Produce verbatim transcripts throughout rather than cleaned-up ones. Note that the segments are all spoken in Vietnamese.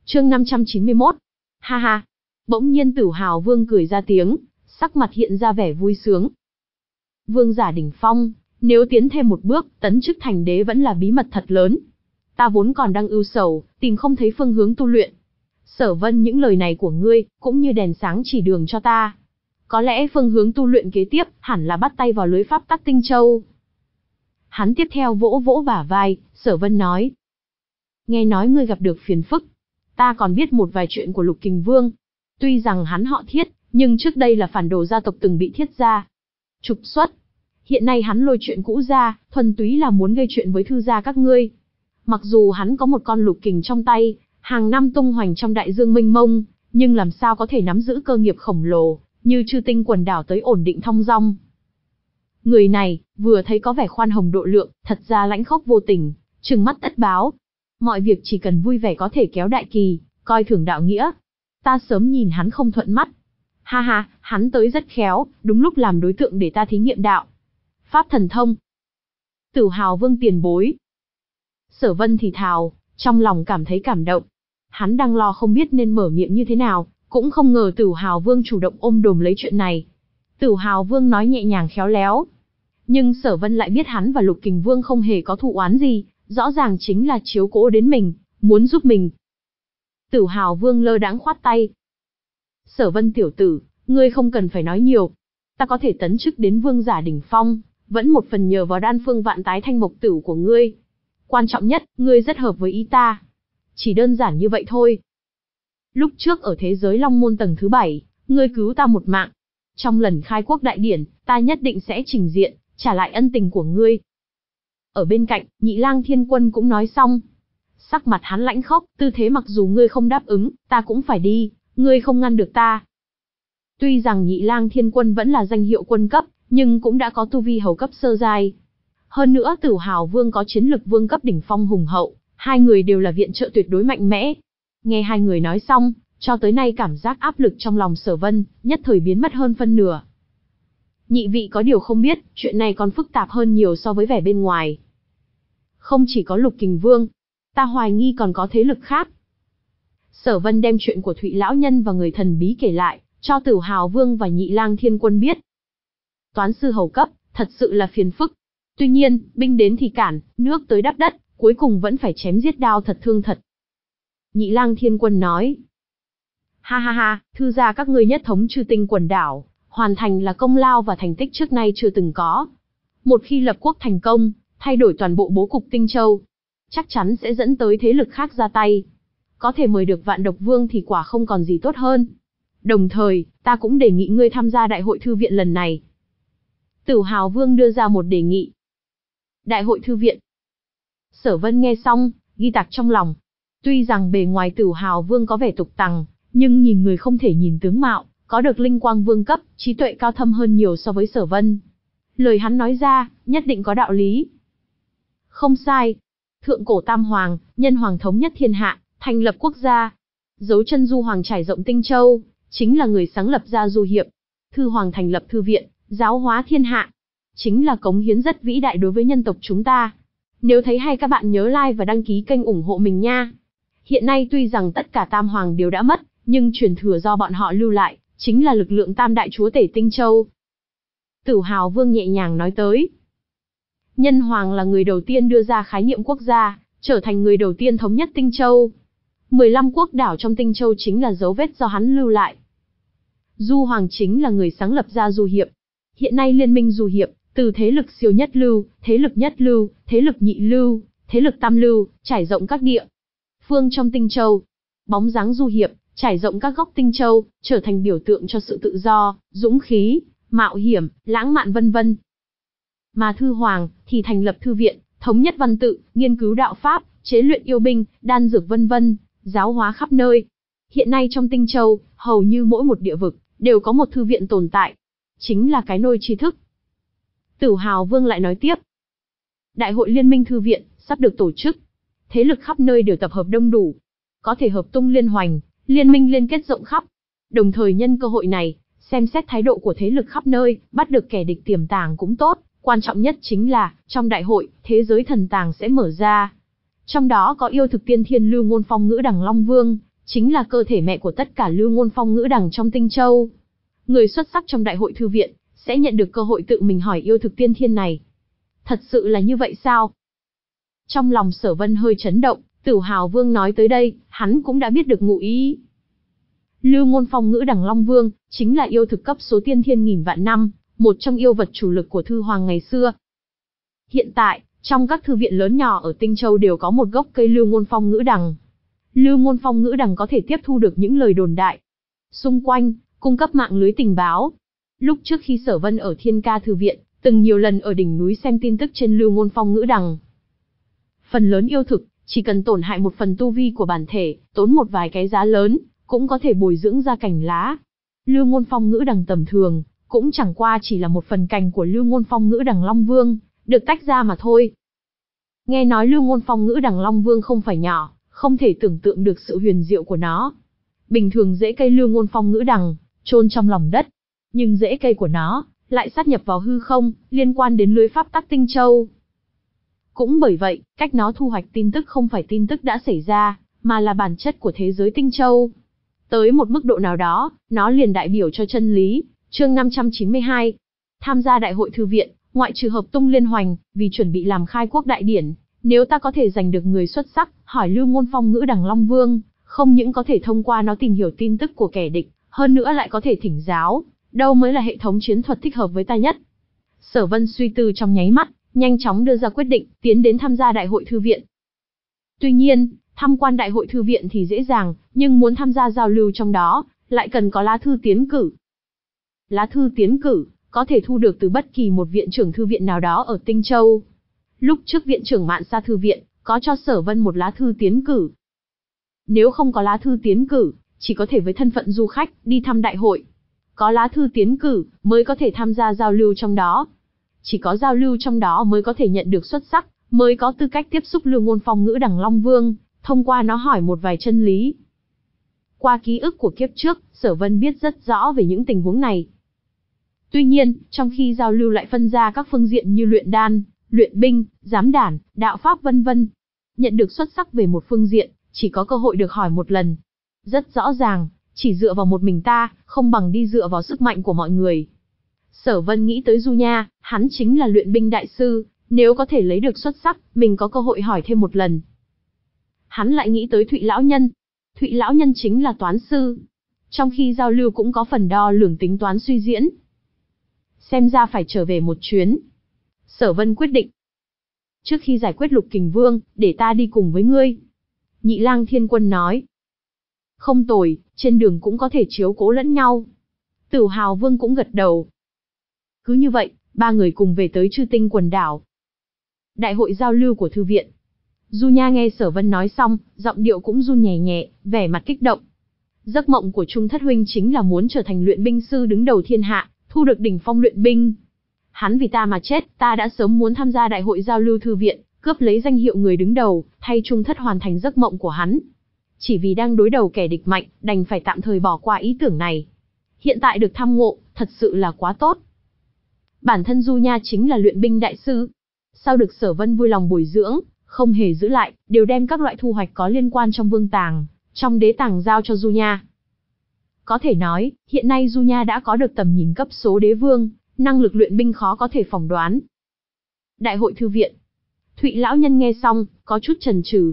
Chương năm trăm chín mươi mốt. Ha ha. Bỗng nhiên Tử Hào Vương cười ra tiếng, sắc mặt hiện ra vẻ vui sướng. Vương giả đỉnh phong, nếu tiến thêm một bước, tấn chức thành đế vẫn là bí mật thật lớn. Ta vốn còn đang ưu sầu, tìm không thấy phương hướng tu luyện. Sở Vân, những lời này của ngươi, cũng như đèn sáng chỉ đường cho ta. Có lẽ phương hướng tu luyện kế tiếp, hẳn là bắt tay vào lưới pháp tắc Tinh Châu. Hắn tiếp theo vỗ vỗ bả vai, Sở Vân nói. Nghe nói ngươi gặp được phiền phức. Ta còn biết một vài chuyện của Lục Kình Vương. Tuy rằng hắn họ Thiết, nhưng trước đây là phản đồ gia tộc từng bị Thiết gia trục xuất. Hiện nay hắn lôi chuyện cũ ra, thuần túy là muốn gây chuyện với thư gia các ngươi. Mặc dù hắn có một con lục kình trong tay, hàng năm tung hoành trong đại dương mênh mông, nhưng làm sao có thể nắm giữ cơ nghiệp khổng lồ, như Chư Tinh quần đảo tới ổn định thong dong. Người này, vừa thấy có vẻ khoan hồng độ lượng, thật ra lãnh khốc vô tình, trừng mắt tất báo. Mọi việc chỉ cần vui vẻ có thể kéo đại kỳ, coi thường đạo nghĩa. Ta sớm nhìn hắn không thuận mắt. Ha ha, hắn tới rất khéo, đúng lúc làm đối tượng để ta thí nghiệm đạo pháp thần thông. Tử Hào Vương tiền bối. Sở Vân thì thào, trong lòng cảm thấy cảm động. Hắn đang lo không biết nên mở miệng như thế nào, cũng không ngờ Tử Hào Vương chủ động ôm đồm lấy chuyện này. Tử Hào Vương nói nhẹ nhàng khéo léo. Nhưng Sở Vân lại biết hắn và Lục Kình Vương không hề có thù oán gì, rõ ràng chính là chiếu cố đến mình, muốn giúp mình. Tử Hào Vương lơ đãng khoát tay. Sở Vân tiểu tử, ngươi không cần phải nói nhiều. Ta có thể tấn chức đến vương giả đỉnh phong, vẫn một phần nhờ vào đan phương vạn tái thanh mộc tử của ngươi. Quan trọng nhất, ngươi rất hợp với ý ta. Chỉ đơn giản như vậy thôi. Lúc trước ở thế giới Long Môn tầng thứ bảy, ngươi cứu ta một mạng. Trong lần khai quốc đại điển, ta nhất định sẽ trình diện, trả lại ân tình của ngươi. Ở bên cạnh, Nhị Lang Thiên Quân cũng nói xong. Sắc mặt hắn lãnh khốc, tư thế mặc dù ngươi không đáp ứng, ta cũng phải đi, ngươi không ngăn được ta. Tuy rằng Nhị Lang Thiên Quân vẫn là danh hiệu quân cấp, nhưng cũng đã có tu vi hầu cấp sơ giai. Hơn nữa Tử Hào Vương có chiến lực vương cấp đỉnh phong hùng hậu, hai người đều là viện trợ tuyệt đối mạnh mẽ. Nghe hai người nói xong, cho tới nay cảm giác áp lực trong lòng Sở Vân, nhất thời biến mất hơn phân nửa. Nhị vị có điều không biết, chuyện này còn phức tạp hơn nhiều so với vẻ bên ngoài. Không chỉ có Lục Kình Vương, ta hoài nghi còn có thế lực khác. Sở Vân đem chuyện của Thụy Lão Nhân và người thần bí kể lại, cho Tử Hào Vương và Nhị Lang Thiên Quân biết. Toán sư hầu cấp, thật sự là phiền phức. Tuy nhiên, binh đến thì cản, nước tới đắp đất, cuối cùng vẫn phải chém giết đao thật thương thật. Nhị Lang Thiên Quân nói. Ha ha ha, thư gia các ngươi nhất thống Chư Tinh quần đảo, hoàn thành là công lao và thành tích trước nay chưa từng có. Một khi lập quốc thành công, thay đổi toàn bộ bố cục Tinh Châu, chắc chắn sẽ dẫn tới thế lực khác ra tay. Có thể mời được Vạn Độc Vương thì quả không còn gì tốt hơn. Đồng thời, ta cũng đề nghị ngươi tham gia đại hội thư viện lần này. Tử Hào Vương đưa ra một đề nghị. Đại hội thư viện. Sở Vân nghe xong, ghi tạc trong lòng. Tuy rằng bề ngoài Tử Hào Vương có vẻ tục tằng, nhưng nhìn người không thể nhìn tướng mạo, có được linh quang vương cấp, trí tuệ cao thâm hơn nhiều so với Sở Vân. Lời hắn nói ra, nhất định có đạo lý. Không sai. Thượng cổ Tam Hoàng, Nhân Hoàng thống nhất thiên hạ, thành lập quốc gia. Dấu chân Du Hoàng trải rộng Tinh Châu, chính là người sáng lập ra Du Hiệp. Thư Hoàng thành lập thư viện, giáo hóa thiên hạ. Chính là cống hiến rất vĩ đại đối với nhân tộc chúng ta. Nếu thấy hay các bạn nhớ like và đăng ký kênh ủng hộ mình nha. Hiện nay tuy rằng tất cả Tam Hoàng đều đã mất, nhưng truyền thừa do bọn họ lưu lại, chính là lực lượng Tam Đại Chúa Tể Tinh Châu. Tử Hào Vương nhẹ nhàng nói tới. Nhân Hoàng là người đầu tiên đưa ra khái niệm quốc gia, trở thành người đầu tiên thống nhất Tinh Châu. mười lăm quốc đảo trong Tinh Châu chính là dấu vết do hắn lưu lại. Du Hoàng chính là người sáng lập ra Du Hiệp. Hiện nay liên minh Du Hiệp, từ thế lực siêu nhất lưu, thế lực nhất lưu, thế lực nhị lưu, thế lực tam lưu, trải rộng các địa phương trong Tinh Châu. Bóng dáng Du Hiệp, trải rộng các góc Tinh Châu, trở thành biểu tượng cho sự tự do, dũng khí, mạo hiểm, lãng mạn vân vân. Mà Thư Hoàng thì thành lập thư viện, thống nhất văn tự, nghiên cứu đạo pháp, chế luyện yêu binh, đan dược vân vân, giáo hóa khắp nơi. Hiện nay trong Tinh Châu, hầu như mỗi một địa vực đều có một thư viện tồn tại, chính là cái nôi tri thức. Tử Hào Vương lại nói tiếp. Đại hội liên minh thư viện sắp được tổ chức, thế lực khắp nơi đều tập hợp đông đủ, có thể hợp tung liên hoành, liên minh liên kết rộng khắp. Đồng thời nhân cơ hội này, xem xét thái độ của thế lực khắp nơi, bắt được kẻ địch tiềm tàng cũng tốt. Quan trọng nhất chính là, trong đại hội, thế giới thần tàng sẽ mở ra. Trong đó có yêu thực tiên thiên lưu ngôn phong ngữ đằng Long Vương, chính là cơ thể mẹ của tất cả lưu ngôn phong ngữ đằng trong Tinh Châu. Người xuất sắc trong đại hội thư viện, sẽ nhận được cơ hội tự mình hỏi yêu thực tiên thiên này. Thật sự là như vậy sao? Trong lòng Sở Vân hơi chấn động, Tử Hào Vương nói tới đây, hắn cũng đã biết được ngụ ý. Lưu Ngôn Phong ngữ đằng Long Vương, chính là yêu thực cấp số tiên thiên nghìn vạn năm, một trong yêu vật chủ lực của Thư Hoàng ngày xưa. Hiện tại, trong các thư viện lớn nhỏ ở Tinh Châu đều có một gốc cây Lưu Ngôn Phong ngữ đằng. Lưu Ngôn Phong ngữ đằng có thể tiếp thu được những lời đồn đại xung quanh, cung cấp mạng lưới tình báo. Lúc trước khi Sở Vân ở Thiên Ca thư viện, từng nhiều lần ở đỉnh núi xem tin tức trên Lưu Ngôn Phong ngữ đằng. Phần lớn yêu thực, chỉ cần tổn hại một phần tu vi của bản thể, tốn một vài cái giá lớn, cũng có thể bồi dưỡng ra cành lá. Lưu Ngôn Phong ngữ đằng tầm thường, cũng chẳng qua chỉ là một phần cành của Lưu Ngôn Phong ngữ đằng Long Vương, được tách ra mà thôi. Nghe nói Lưu Ngôn Phong ngữ đằng Long Vương không phải nhỏ, không thể tưởng tượng được sự huyền diệu của nó. Bình thường rễ cây Lưu Ngôn Phong ngữ đằng chôn trong lòng đất, nhưng rễ cây của nó lại sát nhập vào hư không, liên quan đến lưới pháp tắc Tinh Châu. Cũng bởi vậy, cách nó thu hoạch tin tức không phải tin tức đã xảy ra, mà là bản chất của thế giới Tinh Châu. Tới một mức độ nào đó, nó liền đại biểu cho chân lý. Chương năm trăm chín mươi hai. Tham gia đại hội thư viện, ngoại trừ hợp tung liên hoành, vì chuẩn bị làm khai quốc đại điển, nếu ta có thể giành được người xuất sắc, hỏi Lưu Ngôn Phong ngữ đằng Long Vương, không những có thể thông qua nó tìm hiểu tin tức của kẻ địch, hơn nữa lại có thể thỉnh giáo, đâu mới là hệ thống chiến thuật thích hợp với ta nhất. Sở Vân suy tư trong nháy mắt, nhanh chóng đưa ra quyết định, tiến đến tham gia đại hội thư viện. Tuy nhiên, tham quan đại hội thư viện thì dễ dàng, nhưng muốn tham gia giao lưu trong đó, lại cần có lá thư tiến cử. Lá thư tiến cử, có thể thu được từ bất kỳ một viện trưởng thư viện nào đó ở Tinh Châu. Lúc trước viện trưởng Mạn Sa thư viện, có cho Sở Vân một lá thư tiến cử. Nếu không có lá thư tiến cử, chỉ có thể với thân phận du khách, đi thăm đại hội. Có lá thư tiến cử, mới có thể tham gia giao lưu trong đó. Chỉ có giao lưu trong đó mới có thể nhận được xuất sắc, mới có tư cách tiếp xúc Lưu Ngôn Phong ngữ đằng Long Vương, thông qua nó hỏi một vài chân lý. Qua ký ức của kiếp trước, Sở Vân biết rất rõ về những tình huống này. Tuy nhiên, trong khi giao lưu lại phân ra các phương diện như luyện đan, luyện binh, giám đản, đạo pháp vân vân. Nhận được xuất sắc về một phương diện, chỉ có cơ hội được hỏi một lần. Rất rõ ràng, chỉ dựa vào một mình ta, không bằng đi dựa vào sức mạnh của mọi người. Sở Vân nghĩ tới Du Nha, hắn chính là luyện binh đại sư, nếu có thể lấy được xuất sắc, mình có cơ hội hỏi thêm một lần. Hắn lại nghĩ tới Thụy Lão Nhân. Thụy Lão Nhân chính là toán sư. Trong khi giao lưu cũng có phần đo lường tính toán suy diễn. Xem ra phải trở về một chuyến. Sở Vân quyết định. Trước khi giải quyết Lục Kình Vương, để ta đi cùng với ngươi. Nhị Lang Thiên Quân nói. Không tồi, trên đường cũng có thể chiếu cố lẫn nhau. Tử Hào Vương cũng gật đầu. Cứ như vậy, ba người cùng về tới Chư Tinh quần đảo. Đại hội giao lưu của thư viện. Du Nha nghe Sở Vân nói xong, giọng điệu cũng run nhẹ nhẹ, vẻ mặt kích động. Giấc mộng của Trung Thất huynh chính là muốn trở thành luyện binh sư đứng đầu thiên hạ, thu được đỉnh phong luyện binh. Hắn vì ta mà chết, ta đã sớm muốn tham gia đại hội giao lưu thư viện, cướp lấy danh hiệu người đứng đầu, thay Trung Thất hoàn thành giấc mộng của hắn. Chỉ vì đang đối đầu kẻ địch mạnh, đành phải tạm thời bỏ qua ý tưởng này. Hiện tại được tham ngộ, thật sự là quá tốt. Bản thân Du Nha chính là luyện binh đại sư. Sau được Sở Vân vui lòng bồi dưỡng, không hề giữ lại, đều đem các loại thu hoạch có liên quan trong vương tàng, trong đế tàng giao cho Du Nha. Có thể nói, hiện nay Du Nha đã có được tầm nhìn cấp số đế vương, năng lực luyện binh khó có thể phỏng đoán. Đại hội thư viện. Thụy Lão Nhân nghe xong, có chút chần chừ.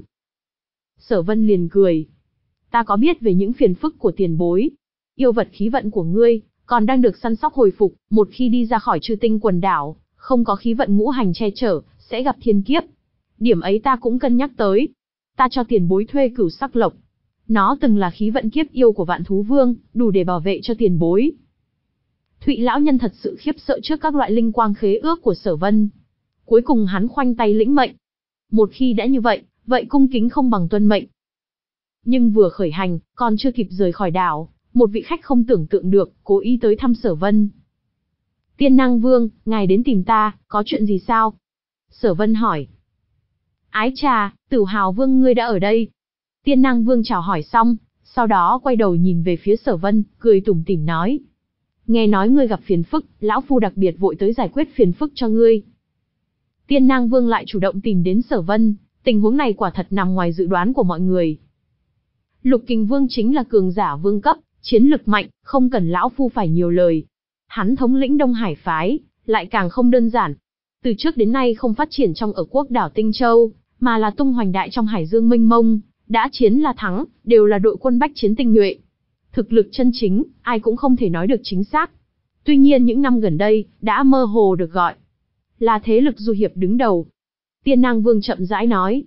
Sở Vân liền cười. Ta có biết về những phiền phức của tiền bối. Yêu vật khí vận của ngươi, còn đang được săn sóc hồi phục, một khi đi ra khỏi Chư Tinh quần đảo, không có khí vận ngũ hành che chở, sẽ gặp thiên kiếp. Điểm ấy ta cũng cân nhắc tới. Ta cho tiền bối thuê Cửu Sắc Lộc. Nó từng là khí vận kiếp yêu của Vạn Thú Vương, đủ để bảo vệ cho tiền bối. Thụy Lão Nhân thật sự khiếp sợ trước các loại linh quang khế ước của Sở Vân. Cuối cùng hắn khoanh tay lĩnh mệnh. Một khi đã như vậy, vậy cung kính không bằng tuân mệnh. Nhưng vừa khởi hành, còn chưa kịp rời khỏi đảo, một vị khách không tưởng tượng được, cố ý tới thăm Sở Vân. Tiên Năng Vương, ngài đến tìm ta, có chuyện gì sao? Sở Vân hỏi. Ái trà, Tử Hào Vương ngươi đã ở đây. Tiên Năng Vương chào hỏi xong, sau đó quay đầu nhìn về phía Sở Vân, cười tủm tỉm nói. Nghe nói ngươi gặp phiền phức, lão phu đặc biệt vội tới giải quyết phiền phức cho ngươi. Tiên Năng Vương lại chủ động tìm đến Sở Vân, tình huống này quả thật nằm ngoài dự đoán của mọi người. Lục Kình Vương chính là cường giả vương cấp, chiến lực mạnh, không cần lão phu phải nhiều lời. Hắn thống lĩnh Đông Hải phái, lại càng không đơn giản. Từ trước đến nay không phát triển trong ở quốc đảo Tinh Châu, mà là tung hoành đại trong hải dương mênh mông, đã chiến là thắng, đều là đội quân bách chiến tinh nhuệ. Thực lực chân chính, ai cũng không thể nói được chính xác. Tuy nhiên những năm gần đây, đã mơ hồ được gọi là thế lực du hiệp đứng đầu. Tiên Nang Vương chậm rãi nói.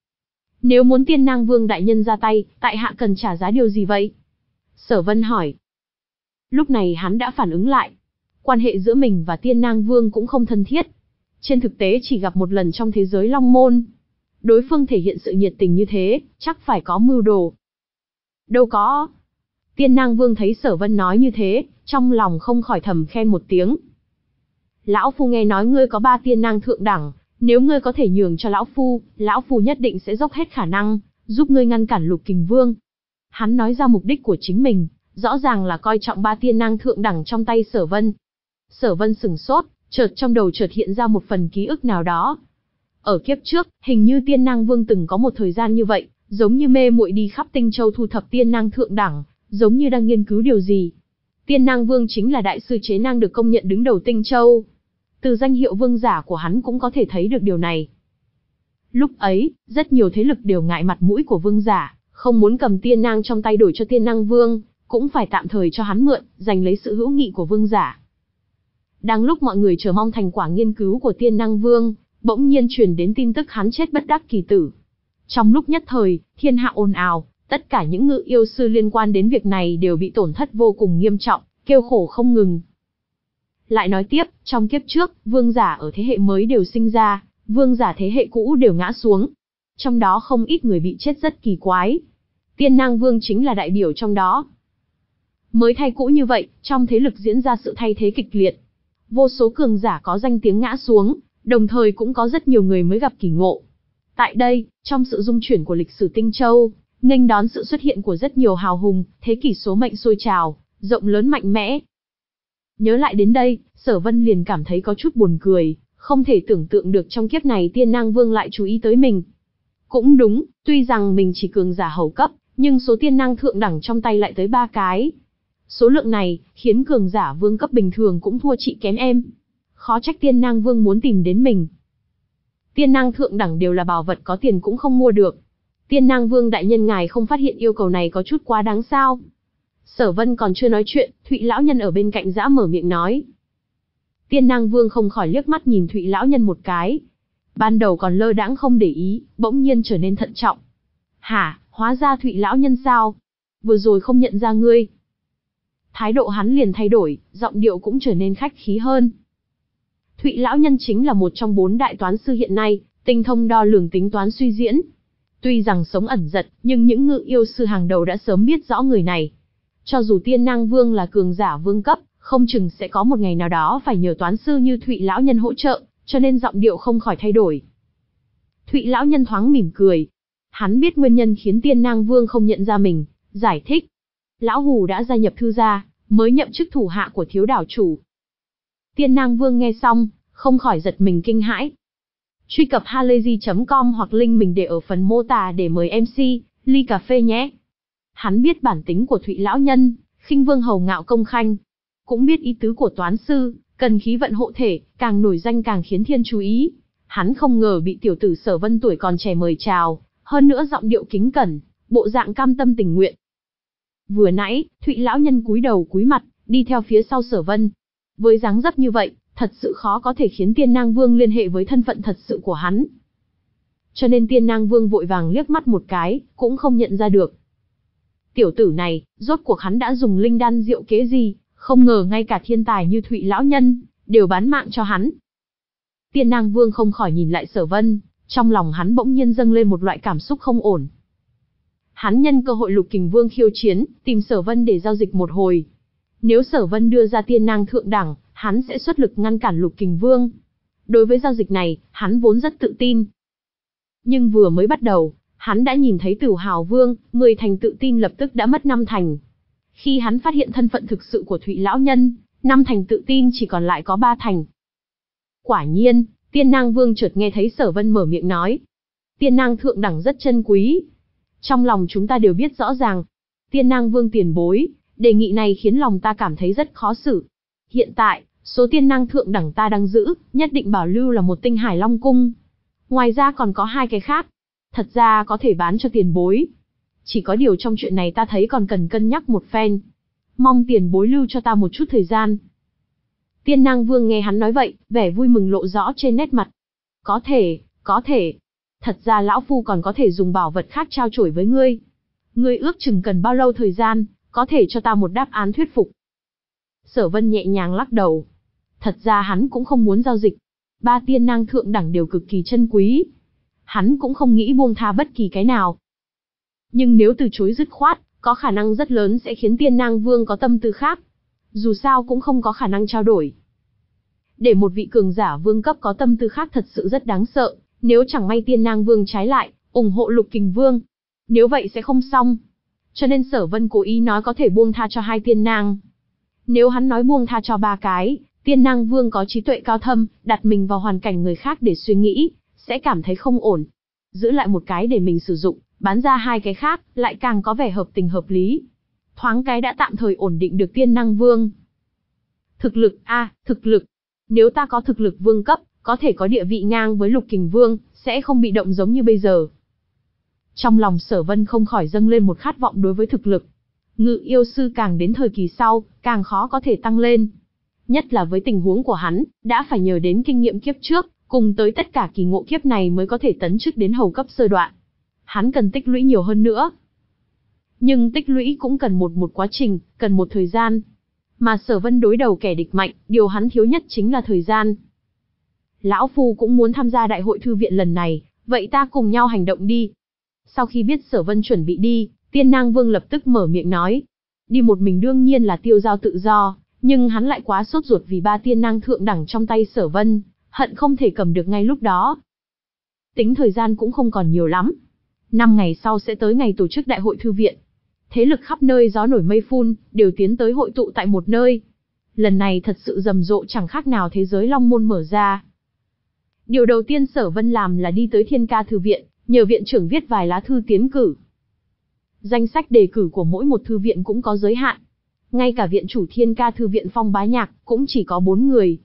Nếu muốn Tiên Nang Vương đại nhân ra tay, tại hạ cần trả giá điều gì vậy? Sở Vân hỏi. Lúc này hắn đã phản ứng lại. Quan hệ giữa mình và Tiên Nang Vương cũng không thân thiết. Trên thực tế chỉ gặp một lần trong thế giới Long Môn. Đối phương thể hiện sự nhiệt tình như thế, chắc phải có mưu đồ. Đâu có. Tiên Nang Vương thấy Sở Vân nói như thế, trong lòng không khỏi thầm khen một tiếng. Lão phu nghe nói ngươi có ba tiên nang thượng đẳng, nếu ngươi có thể nhường cho lão phu, lão phu nhất định sẽ dốc hết khả năng, giúp ngươi ngăn cản Lục Kình Vương. Hắn nói ra mục đích của chính mình, rõ ràng là coi trọng ba tiên nang thượng đẳng trong tay Sở Vân. Sở Vân sừng sốt, chợt trong đầu chợt hiện ra một phần ký ức nào đó. Ở kiếp trước, hình như Tiên Nang Vương từng có một thời gian như vậy, giống như mê muội đi khắp Tinh Châu thu thập tiên nang thượng đẳng, giống như đang nghiên cứu điều gì. Tiên Nang Vương chính là đại sư chế nang được công nhận đứng đầu Tinh Châu. Từ danh hiệu vương giả của hắn cũng có thể thấy được điều này. Lúc ấy, rất nhiều thế lực đều ngại mặt mũi của vương giả, không muốn cầm tiên nang trong tay đổi cho Tiên Nang Vương, cũng phải tạm thời cho hắn mượn, giành lấy sự hữu nghị của vương giả. Đang lúc mọi người chờ mong thành quả nghiên cứu của Tiên Nang Vương, bỗng nhiên truyền đến tin tức hắn chết bất đắc kỳ tử. Trong lúc nhất thời, thiên hạ ồn ào, tất cả những ngự yêu sư liên quan đến việc này đều bị tổn thất vô cùng nghiêm trọng, kêu khổ không ngừng. Lại nói tiếp, trong kiếp trước, vương giả ở thế hệ mới đều sinh ra, vương giả thế hệ cũ đều ngã xuống. Trong đó không ít người bị chết rất kỳ quái. Tiên Nang Vương chính là đại biểu trong đó. Mới thay cũ như vậy, trong thế lực diễn ra sự thay thế kịch liệt. Vô số cường giả có danh tiếng ngã xuống, đồng thời cũng có rất nhiều người mới gặp kỳ ngộ. Tại đây, trong sự dung chuyển của lịch sử Tinh Châu, nghênh đón sự xuất hiện của rất nhiều hào hùng, thế kỷ số mệnh sôi trào, rộng lớn mạnh mẽ. Nhớ lại đến đây, Sở Vân liền cảm thấy có chút buồn cười, không thể tưởng tượng được trong kiếp này Tiên Nang Vương lại chú ý tới mình. Cũng đúng, tuy rằng mình chỉ cường giả hầu cấp, nhưng số tiên nang thượng đẳng trong tay lại tới ba cái. Số lượng này, khiến cường giả vương cấp bình thường cũng thua chị kém em. Khó trách Tiên Nang Vương muốn tìm đến mình. Tiên nang thượng đẳng đều là bảo vật có tiền cũng không mua được. Tiên Nang Vương đại nhân ngài không phát hiện yêu cầu này có chút quá đáng sao? Sở Vân còn chưa nói chuyện, Thụy lão nhân ở bên cạnh giã mở miệng nói. Tiên Nang Vương không khỏi liếc mắt nhìn Thụy lão nhân một cái. Ban đầu còn lơ đãng không để ý, bỗng nhiên trở nên thận trọng. Hả, hóa ra Thụy lão nhân sao? Vừa rồi không nhận ra ngươi. Thái độ hắn liền thay đổi, giọng điệu cũng trở nên khách khí hơn. Thụy lão nhân chính là một trong bốn đại toán sư hiện nay, tinh thông đo lường tính toán suy diễn. Tuy rằng sống ẩn giật, nhưng những ngự yêu sư hàng đầu đã sớm biết rõ người này. Cho dù Tiên Nang Vương là cường giả vương cấp, không chừng sẽ có một ngày nào đó phải nhờ toán sư như Thụy lão nhân hỗ trợ, cho nên giọng điệu không khỏi thay đổi. Thụy lão nhân thoáng mỉm cười. Hắn biết nguyên nhân khiến Tiên Nang Vương không nhận ra mình, giải thích. Lão Hù đã gia nhập thư gia, mới nhậm chức thủ hạ của thiếu đảo chủ. Tiên Nang Vương nghe xong, không khỏi giật mình kinh hãi. Truy cập halayzi chấm com hoặc link mình để ở phần mô tả để mời em xê, ly cà phê nhé. Hắn biết bản tính của Thụy lão nhân, khinh vương hầu ngạo công khanh. Cũng biết ý tứ của toán sư, cần khí vận hộ thể, càng nổi danh càng khiến thiên chú ý. Hắn không ngờ bị tiểu tử Sở Vân tuổi còn trẻ mời chào, hơn nữa giọng điệu kính cẩn, bộ dạng cam tâm tình nguyện. Vừa nãy, Thụy lão nhân cúi đầu cúi mặt, đi theo phía sau Sở Vân. Với dáng dấp như vậy, thật sự khó có thể khiến Tiên Nang Vương liên hệ với thân phận thật sự của hắn. Cho nên Tiên Nang Vương vội vàng liếc mắt một cái, cũng không nhận ra được. Tiểu tử này, rốt cuộc hắn đã dùng linh đan diệu kế gì, không ngờ ngay cả thiên tài như Thụy lão nhân, đều bán mạng cho hắn. Tiên Nang Vương không khỏi nhìn lại Sở Vân, trong lòng hắn bỗng nhiên dâng lên một loại cảm xúc không ổn. Hắn nhân cơ hội Lục Kình Vương khiêu chiến, tìm Sở Vân để giao dịch một hồi. Nếu Sở Vân đưa ra tiên nang thượng đẳng, hắn sẽ xuất lực ngăn cản Lục Kình Vương. Đối với giao dịch này, hắn vốn rất tự tin. Nhưng vừa mới bắt đầu, hắn đã nhìn thấy Tửu Hào Vương, mười thành tự tin lập tức đã mất năm thành. Khi hắn phát hiện thân phận thực sự của Thụy lão nhân, năm thành tự tin chỉ còn lại có ba thành. Quả nhiên, Tiên Nang Vương chợt nghe thấy Sở Vân mở miệng nói. Tiên nang thượng đẳng rất chân quý. Trong lòng chúng ta đều biết rõ ràng. Tiên Nang Vương tiền bối, đề nghị này khiến lòng ta cảm thấy rất khó xử. Hiện tại, số tiên nang thượng đẳng ta đang giữ, nhất định bảo lưu là một tinh Hải Long Cung. Ngoài ra còn có hai cái khác. Thật ra có thể bán cho tiền bối. Chỉ có điều trong chuyện này ta thấy còn cần cân nhắc một phen. Mong tiền bối lưu cho ta một chút thời gian. Tiên Nang Vương nghe hắn nói vậy, vẻ vui mừng lộ rõ trên nét mặt. Có thể, có thể. Thật ra lão phu còn có thể dùng bảo vật khác trao đổi với ngươi. Ngươi ước chừng cần bao lâu thời gian, có thể cho ta một đáp án thuyết phục. Sở Vân nhẹ nhàng lắc đầu. Thật ra hắn cũng không muốn giao dịch. Ba tiên nang thượng đẳng đều cực kỳ chân quý. Hắn cũng không nghĩ buông tha bất kỳ cái nào. Nhưng nếu từ chối dứt khoát, có khả năng rất lớn sẽ khiến Tiên Nang Vương có tâm tư khác. Dù sao cũng không có khả năng trao đổi. Để một vị cường giả vương cấp có tâm tư khác thật sự rất đáng sợ, nếu chẳng may Tiên Nang Vương trái lại, ủng hộ Lục Kình Vương. Nếu vậy sẽ không xong. Cho nên Sở Vân cố ý nói có thể buông tha cho hai tiên nang. Nếu hắn nói buông tha cho ba cái, Tiên Nang Vương có trí tuệ cao thâm, đặt mình vào hoàn cảnh người khác để suy nghĩ, sẽ cảm thấy không ổn. Giữ lại một cái để mình sử dụng, bán ra hai cái khác, lại càng có vẻ hợp tình hợp lý. Thoáng cái đã tạm thời ổn định được Tiên Nang Vương. Thực lực, a, à, thực lực. Nếu ta có thực lực vương cấp, có thể có địa vị ngang với Lục Kình Vương, sẽ không bị động giống như bây giờ. Trong lòng Sở Vân không khỏi dâng lên một khát vọng đối với thực lực. Ngự yêu sư càng đến thời kỳ sau, càng khó có thể tăng lên. Nhất là với tình huống của hắn, đã phải nhờ đến kinh nghiệm kiếp trước, cùng tới tất cả kỳ ngộ kiếp này mới có thể tấn chức đến hầu cấp sơ đoạn. Hắn cần tích lũy nhiều hơn nữa. Nhưng tích lũy cũng cần một một quá trình, cần một thời gian. Mà Sở Vân đối đầu kẻ địch mạnh, điều hắn thiếu nhất chính là thời gian. Lão Phu cũng muốn tham gia đại hội thư viện lần này, vậy ta cùng nhau hành động đi. Sau khi biết Sở Vân chuẩn bị đi, Tiên Nang Vương lập tức mở miệng nói. Đi một mình đương nhiên là tiêu giao tự do, nhưng hắn lại quá sốt ruột vì ba tiên nang thượng đẳng trong tay Sở Vân, hận không thể cầm được ngay lúc đó. Tính thời gian cũng không còn nhiều lắm. Năm ngày sau sẽ tới ngày tổ chức đại hội thư viện. Thế lực khắp nơi gió nổi mây phun, đều tiến tới hội tụ tại một nơi. Lần này thật sự rầm rộ chẳng khác nào thế giới Long Môn mở ra. Điều đầu tiên Sở Vân làm là đi tới Thiên Ca Thư viện, nhờ viện trưởng viết vài lá thư tiến cử. Danh sách đề cử của mỗi một thư viện cũng có giới hạn. Ngay cả viện chủ Thiên Ca Thư viện Phong Bá Nhạc cũng chỉ có bốn người.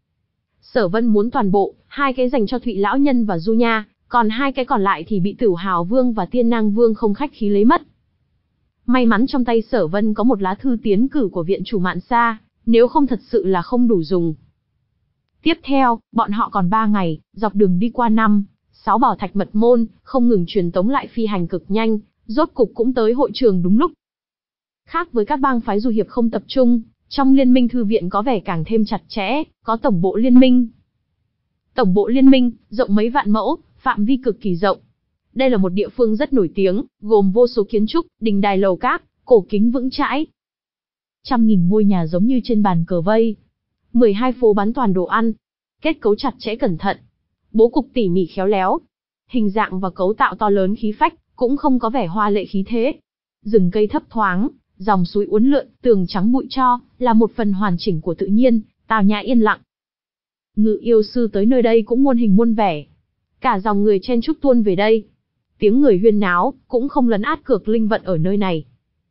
Sở Vân muốn toàn bộ, hai cái dành cho Thụy Lão Nhân và Du Nha, còn hai cái còn lại thì bị Tửu Hào Vương và Tiên Nang Vương không khách khí lấy mất. May mắn trong tay Sở Vân có một lá thư tiến cử của viện chủ Mạn Sa, nếu không thật sự là không đủ dùng. Tiếp theo, bọn họ còn ba ngày, dọc đường đi qua năm, sáu bảo thạch mật môn, không ngừng truyền tống lại phi hành cực nhanh, rốt cục cũng tới hội trường đúng lúc. Khác với các bang phái du hiệp không tập trung, trong liên minh thư viện có vẻ càng thêm chặt chẽ, có tổng bộ liên minh. Tổng bộ liên minh, rộng mấy vạn mẫu, phạm vi cực kỳ rộng. Đây là một địa phương rất nổi tiếng, gồm vô số kiến trúc, đình đài lầu các, cổ kính vững chãi. Trăm nghìn ngôi nhà giống như trên bàn cờ vây. mười hai phố bán toàn đồ ăn. Kết cấu chặt chẽ cẩn thận. Bố cục tỉ mỉ khéo léo. Hình dạng và cấu tạo to lớn khí phách, cũng không có vẻ hoa lệ khí thế. Rừng cây thấp thoáng, dòng suối uốn lượn, tường trắng bụi tro, là một phần hoàn chỉnh của tự nhiên, tào nhã yên lặng. Ngự yêu sư tới nơi đây cũng muôn hình muôn vẻ. Cả dòng người chen chúc tuôn về đây. Tiếng người huyên náo, cũng không lấn át cược linh vận ở nơi này.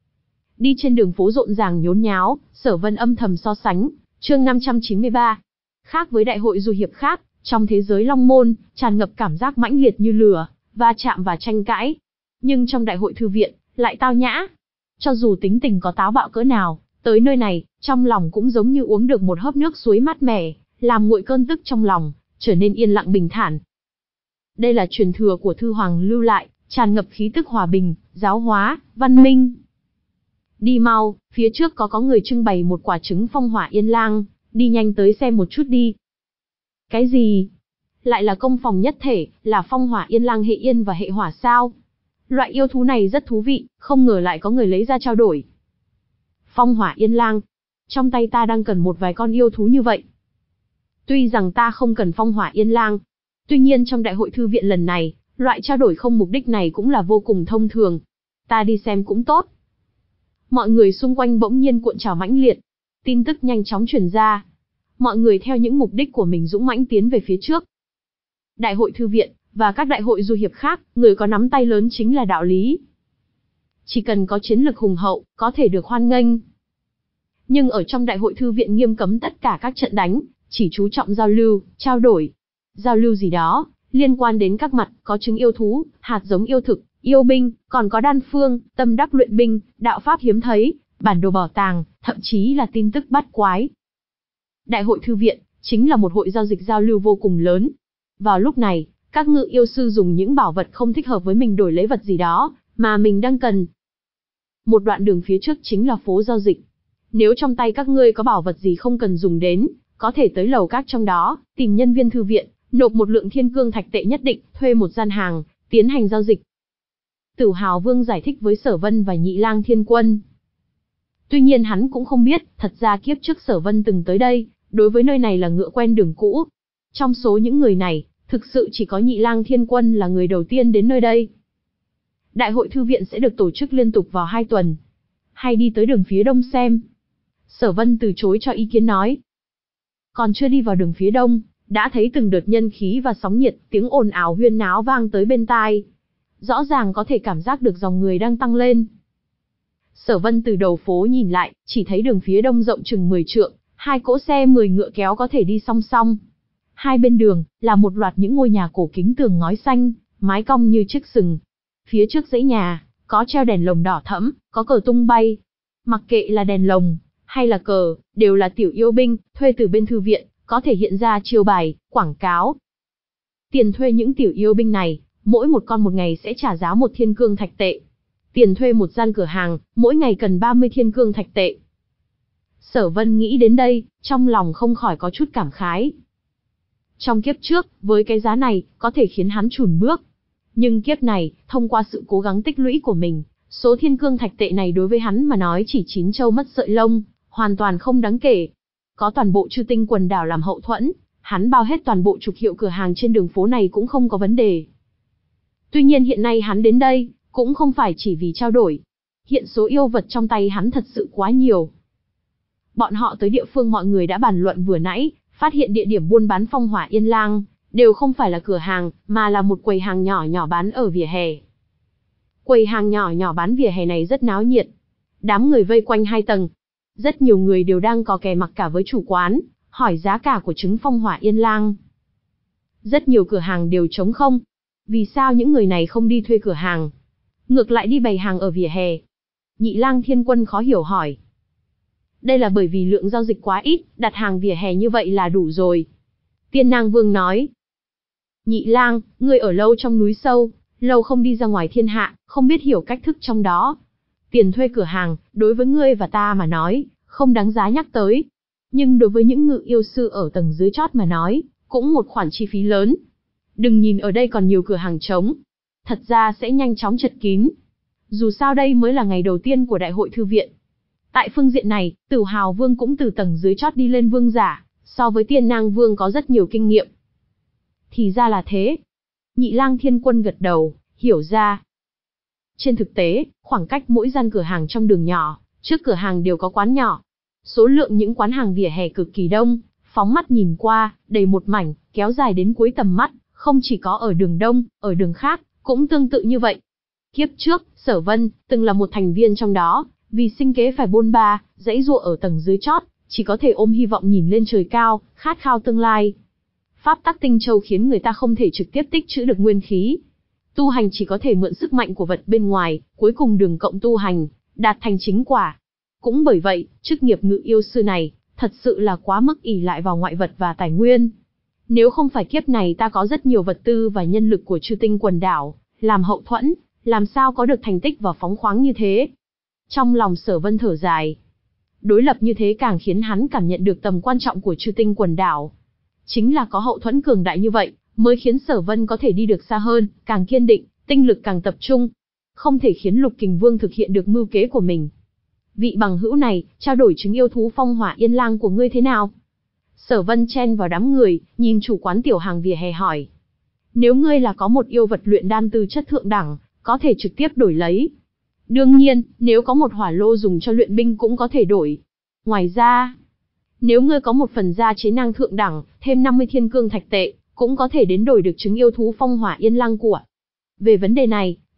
Đi trên đường phố rộn ràng nhốn nháo, Sở Vân âm thầm so sánh, chương năm trăm chín mươi ba. Khác với đại hội du hiệp khác, trong thế giới Long Môn, tràn ngập cảm giác mãnh liệt như lửa, va chạm và tranh cãi. Nhưng trong đại hội thư viện, lại tao nhã. Cho dù tính tình có táo bạo cỡ nào, tới nơi này, trong lòng cũng giống như uống được một hớp nước suối mát mẻ, làm nguội cơn tức trong lòng, trở nên yên lặng bình thản. Đây là truyền thừa của Thư Hoàng lưu lại, tràn ngập khí tức hòa bình, giáo hóa, văn minh. Đi mau, phía trước có có người trưng bày một quả trứng phong hỏa yên lang, đi nhanh tới xem một chút đi. Cái gì? Lại là công phòng nhất thể, là phong hỏa yên lang hệ yên và hệ hỏa sao? Loại yêu thú này rất thú vị, không ngờ lại có người lấy ra trao đổi. Phong hỏa yên lang. Trong tay ta đang cần một vài con yêu thú như vậy. Tuy rằng ta không cần phong hỏa yên lang, tuy nhiên trong đại hội thư viện lần này, loại trao đổi không mục đích này cũng là vô cùng thông thường. Ta đi xem cũng tốt. Mọi người xung quanh bỗng nhiên cuộn trào mãnh liệt. Tin tức nhanh chóng truyền ra. Mọi người theo những mục đích của mình dũng mãnh tiến về phía trước. Đại hội thư viện, và các đại hội du hiệp khác, người có nắm tay lớn chính là đạo lý. chỉ cần có chiến lực hùng hậu, có thể được hoan nghênh. Nhưng ở trong đại hội thư viện nghiêm cấm tất cả các trận đánh, chỉ chú trọng giao lưu, trao đổi. Giao lưu gì đó, liên quan đến các mặt, có trứng yêu thú, hạt giống yêu thực, yêu binh, còn có đan phương, tâm đắc luyện binh, đạo pháp hiếm thấy, bản đồ bảo tàng, thậm chí là tin tức bát quái. Đại hội thư viện, chính là một hội giao dịch giao lưu vô cùng lớn. Vào lúc này, các ngự yêu sư dùng những bảo vật không thích hợp với mình đổi lấy vật gì đó, mà mình đang cần. Một đoạn đường phía trước chính là phố giao dịch. Nếu trong tay các ngươi có bảo vật gì không cần dùng đến, có thể tới lầu các trong đó, tìm nhân viên thư viện, nộp một lượng thiên cương thạch tệ nhất định, thuê một gian hàng, tiến hành giao dịch. Tửu Hào Vương giải thích với Sở Vân và Nhị Lang Thiên Quân. Tuy nhiên hắn cũng không biết, thật ra kiếp trước Sở Vân từng tới đây, đối với nơi này là ngựa quen đường cũ. Trong số những người này, thực sự chỉ có Nhị Lang Thiên Quân là người đầu tiên đến nơi đây. Đại hội thư viện sẽ được tổ chức liên tục vào hai tuần. Hay đi tới đường phía đông xem. Sở Vân từ chối cho ý kiến nói. Còn chưa đi vào đường phía đông, đã thấy từng đợt nhân khí và sóng nhiệt, tiếng ồn ào huyên náo vang tới bên tai. Rõ ràng có thể cảm giác được dòng người đang tăng lên. Sở Vân từ đầu phố nhìn lại, chỉ thấy đường phía đông rộng chừng mười trượng, hai cỗ xe mười ngựa kéo có thể đi song song. Hai bên đường, là một loạt những ngôi nhà cổ kính tường ngói xanh, mái cong như chiếc sừng. Phía trước dãy nhà, có treo đèn lồng đỏ thẫm, có cờ tung bay. Mặc kệ là đèn lồng, hay là cờ, đều là tiểu yêu binh, thuê từ bên thư viện, có thể hiện ra chiêu bài, quảng cáo. Tiền thuê những tiểu yêu binh này, mỗi một con một ngày sẽ trả giá một thiên cương thạch tệ. Tiền thuê một gian cửa hàng, mỗi ngày cần ba mươi thiên cương thạch tệ. Sở Vân nghĩ đến đây, trong lòng không khỏi có chút cảm khái. Trong kiếp trước, với cái giá này, có thể khiến hắn chùn bước. Nhưng kiếp này, thông qua sự cố gắng tích lũy của mình, số thiên cương thạch tệ này đối với hắn mà nói chỉ chín châu mất sợi lông, hoàn toàn không đáng kể. Có toàn bộ Chư Tinh quần đảo làm hậu thuẫn, hắn bao hết toàn bộ trục hiệu cửa hàng trên đường phố này cũng không có vấn đề. Tuy nhiên hiện nay hắn đến đây, cũng không phải chỉ vì trao đổi. Hiện số yêu vật trong tay hắn thật sự quá nhiều. Bọn họ tới địa phương mọi người đã bàn luận vừa nãy, phát hiện địa điểm buôn bán Phong Hỏa Yên Lang, đều không phải là cửa hàng, mà là một quầy hàng nhỏ nhỏ bán ở vỉa hè. Quầy hàng nhỏ nhỏ bán vỉa hè này rất náo nhiệt. Đám người vây quanh hai tầng. Rất nhiều người đều đang có kè mặc cả với chủ quán, hỏi giá cả của trứng Phong Hỏa Yên Lang. Rất nhiều cửa hàng đều trống không. Vì sao những người này không đi thuê cửa hàng, ngược lại đi bày hàng ở vỉa hè? Nhị Lang Thiên Quân khó hiểu hỏi. Đây là bởi vì lượng giao dịch quá ít, đặt hàng vỉa hè như vậy là đủ rồi. Tiên Nang Vương nói. Nhị Lang, ngươi ở lâu trong núi sâu, lâu không đi ra ngoài thiên hạ, không biết hiểu cách thức trong đó. Tiền thuê cửa hàng, đối với ngươi và ta mà nói, không đáng giá nhắc tới. Nhưng đối với những ngự yêu sư ở tầng dưới chót mà nói, cũng một khoản chi phí lớn. Đừng nhìn ở đây còn nhiều cửa hàng trống. Thật ra sẽ nhanh chóng chật kín. Dù sao đây mới là ngày đầu tiên của đại hội thư viện. Tại phương diện này, Tửu Hào Vương cũng từ tầng dưới chót đi lên vương giả, so với Tiên Nang Vương có rất nhiều kinh nghiệm. Thì ra là thế. Nhị Lang Thiên Quân gật đầu, hiểu ra. Trên thực tế, khoảng cách mỗi gian cửa hàng trong đường nhỏ, trước cửa hàng đều có quán nhỏ. Số lượng những quán hàng vỉa hè cực kỳ đông, phóng mắt nhìn qua, đầy một mảnh, kéo dài đến cuối tầm mắt, không chỉ có ở đường đông, ở đường khác, cũng tương tự như vậy. Kiếp trước, Sở Vân, từng là một thành viên trong đó, vì sinh kế phải bôn ba, dãy giụa ở tầng dưới chót, chỉ có thể ôm hy vọng nhìn lên trời cao, khát khao tương lai. Pháp tắc tinh châu khiến người ta không thể trực tiếp tích trữ được nguyên khí. Tu hành chỉ có thể mượn sức mạnh của vật bên ngoài, cuối cùng đường cộng tu hành, đạt thành chính quả. Cũng bởi vậy, chức nghiệp ngự yêu sư này, thật sự là quá mức ỷ lại vào ngoại vật và tài nguyên. Nếu không phải kiếp này ta có rất nhiều vật tư và nhân lực của Chư Tinh quần đảo, làm hậu thuẫn, làm sao có được thành tích và phóng khoáng như thế. Trong lòng Sở Vân thở dài. Đối lập như thế càng khiến hắn cảm nhận được tầm quan trọng của Chư Tinh quần đảo. Chính là có hậu thuẫn cường đại như vậy, mới khiến Sở Vân có thể đi được xa hơn, càng kiên định, tinh lực càng tập trung. Không thể khiến Lục Kình Vương thực hiện được mưu kế của mình. Vị bằng hữu này, trao đổi trứng yêu thú Phong Hỏa Yên Lang của ngươi thế nào? Sở Vân chen vào đám người, nhìn chủ quán tiểu hàng vỉa hè hỏi. Nếu ngươi là có một yêu vật luyện đan tư chất thượng đẳng, có thể trực tiếp đổi lấy. Đương nhiên, nếu có một hỏa lô dùng cho luyện binh cũng có thể đổi. Ngoài ra, nếu ngươi có một phần gia chế năng thượng đẳng, thêm năm mươi thiên cương thạch tệ, cũng có thể đến đổi được trứng yêu thú Phong Hỏa Yên Lang của. Về vấn đề này,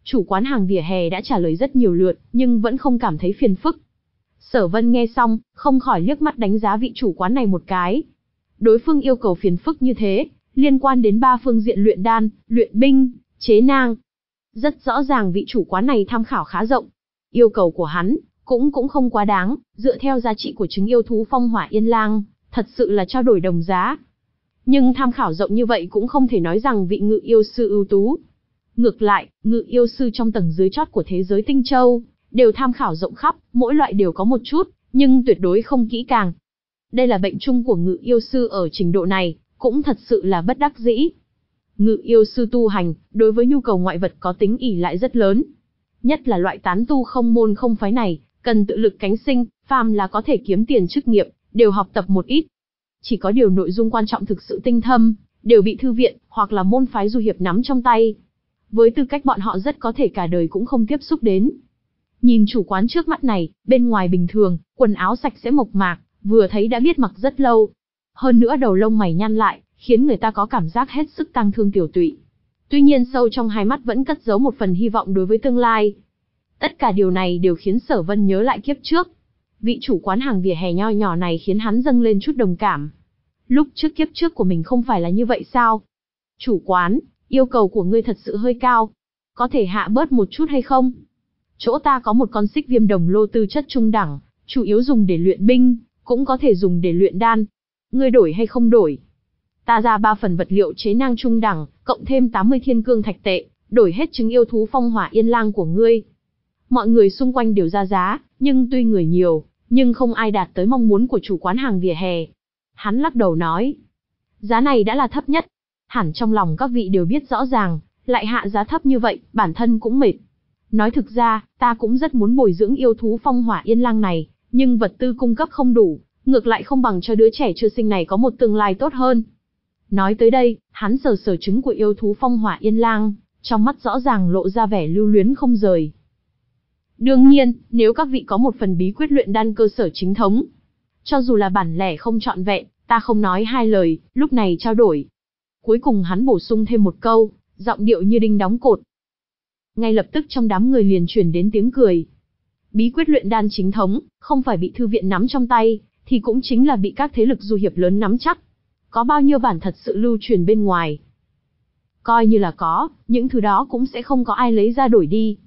Chủ quán hàng vỉa hè đã trả lời rất nhiều lượt, nhưng vẫn không cảm thấy phiền phức. Sở Vân nghe xong, không khỏi liếc mắt đánh giá vị chủ quán này một cái. Đối phương yêu cầu phiền phức như thế, liên quan đến ba phương diện luyện đan, luyện binh, chế nang. Rất rõ ràng vị chủ quán này tham khảo khá rộng. Yêu cầu của hắn, cũng cũng không quá đáng, dựa theo giá trị của trứng yêu thú phong hỏa yên lang, thật sự là trao đổi đồng giá. Nhưng tham khảo rộng như vậy cũng không thể nói rằng vị ngự yêu sư ưu tú. Ngược lại, ngự yêu sư trong tầng dưới chót của thế giới Tinh Châu, đều tham khảo rộng khắp, mỗi loại đều có một chút, nhưng tuyệt đối không kỹ càng. Đây là bệnh chung của ngự yêu sư ở trình độ này, cũng thật sự là bất đắc dĩ. Ngự yêu sư tu hành, đối với nhu cầu ngoại vật có tính ỷ lại rất lớn. Nhất là loại tán tu không môn không phái này, cần tự lực cánh sinh, phàm là có thể kiếm tiền chức nghiệp, đều học tập một ít. Chỉ có điều nội dung quan trọng thực sự tinh thâm, đều bị thư viện, hoặc là môn phái du hiệp nắm trong tay. Với tư cách bọn họ rất có thể cả đời cũng không tiếp xúc đến. Nhìn chủ quán trước mắt này, bên ngoài bình thường, quần áo sạch sẽ mộc mạc, vừa thấy đã biết mặc rất lâu. Hơn nữa đầu lông mày nhăn lại, khiến người ta có cảm giác hết sức tang thương tiểu tụy. Tuy nhiên sâu trong hai mắt vẫn cất giấu một phần hy vọng đối với tương lai. Tất cả điều này đều khiến Sở Vân nhớ lại kiếp trước. Vị chủ quán hàng vỉa hè nho nhỏ này khiến hắn dâng lên chút đồng cảm. Lúc trước kiếp trước của mình không phải là như vậy sao? Chủ quán, yêu cầu của ngươi thật sự hơi cao. Có thể hạ bớt một chút hay không? Chỗ ta có một con xích viêm đồng lô tư chất trung đẳng, chủ yếu dùng để luyện binh, cũng có thể dùng để luyện đan. Ngươi đổi hay không đổi? Ta ra ba phần vật liệu chế nang trung đẳng, cộng thêm tám mươi thiên cương thạch tệ, đổi hết trứng yêu thú phong hỏa yên lang của ngươi. Mọi người xung quanh đều ra giá, nhưng tuy người nhiều, nhưng không ai đạt tới mong muốn của chủ quán hàng vỉa hè. Hắn lắc đầu nói, giá này đã là thấp nhất. Hẳn trong lòng các vị đều biết rõ ràng, lại hạ giá thấp như vậy, bản thân cũng mệt. Nói thực ra, ta cũng rất muốn bồi dưỡng yêu thú phong hỏa yên lang này, nhưng vật tư cung cấp không đủ, ngược lại không bằng cho đứa trẻ chưa sinh này có một tương lai tốt hơn. Nói tới đây, hắn sờ sờ trứng của yêu thú phong hỏa yên lang, trong mắt rõ ràng lộ ra vẻ lưu luyến không rời. Đương nhiên, nếu các vị có một phần bí quyết luyện đan cơ sở chính thống, cho dù là bản lẻ không trọn vẹn, ta không nói hai lời, lúc này trao đổi. Cuối cùng hắn bổ sung thêm một câu, giọng điệu như đinh đóng cột. Ngay lập tức trong đám người liền truyền đến tiếng cười. Bí quyết luyện đan chính thống, không phải bị thư viện nắm trong tay, thì cũng chính là bị các thế lực du hiệp lớn nắm chắc. Có bao nhiêu bản thật sự lưu truyền bên ngoài. Coi như là có, những thứ đó cũng sẽ không có ai lấy ra đổi đi.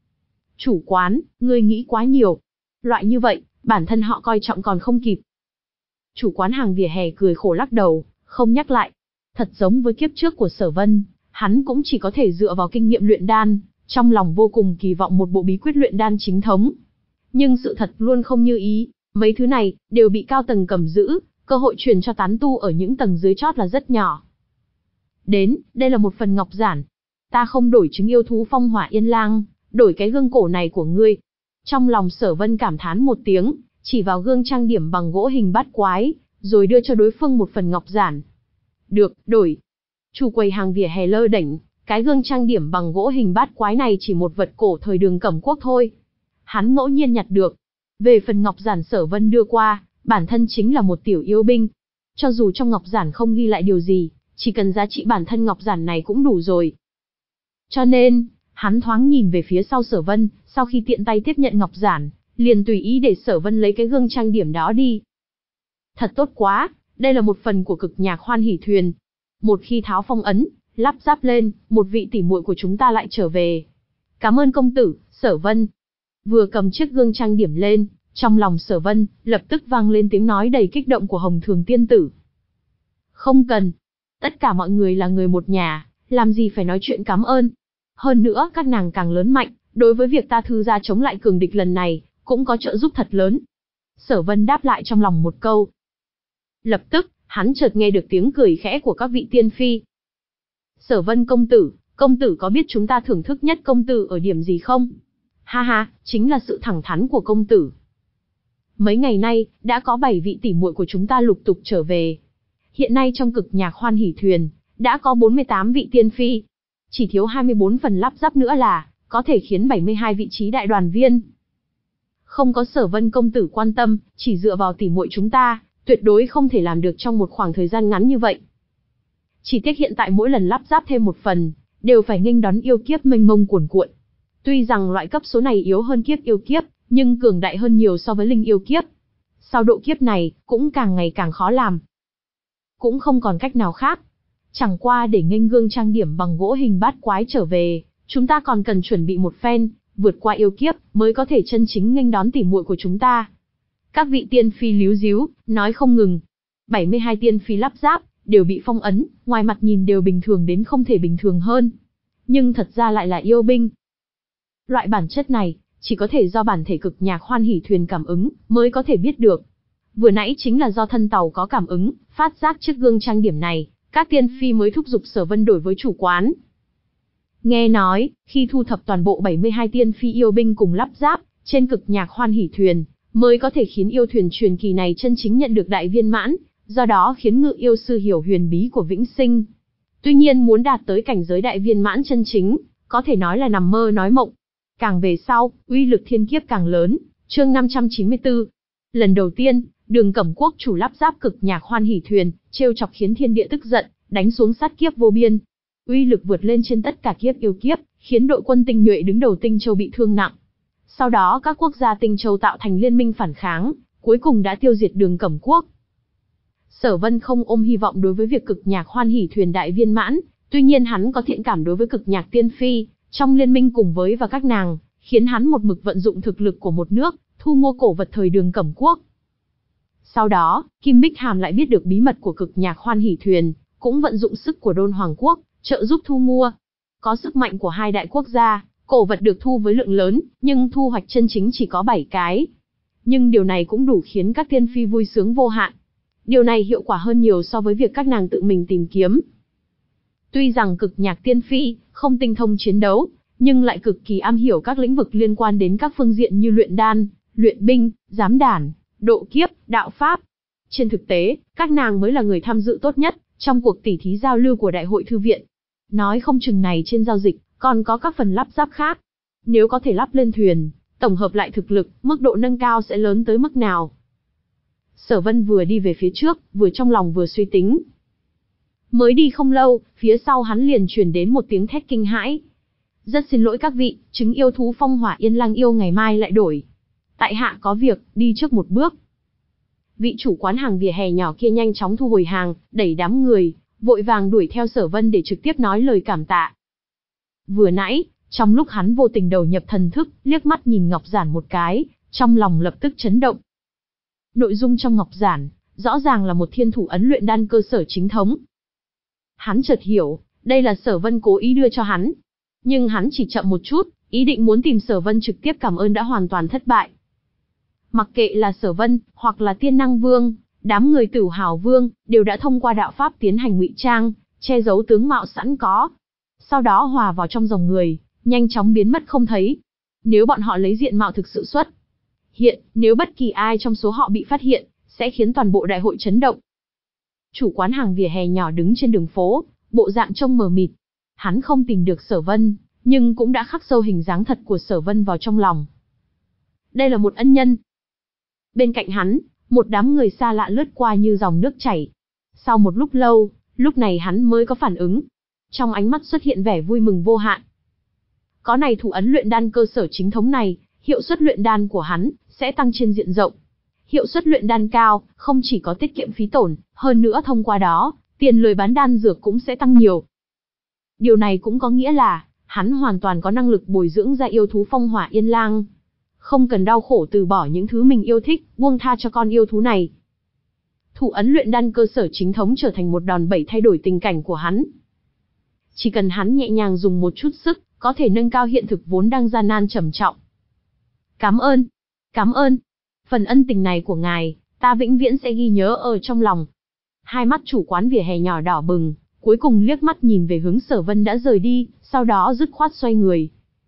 Chủ quán, ngươi nghĩ quá nhiều. Loại như vậy, bản thân họ coi trọng còn không kịp. Chủ quán hàng vỉa hè cười khổ lắc đầu, không nhắc lại. Thật giống với kiếp trước của Sở Vân, hắn cũng chỉ có thể dựa vào kinh nghiệm luyện đan, trong lòng vô cùng kỳ vọng một bộ bí quyết luyện đan chính thống. Nhưng sự thật luôn không như ý, mấy thứ này đều bị cao tầng cầm giữ, cơ hội truyền cho tán tu ở những tầng dưới chót là rất nhỏ. Đến, đây là một phần ngọc giản. Ta không đổi trứng yêu thú phong hỏa yên lang, đổi cái gương cổ này của ngươi. Trong lòng Sở Vân cảm thán một tiếng, chỉ vào gương trang điểm bằng gỗ hình bát quái, rồi đưa cho đối phương một phần ngọc giản. Được, đổi. Chủ quầy hàng vỉa hè lơ đễnh, cái gương trang điểm bằng gỗ hình bát quái này chỉ một vật cổ thời Đường Cẩm Quốc thôi. Hắn ngẫu nhiên nhặt được. Về phần ngọc giản Sở Vân đưa qua, bản thân chính là một tiểu yêu binh. Cho dù trong ngọc giản không ghi lại điều gì, chỉ cần giá trị bản thân ngọc giản này cũng đủ rồi. Cho nên, hắn thoáng nhìn về phía sau Sở Vân, sau khi tiện tay tiếp nhận ngọc giản, liền tùy ý để Sở Vân lấy cái gương trang điểm đó đi. Thật tốt quá, đây là một phần của cực nhạc hoan hỷ thuyền. Một khi tháo phong ấn, lắp ráp lên, một vị tỷ muội của chúng ta lại trở về. Cảm ơn công tử, Sở Vân. Vừa cầm chiếc gương trang điểm lên, trong lòng Sở Vân lập tức vang lên tiếng nói đầy kích động của Hồng Thường tiên tử. Không cần, tất cả mọi người là người một nhà, làm gì phải nói chuyện cảm ơn. Hơn nữa các nàng càng lớn mạnh, đối với việc ta thư gia chống lại cường địch lần này, cũng có trợ giúp thật lớn. Sở Vân đáp lại trong lòng một câu. Lập tức, hắn chợt nghe được tiếng cười khẽ của các vị tiên phi. Sở Vân công tử, công tử có biết chúng ta thưởng thức nhất công tử ở điểm gì không? Ha ha, chính là sự thẳng thắn của công tử. Mấy ngày nay, đã có bảy vị tỷ muội của chúng ta lục tục trở về. Hiện nay trong cực nhạc hoan hỷ thuyền, đã có bốn mươi tám vị tiên phi. Chỉ thiếu hai mươi bốn phần lắp ráp nữa là, có thể khiến bảy mươi hai vị trí đại đoàn viên. Không có Sở Vân công tử quan tâm, chỉ dựa vào tỷ muội chúng ta, tuyệt đối không thể làm được trong một khoảng thời gian ngắn như vậy. Chỉ tiếc hiện tại mỗi lần lắp ráp thêm một phần, đều phải nghênh đón yêu kiếp mênh mông cuồn cuộn. Tuy rằng loại cấp số này yếu hơn kiếp yêu kiếp, nhưng cường đại hơn nhiều so với linh yêu kiếp. Sau độ kiếp này, cũng càng ngày càng khó làm. Cũng không còn cách nào khác. Chẳng qua để nghênh gương trang điểm bằng gỗ hình bát quái trở về, chúng ta còn cần chuẩn bị một phen, vượt qua yêu kiếp, mới có thể chân chính nghênh đón tỉ muội của chúng ta. Các vị tiên phi líu díu, nói không ngừng. bảy mươi hai tiên phi lắp ráp, đều bị phong ấn, ngoài mặt nhìn đều bình thường đến không thể bình thường hơn. Nhưng thật ra lại là yêu binh. Loại bản chất này, chỉ có thể do bản thể cực nhạc hoan hỉ thuyền cảm ứng, mới có thể biết được. Vừa nãy chính là do thân tàu có cảm ứng, phát giác trước gương trang điểm này, các tiên phi mới thúc giục Sở Vân đổi với chủ quán. Nghe nói, khi thu thập toàn bộ bảy mươi hai tiên phi yêu binh cùng lắp ráp, trên cực nhạc hoan hỉ thuyền, mới có thể khiến yêu thuyền truyền kỳ này chân chính nhận được đại viên mãn, do đó khiến ngự yêu sư hiểu huyền bí của vĩnh sinh. Tuy nhiên muốn đạt tới cảnh giới đại viên mãn chân chính, có thể nói là nằm mơ nói mộng. Càng về sau, uy lực thiên kiếp càng lớn. Chương năm trăm chín mươi tư. Lần đầu tiên, Đường Cẩm Quốc chủ lắp ráp cực nhạc hoan hỉ thuyền, trêu chọc khiến thiên địa tức giận, đánh xuống sát kiếp vô biên. Uy lực vượt lên trên tất cả kiếp yêu kiếp, khiến đội quân tinh nhuệ đứng đầu Tinh Châu bị thương nặng. Sau đó các quốc gia Tinh Châu tạo thành liên minh phản kháng, cuối cùng đã tiêu diệt Đường Cẩm Quốc. Sở Vân không ôm hy vọng đối với việc cực nhạc hoan hỉ thuyền đại viên mãn, tuy nhiên hắn có thiện cảm đối với cực nhạc tiên phi, trong liên minh cùng với và các nàng, khiến hắn một mực vận dụng thực lực của một nước, thu mua cổ vật thời Đường Cẩm Quốc. Sau đó, Kim Bích Hàm lại biết được bí mật của cực nhạc hoan hỉ thuyền, cũng vận dụng sức của Đôn Hoàng Quốc, trợ giúp thu mua. Có sức mạnh của hai đại quốc gia, cổ vật được thu với lượng lớn, nhưng thu hoạch chân chính chỉ có bảy cái. Nhưng điều này cũng đủ khiến các tiên phi vui sướng vô hạn. Điều này hiệu quả hơn nhiều so với việc các nàng tự mình tìm kiếm. Tuy rằng cực nhạc tiên phi không tinh thông chiến đấu, nhưng lại cực kỳ am hiểu các lĩnh vực liên quan đến các phương diện như luyện đan, luyện binh, giám đản, độ kiếp, đạo pháp. Trên thực tế, các nàng mới là người tham dự tốt nhất trong cuộc tỉ thí giao lưu của Đại hội Thư viện. Nói không chừng này trên giao dịch, còn có các phần lắp ráp khác. Nếu có thể lắp lên thuyền, tổng hợp lại thực lực, mức độ nâng cao sẽ lớn tới mức nào? Sở Vân vừa đi về phía trước, vừa trong lòng vừa suy tính. Mới đi không lâu, phía sau hắn liền truyền đến một tiếng thét kinh hãi. Rất xin lỗi các vị, trứng yêu thú phong hỏa yên lang yêu ngày mai lại đổi. Tại hạ có việc, đi trước một bước. Vị chủ quán hàng vỉa hè nhỏ kia nhanh chóng thu hồi hàng, đẩy đám người, vội vàng đuổi theo Sở Vân để trực tiếp nói lời cảm tạ. Vừa nãy, trong lúc hắn vô tình đầu nhập thần thức, liếc mắt nhìn ngọc giản một cái, trong lòng lập tức chấn động. Nội dung trong ngọc giản, rõ ràng là một thiên thủ ấn luyện đan cơ sở chính thống. Hắn chợt hiểu, đây là Sở Vân cố ý đưa cho hắn. Nhưng hắn chỉ chậm một chút, ý định muốn tìm Sở Vân trực tiếp cảm ơn đã hoàn toàn thất bại. Mặc kệ là Sở Vân, hoặc là Tiên Năng Vương, đám người Tử Hào Vương, đều đã thông qua đạo pháp tiến hành ngụy trang, che giấu tướng mạo sẵn có. Sau đó hòa vào trong dòng người, nhanh chóng biến mất không thấy. Nếu bọn họ lấy diện mạo thực sự xuất hiện, nếu bất kỳ ai trong số họ bị phát hiện, sẽ khiến toàn bộ đại hội chấn động. Chủ quán hàng vỉa hè nhỏ đứng trên đường phố, bộ dạng trông mờ mịt. Hắn không tìm được Sở Vân, nhưng cũng đã khắc sâu hình dáng thật của Sở Vân vào trong lòng. Đây là một ân nhân. Bên cạnh hắn, một đám người xa lạ lướt qua như dòng nước chảy. Sau một lúc lâu, lúc này hắn mới có phản ứng. Trong ánh mắt xuất hiện vẻ vui mừng vô hạn. Có này thủ ấn luyện đan cơ sở chính thống này, hiệu suất luyện đan của hắn sẽ tăng trên diện rộng. Hiệu suất luyện đan cao, không chỉ có tiết kiệm phí tổn, hơn nữa thông qua đó, tiền lời bán đan dược cũng sẽ tăng nhiều. Điều này cũng có nghĩa là, hắn hoàn toàn có năng lực bồi dưỡng ra yêu thú phong hỏa yên lang. Không cần đau khổ từ bỏ những thứ mình yêu thích, buông tha cho con yêu thú này. Thủ ấn luyện đan cơ sở chính thống trở thành một đòn bẩy thay đổi tình cảnh của hắn. Chỉ cần hắn nhẹ nhàng dùng một chút sức, có thể nâng cao hiện thực vốn đang gian nan trầm trọng. Cảm ơn, cảm ơn. Phần ân tình này của ngài, ta vĩnh viễn sẽ ghi nhớ ở trong lòng. Hai mắt chủ quán vỉa hè nhỏ đỏ bừng, cuối cùng liếc mắt nhìn về hướng Sở Vân đã rời đi, sau đó dứt khoát xoay người.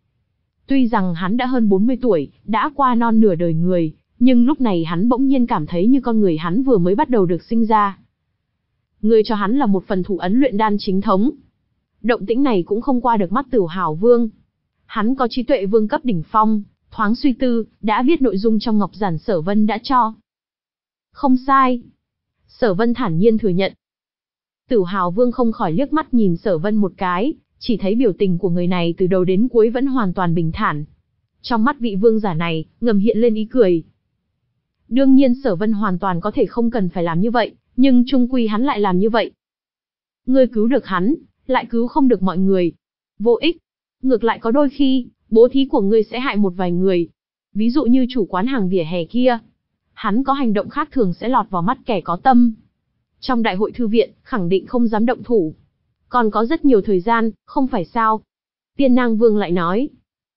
Tuy rằng hắn đã hơn bốn mươi tuổi, đã qua non nửa đời người, nhưng lúc này hắn bỗng nhiên cảm thấy như con người hắn vừa mới bắt đầu được sinh ra. Người cho hắn là một phần thủ ấn luyện đan chính thống. Động tĩnh này cũng không qua được mắt Tử Hào Vương. Hắn có trí tuệ vương cấp đỉnh phong, thoáng suy tư, đã biết nội dung trong ngọc giản Sở Vân đã cho. Không sai. Sở Vân thản nhiên thừa nhận. Tử Hào Vương không khỏi liếc mắt nhìn Sở Vân một cái, chỉ thấy biểu tình của người này từ đầu đến cuối vẫn hoàn toàn bình thản. Trong mắt vị vương giả này, ngầm hiện lên ý cười. Đương nhiên Sở Vân hoàn toàn có thể không cần phải làm như vậy, nhưng chung quy hắn lại làm như vậy. Ngươi cứu được hắn, lại cứu không được mọi người. Vô ích. Ngược lại có đôi khi, bố thí của ngươi sẽ hại một vài người. Ví dụ như chủ quán hàng vỉa hè kia. Hắn có hành động khác thường sẽ lọt vào mắt kẻ có tâm. Trong đại hội thư viện, khẳng định không dám động thủ. Còn có rất nhiều thời gian, không phải sao? Tiên Nang Vương lại nói.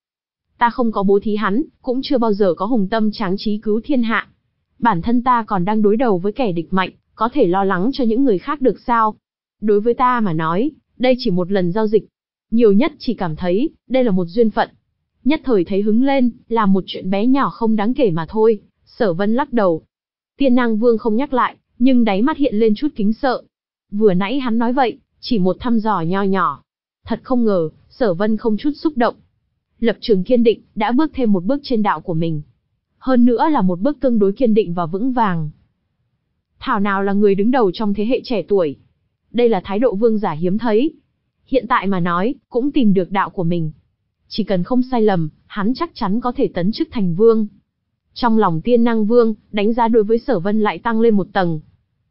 Ta không có bố thí hắn, cũng chưa bao giờ có hùng tâm tráng trí cứu thiên hạ. Bản thân ta còn đang đối đầu với kẻ địch mạnh, có thể lo lắng cho những người khác được sao? Đối với ta mà nói, đây chỉ một lần giao dịch. Nhiều nhất chỉ cảm thấy, đây là một duyên phận. Nhất thời thấy hứng lên, là một chuyện bé nhỏ không đáng kể mà thôi. Sở Vân lắc đầu. Tiên Nang Vương không nhắc lại, nhưng đáy mắt hiện lên chút kính sợ. Vừa nãy hắn nói vậy, chỉ một thăm dò nho nhỏ. Thật không ngờ, Sở Vân không chút xúc động. Lập trường kiên định, đã bước thêm một bước trên đạo của mình. Hơn nữa là một bước tương đối kiên định và vững vàng. Thảo nào là người đứng đầu trong thế hệ trẻ tuổi. Đây là thái độ vương giả hiếm thấy. Hiện tại mà nói, cũng tìm được đạo của mình. Chỉ cần không sai lầm, hắn chắc chắn có thể tấn chức thành vương. Trong lòng Tiên Nang Vương, đánh giá đối với Sở Vân lại tăng lên một tầng.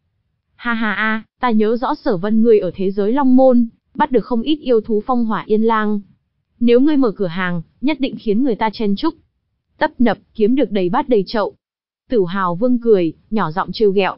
Ha ha a, ta nhớ rõ Sở Vân ngươi ở thế giới Long Môn, bắt được không ít yêu thú phong hỏa yên lang. Nếu ngươi mở cửa hàng, nhất định khiến người ta chen chúc. Tấp nập, kiếm được đầy bát đầy chậu. Tử Hào Vương cười, nhỏ giọng trêu ghẹo.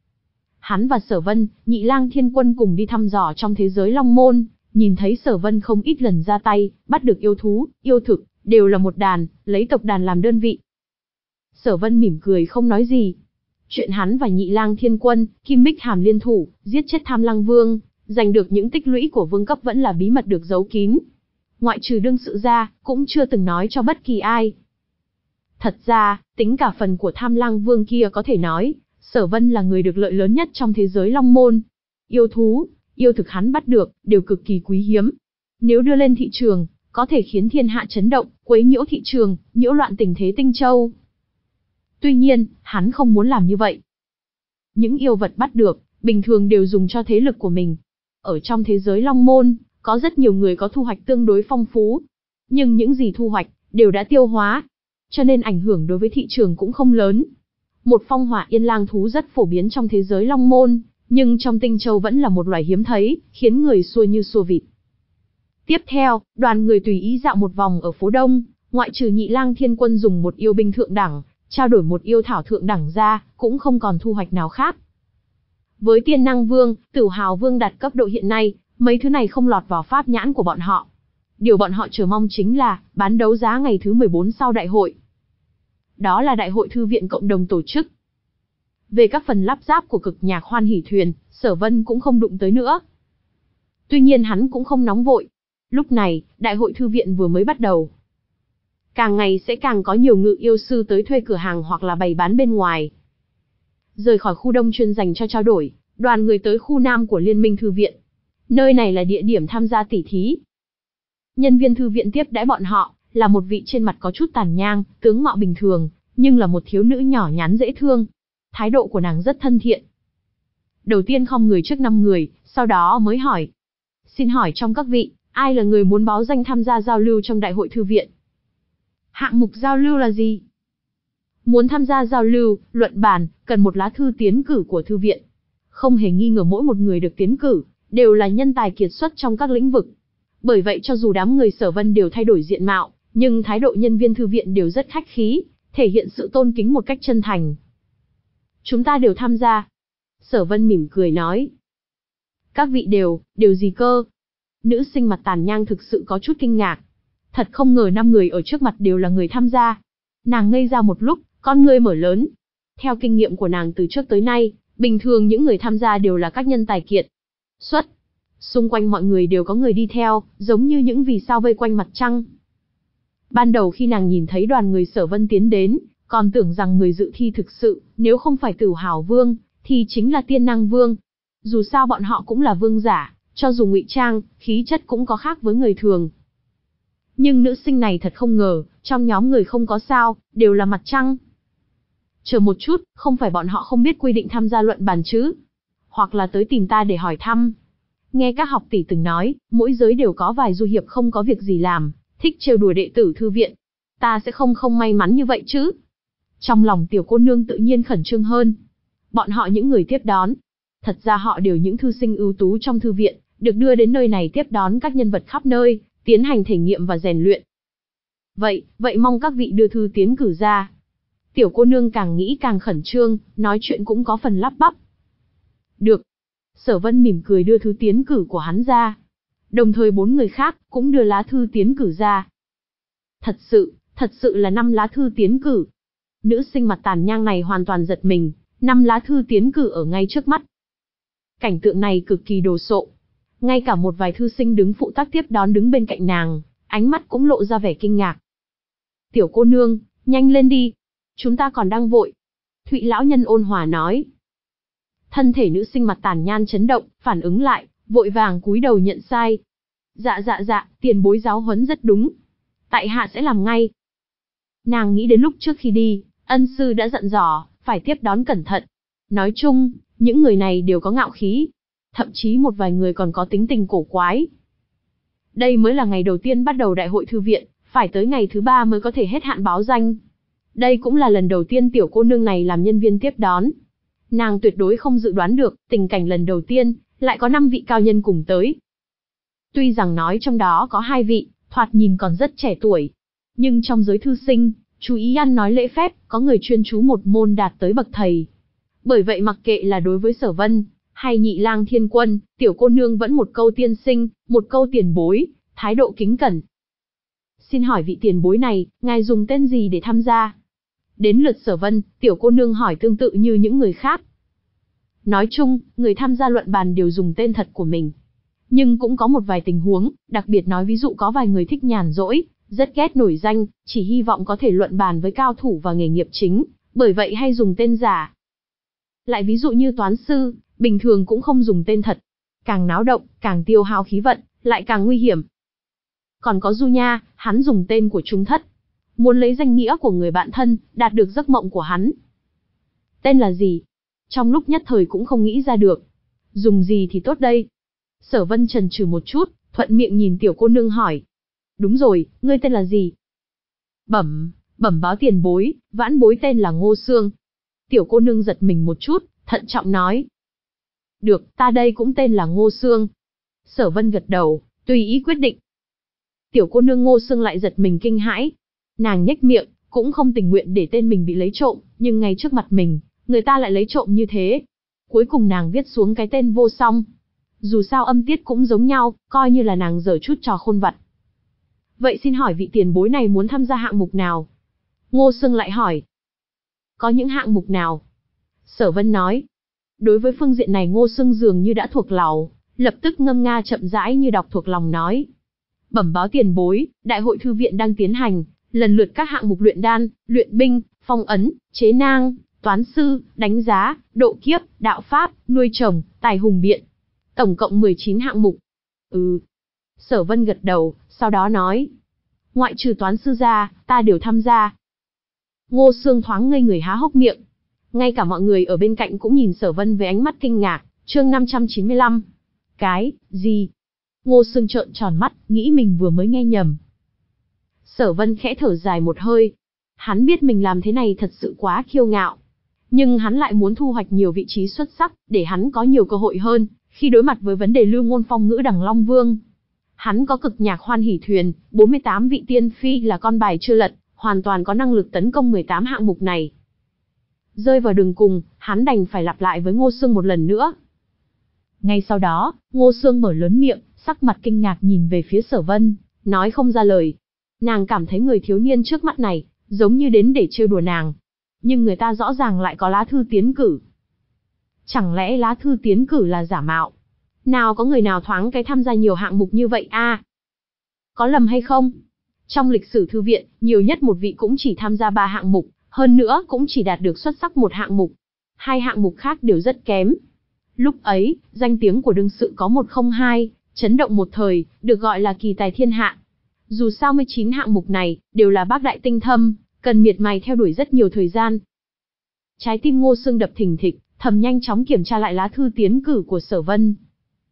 Hắn và Sở Vân, Nhị Lang Thiên Quân cùng đi thăm dò trong thế giới Long Môn, nhìn thấy Sở Vân không ít lần ra tay, bắt được yêu thú, yêu thực, đều là một đàn, lấy tộc đàn làm đơn vị. Sở Vân mỉm cười không nói gì. Chuyện hắn và Nhị Lang Thiên Quân, Kim Bích Hàm liên thủ, giết chết Tham Lang Vương, giành được những tích lũy của vương cấp vẫn là bí mật được giấu kín. Ngoại trừ đương sự ra, cũng chưa từng nói cho bất kỳ ai. Thật ra, tính cả phần của Tham Lang Vương kia có thể nói, Sở Vân là người được lợi lớn nhất trong thế giới Long Môn. Yêu thú, yêu thực hắn bắt được, đều cực kỳ quý hiếm. Nếu đưa lên thị trường, có thể khiến thiên hạ chấn động, quấy nhiễu thị trường, nhiễu loạn tình thế Tinh Châu. Tuy nhiên, hắn không muốn làm như vậy. Những yêu vật bắt được, bình thường đều dùng cho thế lực của mình. Ở trong thế giới Long Môn, có rất nhiều người có thu hoạch tương đối phong phú. Nhưng những gì thu hoạch, đều đã tiêu hóa. Cho nên ảnh hưởng đối với thị trường cũng không lớn. Một phong hỏa yên lang thú rất phổ biến trong thế giới Long Môn, nhưng trong Tinh Châu vẫn là một loài hiếm thấy, khiến người xua như xua vịt. Tiếp theo, đoàn người tùy ý dạo một vòng ở phố Đông, ngoại trừ Nhị Lang Thiên Quân dùng một yêu binh thượng đẳng, trao đổi một yêu thảo thượng đẳng ra, cũng không còn thu hoạch nào khác. Với Tiên Nang Vương, Tử Hào Vương đặt cấp độ hiện nay, mấy thứ này không lọt vào pháp nhãn của bọn họ. Điều bọn họ chờ mong chính là bán đấu giá ngày thứ mười bốn sau đại hội. Đó là đại hội thư viện cộng đồng tổ chức. Về các phần lắp ráp của cực nhạc Hoan Hỷ Thuyền, Sở Vân cũng không đụng tới nữa. Tuy nhiên hắn cũng không nóng vội. Lúc này, đại hội thư viện vừa mới bắt đầu. Càng ngày sẽ càng có nhiều ngự yêu sư tới thuê cửa hàng hoặc là bày bán bên ngoài. Rời khỏi khu Đông chuyên dành cho trao đổi, đoàn người tới khu Nam của Liên minh thư viện. Nơi này là địa điểm tham gia tỉ thí. Nhân viên thư viện tiếp đãi bọn họ, là một vị trên mặt có chút tàn nhang, tướng mạo bình thường, nhưng là một thiếu nữ nhỏ nhắn dễ thương. Thái độ của nàng rất thân thiện. Đầu tiên khom người trước năm người, sau đó mới hỏi. Xin hỏi trong các vị, ai là người muốn báo danh tham gia giao lưu trong đại hội thư viện? Hạng mục giao lưu là gì? Muốn tham gia giao lưu, luận bàn, cần một lá thư tiến cử của thư viện. Không hề nghi ngờ mỗi một người được tiến cử, đều là nhân tài kiệt xuất trong các lĩnh vực. Bởi vậy cho dù đám người Sở Vân đều thay đổi diện mạo, nhưng thái độ nhân viên thư viện đều rất khách khí, thể hiện sự tôn kính một cách chân thành. Chúng ta đều tham gia. Sở Vân mỉm cười nói. Các vị đều, đều gì cơ? Nữ sinh mặt tàn nhang thực sự có chút kinh ngạc. Thật không ngờ năm người ở trước mặt đều là người tham gia. Nàng ngây ra một lúc, con ngươi mở lớn. Theo kinh nghiệm của nàng từ trước tới nay, bình thường những người tham gia đều là các nhân tài kiệt xuất. Xung quanh mọi người đều có người đi theo, giống như những vì sao vây quanh mặt trăng. Ban đầu khi nàng nhìn thấy đoàn người Sở Vân tiến đến, còn tưởng rằng người dự thi thực sự, nếu không phải Tử Hào Vương, thì chính là Tiên Nang Vương. Dù sao bọn họ cũng là vương giả, cho dù ngụy trang, khí chất cũng có khác với người thường. Nhưng nữ sinh này thật không ngờ, trong nhóm người không có sao, đều là mặt trăng. Chờ một chút, không phải bọn họ không biết quy định tham gia luận bàn chứ? Hoặc là tới tìm ta để hỏi thăm? Nghe các học tỷ từng nói, mỗi giới đều có vài du hiệp không có việc gì làm, thích trêu đùa đệ tử thư viện. Ta sẽ không không may mắn như vậy chứ. Trong lòng tiểu cô nương tự nhiên khẩn trương hơn. Bọn họ những người tiếp đón. Thật ra họ đều những thư sinh ưu tú trong thư viện, được đưa đến nơi này tiếp đón các nhân vật khắp nơi, tiến hành thể nghiệm và rèn luyện. Vậy, vậy mong các vị đưa thư tiến cử ra. Tiểu cô nương càng nghĩ càng khẩn trương, nói chuyện cũng có phần lắp bắp. Được. Sở Vân mỉm cười đưa thư tiến cử của hắn ra. Đồng thời bốn người khác cũng đưa lá thư tiến cử ra. Thật sự, thật sự là năm lá thư tiến cử. Nữ sinh mặt tàn nhang này hoàn toàn giật mình, năm lá thư tiến cử ở ngay trước mắt. Cảnh tượng này cực kỳ đồ sộ. Ngay cả một vài thư sinh đứng phụ tác tiếp đón đứng bên cạnh nàng, ánh mắt cũng lộ ra vẻ kinh ngạc. Tiểu cô nương, nhanh lên đi. Chúng ta còn đang vội. Thụy lão nhân ôn hòa nói. Thân thể nữ sinh mặt tàn nhan chấn động, phản ứng lại, vội vàng cúi đầu nhận sai. Dạ dạ dạ, tiền bối giáo huấn rất đúng. Tại hạ sẽ làm ngay. Nàng nghĩ đến lúc trước khi đi, ân sư đã dặn dò, phải tiếp đón cẩn thận. Nói chung, những người này đều có ngạo khí. Thậm chí một vài người còn có tính tình cổ quái. Đây mới là ngày đầu tiên bắt đầu đại hội thư viện, phải tới ngày thứ ba mới có thể hết hạn báo danh. Đây cũng là lần đầu tiên tiểu cô nương này làm nhân viên tiếp đón. Nàng tuyệt đối không dự đoán được, tình cảnh lần đầu tiên, lại có năm vị cao nhân cùng tới. Tuy rằng nói trong đó có hai vị, thoạt nhìn còn rất trẻ tuổi. Nhưng trong giới thư sinh, chú ý ăn nói lễ phép, có người chuyên chú một môn đạt tới bậc thầy. Bởi vậy mặc kệ là đối với Sở Vân, hay Nhị Lang Thiên Quân, tiểu cô nương vẫn một câu tiên sinh, một câu tiền bối, thái độ kính cẩn. Xin hỏi vị tiền bối này, ngài dùng tên gì để tham gia? Đến lượt Sở Vân, tiểu cô nương hỏi tương tự như những người khác. Nói chung, người tham gia luận bàn đều dùng tên thật của mình. Nhưng cũng có một vài tình huống, đặc biệt nói ví dụ có vài người thích nhàn rỗi, rất ghét nổi danh, chỉ hy vọng có thể luận bàn với cao thủ và nghề nghiệp chính, bởi vậy hay dùng tên giả. Lại ví dụ như toán sư, bình thường cũng không dùng tên thật. Càng náo động, càng tiêu hao khí vận, lại càng nguy hiểm. Còn có Du Nha, hắn dùng tên của Trung Thất. Muốn lấy danh nghĩa của người bạn thân, đạt được giấc mộng của hắn. Tên là gì? Trong lúc nhất thời cũng không nghĩ ra được. Dùng gì thì tốt đây? Sở Vân chần chừ một chút, thuận miệng nhìn tiểu cô nương hỏi. Đúng rồi, ngươi tên là gì? Bẩm, bẩm báo tiền bối, vãn bối tên là Ngô Sương. Tiểu cô nương giật mình một chút, thận trọng nói. Được, ta đây cũng tên là Ngô Sương. Sở Vân gật đầu, tùy ý quyết định. Tiểu cô nương Ngô Sương lại giật mình kinh hãi. Nàng nhếch miệng, cũng không tình nguyện để tên mình bị lấy trộm, nhưng ngay trước mặt mình, người ta lại lấy trộm như thế. Cuối cùng nàng viết xuống cái tên Vô Song. Dù sao âm tiết cũng giống nhau, coi như là nàng giở chút trò khôn vặt. Vậy xin hỏi vị tiền bối này muốn tham gia hạng mục nào? Ngô Sương lại hỏi. Có những hạng mục nào? Sở Vân nói. Đối với phương diện này Ngô Sương dường như đã thuộc lòng, lập tức ngâm nga chậm rãi như đọc thuộc lòng nói. Bẩm báo tiền bối, đại hội thư viện đang tiến hành, lần lượt các hạng mục luyện đan, luyện binh, phong ấn, chế nang, toán sư, đánh giá, độ kiếp, đạo pháp, nuôi trồng, tài hùng biện. Tổng cộng mười chín hạng mục. Ừ. Sở Vân gật đầu, sau đó nói. Ngoại trừ toán sư ra, ta đều tham gia. Ngô Sương thoáng ngây người há hốc miệng. Ngay cả mọi người ở bên cạnh cũng nhìn Sở Vân với ánh mắt kinh ngạc. Chương năm trăm chín mươi lăm. Cái, gì? Ngô Sương trợn tròn mắt, nghĩ mình vừa mới nghe nhầm. Sở Vân khẽ thở dài một hơi. Hắn biết mình làm thế này thật sự quá kiêu ngạo. Nhưng hắn lại muốn thu hoạch nhiều vị trí xuất sắc, để hắn có nhiều cơ hội hơn, khi đối mặt với vấn đề lưu ngôn phong ngữ đằng Long Vương. Hắn có cực nhạc hoan hỷ thuyền, bốn mươi tám vị tiên phi là con bài chưa lật, hoàn toàn có năng lực tấn công mười tám hạng mục này. Rơi vào đường cùng, hắn đành phải lặp lại với Ngô Sương một lần nữa. Ngay sau đó, Ngô Sương mở lớn miệng, sắc mặt kinh ngạc nhìn về phía Sở Vân, nói không ra lời. Nàng cảm thấy người thiếu niên trước mắt này, giống như đến để trêu đùa nàng. Nhưng người ta rõ ràng lại có lá thư tiến cử. Chẳng lẽ lá thư tiến cử là giả mạo? Nào có người nào thoáng cái tham gia nhiều hạng mục như vậy a? À? Có lầm hay không? Trong lịch sử thư viện, nhiều nhất một vị cũng chỉ tham gia ba hạng mục, hơn nữa cũng chỉ đạt được xuất sắc một hạng mục. Hai hạng mục khác đều rất kém. Lúc ấy, danh tiếng của đương sự có một không hai, chấn động một thời, được gọi là kỳ tài thiên hạ. Dù sao mười chín hạng mục này, đều là bác đại tinh thâm, cần miệt mài theo đuổi rất nhiều thời gian. Trái tim Ngô Sương đập thình thịch, thầm nhanh chóng kiểm tra lại lá thư tiến cử của Sở Vân.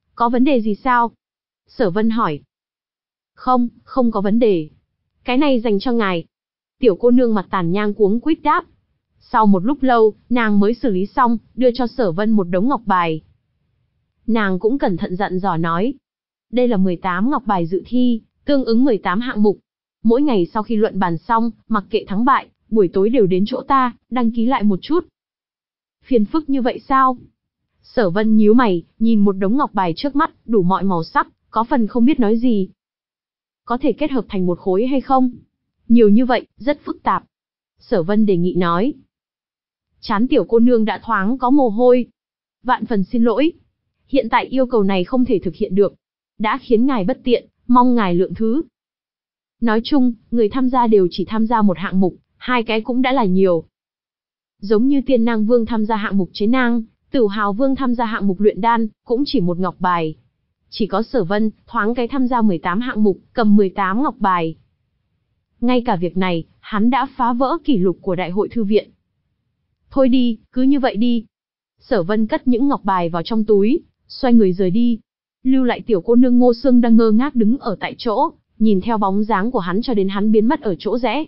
Có vấn đề gì sao? Sở Vân hỏi. Không, không có vấn đề. Cái này dành cho ngài. Tiểu cô nương mặt tàn nhang cuống quýt đáp. Sau một lúc lâu, nàng mới xử lý xong, đưa cho Sở Vân một đống ngọc bài. Nàng cũng cẩn thận dặn dò nói. Đây là mười tám ngọc bài dự thi, tương ứng mười tám hạng mục. Mỗi ngày sau khi luận bàn xong, mặc kệ thắng bại, buổi tối đều đến chỗ ta, đăng ký lại một chút. Phiền phức như vậy sao? Sở Vân nhíu mày, nhìn một đống ngọc bài trước mắt, đủ mọi màu sắc, có phần không biết nói gì. Có thể kết hợp thành một khối hay không? Nhiều như vậy, rất phức tạp. Sở Vân đề nghị nói. Chán tiểu cô nương đã thoáng có mồ hôi. Vạn phần xin lỗi. Hiện tại yêu cầu này không thể thực hiện được. Đã khiến ngài bất tiện, mong ngài lượng thứ. Nói chung, người tham gia đều chỉ tham gia một hạng mục, hai cái cũng đã là nhiều. Giống như Tiên Nang Vương tham gia hạng mục chế nang, Tửu Hào Vương tham gia hạng mục luyện đan, cũng chỉ một ngọc bài. Chỉ có Sở Vân, thoáng cái tham gia mười tám hạng mục, cầm mười tám ngọc bài. Ngay cả việc này, hắn đã phá vỡ kỷ lục của Đại hội Thư viện. Thôi đi, cứ như vậy đi. Sở Vân cất những ngọc bài vào trong túi, xoay người rời đi. Lưu lại tiểu cô nương Ngô Sương đang ngơ ngác đứng ở tại chỗ, nhìn theo bóng dáng của hắn cho đến hắn biến mất ở chỗ rẽ.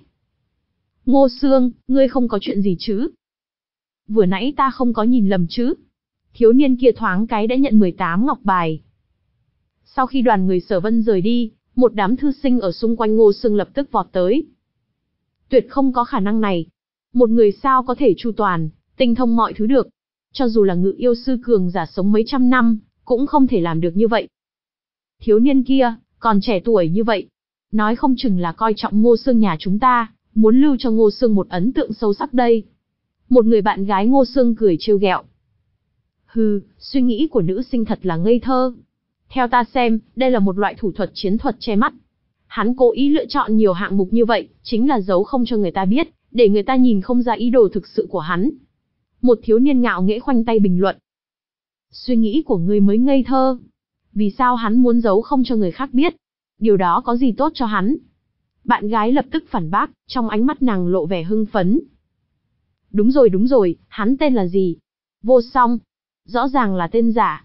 Ngô Sương, ngươi không có chuyện gì chứ? Vừa nãy ta không có nhìn lầm chứ? Thiếu niên kia thoáng cái đã nhận mười tám ngọc bài. Sau khi đoàn người Sở Vân rời đi, một đám thư sinh ở xung quanh Ngô Sương lập tức vọt tới. Tuyệt không có khả năng này. Một người sao có thể chu toàn, tinh thông mọi thứ được. Cho dù là ngự yêu sư cường giả sống mấy trăm năm, cũng không thể làm được như vậy. Thiếu niên kia, còn trẻ tuổi như vậy. Nói không chừng là coi trọng Ngô Sương nhà chúng ta, muốn lưu cho Ngô Sương một ấn tượng sâu sắc đây. Một người bạn gái Ngô Sương cười trêu ghẹo. Hừ, suy nghĩ của nữ sinh thật là ngây thơ. Theo ta xem, đây là một loại thủ thuật chiến thuật che mắt. Hắn cố ý lựa chọn nhiều hạng mục như vậy, chính là giấu không cho người ta biết, để người ta nhìn không ra ý đồ thực sự của hắn. Một thiếu niên ngạo nghễ khoanh tay bình luận. Suy nghĩ của ngươi mới ngây thơ. Vì sao hắn muốn giấu không cho người khác biết? Điều đó có gì tốt cho hắn? Bạn gái lập tức phản bác, trong ánh mắt nàng lộ vẻ hưng phấn. Đúng rồi đúng rồi, hắn tên là gì? Vô Song. Rõ ràng là tên giả.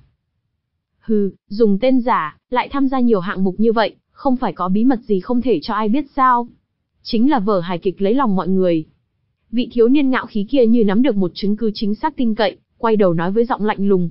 Hừ, dùng tên giả, lại tham gia nhiều hạng mục như vậy, không phải có bí mật gì không thể cho ai biết sao? Chính là vở hài kịch lấy lòng mọi người. Vị thiếu niên ngạo khí kia như nắm được một chứng cứ chính xác tin cậy, quay đầu nói với giọng lạnh lùng.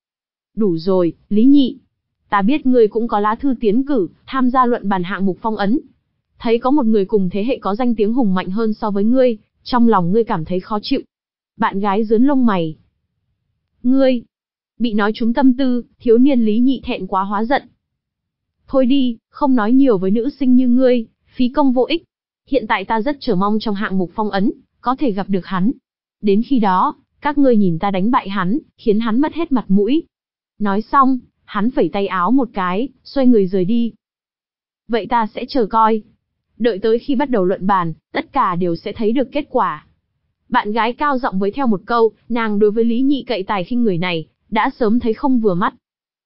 Đủ rồi, Lý Nhị. Ta biết ngươi cũng có lá thư tiến cử, tham gia luận bàn hạng mục phong ấn. Thấy có một người cùng thế hệ có danh tiếng hùng mạnh hơn so với ngươi, trong lòng ngươi cảm thấy khó chịu. Bạn gái dướn lông mày. Ngươi, bị nói trúng tâm tư, thiếu niên Lý Nhị thẹn quá hóa giận. Thôi đi, không nói nhiều với nữ sinh như ngươi, phí công vô ích. Hiện tại ta rất chờ mong trong hạng mục phong ấn, có thể gặp được hắn. Đến khi đó, các ngươi nhìn ta đánh bại hắn, khiến hắn mất hết mặt mũi. Nói xong, hắn phẩy tay áo một cái, xoay người rời đi. Vậy ta sẽ chờ coi. Đợi tới khi bắt đầu luận bàn, tất cả đều sẽ thấy được kết quả. Bạn gái cao giọng với theo một câu, nàng đối với Lý Nhị cậy tài khinh người này, đã sớm thấy không vừa mắt.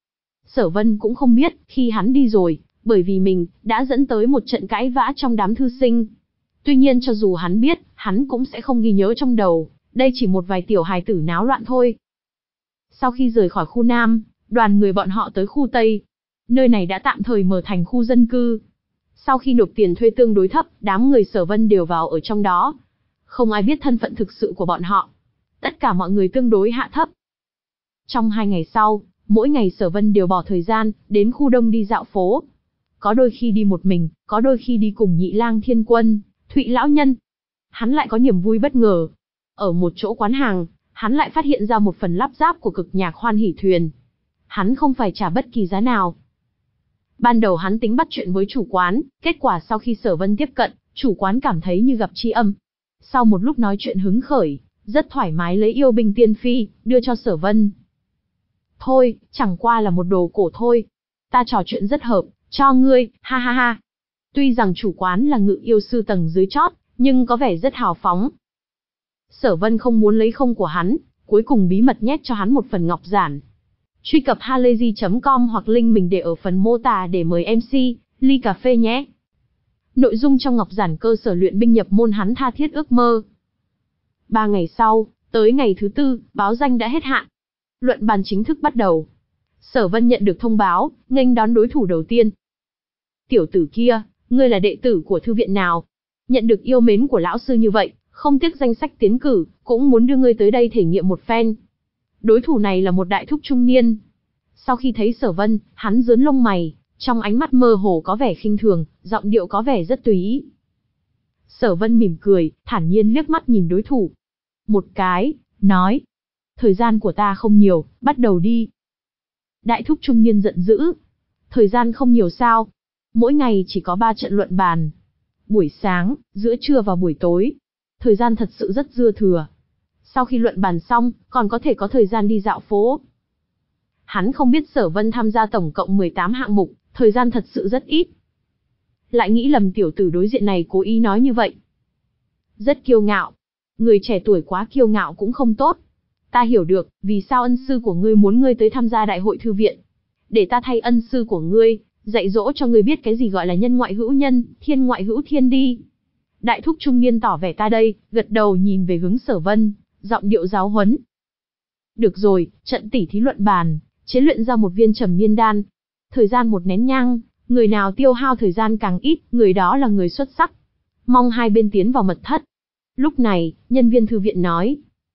Sở Vân cũng không biết, khi hắn đi rồi, bởi vì mình, đã dẫn tới một trận cãi vã trong đám thư sinh. Tuy nhiên cho dù hắn biết, hắn cũng sẽ không ghi nhớ trong đầu, đây chỉ một vài tiểu hài tử náo loạn thôi. Sau khi rời khỏi khu Nam, đoàn người bọn họ tới khu Tây. Nơi này đã tạm thời mở thành khu dân cư. Sau khi nộp tiền thuê tương đối thấp, đám người Sở Vân đều vào ở trong đó. Không ai biết thân phận thực sự của bọn họ. Tất cả mọi người tương đối hạ thấp. Trong hai ngày sau, mỗi ngày Sở Vân đều bỏ thời gian, đến khu Đông đi dạo phố. Có đôi khi đi một mình, có đôi khi đi cùng Nhị Lang Thiên Quân, Thụy Lão Nhân. Hắn lại có niềm vui bất ngờ. Ở một chỗ quán hàng, hắn lại phát hiện ra một phần lắp ráp của cực nhạc Hoan Hỷ Thuyền. Hắn không phải trả bất kỳ giá nào. Ban đầu hắn tính bắt chuyện với chủ quán, kết quả sau khi Sở Vân tiếp cận, chủ quán cảm thấy như gặp tri âm. Sau một lúc nói chuyện hứng khởi, rất thoải mái lấy yêu binh tiên phi, đưa cho Sở Vân. Thôi, chẳng qua là một đồ cổ thôi. Ta trò chuyện rất hợp, cho ngươi, ha ha ha. Tuy rằng chủ quán là ngự yêu sư tầng dưới chót, nhưng có vẻ rất hào phóng. Sở Vân không muốn lấy không của hắn, cuối cùng bí mật nhét cho hắn một phần ngọc giản. Truy cập halayzi chấm com hoặc link mình để ở phần mô tả để mời em xê, ly cà phê nhé. Nội dung trong ngọc giản cơ sở luyện binh nhập môn hắn tha thiết ước mơ. Ba ngày sau, tới ngày thứ tư, báo danh đã hết hạn. Luận bàn chính thức bắt đầu. Sở Vân nhận được thông báo, nghênh đón đối thủ đầu tiên. Tiểu tử kia, ngươi là đệ tử của thư viện nào? Nhận được yêu mến của lão sư như vậy, không tiếc danh sách tiến cử, cũng muốn đưa ngươi tới đây thể nghiệm một phen. Đối thủ này là một đại thúc trung niên. Sau khi thấy Sở Vân, hắn giớn lông mày, trong ánh mắt mơ hồ có vẻ khinh thường, giọng điệu có vẻ rất tùy ý. Sở Vân mỉm cười, thản nhiên liếc mắt nhìn đối thủ. Một cái, nói. Thời gian của ta không nhiều, bắt đầu đi. Đại thúc trung niên giận dữ. Thời gian không nhiều sao? Mỗi ngày chỉ có ba trận luận bàn. Buổi sáng, giữa trưa và buổi tối. Thời gian thật sự rất dư thừa. Sau khi luận bàn xong, còn có thể có thời gian đi dạo phố. Hắn không biết Sở Vân tham gia tổng cộng mười tám hạng mục, thời gian thật sự rất ít. Lại nghĩ lầm tiểu tử đối diện này cố ý nói như vậy. Rất kiêu ngạo. Người trẻ tuổi quá kiêu ngạo cũng không tốt. Ta hiểu được, vì sao ân sư của ngươi muốn ngươi tới tham gia đại hội thư viện. Để ta thay ân sư của ngươi, dạy dỗ cho ngươi biết cái gì gọi là nhân ngoại hữu nhân, thiên ngoại hữu thiên đi. Đại thúc trung niên tỏ vẻ ta đây, gật đầu nhìn về hướng Sở Vân, giọng điệu giáo huấn. Được rồi, trận tỉ thí luận bàn, chế luyện ra một viên trầm miên đan. Thời gian một nén nhang, người nào tiêu hao thời gian càng ít, người đó là người xuất sắc. Mong hai bên tiến vào mật thất. Lúc này, nhân viên thư viện nói.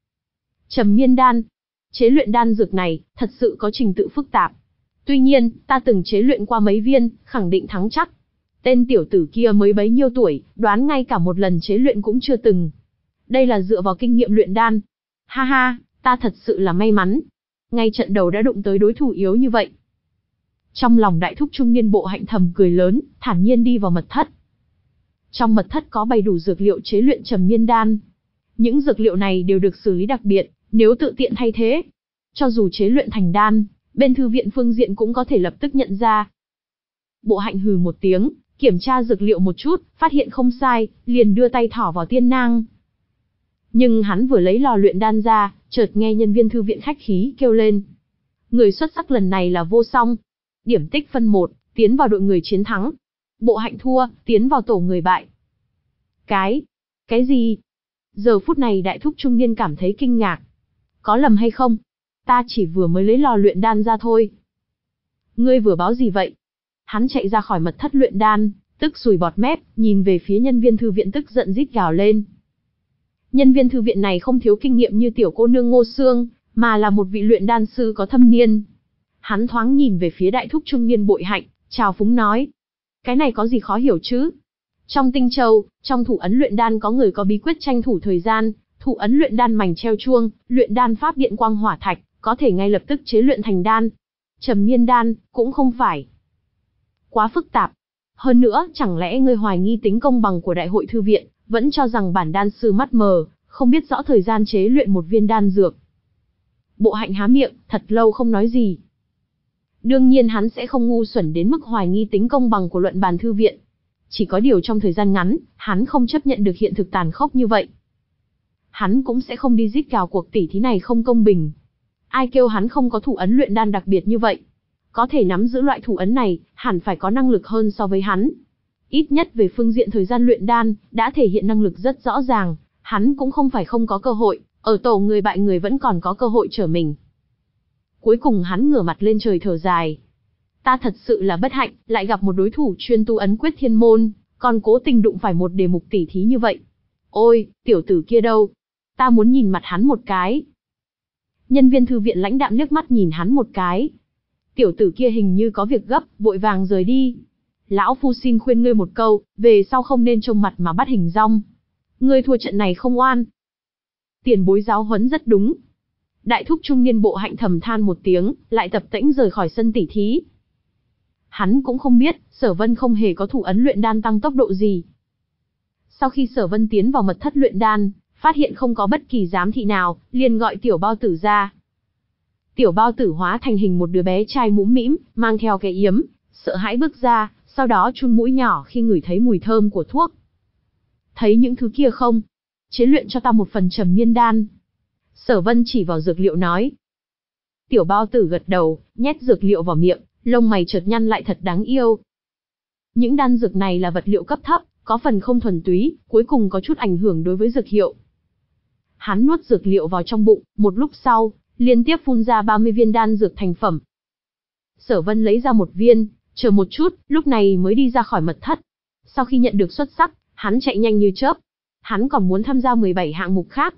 Trầm miên đan. Chế luyện đan dược này, thật sự có trình tự phức tạp. Tuy nhiên, ta từng chế luyện qua mấy viên, khẳng định thắng chắc. Tên tiểu tử kia mới bấy nhiêu tuổi, đoán ngay cả một lần chế luyện cũng chưa từng. Đây là dựa vào kinh nghiệm luyện đan. Ha ha, ta thật sự là may mắn. Ngay trận đầu đã đụng tới đối thủ yếu như vậy. Trong lòng đại thúc trung niên Bộ Hạnh thầm cười lớn, thản nhiên đi vào mật thất. Trong mật thất có bày đủ dược liệu chế luyện trầm miên đan. Những dược liệu này đều được xử lý đặc biệt, nếu tự tiện thay thế. Cho dù chế luyện thành đan, bên thư viện phương diện cũng có thể lập tức nhận ra. Bộ Hạnh hừ một tiếng, kiểm tra dược liệu một chút, phát hiện không sai, liền đưa tay thỏ vào tiên nang. Nhưng hắn vừa lấy lò luyện đan ra, chợt nghe nhân viên thư viện khách khí kêu lên. Người xuất sắc lần này là Vô Song. Điểm tích phân một, tiến vào đội người chiến thắng. Bộ Hạnh thua, tiến vào tổ người bại. Cái? Cái gì? Giờ phút này đại thúc trung niên cảm thấy kinh ngạc. Có lầm hay không? Ta chỉ vừa mới lấy lò luyện đan ra thôi. Ngươi vừa báo gì vậy? Hắn chạy ra khỏi mật thất luyện đan, tức sùi bọt mép, nhìn về phía nhân viên thư viện tức giận rít gào lên. Nhân viên thư viện này không thiếu kinh nghiệm như tiểu cô nương Ngô Sương, mà là một vị luyện đan sư có thâm niên. Hắn thoáng nhìn về phía đại thúc trung niên Bội Hạnh, chào phúng nói. Cái này có gì khó hiểu chứ? Trong Tinh Châu, trong thủ ấn luyện đan có người có bí quyết tranh thủ thời gian, thủ ấn luyện đan mảnh treo chuông, luyện đan pháp điện quang hỏa thạch, có thể ngay lập tức chế luyện thành đan. Trầm miên đan, cũng không phải quá phức tạp. Hơn nữa, chẳng lẽ ngươi hoài nghi tính công bằng của đại hội thư viện, vẫn cho rằng bản đan sư mắt mờ, không biết rõ thời gian chế luyện một viên đan dược. Bộ Hạnh há miệng, thật lâu không nói gì. Đương nhiên hắn sẽ không ngu xuẩn đến mức hoài nghi tính công bằng của luận bàn thư viện. Chỉ có điều trong thời gian ngắn, hắn không chấp nhận được hiện thực tàn khốc như vậy. Hắn cũng sẽ không đi rít gào cuộc tỉ thí này không công bình. Ai kêu hắn không có thủ ấn luyện đan đặc biệt như vậy. Có thể nắm giữ loại thủ ấn này, hẳn phải có năng lực hơn so với hắn. Ít nhất về phương diện thời gian luyện đan, đã thể hiện năng lực rất rõ ràng, hắn cũng không phải không có cơ hội, ở tổ người bại người vẫn còn có cơ hội trở mình. Cuối cùng hắn ngửa mặt lên trời thở dài. Ta thật sự là bất hạnh, lại gặp một đối thủ chuyên tu ấn quyết thiên môn, còn cố tình đụng phải một đề mục tỉ thí như vậy. Ôi, tiểu tử kia đâu? Ta muốn nhìn mặt hắn một cái. Nhân viên thư viện lãnh đạm liếc mắt nhìn hắn một cái. Tiểu tử kia hình như có việc gấp, vội vàng rời đi. Lão phu xin khuyên ngươi một câu, về sau không nên trông mặt mà bắt hình dong. Ngươi thua trận này không oan. Tiền bối giáo huấn rất đúng. Đại thúc trung niên Bộ Hạnh thầm than một tiếng, lại tập tễnh rời khỏi sân tỉ thí. Hắn cũng không biết, Sở Vân không hề có thủ ấn luyện đan tăng tốc độ gì. Sau khi Sở Vân tiến vào mật thất luyện đan, phát hiện không có bất kỳ giám thị nào, liền gọi Tiểu Bao Tử ra. Tiểu Bao Tử hóa thành hình một đứa bé trai mũm mĩm, mang theo cái yếm, sợ hãi bước ra, sau đó chun mũi nhỏ khi ngửi thấy mùi thơm của thuốc. Thấy những thứ kia không? Chế luyện cho ta một phần trầm miên đan. Sở Vân chỉ vào dược liệu nói. Tiểu Bao Tử gật đầu, nhét dược liệu vào miệng, lông mày chợt nhăn lại thật đáng yêu. Những đan dược này là vật liệu cấp thấp, có phần không thuần túy, cuối cùng có chút ảnh hưởng đối với dược hiệu. Hắn nuốt dược liệu vào trong bụng, một lúc sau, liên tiếp phun ra ba mươi viên đan dược thành phẩm. Sở Vân lấy ra một viên, chờ một chút, lúc này mới đi ra khỏi mật thất. Sau khi nhận được xuất sắc, hắn chạy nhanh như chớp. Hắn còn muốn tham gia mười bảy hạng mục khác.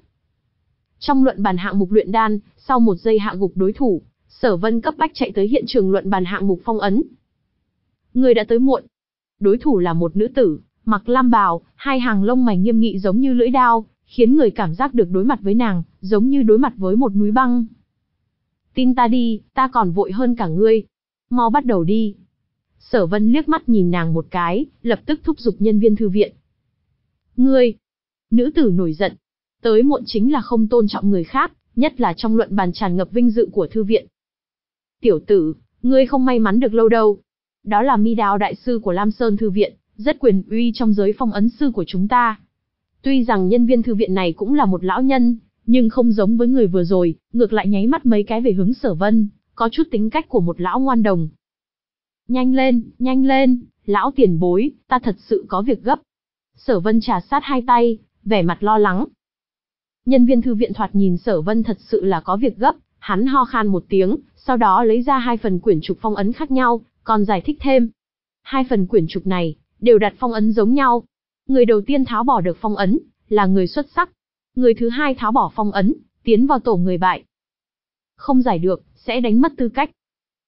Trong luận bàn hạng mục luyện đan, sau một giây hạ gục đối thủ, Sở Vân cấp bách chạy tới hiện trường luận bàn hạng mục phong ấn. Người đã tới muộn. Đối thủ là một nữ tử, mặc lam bào, hai hàng lông mày nghiêm nghị giống như lưỡi dao, khiến người cảm giác được đối mặt với nàng, giống như đối mặt với một núi băng. Tin ta đi, ta còn vội hơn cả ngươi. Mau bắt đầu đi. Sở Vân liếc mắt nhìn nàng một cái, lập tức thúc giục nhân viên thư viện. Ngươi! Nữ tử nổi giận. Tới muộn chính là không tôn trọng người khác, nhất là trong luận bàn tràn ngập vinh dự của thư viện. Tiểu tử, ngươi không may mắn được lâu đâu. Đó là Mi Đao đại sư của Lam Sơn thư viện, rất quyền uy trong giới phong ấn sư của chúng ta. Tuy rằng nhân viên thư viện này cũng là một lão nhân, nhưng không giống với người vừa rồi, ngược lại nháy mắt mấy cái về hướng Sở Vân, có chút tính cách của một lão ngoan đồng. Nhanh lên, nhanh lên, lão tiền bối, ta thật sự có việc gấp. Sở Vân trà sát hai tay, vẻ mặt lo lắng. Nhân viên thư viện thoạt nhìn Sở Vân thật sự là có việc gấp, hắn ho khan một tiếng, sau đó lấy ra hai phần quyển trục phong ấn khác nhau, còn giải thích thêm. Hai phần quyển trục này, đều đặt phong ấn giống nhau. Người đầu tiên tháo bỏ được phong ấn, là người xuất sắc. Người thứ hai tháo bỏ phong ấn, tiến vào tổ người bại. Không giải được, sẽ đánh mất tư cách.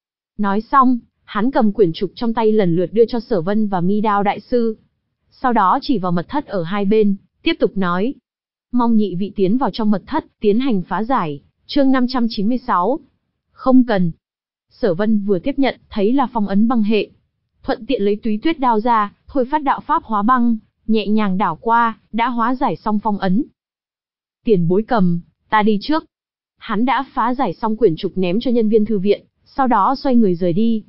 Nói xong, hắn cầm quyển trục trong tay lần lượt đưa cho Sở Vân và Mi Đao đại sư. Sau đó chỉ vào mật thất ở hai bên, tiếp tục nói. Mong nhị vị tiến vào trong mật thất, tiến hành phá giải, chương năm trăm chín mươi sáu. Không cần. Sở Vân vừa tiếp nhận, thấy là phong ấn băng hệ. Thuận tiện lấy túy tuyết đao ra, thôi phát đạo pháp hóa băng, nhẹ nhàng đảo qua, đã hóa giải xong phong ấn. Tiền bối cầm, ta đi trước. Hắn đã phá giải xong quyển trục ném cho nhân viên thư viện, sau đó xoay người rời đi.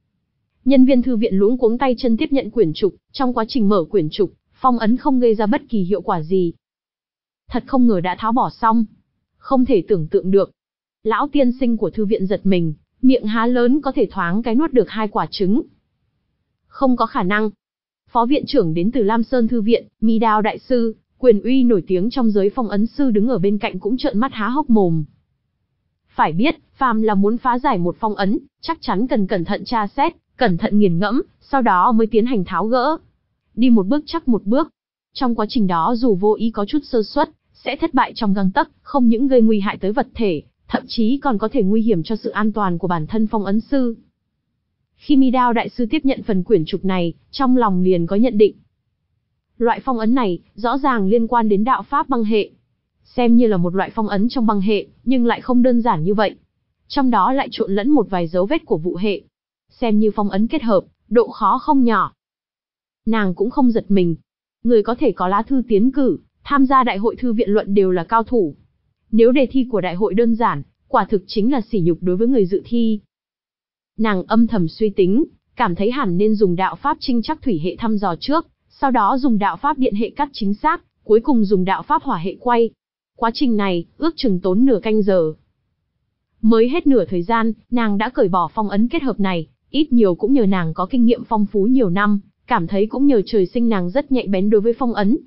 Nhân viên thư viện luống cuống tay chân tiếp nhận quyển trục, trong quá trình mở quyển trục, phong ấn không gây ra bất kỳ hiệu quả gì. Thật không ngờ đã tháo bỏ xong. Không thể tưởng tượng được. Lão tiên sinh của thư viện giật mình, miệng há lớn có thể thoáng cái nuốt được hai quả trứng. Không có khả năng. Phó viện trưởng đến từ Lam Sơn thư viện, Mi Đao đại sư, quyền uy nổi tiếng trong giới phong ấn sư đứng ở bên cạnh cũng trợn mắt há hốc mồm. Phải biết, phàm là muốn phá giải một phong ấn, chắc chắn cần cẩn thận tra xét, cẩn thận nghiền ngẫm, sau đó mới tiến hành tháo gỡ. Đi một bước chắc một bước. Trong quá trình đó dù vô ý có chút sơ suất, sẽ thất bại trong gang tấc, không những gây nguy hại tới vật thể, thậm chí còn có thể nguy hiểm cho sự an toàn của bản thân phong ấn sư. Khi Mi Đao đại sư tiếp nhận phần quyển trục này, trong lòng liền có nhận định. Loại phong ấn này, rõ ràng liên quan đến đạo pháp băng hệ. Xem như là một loại phong ấn trong băng hệ, nhưng lại không đơn giản như vậy. Trong đó lại trộn lẫn một vài dấu vết của vụ hệ. Xem như phong ấn kết hợp, độ khó không nhỏ. Nàng cũng không giật mình. Người có thể có lá thư tiến cử, tham gia đại hội thư viện luận đều là cao thủ. Nếu đề thi của đại hội đơn giản, quả thực chính là sỉ nhục đối với người dự thi. Nàng âm thầm suy tính, cảm thấy hẳn nên dùng đạo pháp trinh trắc thủy hệ thăm dò trước, sau đó dùng đạo pháp điện hệ cắt chính xác, cuối cùng dùng đạo pháp hỏa hệ quay. Quá trình này, ước chừng tốn nửa canh giờ. Mới hết nửa thời gian, nàng đã cởi bỏ phong ấn kết hợp này, ít nhiều cũng nhờ nàng có kinh nghiệm phong phú nhiều năm, cảm thấy cũng nhờ trời sinh nàng rất nhạy bén đối với phong ấn.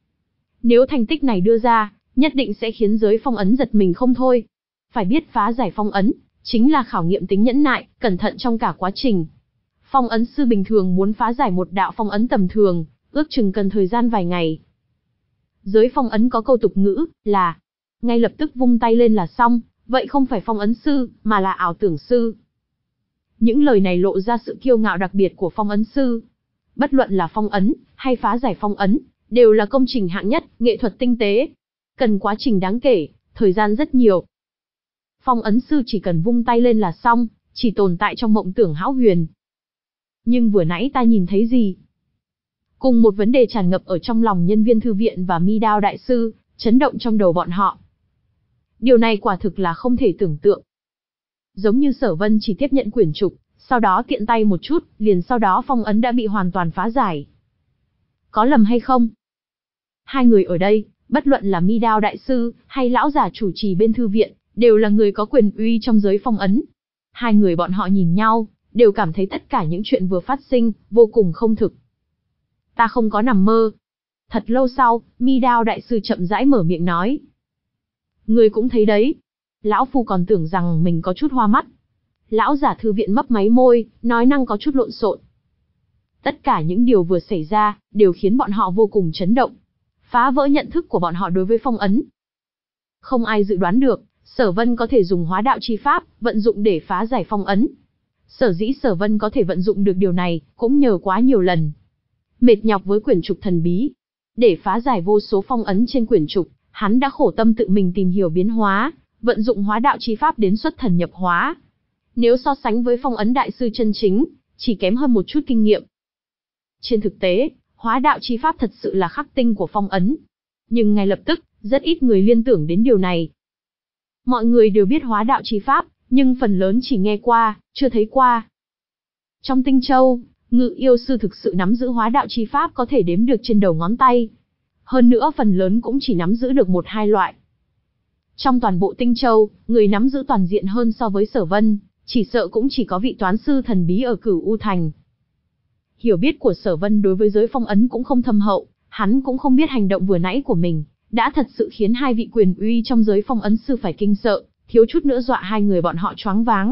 Nếu thành tích này đưa ra, nhất định sẽ khiến giới phong ấn giật mình không thôi. Phải biết phá giải phong ấn, chính là khảo nghiệm tính nhẫn nại, cẩn thận trong cả quá trình. Phong ấn sư bình thường muốn phá giải một đạo phong ấn tầm thường, ước chừng cần thời gian vài ngày. Giới phong ấn có câu tục ngữ, là ngay lập tức vung tay lên là xong, vậy không phải phong ấn sư, mà là ảo tưởng sư. Những lời này lộ ra sự kiêu ngạo đặc biệt của phong ấn sư. Bất luận là phong ấn, hay phá giải phong ấn, đều là công trình hạng nhất, nghệ thuật tinh tế. Cần quá trình đáng kể, thời gian rất nhiều. Phong ấn sư chỉ cần vung tay lên là xong, chỉ tồn tại trong mộng tưởng hão huyền. Nhưng vừa nãy ta nhìn thấy gì? Cùng một vấn đề tràn ngập ở trong lòng nhân viên thư viện và Mi Đao đại sư, chấn động trong đầu bọn họ. Điều này quả thực là không thể tưởng tượng. Giống như Sở Vân chỉ tiếp nhận quyển trục, sau đó tiện tay một chút, liền sau đó phong ấn đã bị hoàn toàn phá giải. Có lầm hay không? Hai người ở đây, bất luận là Mi Đao đại sư, hay lão giả chủ trì bên thư viện, đều là người có quyền uy trong giới phong ấn. Hai người bọn họ nhìn nhau, đều cảm thấy tất cả những chuyện vừa phát sinh, vô cùng không thực. Ta không có nằm mơ. Thật lâu sau, Mi Đao đại sư chậm rãi mở miệng nói. Người cũng thấy đấy. Lão phu còn tưởng rằng mình có chút hoa mắt. Lão giả thư viện mấp máy môi, nói năng có chút lộn xộn. Tất cả những điều vừa xảy ra, đều khiến bọn họ vô cùng chấn động. Phá vỡ nhận thức của bọn họ đối với phong ấn. Không ai dự đoán được, Sở Vân có thể dùng hóa đạo chi pháp, vận dụng để phá giải phong ấn. Sở dĩ Sở Vân có thể vận dụng được điều này, cũng nhờ quá nhiều lần. Mệt nhọc với quyển trục thần bí. Để phá giải vô số phong ấn trên quyển trục, hắn đã khổ tâm tự mình tìm hiểu biến hóa, vận dụng hóa đạo chi pháp đến xuất thần nhập hóa. Nếu so sánh với phong ấn đại sư chân chính, chỉ kém hơn một chút kinh nghiệm. Trên thực tế, hóa đạo chi pháp thật sự là khắc tinh của phong ấn. Nhưng ngay lập tức, rất ít người liên tưởng đến điều này. Mọi người đều biết hóa đạo chi pháp, nhưng phần lớn chỉ nghe qua, chưa thấy qua. Trong Tinh Châu, Ngự yêu sư thực sự nắm giữ hóa đạo chi pháp có thể đếm được trên đầu ngón tay. Hơn nữa phần lớn cũng chỉ nắm giữ được một hai loại. Trong toàn bộ Tinh Châu, người nắm giữ toàn diện hơn so với Sở Vân, chỉ sợ cũng chỉ có vị toán sư thần bí ở Cửu U Thành. Hiểu biết của Sở Vân đối với giới phong ấn cũng không thâm hậu, hắn cũng không biết hành động vừa nãy của mình đã thật sự khiến hai vị quyền uy trong giới phong ấn sư phải kinh sợ, thiếu chút nữa dọa hai người bọn họ choáng váng.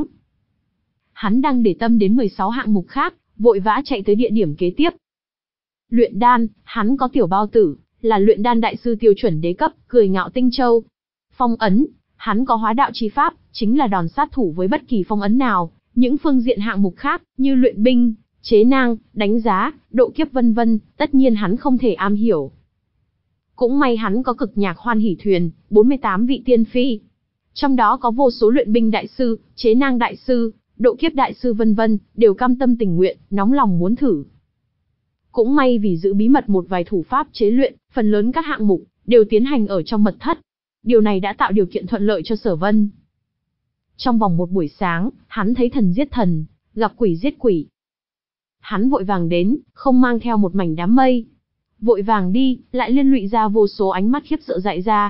Hắn đang để tâm đến mười sáu hạng mục khác, vội vã chạy tới địa điểm kế tiếp. Luyện đan, hắn có tiểu bao tử, là luyện đan đại sư tiêu chuẩn đế cấp, cười ngạo Tinh Châu. Phong ấn, hắn có hóa đạo chi pháp, chính là đòn sát thủ với bất kỳ phong ấn nào. Những phương diện hạng mục khác, như luyện binh, chế nang, đánh giá, độ kiếp vân vân, tất nhiên hắn không thể am hiểu. Cũng may hắn có cực nhạc hoan hỷ thuyền, bốn mươi tám vị tiên phi. Trong đó có vô số luyện binh đại sư, chế nang đại sư, độ kiếp đại sư vân vân, đều cam tâm tình nguyện, nóng lòng muốn thử. Cũng may vì giữ bí mật một vài thủ pháp chế luyện, phần lớn các hạng mục đều tiến hành ở trong mật thất. Điều này đã tạo điều kiện thuận lợi cho Sở Vân. Trong vòng một buổi sáng, hắn thấy thần giết thần, gặp quỷ giết quỷ. Hắn vội vàng đến, không mang theo một mảnh đám mây. Vội vàng đi, lại liên lụy ra vô số ánh mắt khiếp sợ dại ra.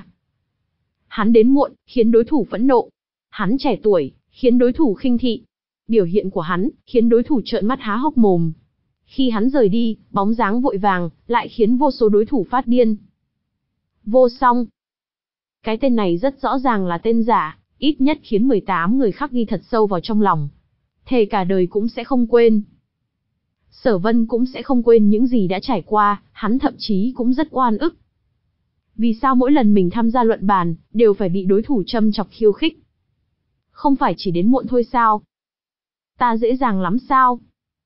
Hắn đến muộn, khiến đối thủ phẫn nộ. Hắn trẻ tuổi, khiến đối thủ khinh thị. Biểu hiện của hắn, khiến đối thủ trợn mắt há hốc mồm. Khi hắn rời đi, bóng dáng vội vàng, lại khiến vô số đối thủ phát điên. Vô Song. Cái tên này rất rõ ràng là tên giả, ít nhất khiến mười tám người khắc ghi thật sâu vào trong lòng. Thề cả đời cũng sẽ không quên. Sở Vân cũng sẽ không quên những gì đã trải qua, hắn thậm chí cũng rất oan ức. Vì sao mỗi lần mình tham gia luận bàn, đều phải bị đối thủ châm chọc khiêu khích? Không phải chỉ đến muộn thôi sao? Ta dễ dàng lắm sao?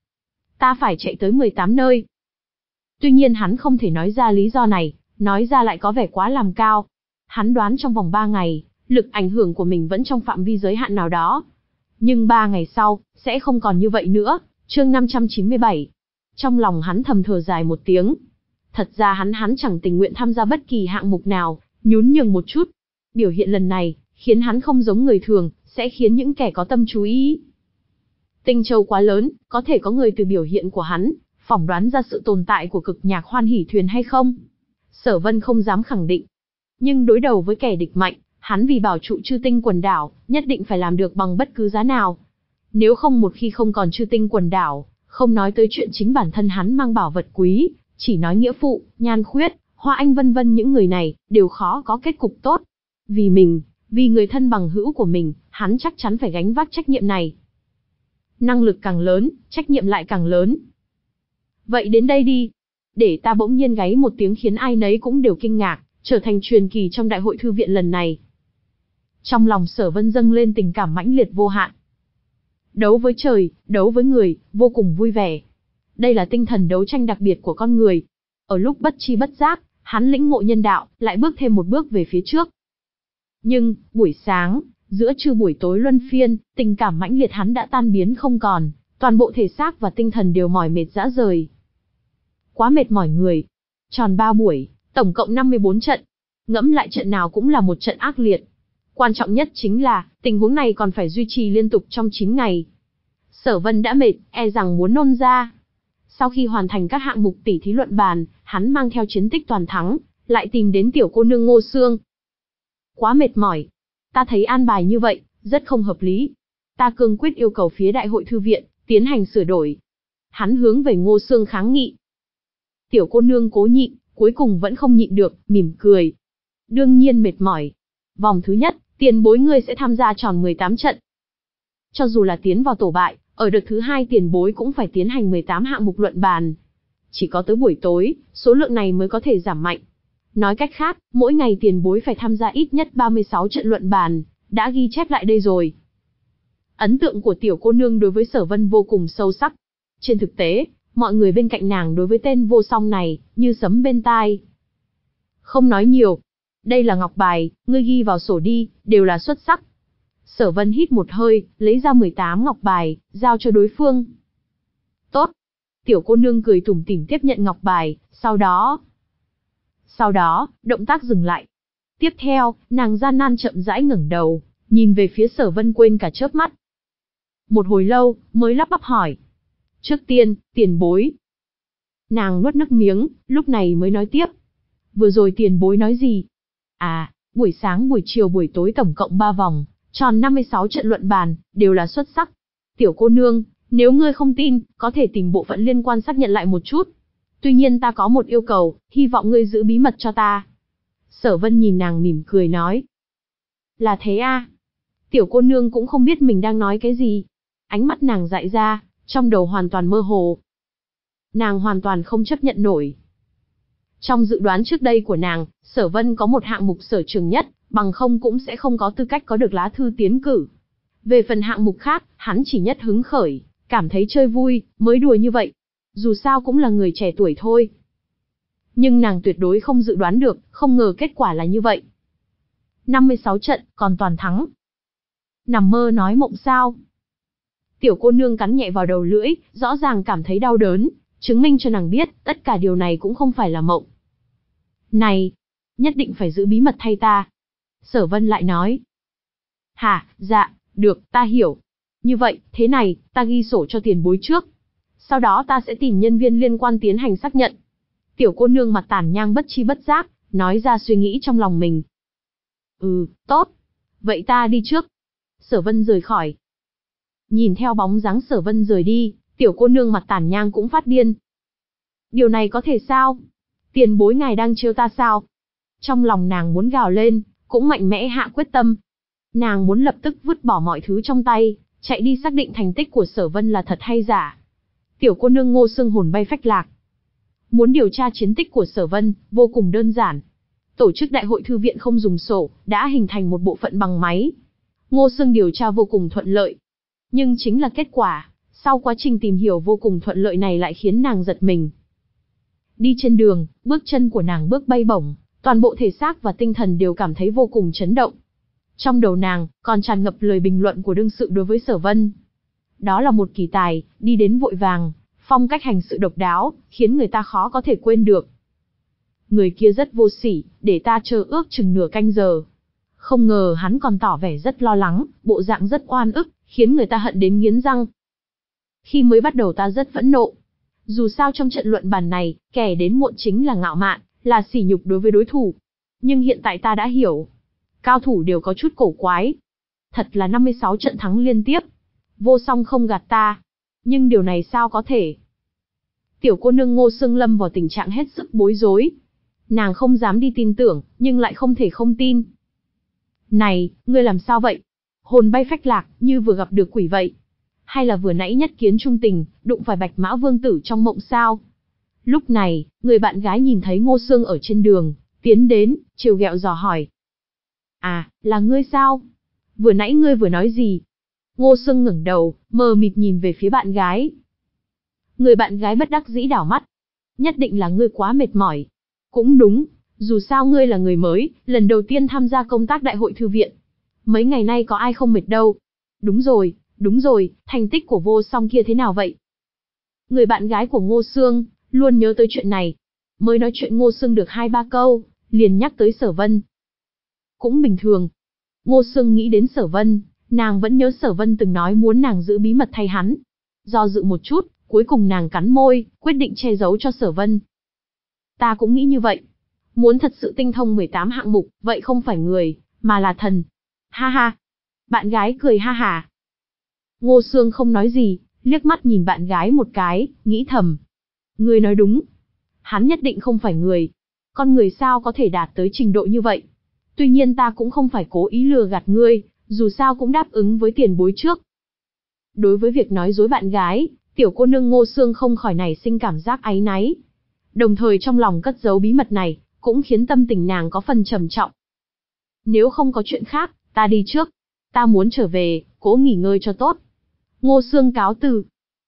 Ta phải chạy tới mười tám nơi. Tuy nhiên hắn không thể nói ra lý do này, nói ra lại có vẻ quá làm cao. Hắn đoán trong vòng ba ngày, lực ảnh hưởng của mình vẫn trong phạm vi giới hạn nào đó. Nhưng ba ngày sau, sẽ không còn như vậy nữa. Chương năm trăm chín mươi bảy. Trong lòng hắn thầm thở dài một tiếng. Thật ra hắn hắn chẳng tình nguyện tham gia bất kỳ hạng mục nào, nhún nhường một chút. Biểu hiện lần này, khiến hắn không giống người thường, sẽ khiến những kẻ có tâm chú ý. Tinh Châu quá lớn, có thể có người từ biểu hiện của hắn, phỏng đoán ra sự tồn tại của cực nhạc hoan hỷ thuyền hay không? Sở Vân không dám khẳng định. Nhưng đối đầu với kẻ địch mạnh, hắn vì bảo trụ chư tinh quần đảo, nhất định phải làm được bằng bất cứ giá nào. Nếu không một khi không còn chư tinh quần đảo, không nói tới chuyện chính bản thân hắn mang bảo vật quý, chỉ nói nghĩa phụ, Nhan Khuyết, Hoa Anh vân vân những người này, đều khó có kết cục tốt. Vì mình, vì người thân bằng hữu của mình, hắn chắc chắn phải gánh vác trách nhiệm này. Năng lực càng lớn, trách nhiệm lại càng lớn. Vậy đến đây đi. Để ta bỗng nhiên gáy một tiếng khiến ai nấy cũng đều kinh ngạc, trở thành truyền kỳ trong đại hội thư viện lần này. Trong lòng Sở Vân dâng lên tình cảm mãnh liệt vô hạn. Đấu với trời, đấu với người, vô cùng vui vẻ. Đây là tinh thần đấu tranh đặc biệt của con người. Ở lúc bất chi bất giác, hắn lĩnh ngộ nhân đạo, lại bước thêm một bước về phía trước. Nhưng, buổi sáng, giữa trưa buổi tối luân phiên, tình cảm mãnh liệt hắn đã tan biến không còn, toàn bộ thể xác và tinh thần đều mỏi mệt rã rời. Quá mệt mỏi người. Tròn ba buổi, tổng cộng năm mươi bốn trận. Ngẫm lại trận nào cũng là một trận ác liệt. Quan trọng nhất chính là, tình huống này còn phải duy trì liên tục trong chín ngày. Sở Vân đã mệt, e rằng muốn nôn ra. Sau khi hoàn thành các hạng mục tỉ thí luận bàn, hắn mang theo chiến tích toàn thắng, lại tìm đến tiểu cô nương Ngô Sương. Quá mệt mỏi. Ta thấy an bài như vậy, rất không hợp lý. Ta cương quyết yêu cầu phía đại hội thư viện, tiến hành sửa đổi. Hắn hướng về Ngô Sương kháng nghị. Tiểu cô nương cố nhịn, cuối cùng vẫn không nhịn được, mỉm cười. Đương nhiên mệt mỏi. Vòng thứ nhất, tiền bối ngươi sẽ tham gia tròn mười tám trận. Cho dù là tiến vào tổ bại, ở đợt thứ hai tiền bối cũng phải tiến hành mười tám hạng mục luận bàn. Chỉ có tới buổi tối, số lượng này mới có thể giảm mạnh. Nói cách khác, mỗi ngày tiền bối phải tham gia ít nhất ba mươi sáu trận luận bàn, đã ghi chép lại đây rồi. Ấn tượng của tiểu cô nương đối với Sở Vân vô cùng sâu sắc. Trên thực tế, mọi người bên cạnh nàng đối với tên vô song này, như sấm bên tai. Không nói nhiều. Đây là ngọc bài, ngươi ghi vào sổ đi, đều là xuất sắc. Sở Vân hít một hơi, lấy ra mười tám ngọc bài, giao cho đối phương. Tốt. Tiểu cô nương cười tủm tỉm tiếp nhận ngọc bài, sau đó... Sau đó, động tác dừng lại. Tiếp theo, nàng gian nan chậm rãi ngẩng đầu, nhìn về phía Sở Vân quên cả chớp mắt. Một hồi lâu, mới lắp bắp hỏi. Trước tiên, tiền bối. Nàng nuốt nước miếng, lúc này mới nói tiếp. Vừa rồi tiền bối nói gì? À, buổi sáng buổi chiều buổi tối tổng cộng ba vòng, tròn năm mươi sáu trận luận bàn, đều là xuất sắc. Tiểu cô nương, nếu ngươi không tin, có thể tìm bộ phận liên quan xác nhận lại một chút. Tuy nhiên ta có một yêu cầu, hy vọng ngươi giữ bí mật cho ta. Sở Vân nhìn nàng mỉm cười nói. Là thế à? Tiểu cô nương cũng không biết mình đang nói cái gì. Ánh mắt nàng dại ra, trong đầu hoàn toàn mơ hồ. Nàng hoàn toàn không chấp nhận nổi. Trong dự đoán trước đây của nàng, Sở Vân có một hạng mục sở trường nhất, bằng không cũng sẽ không có tư cách có được lá thư tiến cử. Về phần hạng mục khác, hắn chỉ nhất hứng khởi, cảm thấy chơi vui, mới đùa như vậy. Dù sao cũng là người trẻ tuổi thôi. Nhưng nàng tuyệt đối không dự đoán được, không ngờ kết quả là như vậy. năm mươi sáu trận, còn toàn thắng. Nằm mơ nói mộng sao? Tiểu cô nương cắn nhẹ vào đầu lưỡi, rõ ràng cảm thấy đau đớn, chứng minh cho nàng biết, tất cả điều này cũng không phải là mộng. Này, nhất định phải giữ bí mật thay ta. Sở Vân lại nói. Hả, dạ, được, ta hiểu. Như vậy, thế này, ta ghi sổ cho tiền bối trước. Sau đó ta sẽ tìm nhân viên liên quan tiến hành xác nhận. Tiểu cô nương mặt tàn nhang bất chi bất giác, nói ra suy nghĩ trong lòng mình. Ừ, tốt. Vậy ta đi trước. Sở Vân rời khỏi. Nhìn theo bóng dáng Sở Vân rời đi, tiểu cô nương mặt tàn nhang cũng phát điên. Điều này có thể sao? Tiền bối ngài đang trêu ta sao? Trong lòng nàng muốn gào lên, cũng mạnh mẽ hạ quyết tâm. Nàng muốn lập tức vứt bỏ mọi thứ trong tay, chạy đi xác định thành tích của Sở Vân là thật hay giả. Tiểu cô nương Ngô Sương hồn bay phách lạc. Muốn điều tra chiến tích của Sở Vân, vô cùng đơn giản. Tổ chức đại hội thư viện không dùng sổ, đã hình thành một bộ phận bằng máy. Ngô Sương điều tra vô cùng thuận lợi. Nhưng chính là kết quả, sau quá trình tìm hiểu vô cùng thuận lợi này lại khiến nàng giật mình. Đi trên đường, bước chân của nàng bước bay bổng, toàn bộ thể xác và tinh thần đều cảm thấy vô cùng chấn động. Trong đầu nàng, còn tràn ngập lời bình luận của đương sự đối với Sở Vân. Đó là một kỳ tài, đi đến vội vàng, phong cách hành sự độc đáo, khiến người ta khó có thể quên được. Người kia rất vô sỉ, để ta chờ ước chừng nửa canh giờ. Không ngờ hắn còn tỏ vẻ rất lo lắng, bộ dạng rất oan ức, khiến người ta hận đến nghiến răng. Khi mới bắt đầu ta rất phẫn nộ. Dù sao trong trận luận bàn này, kẻ đến muộn chính là ngạo mạn, là sỉ nhục đối với đối thủ. Nhưng hiện tại ta đã hiểu. Cao thủ đều có chút cổ quái. Thật là năm mươi sáu trận thắng liên tiếp. Vô song không gạt ta. Nhưng điều này sao có thể? Tiểu cô nương Ngô Sương lâm vào tình trạng hết sức bối rối. Nàng không dám đi tin tưởng, nhưng lại không thể không tin. Này, ngươi làm sao vậy? Hồn bay phách lạc, như vừa gặp được quỷ vậy. Hay là vừa nãy nhất kiến trung tình, đụng phải Bạch Mã Vương tử trong mộng sao? Lúc này, người bạn gái nhìn thấy Ngô Sương ở trên đường, tiến đến, trêu ghẹo dò hỏi. À, là ngươi sao? Vừa nãy ngươi vừa nói gì? Ngô Sương ngẩng đầu, mờ mịt nhìn về phía bạn gái. Người bạn gái bất đắc dĩ đảo mắt. Nhất định là ngươi quá mệt mỏi. Cũng đúng, dù sao ngươi là người mới, lần đầu tiên tham gia công tác đại hội thư viện. Mấy ngày nay có ai không mệt đâu. Đúng rồi, đúng rồi, thành tích của Vô Song kia thế nào vậy? Người bạn gái của Ngô Sương, luôn nhớ tới chuyện này. Mới nói chuyện Ngô Sương được hai ba câu, liền nhắc tới Sở Vân. Cũng bình thường. Ngô Sương nghĩ đến Sở Vân, nàng vẫn nhớ Sở Vân từng nói muốn nàng giữ bí mật thay hắn. Do dự một chút, cuối cùng nàng cắn môi, quyết định che giấu cho Sở Vân. Ta cũng nghĩ như vậy. Muốn thật sự tinh thông mười tám hạng mục, vậy không phải người, mà là thần. Ha ha. Bạn gái cười ha hả. Ngô Sương không nói gì, liếc mắt nhìn bạn gái một cái, nghĩ thầm. Ngươi nói đúng. Hắn nhất định không phải người. Con người sao có thể đạt tới trình độ như vậy? Tuy nhiên ta cũng không phải cố ý lừa gạt ngươi, dù sao cũng đáp ứng với tiền bối trước. Đối với việc nói dối bạn gái, tiểu cô nương Ngô Xương không khỏi nảy sinh cảm giác áy náy. Đồng thời trong lòng cất giấu bí mật này, cũng khiến tâm tình nàng có phần trầm trọng. Nếu không có chuyện khác, ta đi trước. Ta muốn trở về, cố nghỉ ngơi cho tốt. Ngô Xương cáo từ.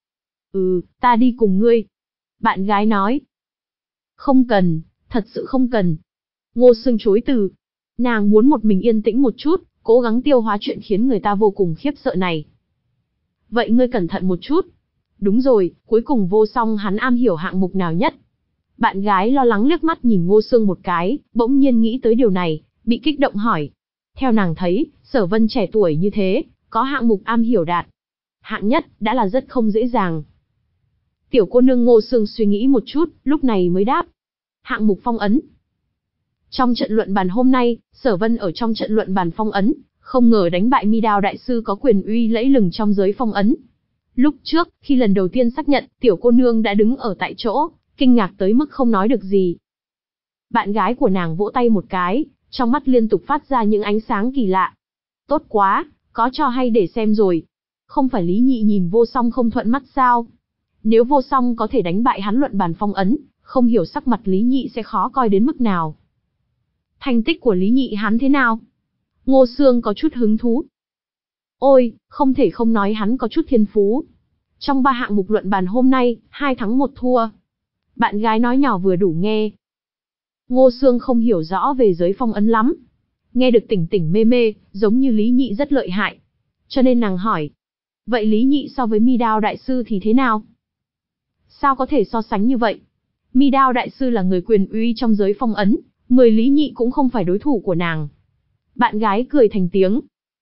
Ừ, ta đi cùng ngươi. Bạn gái nói. Không cần, thật sự không cần. Ngô Xương chối từ. Nàng muốn một mình yên tĩnh một chút, cố gắng tiêu hóa chuyện khiến người ta vô cùng khiếp sợ này. Vậy ngươi cẩn thận một chút. Đúng rồi, cuối cùng Vô Song hắn am hiểu hạng mục nào nhất? Bạn gái lo lắng liếc mắt nhìn Ngô Xương một cái, bỗng nhiên nghĩ tới điều này, bị kích động hỏi. Theo nàng thấy, Sở Vân trẻ tuổi như thế, có hạng mục am hiểu đạt hạng nhất, đã là rất không dễ dàng. Tiểu cô nương Ngô Xương suy nghĩ một chút, lúc này mới đáp. Hạng mục phong ấn. Trong trận luận bàn hôm nay, Sở Vân ở trong trận luận bàn phong ấn, không ngờ đánh bại Mi Đao đại sư có quyền uy lẫy lừng trong giới phong ấn. Lúc trước, khi lần đầu tiên xác nhận, tiểu cô nương đã đứng ở tại chỗ, kinh ngạc tới mức không nói được gì. Bạn gái của nàng vỗ tay một cái, trong mắt liên tục phát ra những ánh sáng kỳ lạ. Tốt quá, có trò hay để xem rồi. Không phải Lý Nhị nhìn Vô Song không thuận mắt sao? Nếu Vô Song có thể đánh bại hắn luận bàn phong ấn, không hiểu sắc mặt Lý Nhị sẽ khó coi đến mức nào. Thành tích của Lý Nhị hắn thế nào? Ngô Xương có chút hứng thú. Ôi, không thể không nói hắn có chút thiên phú. Trong ba hạng mục luận bàn hôm nay, hai thắng một thua. Bạn gái nói nhỏ vừa đủ nghe. Ngô Xương không hiểu rõ về giới phong ấn lắm. Nghe được tỉnh tỉnh mê mê, giống như Lý Nhị rất lợi hại. Cho nên nàng hỏi. Vậy Lý Nhị so với Mi Đao đại sư thì thế nào? Sao có thể so sánh như vậy? Mi Đao đại sư là người quyền uy trong giới phong ấn, mười Lý Nhị cũng không phải đối thủ của nàng. Bạn gái cười thành tiếng.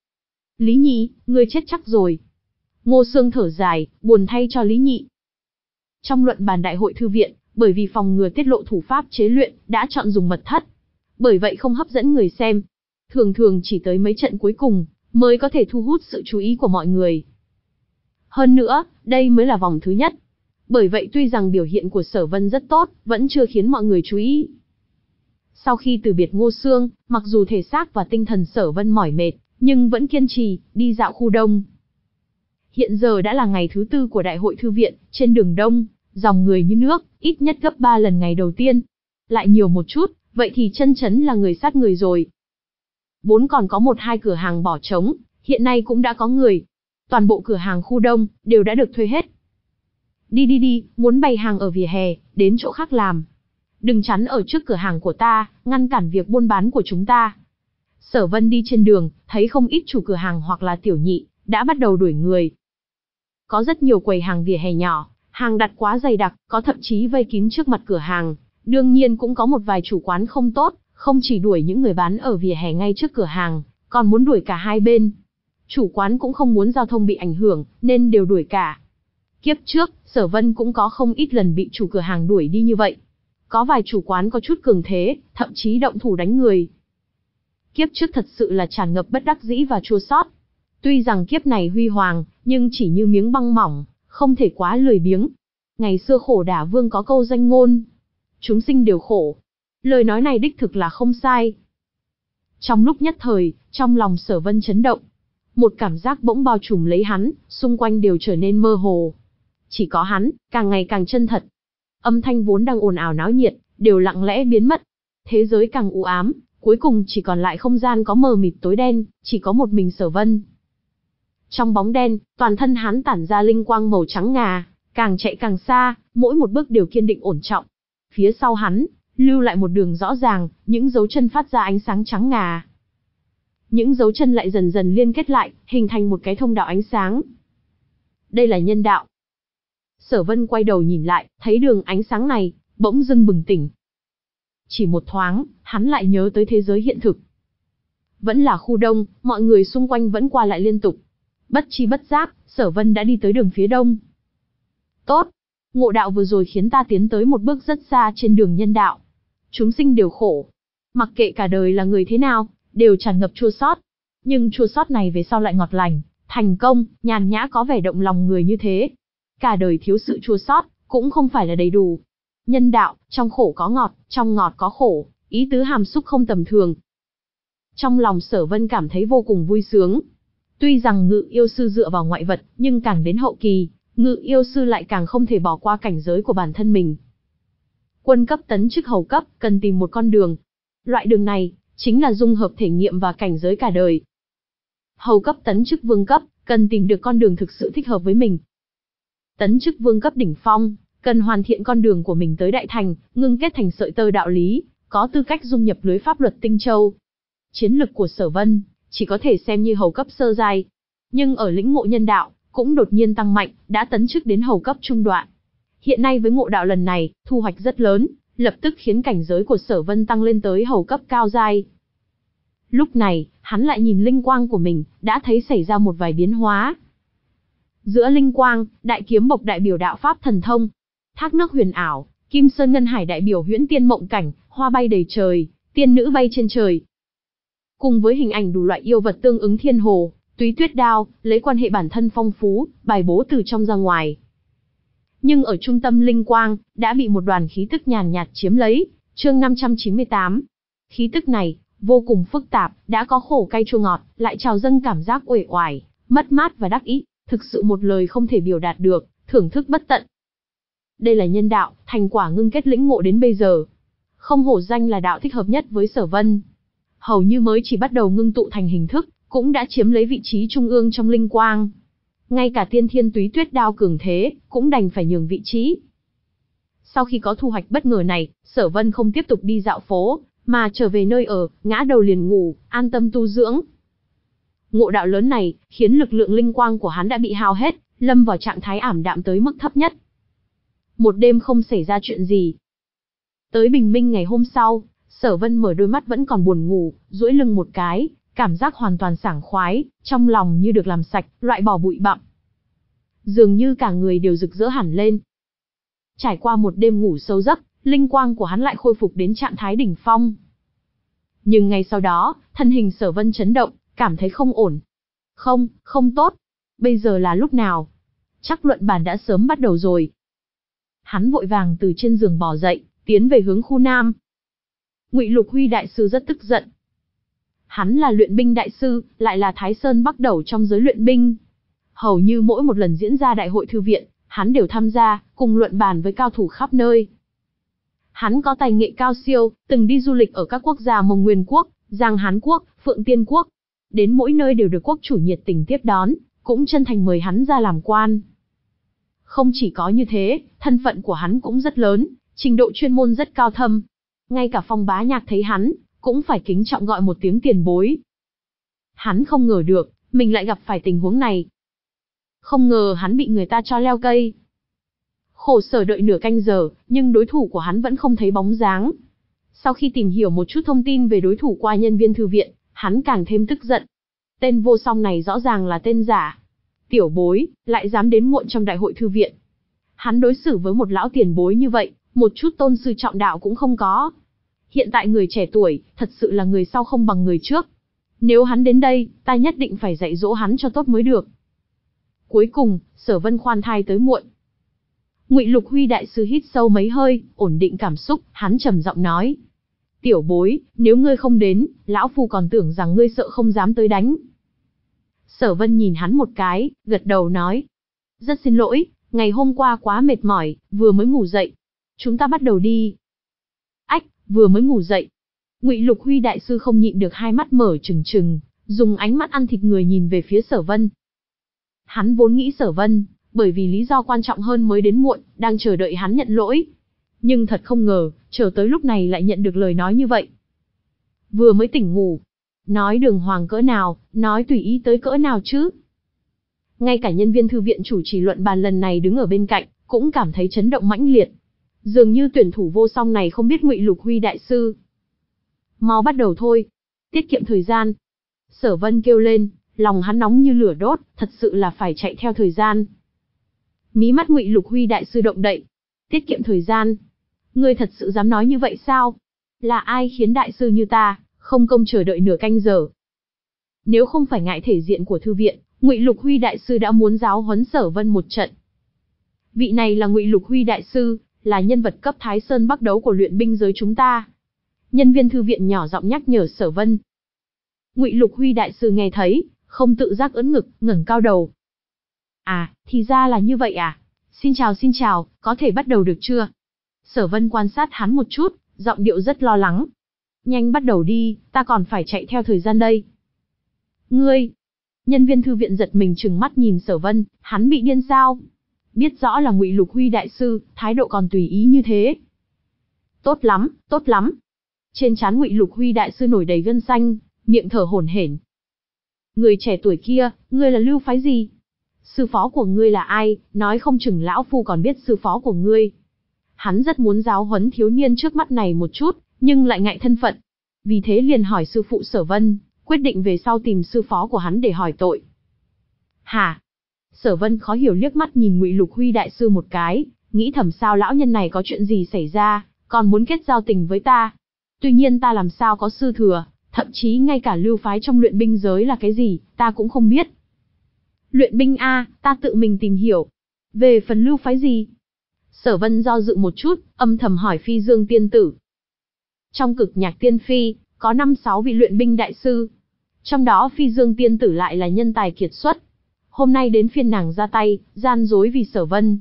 Lý Nhị, ngươi chết chắc rồi. Ngô Xương thở dài, buồn thay cho Lý Nhị. Trong luận bàn đại hội thư viện, bởi vì phòng ngừa tiết lộ thủ pháp chế luyện, đã chọn dùng mật thất. Bởi vậy không hấp dẫn người xem. Thường thường chỉ tới mấy trận cuối cùng, mới có thể thu hút sự chú ý của mọi người. Hơn nữa, đây mới là vòng thứ nhất. Bởi vậy tuy rằng biểu hiện của Sở Vân rất tốt, vẫn chưa khiến mọi người chú ý. Sau khi từ biệt Ngô Xương, mặc dù thể xác và tinh thần Sở Vân mỏi mệt, nhưng vẫn kiên trì, đi dạo khu đông. Hiện giờ đã là ngày thứ tư của đại hội thư viện, trên đường đông, dòng người như nước, ít nhất gấp ba lần ngày đầu tiên. Lại nhiều một chút, vậy thì chân chấn là người sát người rồi. Vốn còn có một hai cửa hàng bỏ trống, hiện nay cũng đã có người. Toàn bộ cửa hàng khu đông, đều đã được thuê hết. Đi đi đi, muốn bày hàng ở vỉa hè, đến chỗ khác làm. Đừng chắn ở trước cửa hàng của ta, ngăn cản việc buôn bán của chúng ta. Sở Vân đi trên đường, thấy không ít chủ cửa hàng hoặc là tiểu nhị, đã bắt đầu đuổi người. Có rất nhiều quầy hàng vỉa hè nhỏ, hàng đặt quá dày đặc, có thậm chí vây kín trước mặt cửa hàng. Đương nhiên cũng có một vài chủ quán không tốt, không chỉ đuổi những người bán ở vỉa hè ngay trước cửa hàng, còn muốn đuổi cả hai bên. Chủ quán cũng không muốn giao thông bị ảnh hưởng, nên đều đuổi cả. Kiếp trước, Sở Vân cũng có không ít lần bị chủ cửa hàng đuổi đi như vậy. Có vài chủ quán có chút cường thế, thậm chí động thủ đánh người. Kiếp trước thật sự là tràn ngập bất đắc dĩ và chua xót. Tuy rằng kiếp này huy hoàng, nhưng chỉ như miếng băng mỏng, không thể quá lười biếng. Ngày xưa Khổ Đả Vương có câu danh ngôn: chúng sinh đều khổ. Lời nói này đích thực là không sai. Trong lúc nhất thời, trong lòng Sở Vân chấn động. Một cảm giác bỗng bao trùm lấy hắn, xung quanh đều trở nên mơ hồ. Chỉ có hắn, càng ngày càng chân thật. Âm thanh vốn đang ồn ào náo nhiệt, đều lặng lẽ biến mất. Thế giới càng u ám, cuối cùng chỉ còn lại không gian có mờ mịt tối đen, chỉ có một mình Sở Vân. Trong bóng đen, toàn thân hắn tản ra linh quang màu trắng ngà, càng chạy càng xa, mỗi một bước đều kiên định ổn trọng. Phía sau hắn, lưu lại một đường rõ ràng, những dấu chân phát ra ánh sáng trắng ngà. Những dấu chân lại dần dần liên kết lại, hình thành một cái thông đạo ánh sáng. Đây là nhân đạo. Sở Vân quay đầu nhìn lại, thấy đường ánh sáng này, bỗng dưng bừng tỉnh. Chỉ một thoáng, hắn lại nhớ tới thế giới hiện thực. Vẫn là khu đông, mọi người xung quanh vẫn qua lại liên tục. Bất chi bất giác, Sở Vân đã đi tới đường phía đông. Tốt, ngộ đạo vừa rồi khiến ta tiến tới một bước rất xa trên đường nhân đạo. Chúng sinh đều khổ. Mặc kệ cả đời là người thế nào, đều tràn ngập chua xót. Nhưng chua xót này về sau lại ngọt lành, thành công, nhàn nhã có vẻ động lòng người như thế. Cả đời thiếu sự chua xót, cũng không phải là đầy đủ. Nhân đạo, trong khổ có ngọt, trong ngọt có khổ, ý tứ hàm xúc không tầm thường. Trong lòng Sở Vân cảm thấy vô cùng vui sướng. Tuy rằng Ngự yêu sư dựa vào ngoại vật, nhưng càng đến hậu kỳ, Ngự yêu sư lại càng không thể bỏ qua cảnh giới của bản thân mình. Quân cấp tấn chức hầu cấp, cần tìm một con đường. Loại đường này, chính là dung hợp thể nghiệm và cảnh giới cả đời. Hầu cấp tấn chức vương cấp, cần tìm được con đường thực sự thích hợp với mình. Tấn chức vương cấp đỉnh phong, cần hoàn thiện con đường của mình tới đại thành, ngưng kết thành sợi tơ đạo lý, có tư cách dung nhập lưới pháp luật tinh châu. Chiến lực của Sở Vân chỉ có thể xem như hầu cấp sơ giai, nhưng ở lĩnh ngộ nhân đạo cũng đột nhiên tăng mạnh, đã tấn chức đến hầu cấp trung đoạn. Hiện nay với ngộ đạo lần này, thu hoạch rất lớn, lập tức khiến cảnh giới của Sở Vân tăng lên tới hầu cấp cao giai. Lúc này, hắn lại nhìn linh quang của mình, đã thấy xảy ra một vài biến hóa. Giữa linh quang, đại kiếm bộc đại biểu đạo pháp thần thông, thác nước huyền ảo, kim sơn ngân hải đại biểu huyễn tiên mộng cảnh, hoa bay đầy trời, tiên nữ bay trên trời. Cùng với hình ảnh đủ loại yêu vật tương ứng thiên hồ, túy tuyết đao, lấy quan hệ bản thân phong phú, bài bố từ trong ra ngoài. Nhưng ở trung tâm linh quang, đã bị một đoàn khí tức nhàn nhạt chiếm lấy, chương năm trăm chín mươi tám. Khí tức này, vô cùng phức tạp, đã có khổ cay chua ngọt, lại trào dâng cảm giác uể oải, mất mát và đắc ý, thực sự một lời không thể biểu đạt được, thưởng thức bất tận. Đây là nhân đạo, thành quả ngưng kết lĩnh ngộ đến bây giờ. Không hổ danh là đạo thích hợp nhất với Sở Vân. Hầu như mới chỉ bắt đầu ngưng tụ thành hình thức, cũng đã chiếm lấy vị trí trung ương trong linh quang. Ngay cả tiên thiên túy tuyết đao cường thế, cũng đành phải nhường vị trí. Sau khi có thu hoạch bất ngờ này, Sở Vân không tiếp tục đi dạo phố, mà trở về nơi ở, ngã đầu liền ngủ, an tâm tu dưỡng. Ngộ đạo lớn này, khiến lực lượng linh quang của hắn đã bị hao hết, lâm vào trạng thái ảm đạm tới mức thấp nhất. Một đêm không xảy ra chuyện gì. Tới bình minh ngày hôm sau, Sở Vân mở đôi mắt vẫn còn buồn ngủ, duỗi lưng một cái, cảm giác hoàn toàn sảng khoái, trong lòng như được làm sạch, loại bỏ bụi bặm. Dường như cả người đều rực rỡ hẳn lên. Trải qua một đêm ngủ sâu giấc, linh quang của hắn lại khôi phục đến trạng thái đỉnh phong. Nhưng ngay sau đó, thân hình Sở Vân chấn động, cảm thấy không ổn. Không, không tốt. Bây giờ là lúc nào? Chắc luận bàn đã sớm bắt đầu rồi. Hắn vội vàng từ trên giường bò dậy, tiến về hướng khu nam. Ngụy Lục Huy đại sư rất tức giận. Hắn là luyện binh đại sư, lại là Thái Sơn Bắc Đẩu trong giới luyện binh. Hầu như mỗi một lần diễn ra đại hội thư viện, hắn đều tham gia, cùng luận bàn với cao thủ khắp nơi. Hắn có tài nghệ cao siêu, từng đi du lịch ở các quốc gia Mông Nguyên Quốc, Giang Hán Quốc, Phượng Tiên Quốc. Đến mỗi nơi đều được quốc chủ nhiệt tình tiếp đón, cũng chân thành mời hắn ra làm quan. Không chỉ có như thế, thân phận của hắn cũng rất lớn, trình độ chuyên môn rất cao thâm. Ngay cả Phong Bá Nhạc thấy hắn, cũng phải kính trọng gọi một tiếng tiền bối. Hắn không ngờ được, mình lại gặp phải tình huống này. Không ngờ hắn bị người ta cho leo cây. Khổ sở đợi nửa canh giờ, nhưng đối thủ của hắn vẫn không thấy bóng dáng. Sau khi tìm hiểu một chút thông tin về đối thủ qua nhân viên thư viện, hắn càng thêm tức giận. Tên vô song này rõ ràng là tên giả. Tiểu bối, lại dám đến muộn trong đại hội thư viện. Hắn đối xử với một lão tiền bối như vậy, một chút tôn sư trọng đạo cũng không có. Hiện tại người trẻ tuổi, thật sự là người sau không bằng người trước. Nếu hắn đến đây, ta nhất định phải dạy dỗ hắn cho tốt mới được. Cuối cùng, Sở Vân khoan thai tới muộn. Ngụy Lục Huy đại sư hít sâu mấy hơi, ổn định cảm xúc, hắn trầm giọng nói: "Tiểu bối, nếu ngươi không đến, lão phu còn tưởng rằng ngươi sợ không dám tới đánh." Sở Vân nhìn hắn một cái, gật đầu nói: "Rất xin lỗi, ngày hôm qua quá mệt mỏi, vừa mới ngủ dậy. Chúng ta bắt đầu đi." Ách, vừa mới ngủ dậy. Ngụy Lục Huy đại sư không nhịn được hai mắt mở trừng trừng, dùng ánh mắt ăn thịt người nhìn về phía Sở Vân. Hắn vốn nghĩ Sở Vân, bởi vì lý do quan trọng hơn mới đến muộn, đang chờ đợi hắn nhận lỗi. Nhưng thật không ngờ, chờ tới lúc này lại nhận được lời nói như vậy. Vừa mới tỉnh ngủ. Nói đường hoàng cỡ nào, nói tùy ý tới cỡ nào chứ. Ngay cả nhân viên thư viện chủ trì luận bàn lần này đứng ở bên cạnh, cũng cảm thấy chấn động mãnh liệt. Dường như tuyển thủ vô song này không biết Ngụy Lục Huy đại sư. Mau bắt đầu thôi. Tiết kiệm thời gian. Sở Vân kêu lên, lòng hắn nóng như lửa đốt, thật sự là phải chạy theo thời gian. Mí mắt Ngụy Lục Huy đại sư động đậy. Tiết kiệm thời gian. Ngươi thật sự dám nói như vậy sao? Là ai khiến đại sư như ta không công chờ đợi nửa canh giờ? Nếu không phải ngại thể diện của thư viện, Ngụy Lục Huy đại sư đã muốn giáo huấn Sở Vân một trận. Vị này là Ngụy Lục Huy đại sư, là nhân vật cấp Thái Sơn Bắc Đấu của luyện binh giới chúng ta. Nhân viên thư viện nhỏ giọng nhắc nhở Sở Vân. Ngụy Lục Huy đại sư nghe thấy, không tự giác ưỡn ngực, ngẩng cao đầu. À, thì ra là như vậy à? Xin chào xin chào, có thể bắt đầu được chưa? Sở Vân quan sát hắn một chút, giọng điệu rất lo lắng. Nhanh bắt đầu đi, ta còn phải chạy theo thời gian đây. Ngươi! Nhân viên thư viện giật mình trừng mắt nhìn Sở Vân, hắn bị điên sao? Biết rõ là Ngụy Lục Huy đại sư, thái độ còn tùy ý như thế. Tốt lắm, tốt lắm. Trên trán Ngụy Lục Huy đại sư nổi đầy gân xanh, miệng thở hổn hển. Người trẻ tuổi kia, ngươi là lưu phái gì? Sư phó của ngươi là ai, nói không chừng lão phu còn biết sư phó của ngươi. Hắn rất muốn giáo huấn thiếu niên trước mắt này một chút, nhưng lại ngại thân phận. Vì thế liền hỏi sư phụ Sở Vân, quyết định về sau tìm sư phó của hắn để hỏi tội. Hả? Sở Vân khó hiểu liếc mắt nhìn Ngụy Lục Huy đại sư một cái, nghĩ thầm sao lão nhân này có chuyện gì xảy ra, còn muốn kết giao tình với ta. Tuy nhiên ta làm sao có sư thừa, thậm chí ngay cả lưu phái trong luyện binh giới là cái gì, ta cũng không biết. Luyện binh a, ta tự mình tìm hiểu. Về phần lưu phái gì? Sở Vân do dự một chút, âm thầm hỏi Phi Dương tiên tử. Trong Cực Nhạc Tiên Phi, có năm sáu vị luyện binh đại sư. Trong đó Phi Dương tiên tử lại là nhân tài kiệt xuất. Hôm nay đến phiên nàng ra tay, gian dối vì Sở Vân.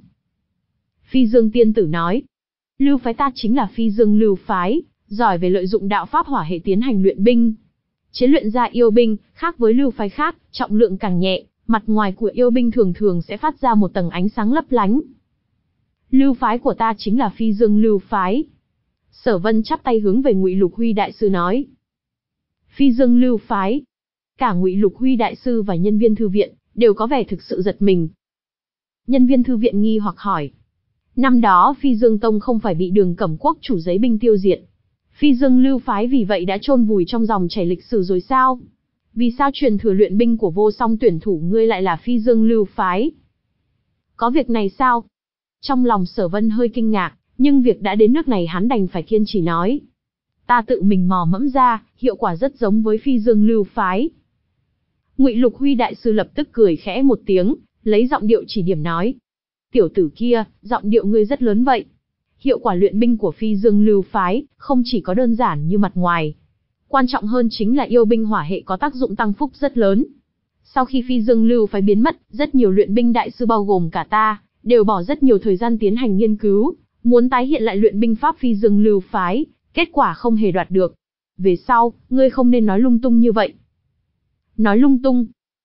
Phi Dương tiên tử nói, lưu phái ta chính là Phi Dương lưu phái, giỏi về lợi dụng đạo pháp hỏa hệ tiến hành luyện binh. Chế luyện ra yêu binh, khác với lưu phái khác, trọng lượng càng nhẹ, mặt ngoài của yêu binh thường thường sẽ phát ra một tầng ánh sáng lấp lánh. Lưu phái của ta chính là Phi Dương lưu phái. Sở Vân chắp tay hướng về Ngụy Lục Huy đại sư nói. Phi Dương lưu phái. Cả Ngụy Lục Huy đại sư và nhân viên thư viện đều có vẻ thực sự giật mình. Nhân viên thư viện nghi hoặc hỏi. Năm đó Phi Dương Tông không phải bị Đường Cẩm Quốc chủ giấy binh tiêu diệt. Phi Dương lưu phái vì vậy đã chôn vùi trong dòng chảy lịch sử rồi sao? Vì sao truyền thừa luyện binh của vô song tuyển thủ ngươi lại là Phi Dương lưu phái? Có việc này sao? Trong lòng Sở Vân hơi kinh ngạc, nhưng việc đã đến nước này hắn đành phải kiên trì nói. Ta tự mình mò mẫm ra, hiệu quả rất giống với Phi Dương lưu phái. Ngụy Lục Huy đại sư lập tức cười khẽ một tiếng, lấy giọng điệu chỉ điểm nói. Tiểu tử kia, giọng điệu ngươi rất lớn vậy. Hiệu quả luyện binh của Phi Dương lưu phái, không chỉ có đơn giản như mặt ngoài. Quan trọng hơn chính là yêu binh hỏa hệ có tác dụng tăng phúc rất lớn. Sau khi Phi Dương lưu phái biến mất, rất nhiều luyện binh đại sư bao gồm cả ta, đều bỏ rất nhiều thời gian tiến hành nghiên cứu, muốn tái hiện lại luyện binh pháp Phi Dương lưu phái, kết quả không hề đoạt được. Về sau, ngươi không nên nói lung tung như vậy. Nói lung tung.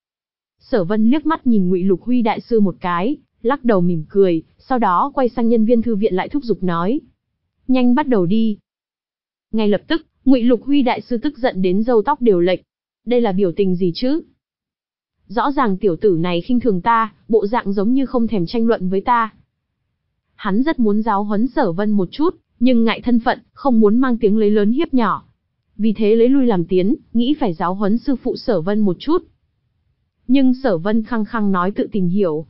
Sở Vân liếc mắt nhìn Ngụy Lục Huy đại sư một cái, lắc đầu mỉm cười, sau đó quay sang nhân viên thư viện lại thúc giục nói. Nhanh bắt đầu đi. Ngay lập tức, Ngụy Lục Huy đại sư tức giận đến râu tóc đều lệch. Đây là biểu tình gì chứ? Rõ ràng tiểu tử này khinh thường ta, bộ dạng giống như không thèm tranh luận với ta. Hắn rất muốn giáo huấn Sở Vân một chút, nhưng ngại thân phận, không muốn mang tiếng lấy lớn hiếp nhỏ. Vì thế lấy lui làm tiến, nghĩ phải giáo huấn sư phụ Sở Vân một chút. Nhưng Sở Vân khăng khăng nói tự tìm hiểu.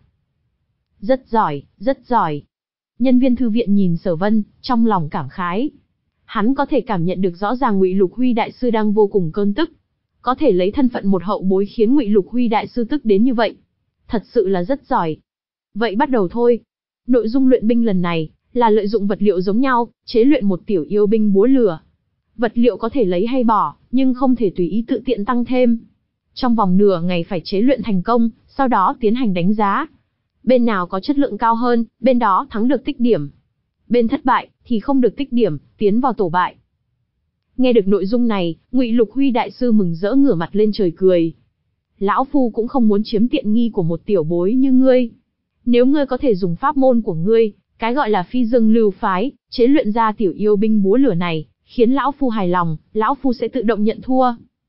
Rất giỏi, rất giỏi. Nhân viên thư viện nhìn Sở Vân, trong lòng cảm khái. Hắn có thể cảm nhận được rõ ràng Ngụy Lục Huy đại sư đang vô cùng cơn tức. Có thể lấy thân phận một hậu bối khiến Ngụy Lục Huy đại sư tức đến như vậy. Thật sự là rất giỏi. Vậy bắt đầu thôi. Nội dung luyện binh lần này là lợi dụng vật liệu giống nhau, chế luyện một tiểu yêu binh búa lửa. Vật liệu có thể lấy hay bỏ, nhưng không thể tùy ý tự tiện tăng thêm. Trong vòng nửa ngày phải chế luyện thành công, sau đó tiến hành đánh giá. Bên nào có chất lượng cao hơn, bên đó thắng được tích điểm. Bên thất bại thì không được tích điểm, tiến vào tổ bại. Nghe được nội dung này, Ngụy Lục Huy đại sư mừng rỡ ngửa mặt lên trời cười. Lão phu cũng không muốn chiếm tiện nghi của một tiểu bối như ngươi. Nếu ngươi có thể dùng pháp môn của ngươi, cái gọi là Phi Dương lưu phái, chế luyện ra tiểu yêu binh búa lửa này, khiến lão phu hài lòng, lão phu sẽ tự động nhận thua.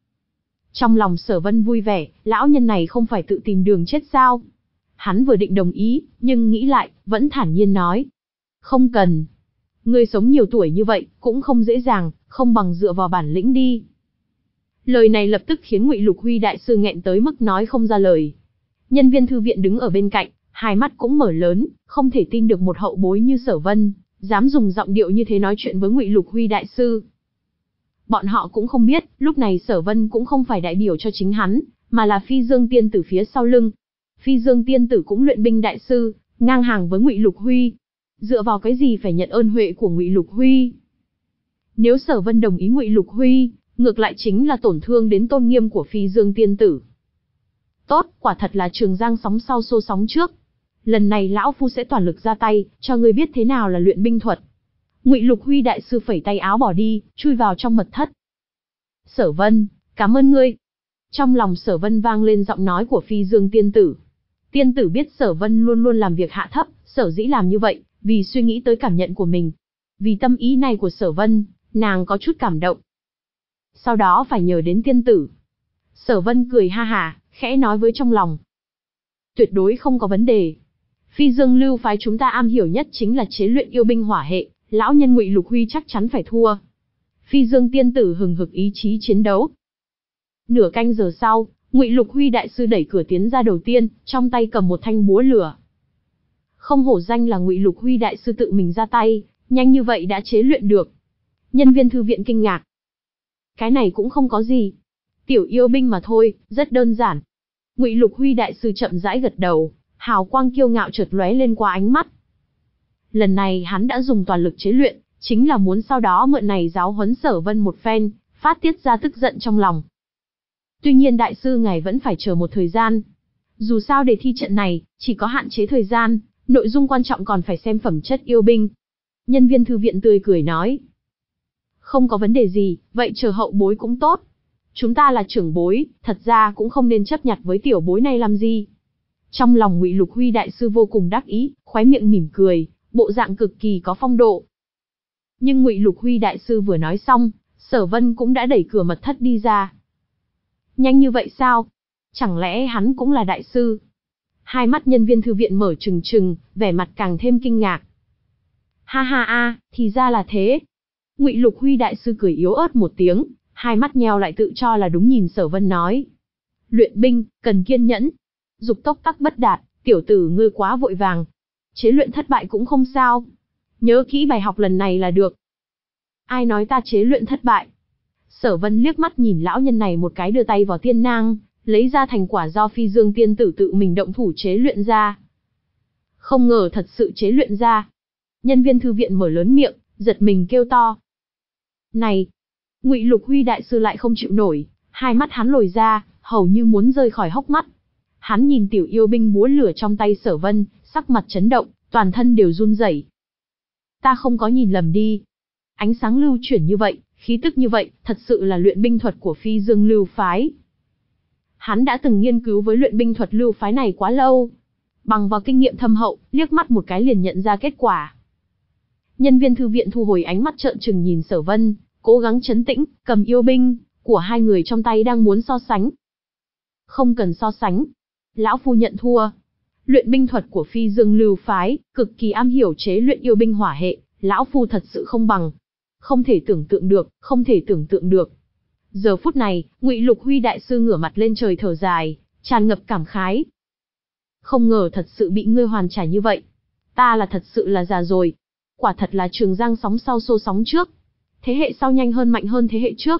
Trong lòng Sở Vân vui vẻ, lão nhân này không phải tự tìm đường chết sao? Hắn vừa định đồng ý, nhưng nghĩ lại, vẫn thản nhiên nói. Không cần. Ngươi sống nhiều tuổi như vậy, cũng không dễ dàng, không bằng dựa vào bản lĩnh đi. Lời này lập tức khiến Ngụy Lục Huy đại sư nghẹn tới mức nói không ra lời. Nhân viên thư viện đứng ở bên cạnh, hai mắt cũng mở lớn, không thể tin được một hậu bối như Sở Vân dám dùng giọng điệu như thế nói chuyện với Ngụy Lục Huy đại sư. Bọn họ cũng không biết, lúc này Sở Vân cũng không phải đại biểu cho chính hắn, mà là Phi Dương tiên tử phía sau lưng. Phi Dương tiên tử cũng luyện binh đại sư, ngang hàng với Ngụy Lục Huy. Dựa vào cái gì phải nhận ơn huệ của Ngụy Lục Huy? Nếu Sở Vân đồng ý Ngụy Lục Huy, ngược lại chính là tổn thương đến tôn nghiêm của Phi Dương tiên tử. Tốt, quả thật là trường giang sóng sau xô sóng trước. Lần này lão phu sẽ toàn lực ra tay, cho ngươi biết thế nào là luyện binh thuật. Ngụy Lục Huy đại sư phẩy tay áo bỏ đi, chui vào trong mật thất. Sở Vân, cảm ơn ngươi. Trong lòng Sở Vân vang lên giọng nói của Phi Dương tiên tử. Tiên tử biết Sở Vân luôn luôn làm việc hạ thấp, sở dĩ làm như vậy, vì suy nghĩ tới cảm nhận của mình. Vì tâm ý này của Sở Vân, nàng có chút cảm động. Sau đó phải nhờ đến tiên tử. Sở Vân cười ha hả, khẽ nói với trong lòng. Tuyệt đối không có vấn đề. Phi Dương lưu phái chúng ta am hiểu nhất chính là chế luyện yêu binh hỏa hệ, lão nhân Ngụy Lục Huy chắc chắn phải thua. Phi Dương tiên tử hừng hực ý chí chiến đấu. Nửa canh giờ sau, Ngụy Lục Huy đại sư đẩy cửa tiến ra đầu tiên, trong tay cầm một thanh búa lửa. Không hổ danh là Ngụy Lục Huy đại sư tự mình ra tay, nhanh như vậy đã chế luyện được. Nhân viên thư viện kinh ngạc. Cái này cũng không có gì, tiểu yêu binh mà thôi, rất đơn giản. Ngụy Lục Huy đại sư chậm rãi gật đầu, hào quang kiêu ngạo chợt lóe lên qua ánh mắt. Lần này hắn đã dùng toàn lực chế luyện, chính là muốn sau đó mượn này giáo huấn Sở Vân một phen, phát tiết ra tức giận trong lòng. Tuy nhiên đại sư ngài vẫn phải chờ một thời gian. Dù sao đề thi trận này, chỉ có hạn chế thời gian, nội dung quan trọng còn phải xem phẩm chất yêu binh. Nhân viên thư viện tươi cười nói. Không có vấn đề gì, vậy chờ hậu bối cũng tốt. Chúng ta là trưởng bối, thật ra cũng không nên chấp nhặt với tiểu bối này làm gì. Trong lòng Ngụy Lục Huy đại sư vô cùng đắc ý, khóe miệng mỉm cười, bộ dạng cực kỳ có phong độ. Nhưng Ngụy Lục Huy đại sư vừa nói xong, Sở Vân cũng đã đẩy cửa mật thất đi ra. Nhanh như vậy sao? Chẳng lẽ hắn cũng là đại sư? Hai mắt nhân viên thư viện mở trừng trừng, vẻ mặt càng thêm kinh ngạc. Ha ha a, thì ra là thế. Ngụy Lục Huy đại sư cười yếu ớt một tiếng, hai mắt nheo lại tự cho là đúng nhìn Sở Vân nói. Luyện binh, cần kiên nhẫn. Dục tốc tắc bất đạt, tiểu tử ngươi quá vội vàng. Chế luyện thất bại cũng không sao. Nhớ kỹ bài học lần này là được. Ai nói ta chế luyện thất bại? Sở Vân liếc mắt nhìn lão nhân này một cái đưa tay vào tiên nang, lấy ra thành quả do Phi Dương tiên tử tự mình động thủ chế luyện ra. Không ngờ thật sự chế luyện ra. Nhân viên thư viện mở lớn miệng, giật mình kêu to. Này! Ngụy Lục Huy đại sư lại không chịu nổi, hai mắt hắn lồi ra, hầu như muốn rơi khỏi hốc mắt. Hắn nhìn tiểu yêu binh búa lửa trong tay Sở Vân, sắc mặt chấn động, toàn thân đều run rẩy. Ta không có nhìn lầm đi. Ánh sáng lưu chuyển như vậy, khí tức như vậy, thật sự là luyện binh thuật của Phi Dương lưu phái. Hắn đã từng nghiên cứu với luyện binh thuật lưu phái này quá lâu. Bằng vào kinh nghiệm thâm hậu, liếc mắt một cái liền nhận ra kết quả. Nhân viên thư viện thu hồi ánh mắt trợn trừng nhìn Sở Vân, cố gắng trấn tĩnh, cầm yêu binh của hai người trong tay đang muốn so sánh. Không cần so sánh. Lão phu nhận thua. Luyện binh thuật của Phi Dương lưu phái, cực kỳ am hiểu chế luyện yêu binh hỏa hệ, lão phu thật sự không bằng. Không thể tưởng tượng được, không thể tưởng tượng được. Giờ phút này, Ngụy Lục Huy đại sư ngửa mặt lên trời thở dài, tràn ngập cảm khái. Không ngờ thật sự bị ngươi hoàn trả như vậy. Ta là thật sự là già rồi. Quả thật là trường giang sóng sau xô sóng trước. Thế hệ sau nhanh hơn mạnh hơn thế hệ trước.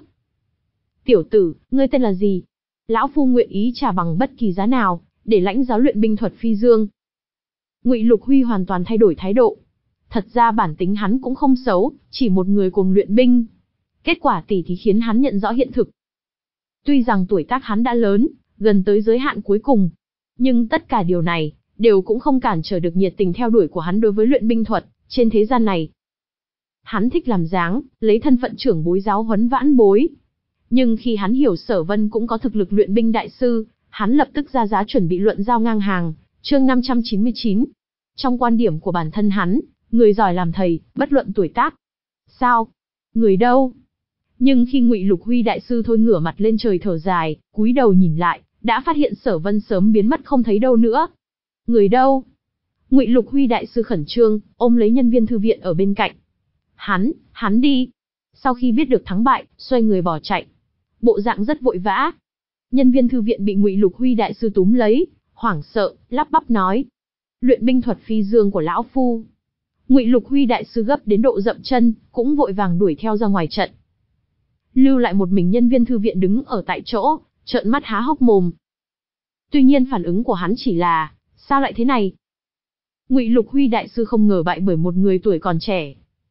Tiểu tử, ngươi tên là gì? Lão phu nguyện ý trả bằng bất kỳ giá nào, để lãnh giáo luyện binh thuật Phi Dương. Ngụy Lục Huy hoàn toàn thay đổi thái độ. Thật ra bản tính hắn cũng không xấu, chỉ một người cuồng luyện binh. Kết quả tỉ thí khiến hắn nhận rõ hiện thực. Tuy rằng tuổi tác hắn đã lớn, gần tới giới hạn cuối cùng, nhưng tất cả điều này, đều cũng không cản trở được nhiệt tình theo đuổi của hắn đối với luyện binh thuật, trên thế gian này. Hắn thích làm dáng, lấy thân phận trưởng bối giáo huấn vãn bối. Nhưng khi hắn hiểu Sở Vân cũng có thực lực luyện binh đại sư, hắn lập tức ra giá chuẩn bị luận giao ngang hàng, chương năm trăm chín mươi chín. Trong quan điểm của bản thân hắn, người giỏi làm thầy, bất luận tuổi tác. Sao? Người đâu? Nhưng khi Ngụy Lục Huy đại sư thôi ngửa mặt lên trời thở dài, cúi đầu nhìn lại, đã phát hiện Sở Vân sớm biến mất không thấy đâu nữa. Người đâu? Ngụy Lục Huy đại sư khẩn trương, ôm lấy nhân viên thư viện ở bên cạnh. Hắn, hắn đi. Sau khi biết được thắng bại, xoay người bỏ chạy. Bộ dạng rất vội vã. Nhân viên thư viện bị Ngụy Lục Huy đại sư túm lấy, hoảng sợ, lắp bắp nói: "Luyện binh thuật Phi Dương của lão phu." Ngụy Lục Huy đại sư gấp đến độ dậm chân, cũng vội vàng đuổi theo ra ngoài trận. Lưu lại một mình nhân viên thư viện đứng ở tại chỗ, trợn mắt há hốc mồm. Tuy nhiên phản ứng của hắn chỉ là, sao lại thế này? Ngụy Lục Huy đại sư không ngờ bại bởi một người tuổi còn trẻ.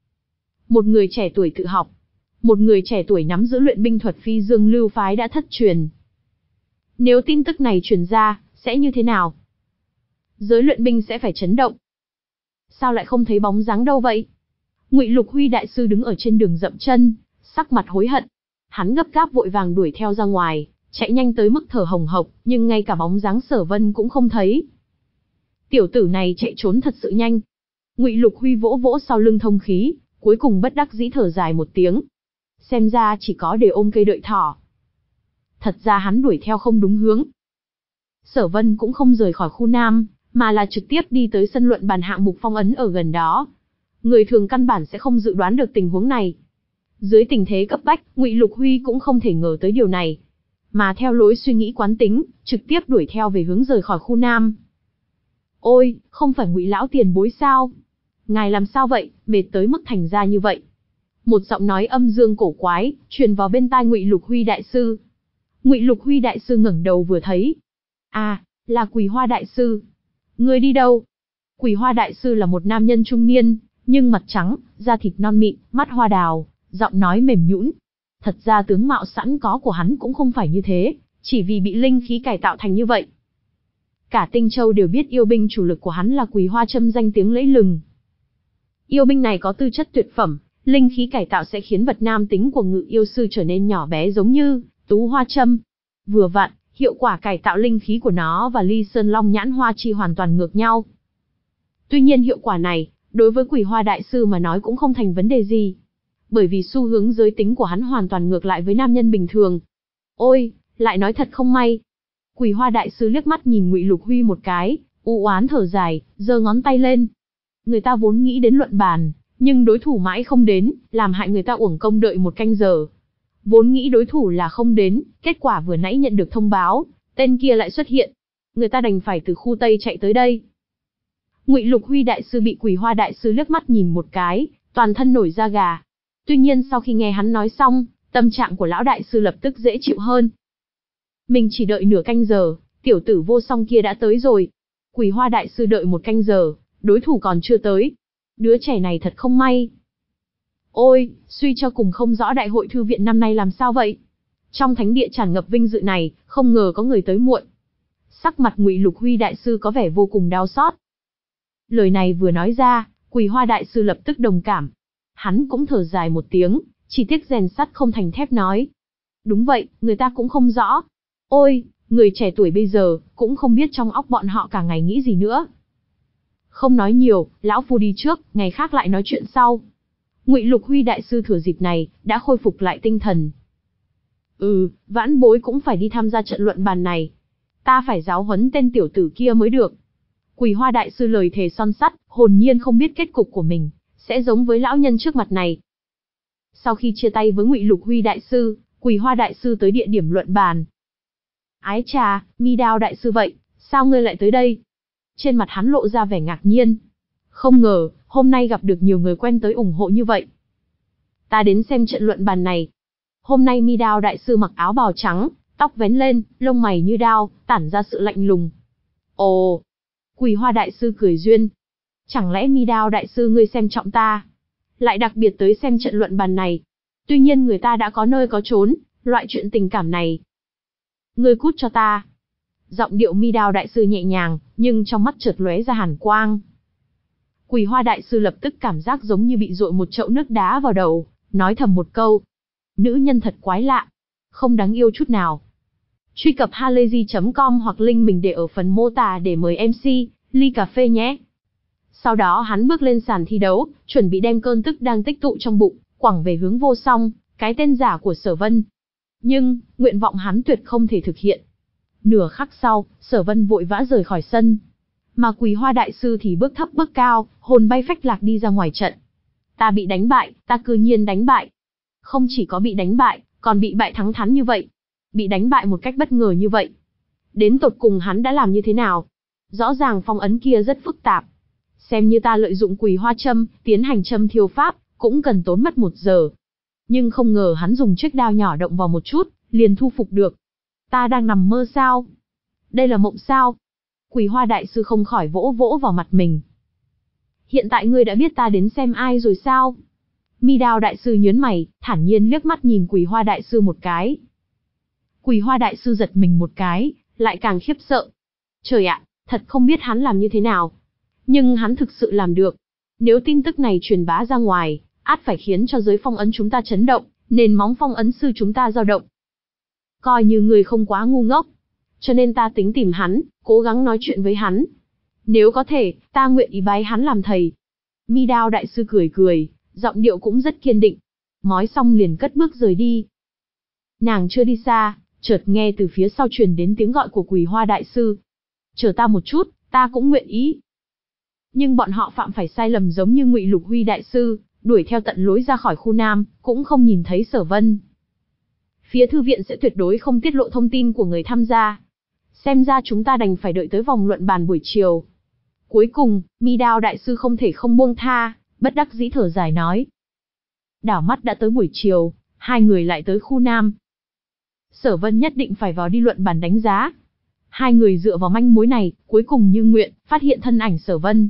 Một người trẻ tuổi tự học, một người trẻ tuổi nắm giữ luyện binh thuật Phi Dương lưu phái đã thất truyền. Nếu tin tức này truyền ra, sẽ như thế nào? Giới luyện binh sẽ phải chấn động. Sao lại không thấy bóng dáng đâu vậy? Ngụy Lục Huy đại sư đứng ở trên đường dậm chân, sắc mặt hối hận. Hắn gấp gáp vội vàng đuổi theo ra ngoài, chạy nhanh tới mức thở hồng hộc, nhưng ngay cả bóng dáng Sở Vân cũng không thấy. Tiểu tử này chạy trốn thật sự nhanh. Ngụy Lục Huy vỗ vỗ sau lưng thông khí, cuối cùng bất đắc dĩ thở dài một tiếng. Xem ra chỉ có để ôm cây đợi thỏ. Thật ra hắn đuổi theo không đúng hướng. Sở Vân cũng không rời khỏi khu Nam, mà là trực tiếp đi tới sân luận bàn hạng mục phong ấn ở gần đó. Người thường căn bản sẽ không dự đoán được tình huống này. Dưới tình thế cấp bách, Ngụy Lục Huy cũng không thể ngờ tới điều này, mà theo lối suy nghĩ quán tính, trực tiếp đuổi theo về hướng rời khỏi khu Nam. Ôi, không phải Ngụy lão tiền bối sao? Ngài làm sao vậy, mệt tới mức thành ra như vậy? Một giọng nói âm dương cổ quái truyền vào bên tai Ngụy Lục Huy đại sư. Ngụy Lục Huy đại sư ngẩng đầu vừa thấy, à, là Quỳ Hoa đại sư. Ngươi đi đâu? Quỳ Hoa đại sư là một nam nhân trung niên, nhưng mặt trắng, da thịt non mịn, mắt hoa đào, giọng nói mềm nhũn. Thật ra tướng mạo sẵn có của hắn cũng không phải như thế, chỉ vì bị linh khí cải tạo thành như vậy. Cả Tinh Châu đều biết yêu binh chủ lực của hắn là Quỳ Hoa Châm danh tiếng lẫy lừng. Yêu binh này có tư chất tuyệt phẩm, linh khí cải tạo sẽ khiến vật nam tính của ngự yêu sư trở nên nhỏ bé giống như Tú Hoa Châm. Vừa vặn, hiệu quả cải tạo linh khí của nó và Ly Sơn Long Nhãn Hoa Chi hoàn toàn ngược nhau. Tuy nhiên hiệu quả này, đối với Quỳ Hoa đại sư mà nói cũng không thành vấn đề gì. Bởi vì xu hướng giới tính của hắn hoàn toàn ngược lại với nam nhân bình thường. Ôi, lại nói thật không may. Quỳ Hoa đại sư liếc mắt nhìn Ngụy Lục Huy một cái, u oán thở dài, giơ ngón tay lên. Người ta vốn nghĩ đến luận bàn, nhưng đối thủ mãi không đến, làm hại người ta uổng công đợi một canh giờ. Vốn nghĩ đối thủ là không đến, kết quả vừa nãy nhận được thông báo, tên kia lại xuất hiện. Người ta đành phải từ khu Tây chạy tới đây. Ngụy Lục Huy đại sư bị Quỳ Hoa đại sư liếc mắt nhìn một cái, toàn thân nổi da gà. Tuy nhiên sau khi nghe hắn nói xong, tâm trạng của lão đại sư lập tức dễ chịu hơn. Mình chỉ đợi nửa canh giờ, tiểu tử vô song kia đã tới rồi. Quỳ Hoa đại sư đợi một canh giờ, đối thủ còn chưa tới. Đứa trẻ này thật không may. Ôi, suy cho cùng không rõ đại hội thư viện năm nay làm sao vậy? Trong thánh địa tràn ngập vinh dự này, không ngờ có người tới muộn. Sắc mặt Ngụy Lục Huy đại sư có vẻ vô cùng đau xót. Lời này vừa nói ra, Quỳ Hoa đại sư lập tức đồng cảm. Hắn cũng thở dài một tiếng, chỉ tiếc rèn sắt không thành thép nói. Đúng vậy, người ta cũng không rõ. Ôi, người trẻ tuổi bây giờ, cũng không biết trong óc bọn họ cả ngày nghĩ gì nữa. Không nói nhiều, lão phu đi trước, ngày khác lại nói chuyện sau. Ngụy Lục Huy đại sư thừa dịp này, đã khôi phục lại tinh thần. Ừ, vãn bối cũng phải đi tham gia trận luận bàn này. Ta phải giáo huấn tên tiểu tử kia mới được. Quỳ Hoa đại sư lời thề son sắt, hồn nhiên không biết kết cục của mình sẽ giống với lão nhân trước mặt này. Sau khi chia tay với Ngụy Lục Huy đại sư, Quỳ Hoa đại sư tới địa điểm luận bàn. Ái chà, Mi Đao đại sư vậy, sao ngươi lại tới đây? Trên mặt hắn lộ ra vẻ ngạc nhiên. Không ngờ, hôm nay gặp được nhiều người quen tới ủng hộ như vậy. Ta đến xem trận luận bàn này. Hôm nay Mi Đao đại sư mặc áo bào trắng, tóc vén lên, lông mày như đao, tản ra sự lạnh lùng. Ồ! Quỳ Hoa đại sư cười duyên. Chẳng lẽ Mi Đao đại sư ngươi xem trọng ta, lại đặc biệt tới xem trận luận bàn này? Tuy nhiên người ta đã có nơi có chốn, loại chuyện tình cảm này. Ngươi cút cho ta. Giọng điệu Mi Đao đại sư nhẹ nhàng, nhưng trong mắt chợt lóe ra hàn quang. Quỳ Hoa đại sư lập tức cảm giác giống như bị dội một chậu nước đá vào đầu, nói thầm một câu. Nữ nhân thật quái lạ, không đáng yêu chút nào. Truy cập halayzi chấm com hoặc link mình để ở phần mô tả để mời em xê, ly cà phê nhé. Sau đó hắn bước lên sàn thi đấu, chuẩn bị đem cơn tức đang tích tụ trong bụng, quẳng về hướng Vô Song, cái tên giả của Sở Vân. Nhưng, nguyện vọng hắn tuyệt không thể thực hiện. Nửa khắc sau, Sở Vân vội vã rời khỏi sân. Mà Quỳ Hoa đại sư thì bước thấp bước cao, hồn bay phách lạc đi ra ngoài trận. Ta bị đánh bại, ta cư nhiên đánh bại. Không chỉ có bị đánh bại, còn bị bại thắng thắn như vậy. Bị đánh bại một cách bất ngờ như vậy. Đến tột cùng hắn đã làm như thế nào? Rõ ràng phong ấn kia rất phức tạp. Xem như ta lợi dụng Quỳ Hoa châm, tiến hành châm thiêu pháp, cũng cần tốn mất một giờ. Nhưng không ngờ hắn dùng chiếc đao nhỏ động vào một chút, liền thu phục được. Ta đang nằm mơ sao? Đây là mộng sao? Quỳ Hoa đại sư không khỏi vỗ vỗ vào mặt mình. Hiện tại ngươi đã biết ta đến xem ai rồi sao? Mi Đao đại sư nhớn mày, thản nhiên liếc mắt nhìn Quỳ Hoa đại sư một cái. Quỳ Hoa đại sư giật mình một cái, lại càng khiếp sợ. Trời ạ, thật không biết hắn làm như thế nào. Nhưng hắn thực sự làm được. Nếu tin tức này truyền bá ra ngoài, ắt phải khiến cho giới phong ấn chúng ta chấn động, nền móng phong ấn sư chúng ta dao động. Coi như người không quá ngu ngốc. Cho nên ta tính tìm hắn, cố gắng nói chuyện với hắn. Nếu có thể, ta nguyện ý bái hắn làm thầy. Mi Đao đại sư cười cười, giọng điệu cũng rất kiên định. Nói xong liền cất bước rời đi. Nàng chưa đi xa, chợt nghe từ phía sau truyền đến tiếng gọi của Quỳ Hoa đại sư. Chờ ta một chút, ta cũng nguyện ý. Nhưng bọn họ phạm phải sai lầm giống như Ngụy Lục Huy đại sư, đuổi theo tận lối ra khỏi khu Nam, cũng không nhìn thấy Sở Vân. Phía thư viện sẽ tuyệt đối không tiết lộ thông tin của người tham gia. Xem ra chúng ta đành phải đợi tới vòng luận bàn buổi chiều. Cuối cùng, Mi Đao đại sư không thể không buông tha, bất đắc dĩ thở dài nói. Đảo mắt đã tới buổi chiều, hai người lại tới khu Nam. Sở Vân nhất định phải vào đi luận bàn đánh giá. Hai người dựa vào manh mối này, cuối cùng như nguyện, phát hiện thân ảnh Sở Vân.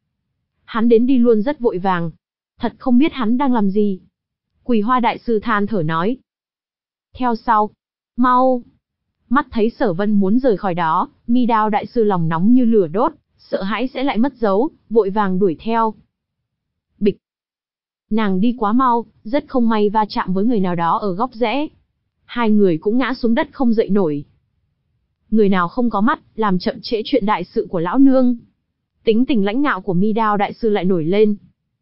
Hắn đến đi luôn rất vội vàng. Thật không biết hắn đang làm gì. Quỳ Hoa đại sư than thở nói. Theo sau. Mau. Mắt thấy Sở Vân muốn rời khỏi đó, Mi Đao đại sư lòng nóng như lửa đốt, sợ hãi sẽ lại mất dấu, vội vàng đuổi theo. Bịch. Nàng đi quá mau, rất không may va chạm với người nào đó ở góc rẽ. Hai người cũng ngã xuống đất không dậy nổi. Người nào không có mắt, làm chậm trễ chuyện đại sự của lão nương. Tính tình lãnh ngạo của Mi Đao đại sư lại nổi lên.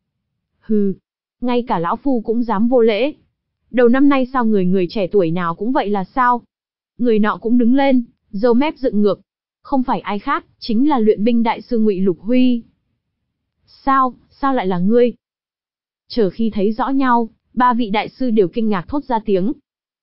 Hừ, ngay cả lão phu cũng dám vô lễ. Đầu năm nay sao người người trẻ tuổi nào cũng vậy là sao? Người nọ cũng đứng lên, râu mép dựng ngược. Không phải ai khác, chính là luyện binh đại sư Ngụy Lục Huy. Sao, sao lại là ngươi? Chờ khi thấy rõ nhau, ba vị đại sư đều kinh ngạc thốt ra tiếng.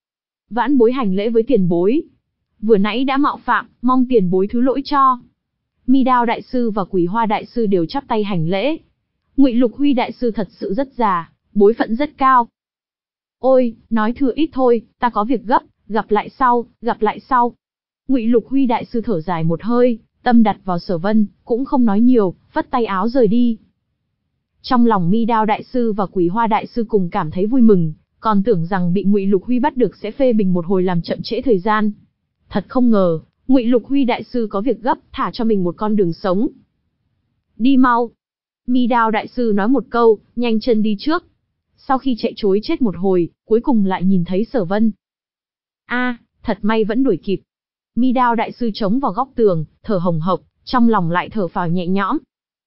Vãn bối hành lễ với tiền bối. Vừa nãy đã mạo phạm, mong tiền bối thứ lỗi cho. Mi Đao đại sư và Quỳ Hoa đại sư đều chắp tay hành lễ. Ngụy Lục Huy đại sư thật sự rất già, bối phận rất cao. Ôi, nói thừa ít thôi, ta có việc gấp, gặp lại sau, gặp lại sau. Ngụy Lục Huy đại sư thở dài một hơi, tâm đặt vào Sở Vân, cũng không nói nhiều, phất tay áo rời đi. Trong lòng Mi Đao đại sư và Quỳ Hoa đại sư cùng cảm thấy vui mừng, còn tưởng rằng bị Ngụy Lục Huy bắt được sẽ phê bình một hồi làm chậm trễ thời gian. Thật không ngờ, Ngụy Lục Huy đại sư có việc gấp, thả cho mình một con đường sống. Đi mau. Mi Đao đại sư nói một câu, nhanh chân đi trước. Sau khi chạy trối chết một hồi, cuối cùng lại nhìn thấy Sở Vân. A, à, thật may vẫn đuổi kịp. Mi Đao đại sư chống vào góc tường, thở hồng hộc, trong lòng lại thở phào nhẹ nhõm.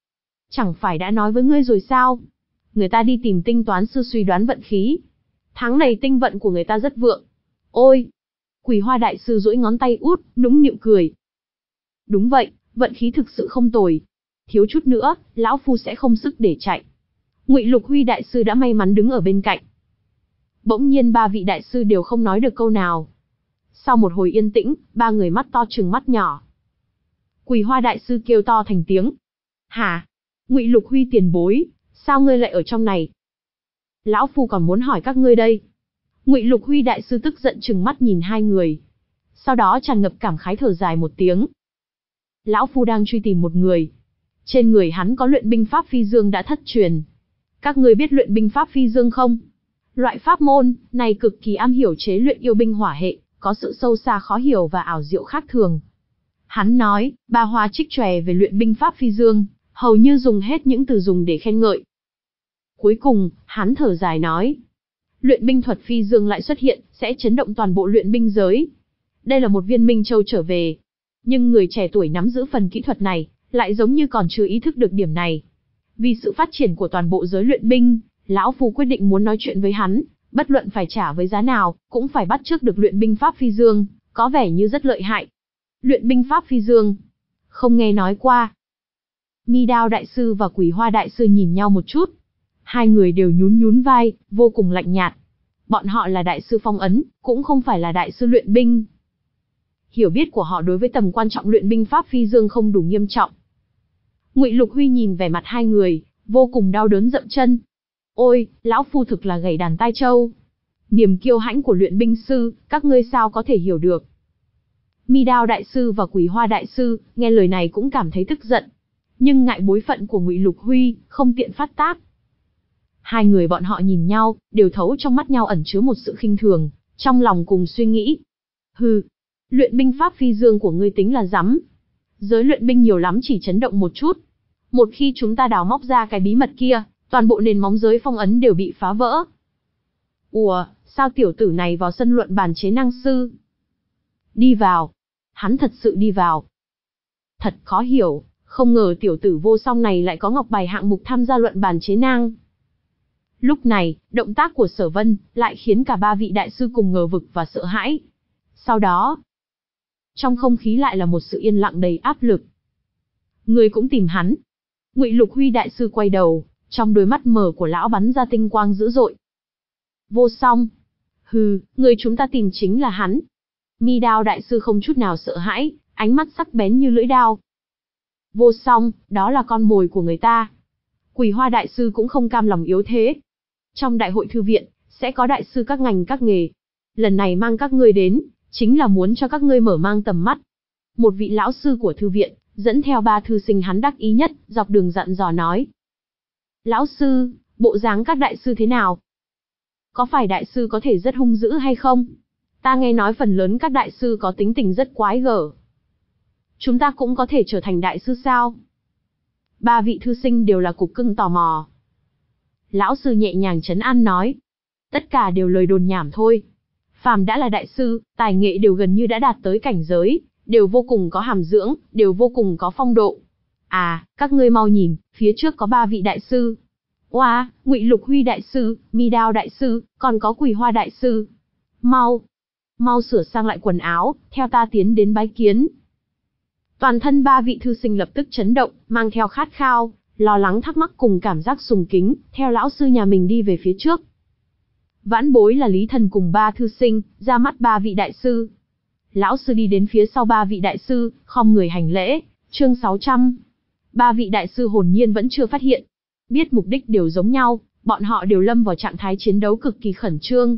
Chẳng phải đã nói với ngươi rồi sao? Người ta đi tìm tinh toán sư suy đoán vận khí. Tháng này tinh vận của người ta rất vượng. Ôi! Quỳ Hoa đại sư duỗi ngón tay út, nũng nịu cười. Đúng vậy, vận khí thực sự không tồi. Thiếu chút nữa, lão phu sẽ không sức để chạy. Ngụy Lục Huy đại sư đã may mắn đứng ở bên cạnh. Bỗng nhiên ba vị đại sư đều không nói được câu nào. Sau một hồi yên tĩnh, ba người mắt to trừng mắt nhỏ. Quỳ Hoa đại sư kêu to thành tiếng. Hả? Ngụy Lục Huy tiền bối, sao ngươi lại ở trong này? Lão phu còn muốn hỏi các ngươi đây. Ngụy Lục Huy đại sư tức giận trừng mắt nhìn hai người. Sau đó tràn ngập cảm khái thở dài một tiếng. Lão phu đang truy tìm một người. Trên người hắn có luyện binh pháp phi dương đã thất truyền. Các ngươi biết luyện binh pháp phi dương không? Loại pháp môn này cực kỳ am hiểu chế luyện yêu binh hỏa hệ, có sự sâu xa khó hiểu và ảo diệu khác thường. Hắn nói, ba hoa trích tròe về luyện binh pháp phi dương, hầu như dùng hết những từ dùng để khen ngợi. Cuối cùng, hắn thở dài nói, luyện binh thuật phi dương lại xuất hiện, sẽ chấn động toàn bộ luyện binh giới. Đây là một viên minh châu trở về. Nhưng người trẻ tuổi nắm giữ phần kỹ thuật này, lại giống như còn chưa ý thức được điểm này. Vì sự phát triển của toàn bộ giới luyện binh, lão phu quyết định muốn nói chuyện với hắn, bất luận phải trả với giá nào, cũng phải bắt chước được luyện binh pháp phi dương, có vẻ như rất lợi hại. Luyện binh pháp phi dương, không nghe nói qua. Mi Đao đại sư và Quỳ Hoa đại sư nhìn nhau một chút. Hai người đều nhún nhún vai, vô cùng lạnh nhạt. Bọn họ là đại sư phong ấn, cũng không phải là đại sư luyện binh. Hiểu biết của họ đối với tầm quan trọng luyện binh pháp phi dương không đủ nghiêm trọng. Ngụy Lục Huy nhìn vẻ mặt hai người, vô cùng đau đớn dậm chân. Ôi, lão phu thực là gầy đàn tai trâu. Niềm kiêu hãnh của luyện binh sư, các ngươi sao có thể hiểu được. Mi Đao đại sư và Quỳ Hoa đại sư, nghe lời này cũng cảm thấy tức giận. Nhưng ngại bối phận của Ngụy Lục Huy, không tiện phát tác. Hai người bọn họ nhìn nhau, đều thấu trong mắt nhau ẩn chứa một sự khinh thường, trong lòng cùng suy nghĩ. Hừ, luyện binh pháp phi dương của ngươi tính là rắm. Giới luyện binh nhiều lắm chỉ chấn động một chút. Một khi chúng ta đào móc ra cái bí mật kia, toàn bộ nền móng giới phong ấn đều bị phá vỡ. Ủa, sao tiểu tử này vào sân luận bàn chế năng sư? Đi vào. Hắn thật sự đi vào. Thật khó hiểu, không ngờ tiểu tử vô song này lại có ngọc bài hạng mục tham gia luận bàn chế năng. Lúc này, động tác của Sở Vân lại khiến cả ba vị đại sư cùng ngờ vực và sợ hãi. Sau đó, trong không khí lại là một sự yên lặng đầy áp lực. Người cũng tìm hắn. Ngụy Lục Huy đại sư quay đầu, trong đôi mắt mờ của lão bắn ra tinh quang dữ dội. Vô song. Hừ, người chúng ta tìm chính là hắn. Mi Đao đại sư không chút nào sợ hãi, ánh mắt sắc bén như lưỡi đao. Vô song, đó là con mồi của người ta. Quỳ Hoa đại sư cũng không cam lòng yếu thế. Trong đại hội thư viện, sẽ có đại sư các ngành các nghề. Lần này mang các ngươi đến, chính là muốn cho các ngươi mở mang tầm mắt. Một vị lão sư của thư viện, dẫn theo ba thư sinh hắn đắc ý nhất, dọc đường dặn dò nói. Lão sư, bộ dáng các đại sư thế nào? Có phải đại sư có thể rất hung dữ hay không? Ta nghe nói phần lớn các đại sư có tính tình rất quái gở. Chúng ta cũng có thể trở thành đại sư sao? Ba vị thư sinh đều là cục cưng tò mò. Lão sư nhẹ nhàng trấn an nói. Tất cả đều lời đồn nhảm thôi. Phàm đã là đại sư, tài nghệ đều gần như đã đạt tới cảnh giới, đều vô cùng có hàm dưỡng, đều vô cùng có phong độ. À, các ngươi mau nhìn, phía trước có ba vị đại sư. Oa, wow, Ngụy Lục Huy đại sư, Mi Đao đại sư, còn có Quỳ Hoa đại sư. Mau, mau sửa sang lại quần áo, theo ta tiến đến bái kiến. Toàn thân ba vị thư sinh lập tức chấn động, mang theo khát khao, lo lắng thắc mắc cùng cảm giác sùng kính, theo lão sư nhà mình đi về phía trước. Vãn bối là Lý Thần cùng ba thư sinh, ra mắt ba vị đại sư. Lão sư đi đến phía sau ba vị đại sư, khom người hành lễ, chương sáu trăm. Ba vị đại sư hồn nhiên vẫn chưa phát hiện. Biết mục đích đều giống nhau, bọn họ đều lâm vào trạng thái chiến đấu cực kỳ khẩn trương.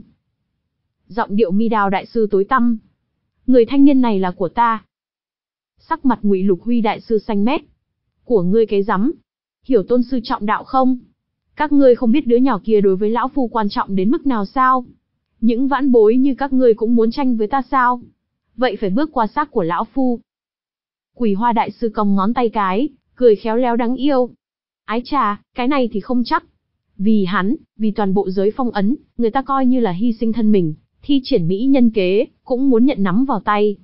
Giọng điệu Mi Đao đại sư tối tăm. Người thanh niên này là của ta. Sắc mặt Ngụy Lục Huy đại sư xanh mét. Của ngươi cái rắm? Hiểu tôn sư trọng đạo không? Các ngươi không biết đứa nhỏ kia đối với lão phu quan trọng đến mức nào sao? Những vãn bối như các ngươi cũng muốn tranh với ta sao? Vậy phải bước qua xác của lão phu. Quỳ Hoa đại sư cong ngón tay cái, cười khéo léo đáng yêu. Ái chà, cái này thì không chắc. Vì hắn, vì toàn bộ giới phong ấn, người ta coi như là hy sinh thân mình, thi triển mỹ nhân kế, cũng muốn nhận nắm vào tay.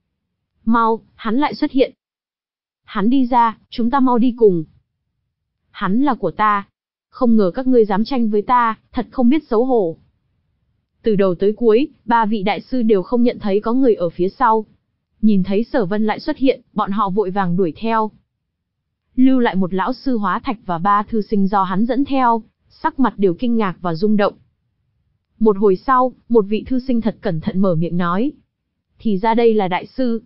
Mau, hắn lại xuất hiện. Hắn đi ra, chúng ta mau đi cùng. Hắn là của ta. Không ngờ các ngươi dám tranh với ta, thật không biết xấu hổ. Từ đầu tới cuối, ba vị đại sư đều không nhận thấy có người ở phía sau. Nhìn thấy Sở Vân lại xuất hiện, bọn họ vội vàng đuổi theo. Lưu lại một lão sư hóa thạch và ba thư sinh do hắn dẫn theo, sắc mặt đều kinh ngạc và rung động. Một hồi sau, một vị thư sinh thật cẩn thận mở miệng nói. Thì ra đây là đại sư.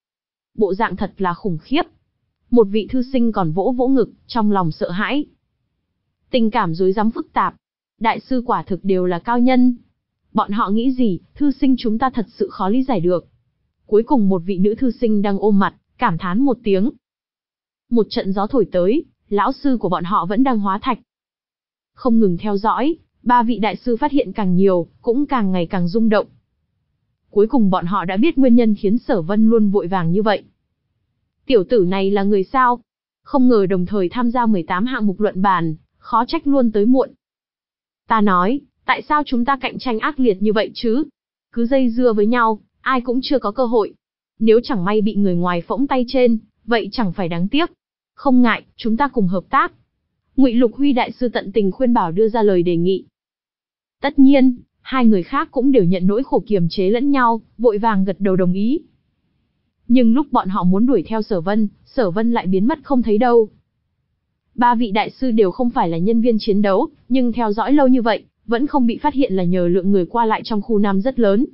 Bộ dạng thật là khủng khiếp. Một vị thư sinh còn vỗ vỗ ngực, trong lòng sợ hãi. Tình cảm rối rắm phức tạp. Đại sư quả thực đều là cao nhân. Bọn họ nghĩ gì, thư sinh chúng ta thật sự khó lý giải được. Cuối cùng một vị nữ thư sinh đang ôm mặt, cảm thán một tiếng. Một trận gió thổi tới, lão sư của bọn họ vẫn đang hóa thạch. Không ngừng theo dõi, ba vị đại sư phát hiện càng nhiều, cũng càng ngày càng rung động. Cuối cùng bọn họ đã biết nguyên nhân khiến Sở Vân luôn vội vàng như vậy. Tiểu tử này là người sao? Không ngờ đồng thời tham gia mười tám hạng mục luận bàn, khó trách luôn tới muộn. Ta nói, tại sao chúng ta cạnh tranh ác liệt như vậy chứ? Cứ dây dưa với nhau, ai cũng chưa có cơ hội. Nếu chẳng may bị người ngoài phỗng tay trên, vậy chẳng phải đáng tiếc. Không ngại, chúng ta cùng hợp tác. Ngụy Lục Huy đại sư tận tình khuyên bảo đưa ra lời đề nghị. Tất nhiên, hai người khác cũng đều nhận nỗi khổ kiềm chế lẫn nhau, vội vàng gật đầu đồng ý. Nhưng lúc bọn họ muốn đuổi theo Sở Vân, Sở Vân lại biến mất không thấy đâu. Ba vị đại sư đều không phải là nhân viên chiến đấu, nhưng theo dõi lâu như vậy, vẫn không bị phát hiện là nhờ lượng người qua lại trong khu Nam rất lớn.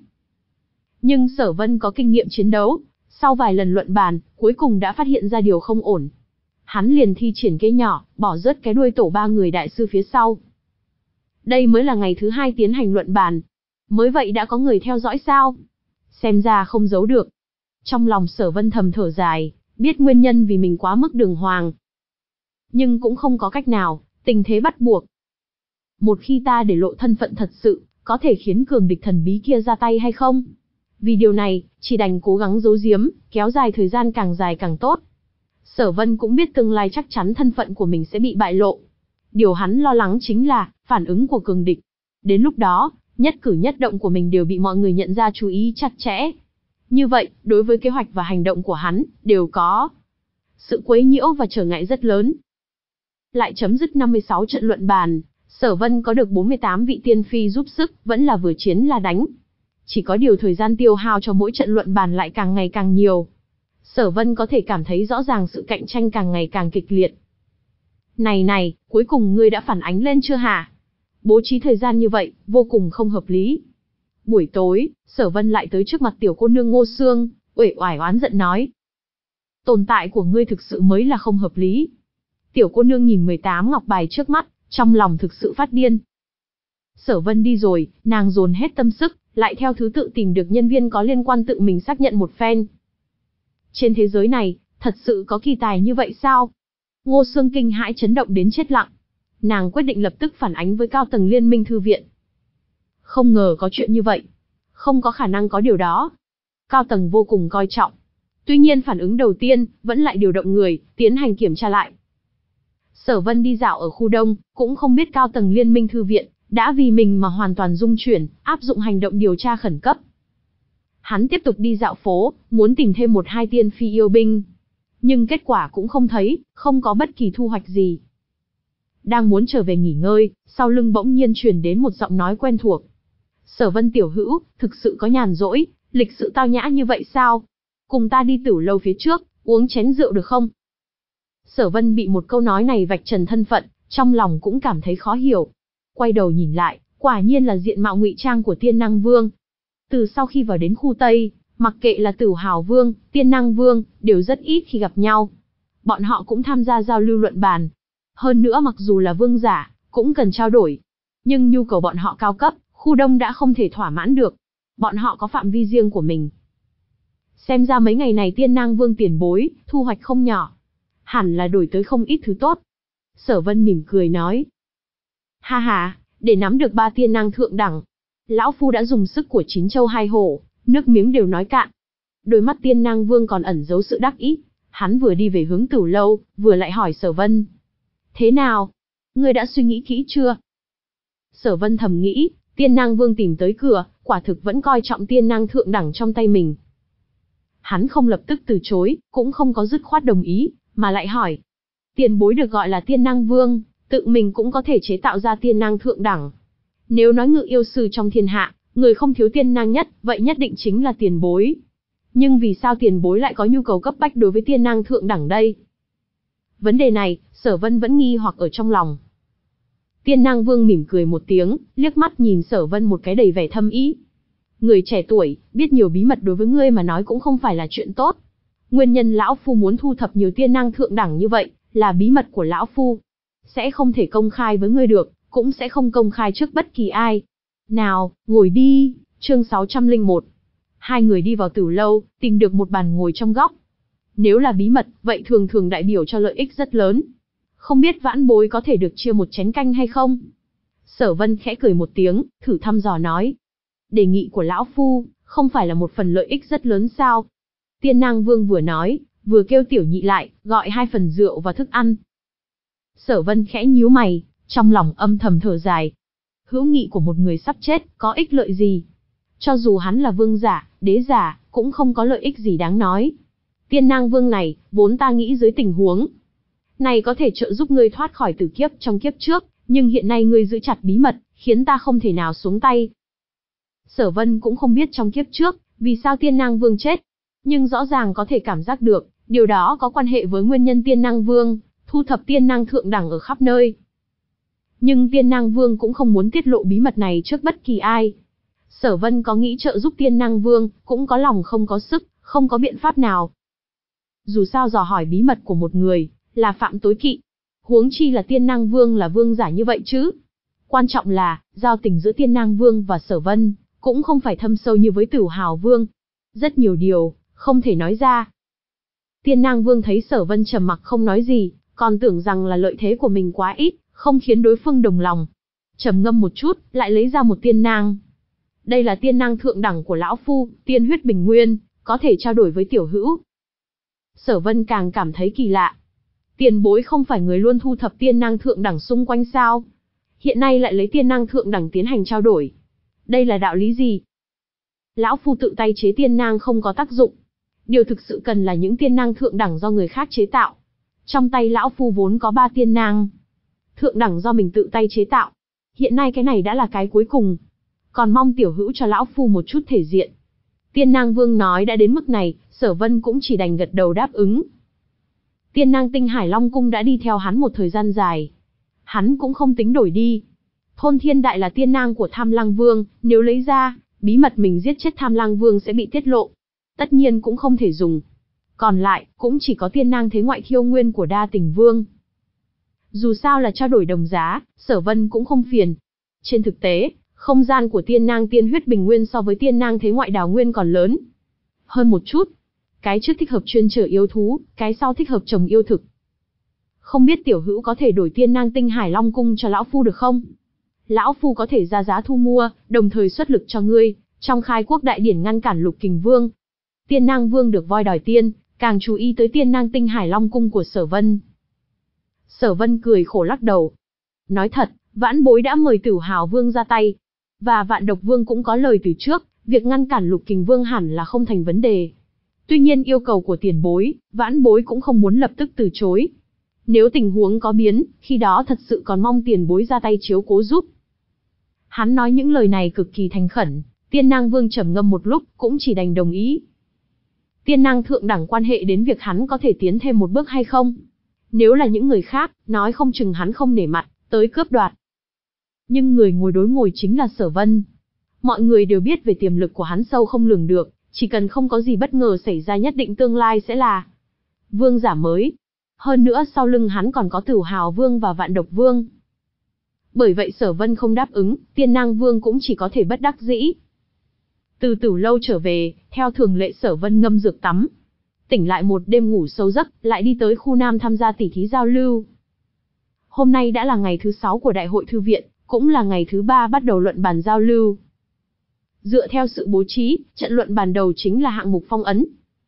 Nhưng Sở Vân có kinh nghiệm chiến đấu, sau vài lần luận bàn, cuối cùng đã phát hiện ra điều không ổn. Hắn liền thi triển kế nhỏ, bỏ rớt cái đuôi tổ ba người đại sư phía sau. Đây mới là ngày thứ hai tiến hành luận bàn. Mới vậy đã có người theo dõi sao? Xem ra không giấu được. Trong lòng Sở Vân thầm thở dài, biết nguyên nhân vì mình quá mức đường hoàng. Nhưng cũng không có cách nào, tình thế bắt buộc. Một khi ta để lộ thân phận thật sự, có thể khiến cường địch thần bí kia ra tay hay không? Vì điều này, chỉ đành cố gắng giấu giếm, kéo dài thời gian càng dài càng tốt. Sở Vân cũng biết tương lai chắc chắn thân phận của mình sẽ bị bại lộ. Điều hắn lo lắng chính là phản ứng của cường địch. Đến lúc đó, nhất cử nhất động của mình đều bị mọi người nhận ra chú ý chặt chẽ. Như vậy, đối với kế hoạch và hành động của hắn, đều có sự quấy nhiễu và trở ngại rất lớn. Lại chấm dứt năm mươi sáu trận luận bàn, Sở Vân có được bốn mươi tám vị tiên phi giúp sức, vẫn là vừa chiến là đánh. Chỉ có điều thời gian tiêu hao cho mỗi trận luận bàn lại càng ngày càng nhiều. Sở Vân có thể cảm thấy rõ ràng sự cạnh tranh càng ngày càng kịch liệt. Này này, cuối cùng ngươi đã phản ánh lên chưa hả? Bố trí thời gian như vậy, vô cùng không hợp lý. Buổi tối, Sở Vân lại tới trước mặt tiểu cô nương Ngô Sương, uể oải oán giận nói. Tồn tại của ngươi thực sự mới là không hợp lý. Tiểu cô nương nhìn mười tám ngọc bài trước mắt, trong lòng thực sự phát điên. Sở Vân đi rồi, nàng dồn hết tâm sức, lại theo thứ tự tìm được nhân viên có liên quan tự mình xác nhận một phen. Trên thế giới này, thật sự có kỳ tài như vậy sao? Ngô Sương kinh hãi chấn động đến chết lặng. Nàng quyết định lập tức phản ánh với cao tầng liên minh thư viện. Không ngờ có chuyện như vậy. Không có khả năng có điều đó. Cao tầng vô cùng coi trọng. Tuy nhiên phản ứng đầu tiên, vẫn lại điều động người, tiến hành kiểm tra lại. Sở Vân đi dạo ở khu đông, cũng không biết cao tầng liên minh thư viện, đã vì mình mà hoàn toàn rung chuyển, áp dụng hành động điều tra khẩn cấp. Hắn tiếp tục đi dạo phố, muốn tìm thêm một hai tiên phi yêu binh. Nhưng kết quả cũng không thấy, không có bất kỳ thu hoạch gì. Đang muốn trở về nghỉ ngơi, sau lưng bỗng nhiên truyền đến một giọng nói quen thuộc. Sở Vân tiểu hữu, thực sự có nhàn rỗi, lịch sự tao nhã như vậy sao? Cùng ta đi tửu lâu phía trước, uống chén rượu được không? Sở Vân bị một câu nói này vạch trần thân phận, trong lòng cũng cảm thấy khó hiểu. Quay đầu nhìn lại, quả nhiên là diện mạo ngụy trang của Tiên Năng Vương. Từ sau khi vào đến khu Tây, mặc kệ là Tửu Hào Vương, Tiên Năng Vương, đều rất ít khi gặp nhau. Bọn họ cũng tham gia giao lưu luận bàn. Hơn nữa mặc dù là vương giả, cũng cần trao đổi. Nhưng nhu cầu bọn họ cao cấp, khu đông đã không thể thỏa mãn được. Bọn họ có phạm vi riêng của mình. Xem ra mấy ngày này Tiên Năng Vương tiền bối, thu hoạch không nhỏ. Hẳn là đổi tới không ít thứ tốt. Sở Vân mỉm cười nói. Ha ha, để nắm được ba tiên năng thượng đẳng. Lão Phu đã dùng sức của chín châu hai hổ, nước miếng đều nói cạn. Đôi mắt Tiên Năng Vương còn ẩn giấu sự đắc ý. Hắn vừa đi về hướng Tửu lâu, vừa lại hỏi Sở Vân. Thế nào? Ngươi đã suy nghĩ kỹ chưa? Sở Vân thầm nghĩ, Tiên Năng Vương tìm tới cửa, quả thực vẫn coi trọng tiên năng thượng đẳng trong tay mình. Hắn không lập tức từ chối, cũng không có dứt khoát đồng ý, mà lại hỏi. Tiền bối được gọi là Tiên Năng Vương, tự mình cũng có thể chế tạo ra tiên năng thượng đẳng. Nếu nói ngự yêu sư trong thiên hạ, người không thiếu tiên năng nhất, vậy nhất định chính là tiền bối. Nhưng vì sao tiền bối lại có nhu cầu cấp bách đối với tiên năng thượng đẳng đây? Vấn đề này, Sở Vân vẫn nghi hoặc ở trong lòng. Tiên Năng Vương mỉm cười một tiếng, liếc mắt nhìn Sở Vân một cái đầy vẻ thâm ý. Người trẻ tuổi, biết nhiều bí mật đối với ngươi mà nói cũng không phải là chuyện tốt. Nguyên nhân lão phu muốn thu thập nhiều tiên năng thượng đẳng như vậy, là bí mật của lão phu. Sẽ không thể công khai với ngươi được, cũng sẽ không công khai trước bất kỳ ai. Nào, ngồi đi, chương sáu trăm lẻ một. Hai người đi vào Tửu lâu, tìm được một bàn ngồi trong góc. Nếu là bí mật, vậy thường thường đại biểu cho lợi ích rất lớn. Không biết vãn bối có thể được chia một chén canh hay không? Sở Vân khẽ cười một tiếng, thử thăm dò nói. Đề nghị của lão phu, không phải là một phần lợi ích rất lớn sao? Tiên Năng Vương vừa nói, vừa kêu tiểu nhị lại, gọi hai phần rượu và thức ăn. Sở Vân khẽ nhíu mày, trong lòng âm thầm thở dài. Hữu nghị của một người sắp chết, có ích lợi gì? Cho dù hắn là vương giả, đế giả, cũng không có lợi ích gì đáng nói. Tiên Năng Vương này, vốn ta nghĩ dưới tình huống này có thể trợ giúp ngươi thoát khỏi tử kiếp trong kiếp trước, nhưng hiện nay ngươi giữ chặt bí mật, khiến ta không thể nào xuống tay. Sở Vân cũng không biết trong kiếp trước, vì sao Tiên Năng Vương chết, nhưng rõ ràng có thể cảm giác được, điều đó có quan hệ với nguyên nhân Tiên Năng Vương thu thập tiên năng thượng đẳng ở khắp nơi. Nhưng Tiên Năng Vương cũng không muốn tiết lộ bí mật này trước bất kỳ ai. Sở Vân có nghĩ trợ giúp Tiên Năng Vương, cũng có lòng không có sức, không có biện pháp nào. Dù sao dò hỏi bí mật của một người, là phạm tối kỵ. Huống chi là Tiên Năng Vương là vương giả như vậy chứ. Quan trọng là, giao tình giữa Tiên Năng Vương và Sở Vân, cũng không phải thâm sâu như với Tửu Hào Vương. Rất nhiều điều, không thể nói ra. Tiên Năng Vương thấy Sở Vân trầm mặc không nói gì, còn tưởng rằng là lợi thế của mình quá ít, không khiến đối phương đồng lòng. Trầm ngâm một chút, lại lấy ra một tiên nang. Đây là tiên năng thượng đẳng của lão phu, tiên huyết bình nguyên, có thể trao đổi với tiểu hữu. Sở Vân càng cảm thấy kỳ lạ. Tiền bối không phải người luôn thu thập tiên năng thượng đẳng xung quanh sao? Hiện nay lại lấy tiên năng thượng đẳng tiến hành trao đổi. Đây là đạo lý gì? Lão phu tự tay chế tiên năng không có tác dụng. Điều thực sự cần là những tiên năng thượng đẳng do người khác chế tạo. Trong tay lão phu vốn có ba tiên năng thượng đẳng do mình tự tay chế tạo. Hiện nay cái này đã là cái cuối cùng. Còn mong tiểu hữu cho lão phu một chút thể diện. Tiên năng vương nói đã đến mức này, Sở Vân cũng chỉ đành gật đầu đáp ứng. Tiên năng tinh Hải Long Cung đã đi theo hắn một thời gian dài. Hắn cũng không tính đổi đi. Thôn Thiên Đại là tiên năng của Tham Lang Vương, nếu lấy ra, bí mật mình giết chết Tham Lang Vương sẽ bị tiết lộ. Tất nhiên cũng không thể dùng. Còn lại, cũng chỉ có tiên năng thế ngoại thiêu nguyên của Đa Tình Vương. Dù sao là trao đổi đồng giá, Sở Vân cũng không phiền. Trên thực tế, không gian của tiên năng tiên huyết bình nguyên so với tiên năng thế ngoại đào nguyên còn lớn hơn một chút. Cái trước thích hợp chuyên chở yêu thú, cái sau thích hợp trồng yêu thực. Không biết tiểu hữu có thể đổi tiên năng tinh Hải Long Cung cho lão phu được không? Lão phu có thể ra giá thu mua, đồng thời xuất lực cho ngươi, trong khai quốc đại điển ngăn cản Lục Kình Vương. Tiên năng vương được voi đòi tiên, càng chú ý tới tiên năng tinh Hải Long Cung của Sở Vân. Sở Vân cười khổ lắc đầu. Nói thật, vãn bối đã mời Tử Hào Vương ra tay. Và Vạn Độc Vương cũng có lời từ trước, việc ngăn cản Lục Kình Vương hẳn là không thành vấn đề. Tuy nhiên yêu cầu của tiền bối, vãn bối cũng không muốn lập tức từ chối. Nếu tình huống có biến, khi đó thật sự còn mong tiền bối ra tay chiếu cố giúp. Hắn nói những lời này cực kỳ thành khẩn, tiên năng vương trầm ngâm một lúc, cũng chỉ đành đồng ý. Tiên năng thượng đẳng quan hệ đến việc hắn có thể tiến thêm một bước hay không. Nếu là những người khác, nói không chừng hắn không nể mặt, tới cướp đoạt. Nhưng người ngồi đối ngồi chính là Sở Vân. Mọi người đều biết về tiềm lực của hắn sâu không lường được, chỉ cần không có gì bất ngờ xảy ra nhất định tương lai sẽ là vương giả mới. Hơn nữa sau lưng hắn còn có Tử Hào Vương và Vạn Độc Vương. Bởi vậy Sở Vân không đáp ứng, tiên năng vương cũng chỉ có thể bất đắc dĩ. Từ Tử lâu trở về, theo thường lệ Sở Vân ngâm dược tắm. Tỉnh lại một đêm ngủ sâu giấc, lại đi tới khu Nam tham gia tỉ thí giao lưu. Hôm nay đã là ngày thứ sáu của Đại hội Thư viện, cũng là ngày thứ ba bắt đầu luận bàn giao lưu. Dựa theo sự bố trí, trận luận bàn đầu chính là hạng mục phong ấn.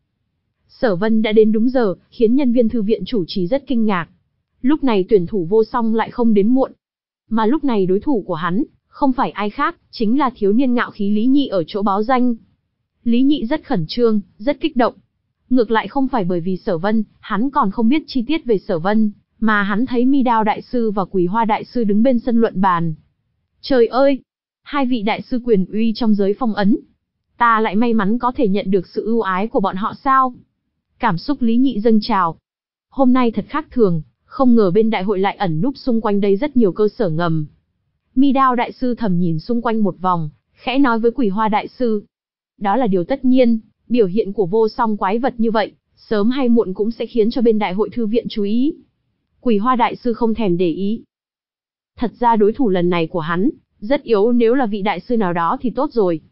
Sở Vân đã đến đúng giờ, khiến nhân viên thư viện chủ trì rất kinh ngạc. Lúc này tuyển thủ Vô Song lại không đến muộn. Mà lúc này đối thủ của hắn, không phải ai khác, chính là thiếu niên ngạo khí Lý Nhị ở chỗ báo danh. Lý Nhị rất khẩn trương, rất kích động. Ngược lại không phải bởi vì Sở Vân, hắn còn không biết chi tiết về Sở Vân, mà hắn thấy Mi Đao Đại Sư và Quỳ Hoa Đại Sư đứng bên sân luận bàn. Trời ơi! Hai vị đại sư quyền uy trong giới phong ấn. Ta lại may mắn có thể nhận được sự ưu ái của bọn họ sao? Cảm xúc Lý Nhị dâng trào. Hôm nay thật khác thường, không ngờ bên đại hội lại ẩn núp xung quanh đây rất nhiều cơ sở ngầm. Mi Đao Đại Sư thầm nhìn xung quanh một vòng, khẽ nói với Quỳ Hoa Đại Sư. Đó là điều tất nhiên, biểu hiện của Vô Song quái vật như vậy, sớm hay muộn cũng sẽ khiến cho bên đại hội thư viện chú ý. Quỳ Hoa Đại Sư không thèm để ý. Thật ra đối thủ lần này của hắn, rất yếu, nếu là vị đại sư nào đó thì tốt rồi.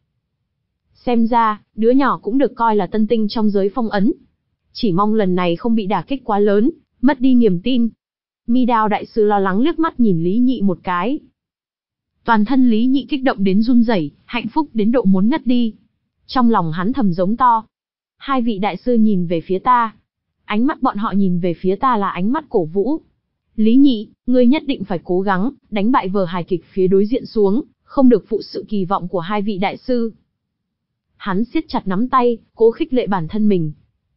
Xem ra, đứa nhỏ cũng được coi là tân tinh trong giới phong ấn. Chỉ mong lần này không bị đả kích quá lớn, mất đi niềm tin. Mi Đao Đại Sư lo lắng liếc mắt nhìn Lý Nhị một cái. Toàn thân Lý Nhị kích động đến run rẩy, hạnh phúc đến độ muốn ngất đi. Trong lòng hắn thầm giống to. Hai vị đại sư nhìn về phía ta. Ánh mắt bọn họ nhìn về phía ta là ánh mắt cổ vũ. Lý Nhị, ngươi nhất định phải cố gắng, đánh bại vở hài kịch phía đối diện xuống, không được phụ sự kỳ vọng của hai vị đại sư. Hắn siết chặt nắm tay, cố khích lệ bản thân mình.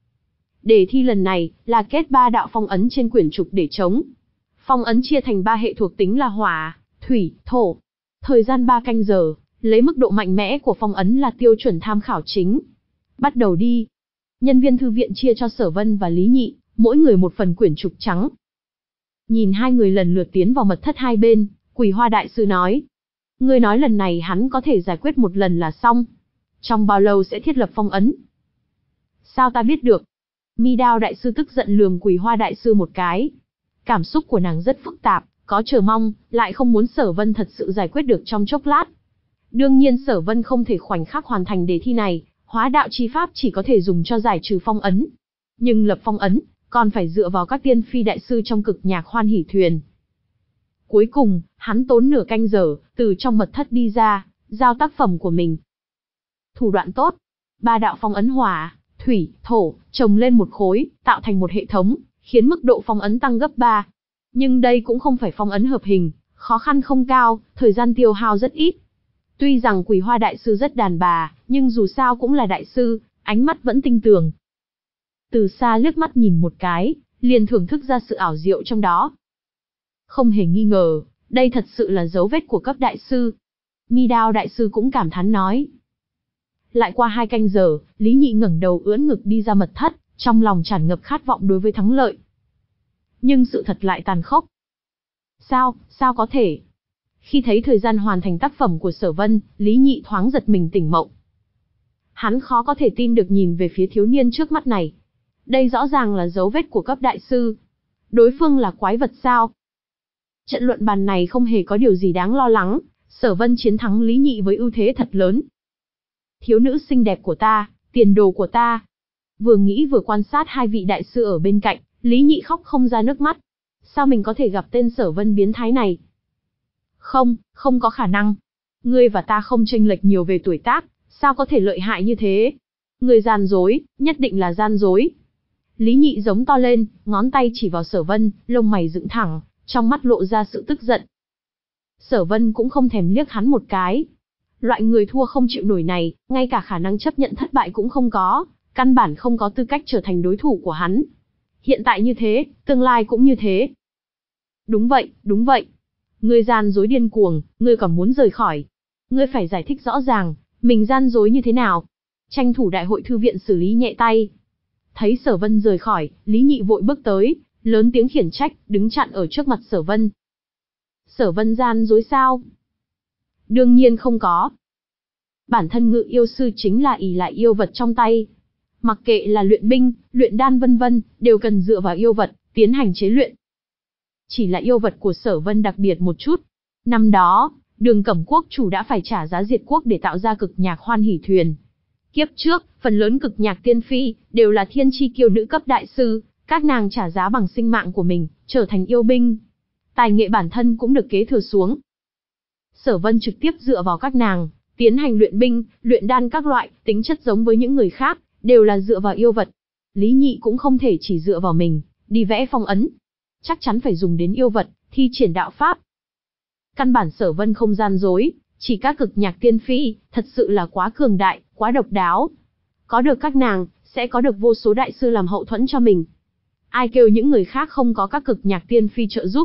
Đề thi lần này, là kết ba đạo phong ấn trên quyển trục để chống. Phong ấn chia thành ba hệ thuộc tính là hỏa, thủy, thổ. Thời gian ba canh giờ, lấy mức độ mạnh mẽ của phong ấn là tiêu chuẩn tham khảo chính. Bắt đầu đi. Nhân viên thư viện chia cho Sở Vân và Lý Nhị, mỗi người một phần quyển trục trắng. Nhìn hai người lần lượt tiến vào mật thất hai bên, Quỳ Hoa Đại Sư nói. Ngươi nói lần này hắn có thể giải quyết một lần là xong. Trong bao lâu sẽ thiết lập phong ấn? Sao ta biết được? Mi Đao Đại Sư tức giận lườm Quỳ Hoa Đại Sư một cái. Cảm xúc của nàng rất phức tạp, có chờ mong, lại không muốn Sở Vân thật sự giải quyết được trong chốc lát. Đương nhiên Sở Vân không thể khoảnh khắc hoàn thành đề thi này, hóa đạo chi pháp chỉ có thể dùng cho giải trừ phong ấn. Nhưng lập phong ấn, còn phải dựa vào các tiên phi đại sư trong cực nhạc hoan hỷ thuyền. Cuối cùng, hắn tốn nửa canh giờ, từ trong mật thất đi ra, giao tác phẩm của mình. Thủ đoạn tốt. Ba đạo phong ấn hỏa, thủy, thổ, chồng lên một khối, tạo thành một hệ thống, khiến mức độ phong ấn tăng gấp ba. Nhưng đây cũng không phải phong ấn hợp hình, khó khăn không cao, thời gian tiêu hao rất ít. Tuy rằng Quỳ Hoa đại sư rất đàn bà, nhưng dù sao cũng là đại sư, ánh mắt vẫn tinh tường. Từ xa liếc mắt nhìn một cái, liền thưởng thức ra sự ảo diệu trong đó. Không hề nghi ngờ, đây thật sự là dấu vết của cấp đại sư. Mi Đao đại sư cũng cảm thán nói. Lại qua hai canh giờ, Lý Nhị ngẩng đầu ưỡn ngực đi ra mật thất, trong lòng tràn ngập khát vọng đối với thắng lợi. Nhưng sự thật lại tàn khốc. Sao, sao có thể? Khi thấy thời gian hoàn thành tác phẩm của Sở Vân, Lý Nhị thoáng giật mình tỉnh mộng. Hắn khó có thể tin được nhìn về phía thiếu niên trước mắt này. Đây rõ ràng là dấu vết của cấp đại sư. Đối phương là quái vật sao? Trận luận bàn này không hề có điều gì đáng lo lắng, Sở Vân chiến thắng Lý Nhị với ưu thế thật lớn. Thiếu nữ xinh đẹp của ta, tiền đồ của ta. Vừa nghĩ vừa quan sát hai vị đại sư ở bên cạnh, Lý Nhị khóc không ra nước mắt. Sao mình có thể gặp tên Sở Vân biến thái này? Không, không có khả năng. Ngươi và ta không chênh lệch nhiều về tuổi tác, sao có thể lợi hại như thế? Ngươi gian dối, nhất định là gian dối. Lý Nhị giống to lên, ngón tay chỉ vào Sở Vân, lông mày dựng thẳng, trong mắt lộ ra sự tức giận. Sở Vân cũng không thèm liếc hắn một cái. Loại người thua không chịu nổi này, ngay cả khả năng chấp nhận thất bại cũng không có, căn bản không có tư cách trở thành đối thủ của hắn. Hiện tại như thế, tương lai cũng như thế. Đúng vậy, đúng vậy. Ngươi gian dối điên cuồng, ngươi còn muốn rời khỏi. Ngươi phải giải thích rõ ràng, mình gian dối như thế nào. Tranh thủ đại hội thư viện xử lý nhẹ tay. Thấy Sở Vân rời khỏi, Lý Nhị vội bước tới, lớn tiếng khiển trách, đứng chặn ở trước mặt Sở Vân. Sở Vân gian dối sao? Đương nhiên không có. Bản thân Ngự yêu sư chính là ỷ lại yêu vật trong tay. Mặc kệ là luyện binh, luyện đan vân vân, đều cần dựa vào yêu vật, tiến hành chế luyện. Chỉ là yêu vật của Sở Vân đặc biệt một chút. Năm đó, Đường Cẩm Quốc chủ đã phải trả giá diệt quốc để tạo ra cực nhạc hoan hỷ thuyền. Kiếp trước, phần lớn cực nhạc tiên phi, đều là thiên chi kiêu nữ cấp đại sư, các nàng trả giá bằng sinh mạng của mình, trở thành yêu binh. Tài nghệ bản thân cũng được kế thừa xuống. Sở Vân trực tiếp dựa vào các nàng, tiến hành luyện binh, luyện đan các loại, tính chất giống với những người khác, đều là dựa vào yêu vật. Lý Nhị cũng không thể chỉ dựa vào mình, đi vẽ phong ấn. Chắc chắn phải dùng đến yêu vật, thi triển đạo pháp. Căn bản Sở Vân không gian dối, chỉ các cực nhạc tiên phi, thật sự là quá cường đại, quá độc đáo. Có được các nàng, sẽ có được vô số đại sư làm hậu thuẫn cho mình. Ai kêu những người khác không có các cực nhạc tiên phi trợ giúp.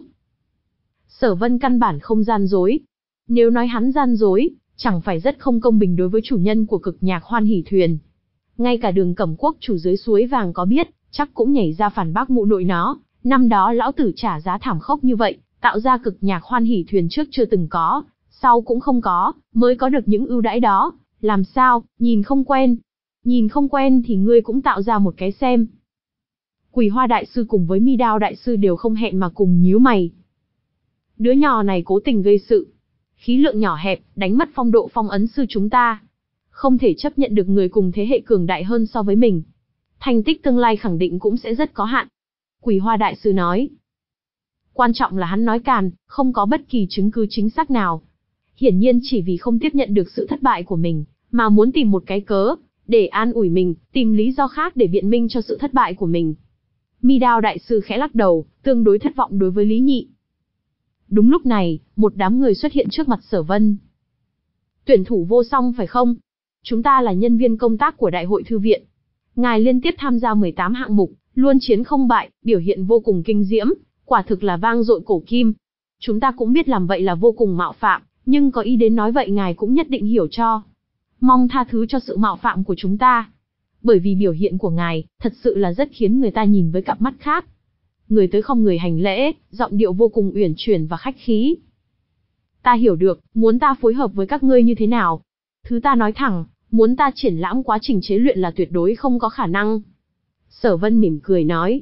Sở Vân căn bản không gian dối. Nếu nói hắn gian dối, chẳng phải rất không công bình đối với chủ nhân của cực nhạc hoan hỷ thuyền. Ngay cả Đường Cẩm Quốc chủ dưới suối vàng có biết, chắc cũng nhảy ra phản bác mụ nội nó. Năm đó lão tử trả giá thảm khốc như vậy, tạo ra cực nhạc hoan hỷ thuyền trước chưa từng có, sau cũng không có, mới có được những ưu đãi đó. Làm sao, nhìn không quen. Nhìn không quen thì ngươi cũng tạo ra một cái xem. Quỳ Hoa đại sư cùng với Mi Đao đại sư đều không hẹn mà cùng nhíu mày. Đứa nhỏ này cố tình gây sự. Khí lượng nhỏ hẹp, đánh mất phong độ phong ấn sư chúng ta. Không thể chấp nhận được người cùng thế hệ cường đại hơn so với mình. Thành tích tương lai khẳng định cũng sẽ rất có hạn. Quỳ Hoa đại sư nói. Quan trọng là hắn nói càn, không có bất kỳ chứng cứ chính xác nào. Hiển nhiên chỉ vì không tiếp nhận được sự thất bại của mình, mà muốn tìm một cái cớ, để an ủi mình, tìm lý do khác để biện minh cho sự thất bại của mình. Mi Đao đại sư khẽ lắc đầu, tương đối thất vọng đối với Lý Nhị. Đúng lúc này, một đám người xuất hiện trước mặt Sở Vân. Tuyển thủ vô song phải không? Chúng ta là nhân viên công tác của Đại hội Thư viện. Ngài liên tiếp tham gia mười tám hạng mục, luôn chiến không bại, biểu hiện vô cùng kinh diễm, quả thực là vang dội cổ kim. Chúng ta cũng biết làm vậy là vô cùng mạo phạm, nhưng có ý đến nói vậy ngài cũng nhất định hiểu cho. Mong tha thứ cho sự mạo phạm của chúng ta. Bởi vì biểu hiện của ngài, thật sự là rất khiến người ta nhìn với cặp mắt khác. Người tới không người hành lễ, giọng điệu vô cùng uyển chuyển và khách khí. Ta hiểu được, muốn ta phối hợp với các ngươi như thế nào. Thứ ta nói thẳng, muốn ta triển lãm quá trình chế luyện là tuyệt đối không có khả năng. Sở Vân mỉm cười nói.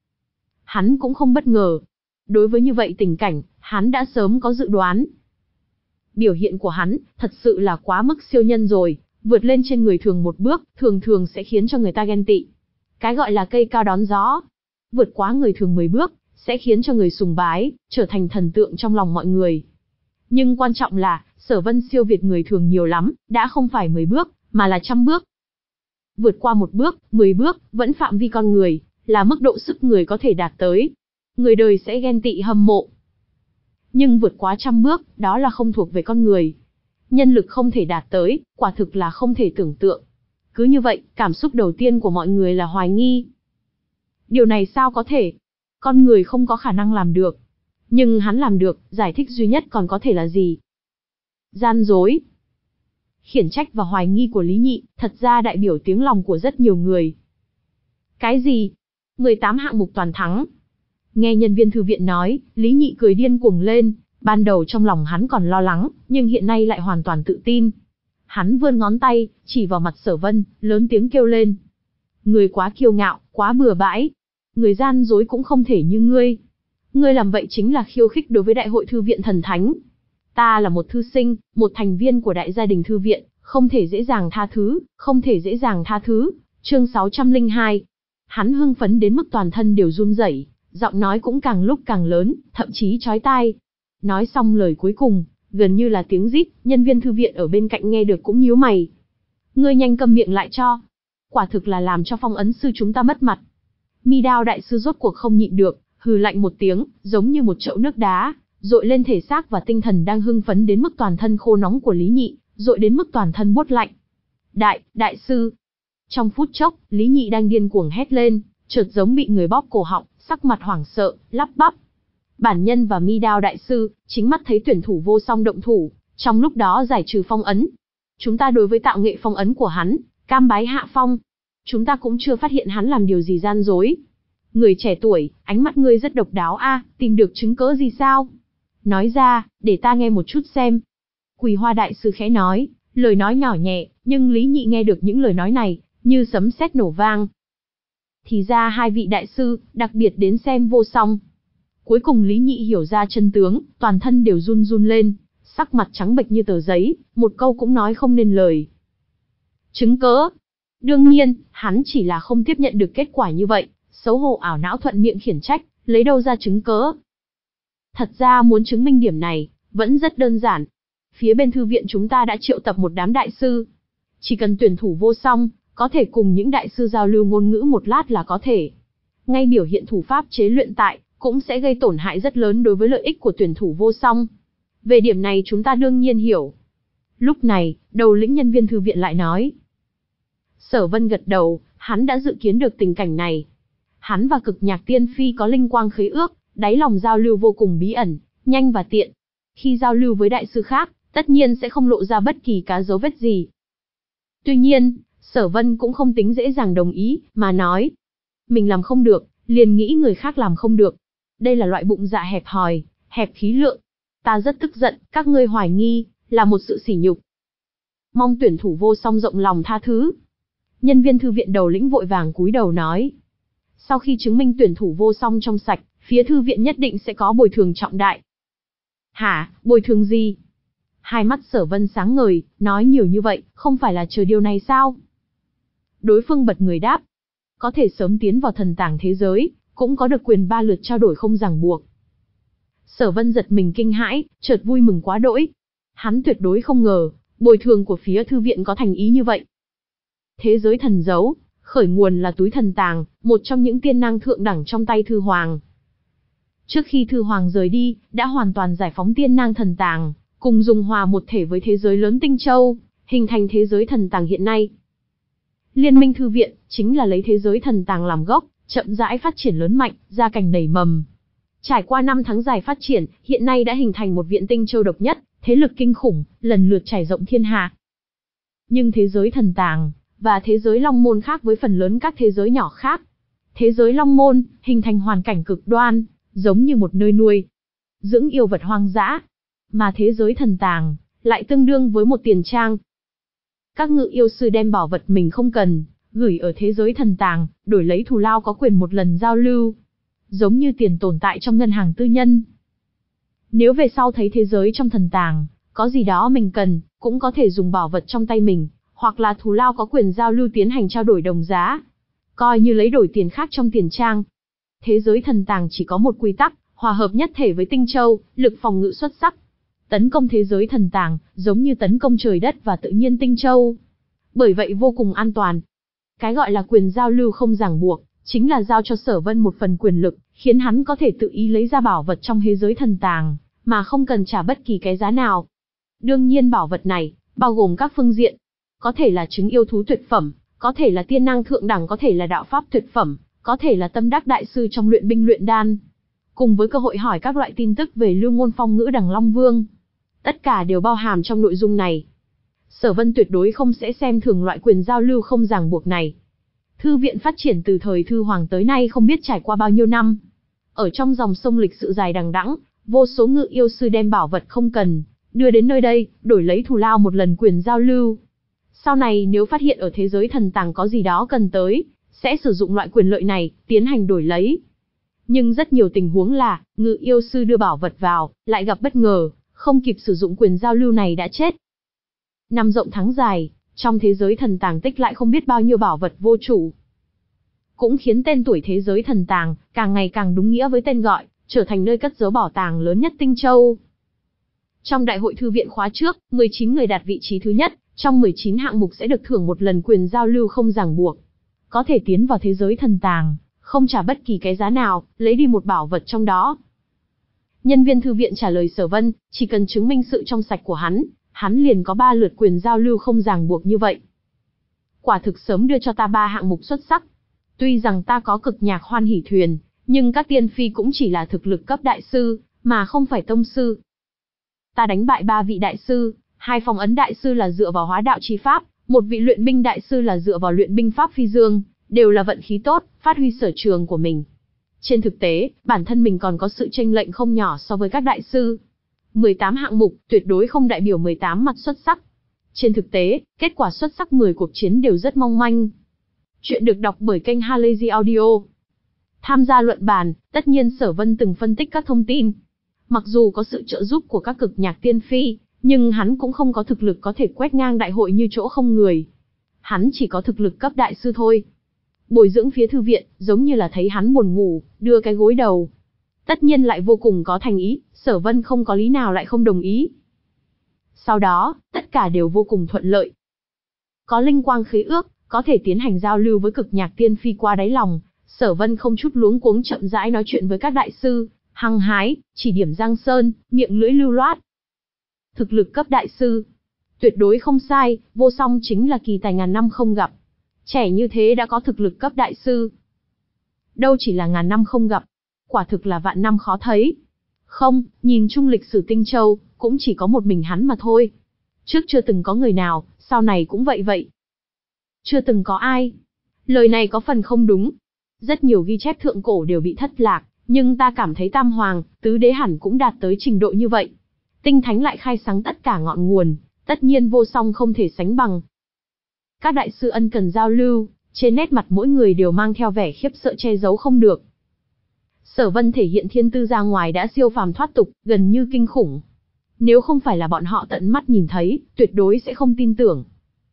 Hắn cũng không bất ngờ. Đối với như vậy tình cảnh, hắn đã sớm có dự đoán. Biểu hiện của hắn, thật sự là quá mức siêu nhân rồi, vượt lên trên người thường một bước, thường thường sẽ khiến cho người ta ghen tị. Cái gọi là cây cao đón gió. Vượt quá người thường mười bước, sẽ khiến cho người sùng bái, trở thành thần tượng trong lòng mọi người. Nhưng quan trọng là, Sở Vân siêu việt người thường nhiều lắm, đã không phải mười bước, mà là trăm bước. Vượt qua một bước, mười bước, vẫn phạm vi con người, là mức độ sức người có thể đạt tới. Người đời sẽ ghen tị hâm mộ. Nhưng vượt quá trăm bước, đó là không thuộc về con người. Nhân lực không thể đạt tới, quả thực là không thể tưởng tượng. Cứ như vậy, cảm xúc đầu tiên của mọi người là hoài nghi. Điều này sao có thể? Con người không có khả năng làm được. Nhưng hắn làm được, giải thích duy nhất còn có thể là gì? Gian dối. Khiển trách và hoài nghi của Lý Nhị, thật ra đại biểu tiếng lòng của rất nhiều người. Cái gì? mười tám hạng mục toàn thắng. Nghe nhân viên thư viện nói, Lý Nhị cười điên cuồng lên, ban đầu trong lòng hắn còn lo lắng, nhưng hiện nay lại hoàn toàn tự tin. Hắn vươn ngón tay, chỉ vào mặt Sở Vân, lớn tiếng kêu lên. Người quá kiêu ngạo, quá bừa bãi. Người gian dối cũng không thể như ngươi. Ngươi làm vậy chính là khiêu khích đối với đại hội thư viện thần thánh. Ta là một thư sinh, một thành viên của đại gia đình thư viện, không thể dễ dàng tha thứ, không thể dễ dàng tha thứ. Chương sáu trăm lẻ hai. Hắn hưng phấn đến mức toàn thân đều run rẩy, giọng nói cũng càng lúc càng lớn, thậm chí chói tai. Nói xong lời cuối cùng, gần như là tiếng rít, nhân viên thư viện ở bên cạnh nghe được cũng nhíu mày. Ngươi nhanh câm miệng lại cho. Quả thực là làm cho Phong Ấn sư chúng ta mất mặt. Mi Đao đại sư rốt cuộc không nhịn được, hừ lạnh một tiếng, giống như một chậu nước đá, dội lên thể xác và tinh thần đang hưng phấn đến mức toàn thân khô nóng của Lý Nhị, dội đến mức toàn thân buốt lạnh. Đại, đại sư. Trong phút chốc, Lý Nhị đang điên cuồng hét lên, chợt giống bị người bóp cổ họng, sắc mặt hoảng sợ, lắp bắp. Bản nhân và Mi Đao đại sư, chính mắt thấy tuyển thủ vô song động thủ, trong lúc đó giải trừ phong ấn. Chúng ta đối với tạo nghệ phong ấn của hắn, cam bái hạ phong. Chúng ta cũng chưa phát hiện hắn làm điều gì gian dối. Người trẻ tuổi, ánh mắt ngươi rất độc đáo a, tìm được chứng cớ gì sao? Nói ra, để ta nghe một chút xem. Quỳ Hoa đại sư khẽ nói, lời nói nhỏ nhẹ, nhưng Lý Nhị nghe được những lời nói này, như sấm sét nổ vang. Thì ra hai vị đại sư, đặc biệt đến xem vô song. Cuối cùng Lý Nhị hiểu ra chân tướng, toàn thân đều run run lên, sắc mặt trắng bệch như tờ giấy, một câu cũng nói không nên lời. Chứng cớ? Đương nhiên, hắn chỉ là không tiếp nhận được kết quả như vậy, xấu hổ ảo não thuận miệng khiển trách, lấy đâu ra chứng cớ. Thật ra muốn chứng minh điểm này, vẫn rất đơn giản. Phía bên thư viện chúng ta đã triệu tập một đám đại sư. Chỉ cần tuyển thủ vô song, có thể cùng những đại sư giao lưu ngôn ngữ một lát là có thể. Ngay biểu hiện thủ pháp chế luyện tại, cũng sẽ gây tổn hại rất lớn đối với lợi ích của tuyển thủ vô song. Về điểm này chúng ta đương nhiên hiểu. Lúc này, đầu lĩnh nhân viên thư viện lại nói. Sở Vân gật đầu, hắn đã dự kiến được tình cảnh này. Hắn và Cực Nhạc Tiên Phi có linh quang khế ước, đáy lòng giao lưu vô cùng bí ẩn, nhanh và tiện. Khi giao lưu với đại sư khác, tất nhiên sẽ không lộ ra bất kỳ cá dấu vết gì. Tuy nhiên, Sở Vân cũng không tính dễ dàng đồng ý, mà nói. Mình làm không được, liền nghĩ người khác làm không được. Đây là loại bụng dạ hẹp hòi, hẹp khí lượng. Ta rất tức giận, các ngươi hoài nghi, là một sự sỉ nhục. Mong tuyển thủ vô song rộng lòng tha thứ. Nhân viên thư viện đầu lĩnh vội vàng cúi đầu nói. Sau khi chứng minh tuyển thủ vô song trong sạch, phía thư viện nhất định sẽ có bồi thường trọng đại. Hả, bồi thường gì? Hai mắt Sở Vân sáng ngời, nói nhiều như vậy, không phải là chờ điều này sao? Đối phương bật người đáp. Có thể sớm tiến vào thần tàng thế giới, cũng có được quyền ba lượt trao đổi không ràng buộc. Sở Vân giật mình kinh hãi, chợt vui mừng quá đỗi. Hắn tuyệt đối không ngờ, bồi thường của phía thư viện có thành ý như vậy. Thế giới thần dấu, khởi nguồn là túi thần tàng, một trong những tiên năng thượng đẳng trong tay Thư Hoàng. Trước khi Thư Hoàng rời đi, đã hoàn toàn giải phóng tiên năng thần tàng, cùng dùng hòa một thể với thế giới lớn Tinh Châu, hình thành thế giới thần tàng hiện nay. Liên minh thư viện, chính là lấy thế giới thần tàng làm gốc, chậm rãi phát triển lớn mạnh, ra cành nảy mầm. Trải qua năm tháng dài phát triển, hiện nay đã hình thành một viện Tinh Châu độc nhất, thế lực kinh khủng, lần lượt trải rộng thiên hạ. Nhưng thế giới thần tàng, và thế giới Long Môn khác với phần lớn các thế giới nhỏ khác. Thế giới Long Môn, hình thành hoàn cảnh cực đoan, giống như một nơi nuôi dưỡng yêu vật hoang dã. Mà thế giới thần tàng, lại tương đương với một tiền trang. Các ngự yêu sư đem bảo vật mình không cần, gửi ở thế giới thần tàng, đổi lấy thù lao có quyền một lần giao lưu. Giống như tiền tồn tại trong ngân hàng tư nhân. Nếu về sau thấy thế giới trong thần tàng, có gì đó mình cần, cũng có thể dùng bảo vật trong tay mình, hoặc là thù lao có quyền giao lưu tiến hành trao đổi đồng giá. Coi như lấy đổi tiền khác trong tiền trang. Thế giới thần tàng chỉ có một quy tắc, hòa hợp nhất thể với Tinh Châu, lực phòng ngự xuất sắc. tấn công thế giới thần tàng, giống như tấn công trời đất và tự nhiên tinh châu. Bởi vậy vô cùng an toàn. Cái gọi là quyền giao lưu không ràng buộc, chính là giao cho Sở Vân một phần quyền lực, khiến hắn có thể tự ý lấy ra bảo vật trong thế giới thần tàng, mà không cần trả bất kỳ cái giá nào. Đương nhiên bảo vật này, bao gồm các phương diện. Có thể là trứng yêu thú tuyệt phẩm, có thể là tiên năng thượng đẳng, có thể là đạo pháp tuyệt phẩm, có thể là tâm đắc đại sư trong luyện binh luyện đan. Cùng với cơ hội hỏi các loại tin tức về Lưu Ngôn Phong Ngữ Đằng Long Vương. Tất cả đều bao hàm trong nội dung này. Sở Vân tuyệt đối không sẽ xem thường loại quyền giao lưu không ràng buộc này. Thư viện phát triển từ thời Thư Hoàng tới nay không biết trải qua bao nhiêu năm. Ở trong dòng sông lịch sự dài đằng đẵng, vô số ngự yêu sư đem bảo vật không cần, đưa đến nơi đây, đổi lấy thù lao một lần quyền giao lưu. Sau này nếu phát hiện ở thế giới thần tàng có gì đó cần tới, sẽ sử dụng loại quyền lợi này, tiến hành đổi lấy. Nhưng rất nhiều tình huống là, ngự yêu sư đưa bảo vật vào, lại gặp bất ngờ, không kịp sử dụng quyền giao lưu này đã chết. Năm rộng tháng dài, trong thế giới thần tàng tích lại không biết bao nhiêu bảo vật vô chủ. Cũng khiến tên tuổi thế giới thần tàng, càng ngày càng đúng nghĩa với tên gọi, trở thành nơi cất giấu bảo tàng lớn nhất Tinh Châu. Trong đại hội thư viện khóa trước, mười chín người đạt vị trí thứ nhất, trong mười chín hạng mục sẽ được thưởng một lần quyền giao lưu không ràng buộc. Có thể tiến vào thế giới thần tàng, không trả bất kỳ cái giá nào, lấy đi một bảo vật trong đó. Nhân viên thư viện trả lời Sở Vân, chỉ cần chứng minh sự trong sạch của hắn, hắn liền có ba lượt quyền giao lưu không ràng buộc như vậy. Quả thực sớm đưa cho ta ba hạng mục xuất sắc. Tuy rằng ta có cực nhạc hoan hỷ thuyền, nhưng các tiên phi cũng chỉ là thực lực cấp đại sư, mà không phải tông sư. Ta đánh bại ba vị đại sư, hai phong ấn đại sư là dựa vào hóa đạo chi pháp, một vị luyện binh đại sư là dựa vào luyện binh pháp phi dương, đều là vận khí tốt, phát huy sở trường của mình. Trên thực tế, bản thân mình còn có sự chênh lệch không nhỏ so với các đại sư. mười tám hạng mục, tuyệt đối không đại biểu mười tám mặt xuất sắc. Trên thực tế, kết quả xuất sắc mười cuộc chiến đều rất mong manh. Chuyện được đọc bởi kênh Halazy Audio. Tham gia luận bàn, tất nhiên Sở Vân từng phân tích các thông tin. Mặc dù có sự trợ giúp của các cực nhạc tiên phi, nhưng hắn cũng không có thực lực có thể quét ngang đại hội như chỗ không người. Hắn chỉ có thực lực cấp đại sư thôi. Bồi dưỡng phía thư viện, giống như là thấy hắn buồn ngủ, đưa cái gối đầu. Tất nhiên lại vô cùng có thành ý, Sở Vân không có lý nào lại không đồng ý. Sau đó, tất cả đều vô cùng thuận lợi. Có linh quang khế ước, có thể tiến hành giao lưu với cực nhạc tiên phi qua đáy lòng, Sở Vân không chút luống cuống chậm rãi nói chuyện với các đại sư, hăng hái, chỉ điểm Giang Sơn, miệng lưỡi lưu loát. Thực lực cấp đại sư, tuyệt đối không sai, Vô Song chính là kỳ tài ngàn năm không gặp. Trẻ như thế đã có thực lực cấp đại sư. Đâu chỉ là ngàn năm không gặp, quả thực là vạn năm khó thấy. Không, nhìn chung lịch sử Tinh Châu, cũng chỉ có một mình hắn mà thôi. Trước chưa từng có người nào, sau này cũng vậy vậy. Chưa từng có ai. Lời này có phần không đúng. Rất nhiều ghi chép thượng cổ đều bị thất lạc, nhưng ta cảm thấy Tam Hoàng, Tứ Đế hẳn cũng đạt tới trình độ như vậy. Tinh Thánh lại khai sáng tất cả ngọn nguồn, tất nhiên Vô Song không thể sánh bằng. Các đại sư ân cần giao lưu, trên nét mặt mỗi người đều mang theo vẻ khiếp sợ che giấu không được. Sở Vân thể hiện thiên tư ra ngoài đã siêu phàm thoát tục, gần như kinh khủng. Nếu không phải là bọn họ tận mắt nhìn thấy, tuyệt đối sẽ không tin tưởng.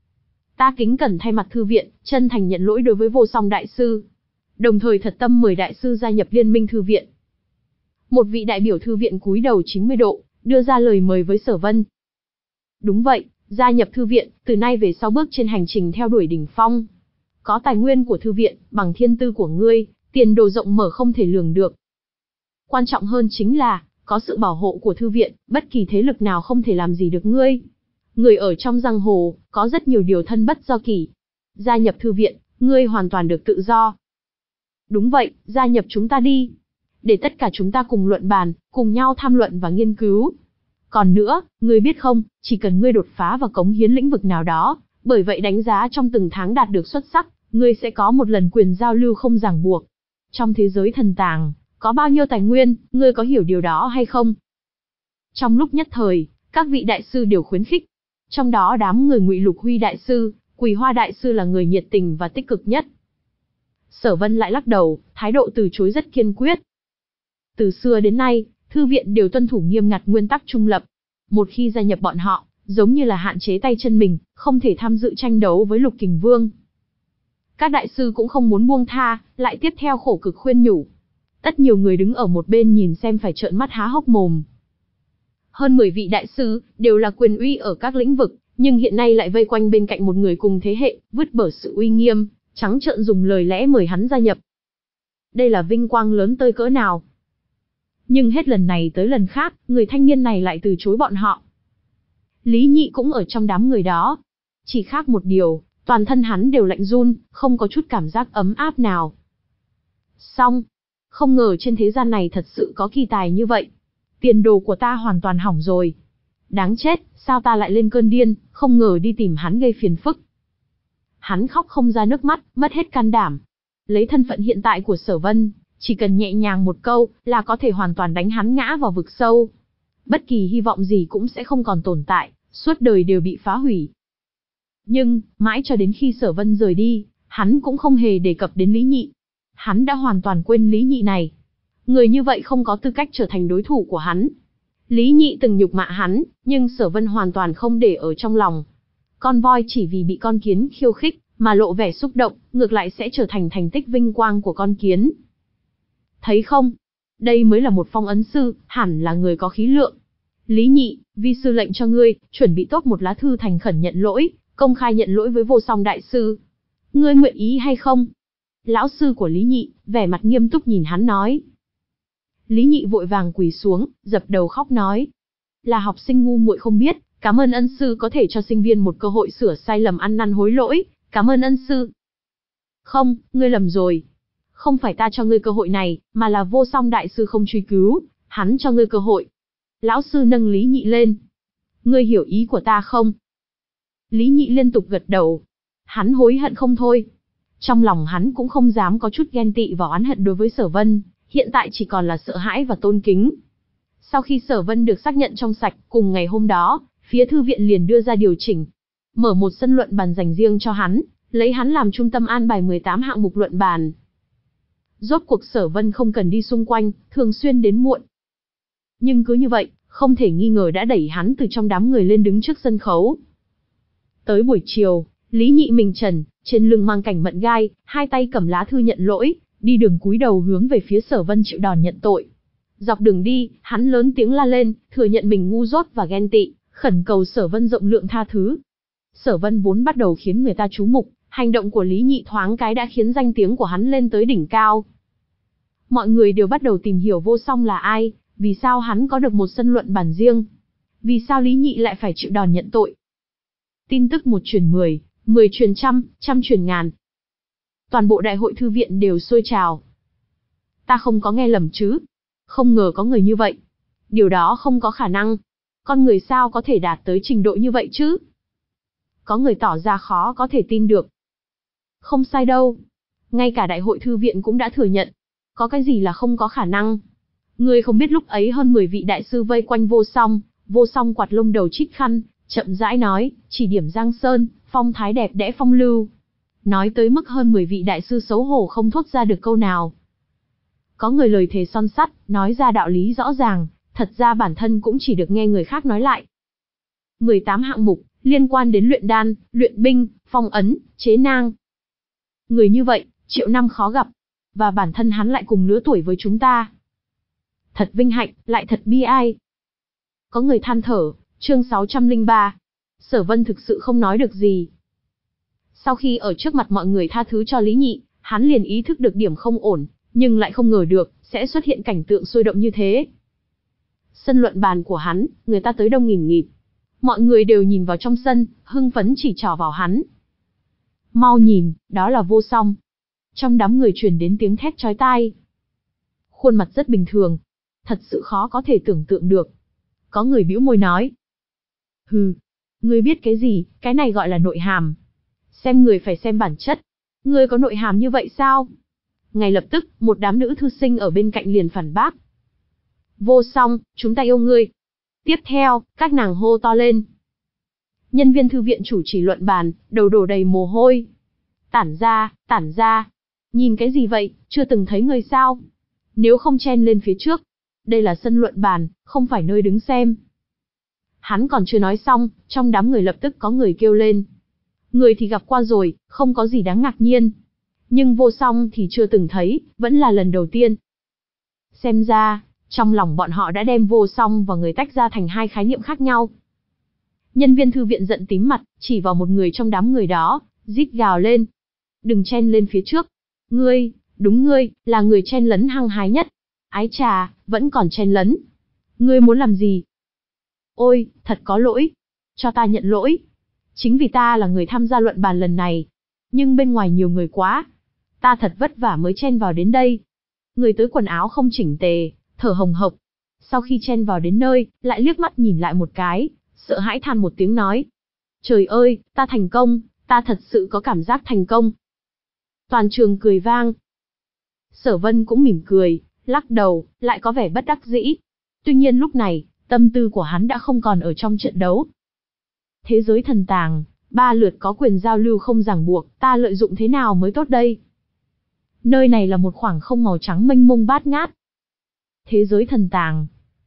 Ta kính cẩn thay mặt thư viện, chân thành nhận lỗi đối với Vô Song đại sư. Đồng thời thật tâm mời đại sư gia nhập liên minh thư viện. Một vị đại biểu thư viện cúi đầu chín mươi độ, đưa ra lời mời với Sở Vân. Đúng vậy, gia nhập thư viện, từ nay về sau bước trên hành trình theo đuổi đỉnh phong. Có tài nguyên của thư viện, bằng thiên tư của ngươi, tiền đồ rộng mở không thể lường được. Quan trọng hơn chính là, có sự bảo hộ của thư viện, bất kỳ thế lực nào không thể làm gì được ngươi. Người ở trong giang hồ, có rất nhiều điều thân bất do kỷ. Gia nhập thư viện, ngươi hoàn toàn được tự do. Đúng vậy, gia nhập chúng ta đi. Để tất cả chúng ta cùng luận bàn, cùng nhau tham luận và nghiên cứu. Còn nữa, ngươi biết không, chỉ cần ngươi đột phá và cống hiến lĩnh vực nào đó, bởi vậy đánh giá trong từng tháng đạt được xuất sắc, ngươi sẽ có một lần quyền giao lưu không ràng buộc. Trong thế giới thần tàng, có bao nhiêu tài nguyên, ngươi có hiểu điều đó hay không? Trong lúc nhất thời, các vị đại sư đều khuyến khích. Trong đó đám người Ngụy Lục Huy đại sư, Quỳ Hoa đại sư là người nhiệt tình và tích cực nhất. Sở Vân lại lắc đầu, thái độ từ chối rất kiên quyết. Từ xưa đến nay, thư viện đều tuân thủ nghiêm ngặt nguyên tắc trung lập. Một khi gia nhập bọn họ, giống như là hạn chế tay chân mình, không thể tham dự tranh đấu với Lục Kình Vương. Các đại sư cũng không muốn buông tha, lại tiếp theo khổ cực khuyên nhủ. Tất nhiều người đứng ở một bên nhìn xem phải trợn mắt há hốc mồm. Hơn mười vị đại sư, đều là quyền uy ở các lĩnh vực, nhưng hiện nay lại vây quanh bên cạnh một người cùng thế hệ, vứt bỏ sự uy nghiêm, trắng trợn dùng lời lẽ mời hắn gia nhập. Đây là vinh quang lớn tới cỡ nào? Nhưng hết lần này tới lần khác, người thanh niên này lại từ chối bọn họ. Lý Nhị cũng ở trong đám người đó. Chỉ khác một điều, toàn thân hắn đều lạnh run, không có chút cảm giác ấm áp nào. Xong, không ngờ trên thế gian này thật sự có kỳ tài như vậy. Tiền đồ của ta hoàn toàn hỏng rồi. Đáng chết, sao ta lại lên cơn điên, không ngờ đi tìm hắn gây phiền phức. Hắn khóc không ra nước mắt, mất hết can đảm. Lấy thân phận hiện tại của Sở Vân, chỉ cần nhẹ nhàng một câu là có thể hoàn toàn đánh hắn ngã vào vực sâu. Bất kỳ hy vọng gì cũng sẽ không còn tồn tại, suốt đời đều bị phá hủy. Nhưng, mãi cho đến khi Sở Vân rời đi, hắn cũng không hề đề cập đến Lý Nhị. Hắn đã hoàn toàn quên Lý Nhị này. Người như vậy không có tư cách trở thành đối thủ của hắn. Lý Nhị từng nhục mạ hắn, nhưng Sở Vân hoàn toàn không để ở trong lòng. Con voi chỉ vì bị con kiến khiêu khích, mà lộ vẻ xúc động, ngược lại sẽ trở thành thành tích vinh quang của con kiến. Thấy không? Đây mới là một phong ấn sư, hẳn là người có khí lượng. Lý Nhị, vi sư lệnh cho ngươi, chuẩn bị tốt một lá thư thành khẩn nhận lỗi, công khai nhận lỗi với Vô Song đại sư. Ngươi nguyện ý hay không? Lão sư của Lý Nhị, vẻ mặt nghiêm túc nhìn hắn nói. Lý Nhị vội vàng quỳ xuống, dập đầu khóc nói. Là học sinh ngu muội không biết, cảm ơn ân sư có thể cho sinh viên một cơ hội sửa sai lầm ăn năn hối lỗi, cảm ơn ân sư. Không, ngươi lầm rồi. Không phải ta cho ngươi cơ hội này, mà là Vô Song đại sư không truy cứu, hắn cho ngươi cơ hội. Lão sư nâng Lý Nhị lên. Ngươi hiểu ý của ta không? Lý Nhị liên tục gật đầu. Hắn hối hận không thôi. Trong lòng hắn cũng không dám có chút ghen tị và oán hận đối với Sở Vân, hiện tại chỉ còn là sợ hãi và tôn kính. Sau khi Sở Vân được xác nhận trong sạch, cùng ngày hôm đó, phía thư viện liền đưa ra điều chỉnh. Mở một sân luận bàn dành riêng cho hắn, lấy hắn làm trung tâm an bài mười tám hạng mục luận bàn. Rốt cuộc Sở Vân không cần đi xung quanh, thường xuyên đến muộn. Nhưng cứ như vậy, không thể nghi ngờ đã đẩy hắn từ trong đám người lên đứng trước sân khấu. Tới buổi chiều, Lý Nhị mình trần, trên lưng mang cảnh mận gai, hai tay cầm lá thư nhận lỗi, đi đường cúi đầu hướng về phía Sở Vân chịu đòn nhận tội. Dọc đường đi, hắn lớn tiếng la lên, thừa nhận mình ngu dốt và ghen tị, khẩn cầu Sở Vân rộng lượng tha thứ. Sở Vân vốn bắt đầu khiến người ta chú mục, hành động của Lý Nhị thoáng cái đã khiến danh tiếng của hắn lên tới đỉnh cao. Mọi người đều bắt đầu tìm hiểu Vô Song là ai, vì sao hắn có được một sân luận bàn riêng, vì sao Lý Nhị lại phải chịu đòn nhận tội. Tin tức một truyền mười, mười truyền trăm, trăm truyền ngàn. Toàn bộ đại hội thư viện đều sôi trào. Ta không có nghe lầm chứ? Không ngờ có người như vậy. Điều đó không có khả năng. Con người sao có thể đạt tới trình độ như vậy chứ? Có người tỏ ra khó có thể tin được. Không sai đâu. Ngay cả đại hội thư viện cũng đã thừa nhận. Có cái gì là không có khả năng? Ngươi không biết lúc ấy hơn mười vị đại sư vây quanh Vô Song, Vô Song quạt lông đầu chít khăn, chậm rãi nói, chỉ điểm Giang Sơn, phong thái đẹp đẽ phong lưu. Nói tới mức hơn mười vị đại sư xấu hổ không thốt ra được câu nào. Có người lời thề son sắt, nói ra đạo lý rõ ràng, thật ra bản thân cũng chỉ được nghe người khác nói lại. mười tám hạng mục, liên quan đến luyện đan, luyện binh, phong ấn, chế nang. Người như vậy, triệu năm khó gặp. Và bản thân hắn lại cùng lứa tuổi với chúng ta. Thật vinh hạnh, lại thật bi ai. Có người than thở, chương sáu trăm lẻ ba. Sở Vân thực sự không nói được gì. Sau khi ở trước mặt mọi người tha thứ cho Lý Nhị, hắn liền ý thức được điểm không ổn, nhưng lại không ngờ được, sẽ xuất hiện cảnh tượng sôi động như thế. Sân luận bàn của hắn, người ta tới đông nghìn nghịt. Mọi người đều nhìn vào trong sân, hưng phấn chỉ trỏ vào hắn. Mau nhìn, đó là Vô Song. Trong đám người truyền đến tiếng thét chói tai. Khuôn mặt rất bình thường. Thật sự khó có thể tưởng tượng được. Có người bĩu môi nói. Hừ, ngươi biết cái gì, cái này gọi là nội hàm. Xem người phải xem bản chất. Ngươi có nội hàm như vậy sao? Ngay lập tức, một đám nữ thư sinh ở bên cạnh liền phản bác. Vô Song, chúng ta yêu ngươi. Tiếp theo, các nàng hô to lên. Nhân viên thư viện chủ trì luận bàn, đầu đổ đầy mồ hôi. Tản ra, tản ra. Nhìn cái gì vậy, chưa từng thấy người sao? Nếu không chen lên phía trước. Đây là sân luận bàn, không phải nơi đứng xem. Hắn còn chưa nói xong, trong đám người lập tức có người kêu lên. Người thì gặp qua rồi, không có gì đáng ngạc nhiên. Nhưng Vô Song thì chưa từng thấy, vẫn là lần đầu tiên. Xem ra, Trong lòng bọn họ đã đem vô song và người tách ra thành hai khái niệm khác nhau. Nhân viên thư viện giận tím mặt, chỉ vào một người trong đám người đó, rít gào lên. Đừng chen lên phía trước. Ngươi, đúng ngươi, là người chen lấn hăng hái nhất. Ái chà, vẫn còn chen lấn. Ngươi muốn làm gì? Ôi, thật có lỗi. Cho ta nhận lỗi. Chính vì ta là người tham gia luận bàn lần này. Nhưng bên ngoài nhiều người quá. Ta thật vất vả mới chen vào đến đây. Người tới quần áo không chỉnh tề, thở hồng hộc. Sau khi chen vào đến nơi, lại liếc mắt nhìn lại một cái, sợ hãi than một tiếng nói. Trời ơi, ta thành công, ta thật sự có cảm giác thành công. Toàn trường cười vang. Sở Vân cũng mỉm cười, lắc đầu, lại có vẻ bất đắc dĩ. Tuy nhiên lúc này, tâm tư của hắn đã không còn ở trong trận đấu. Thế giới thần tàng, ba lượt có quyền giao lưu không ràng buộc, ta lợi dụng thế nào mới tốt đây? Nơi này là một khoảng không màu trắng mênh mông bát ngát. Thế giới thần tàng.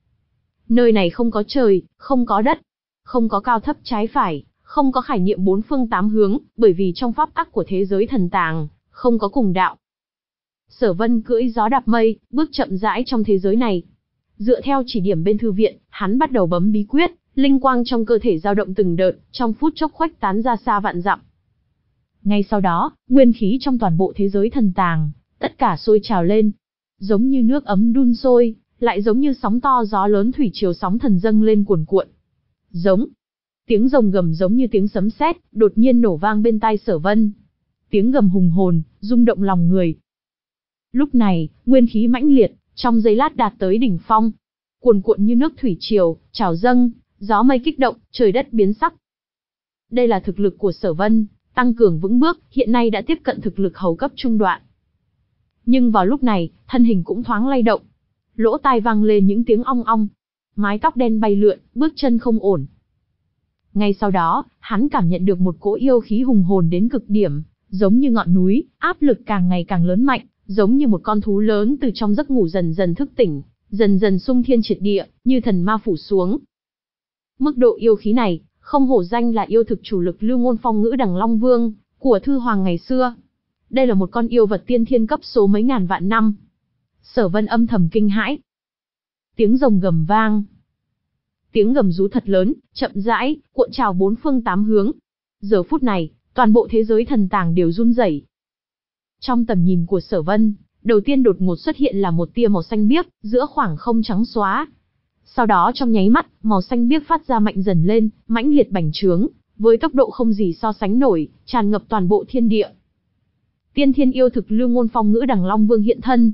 Nơi này không có trời, không có đất, không có cao thấp trái phải, không có khải niệm bốn phương tám hướng, bởi vì trong pháp tắc của thế giới thần tàng, không có cùng đạo. Sở Vân cưỡi gió đạp mây, bước chậm rãi trong thế giới này. Dựa theo chỉ điểm bên thư viện, hắn bắt đầu bấm bí quyết, linh quang trong cơ thể dao động từng đợt, trong phút chốc khuếch tán ra xa vạn dặm. Ngay sau đó, nguyên khí trong toàn bộ thế giới thần tàng, tất cả sôi trào lên, giống như nước ấm đun sôi, lại giống như sóng to gió lớn thủy triều sóng thần dâng lên cuồn cuộn. Giống. Tiếng rồng gầm giống như tiếng sấm sét, đột nhiên nổ vang bên tai Sở Vân. Tiếng gầm hùng hồn, rung động lòng người. Lúc này, nguyên khí mãnh liệt, trong giây lát đạt tới đỉnh phong, cuồn cuộn như nước thủy triều, trào dâng, gió mây kích động, trời đất biến sắc. Đây là thực lực của Sở Vân, tăng cường vững bước, hiện nay đã tiếp cận thực lực hầu cấp trung đoạn. Nhưng vào lúc này, thân hình cũng thoáng lay động, lỗ tai vang lên những tiếng ong ong, mái tóc đen bay lượn, bước chân không ổn. Ngay sau đó, hắn cảm nhận được một cỗ yêu khí hùng hồn đến cực điểm, giống như ngọn núi, áp lực càng ngày càng lớn mạnh, giống như một con thú lớn từ trong giấc ngủ dần dần thức tỉnh, dần dần xung thiên triệt địa, như thần ma phủ xuống. Mức độ yêu khí này, không hổ danh là yêu thực chủ lực Lưu Ngôn Phong Ngữ Đằng Long Vương của Thư Hoàng ngày xưa. Đây là một con yêu vật tiên thiên cấp số mấy ngàn vạn năm. Sở Vân âm thầm kinh hãi. Tiếng rồng gầm vang. Tiếng gầm rú thật lớn, chậm rãi, cuộn trào bốn phương tám hướng. Giờ phút này, toàn bộ thế giới thần tàng đều run rẩy. Trong tầm nhìn của Sở Vân, đầu tiên đột ngột xuất hiện là một tia màu xanh biếc, giữa khoảng không trắng xóa. Sau đó trong nháy mắt, màu xanh biếc phát ra mạnh dần lên, mãnh liệt bành trướng, với tốc độ không gì so sánh nổi, tràn ngập toàn bộ thiên địa. Tiên thiên yêu thực Lưu Ngôn Phong Ngữ Đằng Long Vương hiện thân.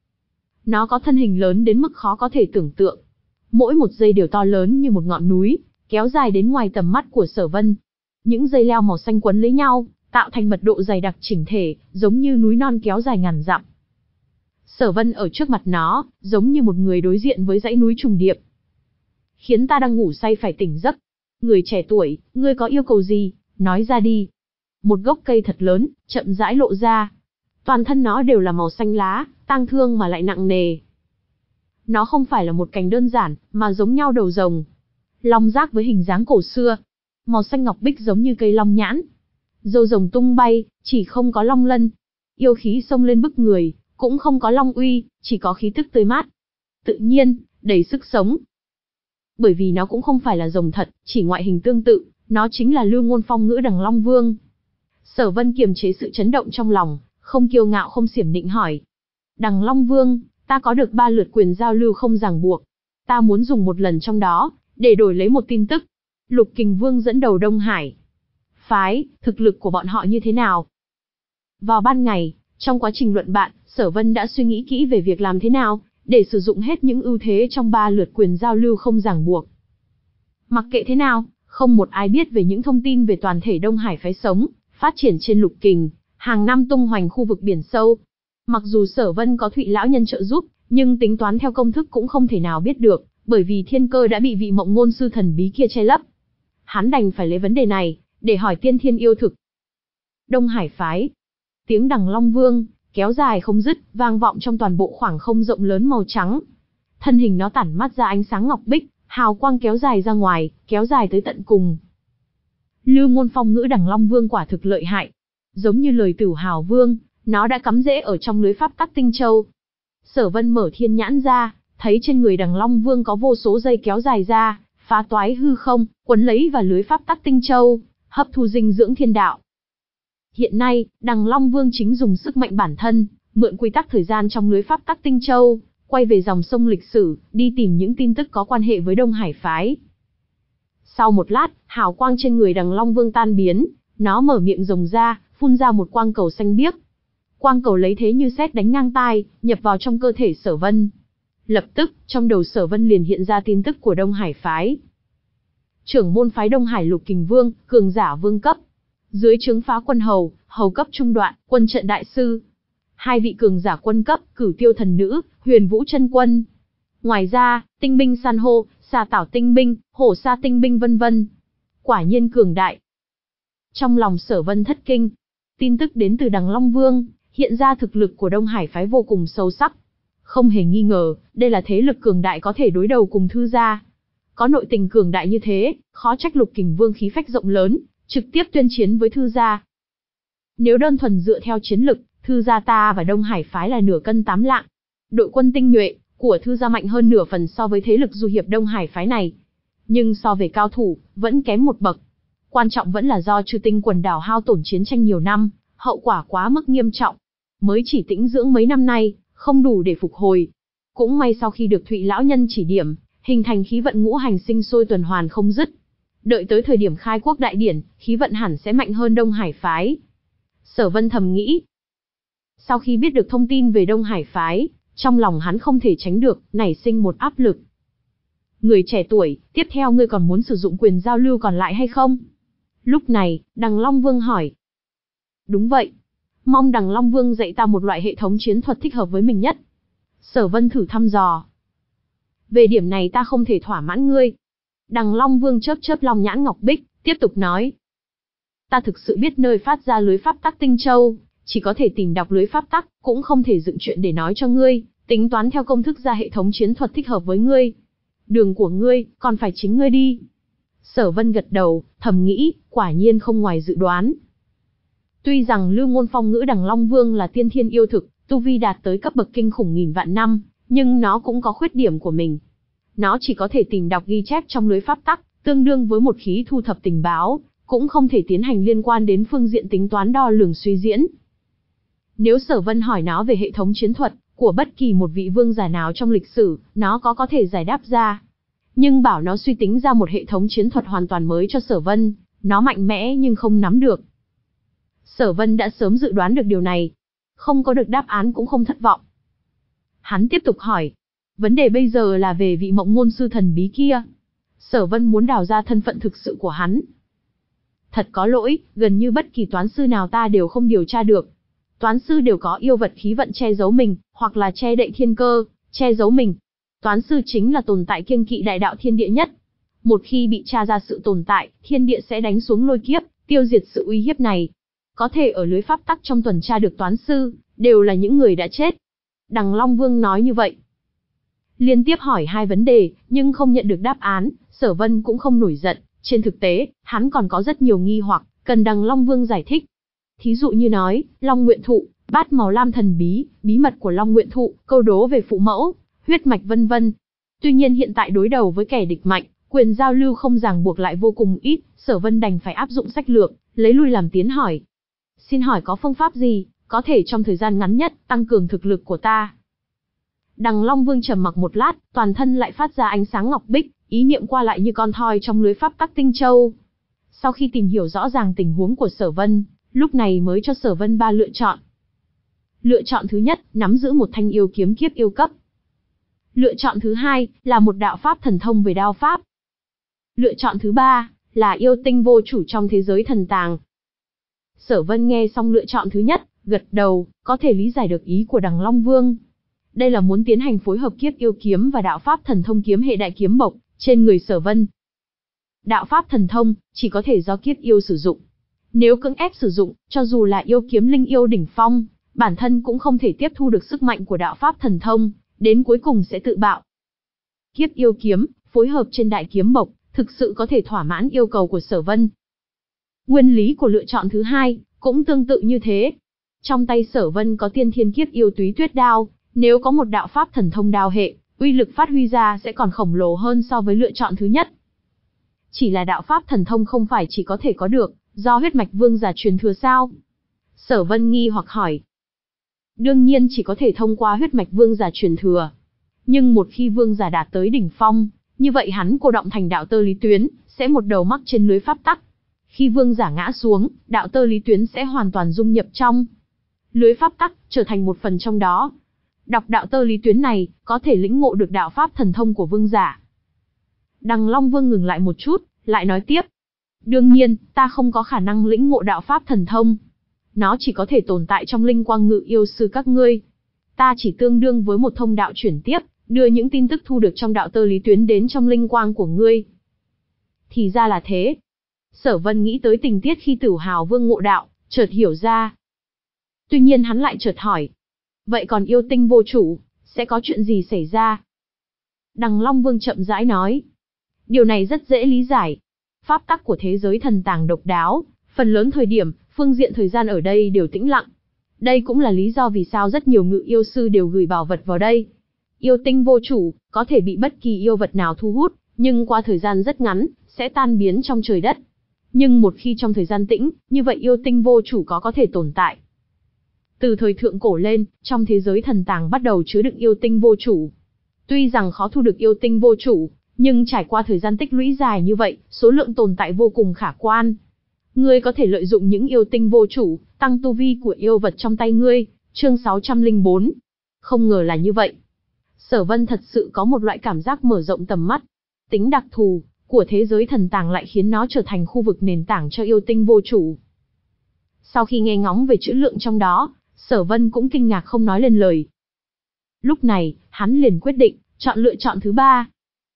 Nó có thân hình lớn đến mức khó có thể tưởng tượng. Mỗi một dây đều to lớn như một ngọn núi, kéo dài đến ngoài tầm mắt của Sở Vân. Những dây leo màu xanh quấn lấy nhau, tạo thành mật độ dày đặc chỉnh thể, giống như núi non kéo dài ngàn dặm. Sở Vân ở trước mặt nó, giống như một người đối diện với dãy núi trùng điệp. Khiến ta đang ngủ say phải tỉnh giấc. Người trẻ tuổi, ngươi có yêu cầu gì, nói ra đi. Một gốc cây thật lớn, chậm rãi lộ ra. Toàn thân nó đều là màu xanh lá, tang thương mà lại nặng nề. Nó không phải là một cành đơn giản, mà giống nhau đầu rồng. Long giác với hình dáng cổ xưa. Màu xanh ngọc bích giống như cây long nhãn. Râu rồng tung bay, chỉ không có long lân. Yêu khí xông lên bức người, cũng không có long uy, chỉ có khí tức tươi mát. Tự nhiên, đầy sức sống. Bởi vì nó cũng không phải là rồng thật, chỉ ngoại hình tương tự, nó chính là Lưu Ngôn Phong Ngữ Đằng Long Vương. Sở Vân kiềm chế sự chấn động trong lòng, không kiêu ngạo không xiểm nịnh hỏi. Đằng Long Vương, ta có được ba lượt quyền giao lưu không ràng buộc. Ta muốn dùng một lần trong đó, để đổi lấy một tin tức. Lục Kình Vương dẫn đầu Đông Hải phái, thực lực của bọn họ như thế nào? Vào ban ngày, trong quá trình luận bạn, Sở Vân đã suy nghĩ kỹ về việc làm thế nào, để sử dụng hết những ưu thế trong ba lượt quyền giao lưu không ràng buộc. Mặc kệ thế nào, không một ai biết về những thông tin về toàn thể Đông Hải phái sống, phát triển trên Lục Kình, hàng năm tung hoành khu vực biển sâu. Mặc dù Sở Vân có Thụy lão nhân trợ giúp, nhưng tính toán theo công thức cũng không thể nào biết được, bởi vì thiên cơ đã bị vị mộng ngôn sư thần bí kia che lấp. Hắn đành phải lấy vấn đề này, để hỏi tiên thiên yêu thực. Đông Hải phái. Tiếng Đằng Long Vương, kéo dài không dứt, vang vọng trong toàn bộ khoảng không rộng lớn màu trắng. Thân hình nó tản mát ra ánh sáng ngọc bích, hào quang kéo dài ra ngoài, kéo dài tới tận cùng. Lưu Ngôn Phong Ngữ Đằng Long Vương quả thực lợi hại. Giống như lời Tử Hào Vương, nó đã cắm rễ ở trong lưới pháp tắc Tinh Châu. Sở Vân mở thiên nhãn ra, thấy trên người Đằng Long Vương có vô số dây kéo dài ra, phá toái hư không, quấn lấy vào lưới pháp tắc tinh châu, hấp thu dinh dưỡng thiên đạo. Hiện nay, Đằng Long Vương chính dùng sức mạnh bản thân, mượn quy tắc thời gian trong lưới pháp tắc tinh châu, quay về dòng sông lịch sử, đi tìm những tin tức có quan hệ với Đông Hải phái. Sau một lát, hào quang trên người Đằng Long Vương tan biến, nó mở miệng rồng ra, phun ra một quang cầu xanh biếc. Quang cầu lấy thế như sét đánh ngang tai, nhập vào trong cơ thể Sở Vân. Lập tức, trong đầu Sở Vân liền hiện ra tin tức của Đông Hải phái. Trưởng môn phái Đông Hải Lục Kình Vương, cường giả vương cấp. Dưới trướng phá quân hầu, hầu cấp trung đoạn, quân trận đại sư. Hai vị cường giả quân cấp, Cửu Tiêu thần nữ, Huyền Vũ chân quân. Ngoài ra, tinh binh san hô, xà tảo tinh binh, hổ sa tinh binh vân vân. Quả nhiên cường đại. Trong lòng Sở Vân thất kinh. Tin tức đến từ Đằng Long Vương, hiện ra thực lực của Đông Hải phái vô cùng sâu sắc. Không hề nghi ngờ, đây là thế lực cường đại có thể đối đầu cùng Thư gia. Có nội tình cường đại như thế, khó trách Lục Kình Vương khí phách rộng lớn, trực tiếp tuyên chiến với Thư gia. Nếu đơn thuần dựa theo chiến lực, Thư gia ta và Đông Hải phái là nửa cân tám lạng. Đội quân tinh nhuệ của Thư gia mạnh hơn nửa phần so với thế lực du hiệp Đông Hải phái này. Nhưng so về cao thủ, vẫn kém một bậc. Quan trọng vẫn là do Chư Tinh quần đảo hao tổn chiến tranh nhiều năm, hậu quả quá mức nghiêm trọng. Mới chỉ tĩnh dưỡng mấy năm nay, không đủ để phục hồi. Cũng may sau khi được Thụy lão nhân chỉ điểm, hình thành khí vận ngũ hành sinh sôi tuần hoàn không dứt. Đợi tới thời điểm khai quốc đại điển, khí vận hẳn sẽ mạnh hơn Đông Hải phái. Sở Vân thầm nghĩ. Sau khi biết được thông tin về Đông Hải phái, trong lòng hắn không thể tránh được, nảy sinh một áp lực. Người trẻ tuổi, tiếp theo ngươi còn muốn sử dụng quyền giao lưu còn lại hay không? Lúc này, Đằng Long Vương hỏi. Đúng vậy. Mong Đằng Long Vương dạy ta một loại hệ thống chiến thuật thích hợp với mình nhất. Sở Vân thử thăm dò. Về điểm này ta không thể thỏa mãn ngươi. Đằng Long Vương chớp chớp long nhãn ngọc bích, tiếp tục nói. Ta thực sự biết nơi phát ra lưới pháp tắc tinh châu, chỉ có thể tìm đọc lưới pháp tắc, cũng không thể dựng chuyện để nói cho ngươi, tính toán theo công thức ra hệ thống chiến thuật thích hợp với ngươi. Đường của ngươi, còn phải chính ngươi đi. Sở Vân gật đầu, thầm nghĩ, quả nhiên không ngoài dự đoán. Tuy rằng Lưu Ngôn Phong ngữ Đằng Long Vương là tiên thiên yêu thực, tu vi đạt tới cấp bậc kinh khủng nghìn vạn năm, nhưng nó cũng có khuyết điểm của mình. Nó chỉ có thể tìm đọc ghi chép trong lưới pháp tắc, tương đương với một khí thu thập tình báo, cũng không thể tiến hành liên quan đến phương diện tính toán đo lường suy diễn. Nếu Sở Vân hỏi nó về hệ thống chiến thuật của bất kỳ một vị vương giả nào trong lịch sử, nó có có thể giải đáp ra. Nhưng bảo nó suy tính ra một hệ thống chiến thuật hoàn toàn mới cho Sở Vân, nó mạnh mẽ nhưng không nắm được. Sở Vân đã sớm dự đoán được điều này, không có được đáp án cũng không thất vọng. Hắn tiếp tục hỏi, vấn đề bây giờ là về vị Mộng Ngôn sư thần bí kia. Sở Vân muốn đào ra thân phận thực sự của hắn. Thật có lỗi, gần như bất kỳ toán sư nào ta đều không điều tra được. Toán sư đều có yêu vật khí vận che giấu mình, hoặc là che đậy thiên cơ, che giấu mình. Toán sư chính là tồn tại kiêng kỵ đại đạo thiên địa nhất. Một khi bị tra ra sự tồn tại, thiên địa sẽ đánh xuống lôi kiếp, tiêu diệt sự uy hiếp này. Có thể ở lưới pháp tắc trong tuần tra được toán sư, đều là những người đã chết. Đằng Long Vương nói như vậy. Liên tiếp hỏi hai vấn đề, nhưng không nhận được đáp án, Sở Vân cũng không nổi giận. Trên thực tế, hắn còn có rất nhiều nghi hoặc, cần Đằng Long Vương giải thích. Thí dụ như nói, Long Nguyện Thụ, bát màu lam thần bí, bí mật của Long Nguyện Thụ, câu đố về phụ mẫu, huyết mạch vân vân. Tuy nhiên hiện tại đối đầu với kẻ địch mạnh, quyền giao lưu không ràng buộc lại vô cùng ít, Sở Vân đành phải áp dụng sách lược, lấy lui làm tiến hỏi. Xin hỏi có phương pháp gì, có thể trong thời gian ngắn nhất, tăng cường thực lực của ta? Đằng Long Vương trầm mặc một lát, toàn thân lại phát ra ánh sáng ngọc bích, ý niệm qua lại như con thoi trong lưới pháp tắc tinh châu. Sau khi tìm hiểu rõ ràng tình huống của Sở Vân, lúc này mới cho Sở Vân ba lựa chọn. Lựa chọn thứ nhất, nắm giữ một thanh yêu kiếm kiếp yêu cấp. Lựa chọn thứ hai, là một đạo pháp thần thông về đao pháp. Lựa chọn thứ ba, là yêu tinh vô chủ trong thế giới thần tàng. Sở Vân nghe xong lựa chọn thứ nhất, gật đầu, có thể lý giải được ý của Đằng Long Vương. Đây là muốn tiến hành phối hợp kiếp yêu kiếm và đạo pháp thần thông kiếm hệ đại kiếm bộc trên người Sở Vân. Đạo pháp thần thông chỉ có thể do kiếp yêu sử dụng. Nếu cưỡng ép sử dụng, cho dù là yêu kiếm linh yêu đỉnh phong, bản thân cũng không thể tiếp thu được sức mạnh của đạo pháp thần thông, đến cuối cùng sẽ tự bạo. Kiếp yêu kiếm, phối hợp trên đại kiếm bộc, thực sự có thể thỏa mãn yêu cầu của Sở Vân. Nguyên lý của lựa chọn thứ hai, cũng tương tự như thế. Trong tay Sở Vân có tiên thiên kiếp yêu túy tuyết đao, nếu có một đạo pháp thần thông đao hệ, uy lực phát huy ra sẽ còn khổng lồ hơn so với lựa chọn thứ nhất. Chỉ là đạo pháp thần thông không phải chỉ có thể có được, do huyết mạch vương giả truyền thừa sao? Sở Vân nghi hoặc hỏi. Đương nhiên chỉ có thể thông qua huyết mạch vương giả truyền thừa. Nhưng một khi vương giả đạt tới đỉnh phong, như vậy hắn cô động thành đạo tơ lý tuyến, sẽ một đầu mắc trên lưới pháp tắc. Khi vương giả ngã xuống, đạo tơ lý tuyến sẽ hoàn toàn dung nhập trong lưới pháp tắc, trở thành một phần trong đó. Đọc đạo tơ lý tuyến này, có thể lĩnh ngộ được đạo pháp thần thông của vương giả. Đằng Long Vương ngừng lại một chút, lại nói tiếp. Đương nhiên, ta không có khả năng lĩnh ngộ đạo pháp thần thông. Nó chỉ có thể tồn tại trong linh quang ngự yêu sư các ngươi. Ta chỉ tương đương với một thông đạo chuyển tiếp, đưa những tin tức thu được trong đạo tơ lý tuyến đến trong linh quang của ngươi. Thì ra là thế. Sở Vân nghĩ tới tình tiết khi Tử Hào Vương ngộ đạo, chợt hiểu ra. Tuy nhiên hắn lại chợt hỏi. Vậy còn yêu tinh vô chủ, sẽ có chuyện gì xảy ra? Đằng Long Vương chậm rãi nói. Điều này rất dễ lý giải. Pháp tắc của thế giới thần tàng độc đáo, phần lớn thời điểm, phương diện thời gian ở đây đều tĩnh lặng. Đây cũng là lý do vì sao rất nhiều ngự yêu sư đều gửi bảo vật vào đây. Yêu tinh vô chủ, có thể bị bất kỳ yêu vật nào thu hút, nhưng qua thời gian rất ngắn, sẽ tan biến trong trời đất. Nhưng một khi trong thời gian tĩnh, như vậy yêu tinh vô chủ có có thể tồn tại. Từ thời thượng cổ lên, trong thế giới thần tàng bắt đầu chứa đựng yêu tinh vô chủ. Tuy rằng khó thu được yêu tinh vô chủ, nhưng trải qua thời gian tích lũy dài như vậy, số lượng tồn tại vô cùng khả quan. Ngươi có thể lợi dụng những yêu tinh vô chủ, tăng tu vi của yêu vật trong tay ngươi. Chương sáu trăm lẻ bốn. Không ngờ là như vậy. Sở Vân thật sự có một loại cảm giác mở rộng tầm mắt. Tính đặc thù của thế giới thần tàng lại khiến nó trở thành khu vực nền tảng cho yêu tinh vô chủ. Sau khi nghe ngóng về chữ lượng trong đó, Sở Vân cũng kinh ngạc không nói lên lời. Lúc này, hắn liền quyết định, chọn lựa chọn thứ ba.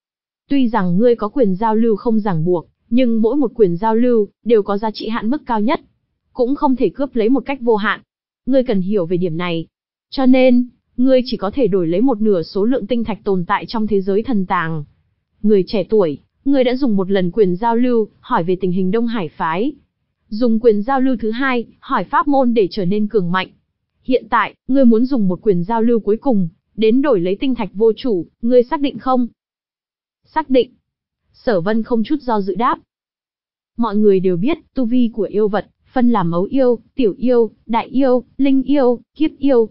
Tuy rằng ngươi có quyền giao lưu không ràng buộc, nhưng mỗi một quyền giao lưu, đều có giá trị hạn mức cao nhất. Cũng không thể cướp lấy một cách vô hạn. Ngươi cần hiểu về điểm này. Cho nên, ngươi chỉ có thể đổi lấy một nửa số lượng tinh thạch tồn tại trong thế giới thần tàng. Người trẻ tuổi, ngươi đã dùng một lần quyền giao lưu, hỏi về tình hình Đông Hải phái. Dùng quyền giao lưu thứ hai, hỏi pháp môn để trở nên cường mạnh. Hiện tại, ngươi muốn dùng một quyền giao lưu cuối cùng, đến đổi lấy tinh thạch vô chủ, ngươi xác định không? Xác định. Sở Vân không chút do dự đáp. Mọi người đều biết, tu vi của yêu vật, phân làm ấu yêu, tiểu yêu, đại yêu, linh yêu, kiếp yêu.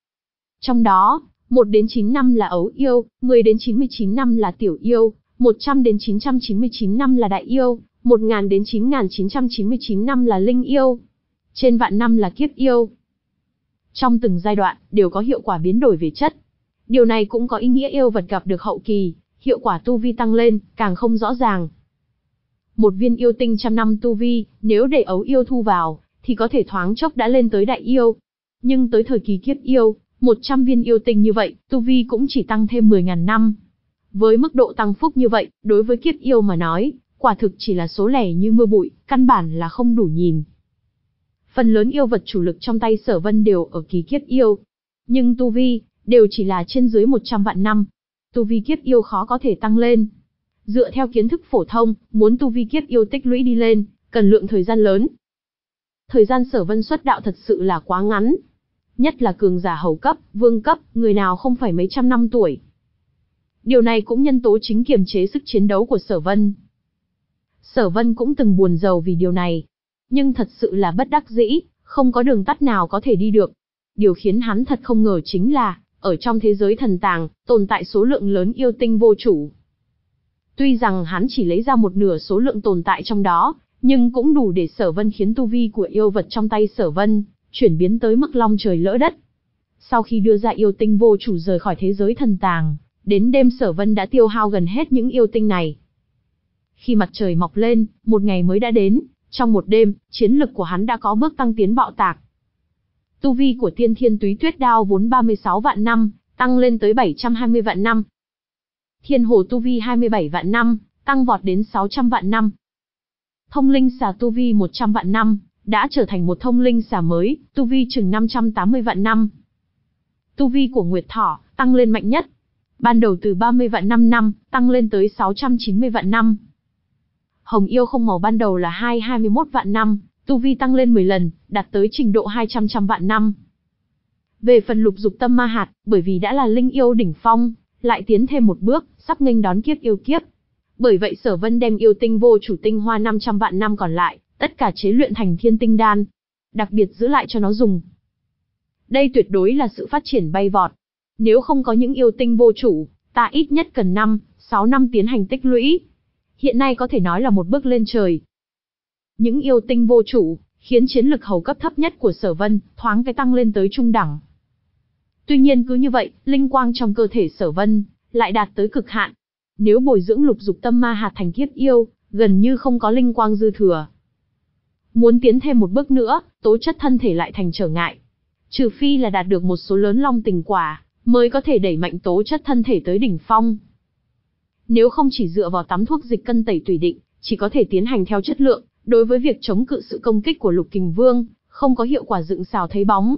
Trong đó, một đến chín năm là ấu yêu, mười đến chín mươi chín năm là tiểu yêu, một trăm đến chín trăm chín mươi chín năm là đại yêu, một nghìn đến chín nghìn chín trăm chín mươi chín năm là linh yêu, trên vạn năm là kiếp yêu. Trong từng giai đoạn, đều có hiệu quả biến đổi về chất. Điều này cũng có ý nghĩa yêu vật gặp được hậu kỳ, hiệu quả tu vi tăng lên, càng không rõ ràng. Một viên yêu tinh trăm năm tu vi, nếu để ấu yêu thu vào, thì có thể thoáng chốc đã lên tới đại yêu. Nhưng tới thời kỳ kiếp yêu, một trăm viên yêu tinh như vậy, tu vi cũng chỉ tăng thêm mười nghìn năm. Với mức độ tăng phúc như vậy, đối với kiếp yêu mà nói, quả thực chỉ là số lẻ như mưa bụi, căn bản là không đủ nhìn. Phần lớn yêu vật chủ lực trong tay Sở Vân đều ở kỳ kiếp yêu. Nhưng tu vi, đều chỉ là trên dưới một trăm vạn năm. Tu vi kiếp yêu khó có thể tăng lên. Dựa theo kiến thức phổ thông, muốn tu vi kiếp yêu tích lũy đi lên, cần lượng thời gian lớn. Thời gian Sở Vân xuất đạo thật sự là quá ngắn. Nhất là cường giả hầu cấp, vương cấp, người nào không phải mấy trăm năm tuổi. Điều này cũng nhân tố chính kiềm chế sức chiến đấu của Sở Vân. Sở Vân cũng từng buồn rầu vì điều này. Nhưng thật sự là bất đắc dĩ, không có đường tắt nào có thể đi được. Điều khiến hắn thật không ngờ chính là, ở trong thế giới thần tàng, tồn tại số lượng lớn yêu tinh vô chủ. Tuy rằng hắn chỉ lấy ra một nửa số lượng tồn tại trong đó, nhưng cũng đủ để Sở Vân khiến tu vi của yêu vật trong tay Sở Vân chuyển biến tới mức long trời lỡ đất. Sau khi đưa ra yêu tinh vô chủ rời khỏi thế giới thần tàng, đến đêm Sở Vân đã tiêu hao gần hết những yêu tinh này. Khi mặt trời mọc lên, một ngày mới đã đến, trong một đêm, chiến lực của hắn đã có bước tăng tiến bạo tạc. Tu vi của Tiên Thiên Túy Tuyết Đao vốn ba mươi sáu vạn năm, tăng lên tới bảy trăm hai mươi vạn năm. Thiên Hồ tu vi hai mươi bảy vạn năm, tăng vọt đến sáu trăm vạn năm. Thông Linh Xà tu vi một trăm vạn năm, đã trở thành một thông linh xà mới, tu vi chừng năm trăm tám mươi vạn năm. Tu vi của Nguyệt Thỏ tăng lên mạnh nhất, ban đầu từ ba mươi vạn năm năm, tăng lên tới sáu trăm chín mươi vạn năm. Hồng Yêu không màu ban đầu là hai trăm hai mươi mốt vạn năm, tu vi tăng lên mười lần, đạt tới trình độ hai trăm trăm vạn năm. Về phần Lục Dục Tâm Ma Hạt, bởi vì đã là linh yêu đỉnh phong, lại tiến thêm một bước, sắp nghênh đón kiếp yêu kiếp. Bởi vậy Sở Vân đem yêu tinh vô chủ tinh hoa năm trăm vạn năm còn lại, tất cả chế luyện thành thiên tinh đan, đặc biệt giữ lại cho nó dùng. Đây tuyệt đối là sự phát triển bay vọt. Nếu không có những yêu tinh vô chủ, ta ít nhất cần năm, sáu năm tiến hành tích lũy. Hiện nay có thể nói là một bước lên trời. Những yêu tinh vô chủ, khiến chiến lực hầu cấp thấp nhất của Sở Vân, thoáng cái tăng lên tới trung đẳng. Tuy nhiên cứ như vậy, linh quang trong cơ thể Sở Vân, lại đạt tới cực hạn. Nếu bồi dưỡng lục dục tâm ma hạt thành kiếp yêu, gần như không có linh quang dư thừa. Muốn tiến thêm một bước nữa, tố chất thân thể lại thành trở ngại. Trừ phi là đạt được một số lớn long tình quả, mới có thể đẩy mạnh tố chất thân thể tới đỉnh phong. Nếu không chỉ dựa vào tắm thuốc dịch cân tẩy tùy định, chỉ có thể tiến hành theo chất lượng, đối với việc chống cự sự công kích của Lục Kình Vương, không có hiệu quả dựng xào thấy bóng.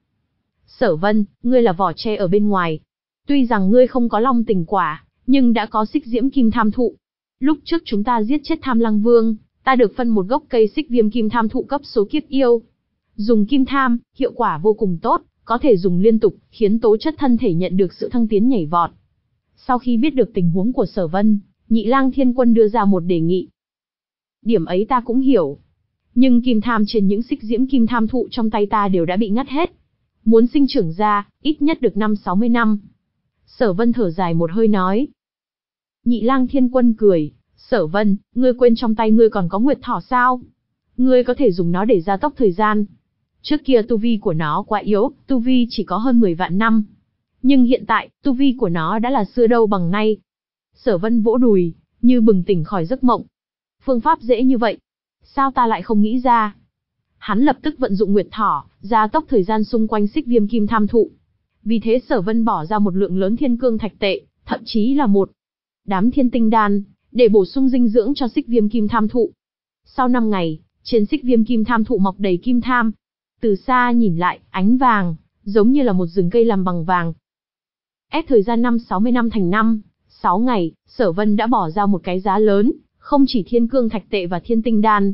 Sở Vân, ngươi là vỏ tre ở bên ngoài. Tuy rằng ngươi không có long tình quả, nhưng đã có xích diễm kim tham thụ. Lúc trước chúng ta giết chết Tham Lăng Vương, ta được phân một gốc cây xích viêm kim tham thụ cấp số kiếp yêu. Dùng kim tham, hiệu quả vô cùng tốt, có thể dùng liên tục, khiến tố chất thân thể nhận được sự thăng tiến nhảy vọt. Sau khi biết được tình huống của Sở Vân, Nhị Lang Thiên Quân đưa ra một đề nghị. Điểm ấy ta cũng hiểu. Nhưng kim tham trên những xích diễm kim tham thụ trong tay ta đều đã bị ngắt hết. Muốn sinh trưởng ra, ít nhất được năm sáu mươi năm. Sở Vân thở dài một hơi nói. Nhị Lang Thiên Quân cười, Sở Vân, ngươi quên trong tay ngươi còn có Nguyệt Thỏ sao? Ngươi có thể dùng nó để gia tốc thời gian. Trước kia tu vi của nó quá yếu, tu vi chỉ có hơn mười vạn năm. Nhưng hiện tại, tu vi của nó đã là xưa đâu bằng nay. Sở Vân vỗ đùi, như bừng tỉnh khỏi giấc mộng. Phương pháp dễ như vậy, sao ta lại không nghĩ ra? Hắn lập tức vận dụng Nguyệt Thỏ, gia tốc thời gian xung quanh xích viêm kim tham thụ. Vì thế Sở Vân bỏ ra một lượng lớn thiên cương thạch tệ, thậm chí là một đám thiên tinh đan, để bổ sung dinh dưỡng cho xích viêm kim tham thụ. Sau năm ngày, trên xích viêm kim tham thụ mọc đầy kim tham. Từ xa nhìn lại, ánh vàng, giống như là một rừng cây làm bằng vàng. Ép thời gian năm sáu mươi năm thành năm, sáu ngày, Sở Vân đã bỏ ra một cái giá lớn, không chỉ thiên cương thạch tệ và thiên tinh đan.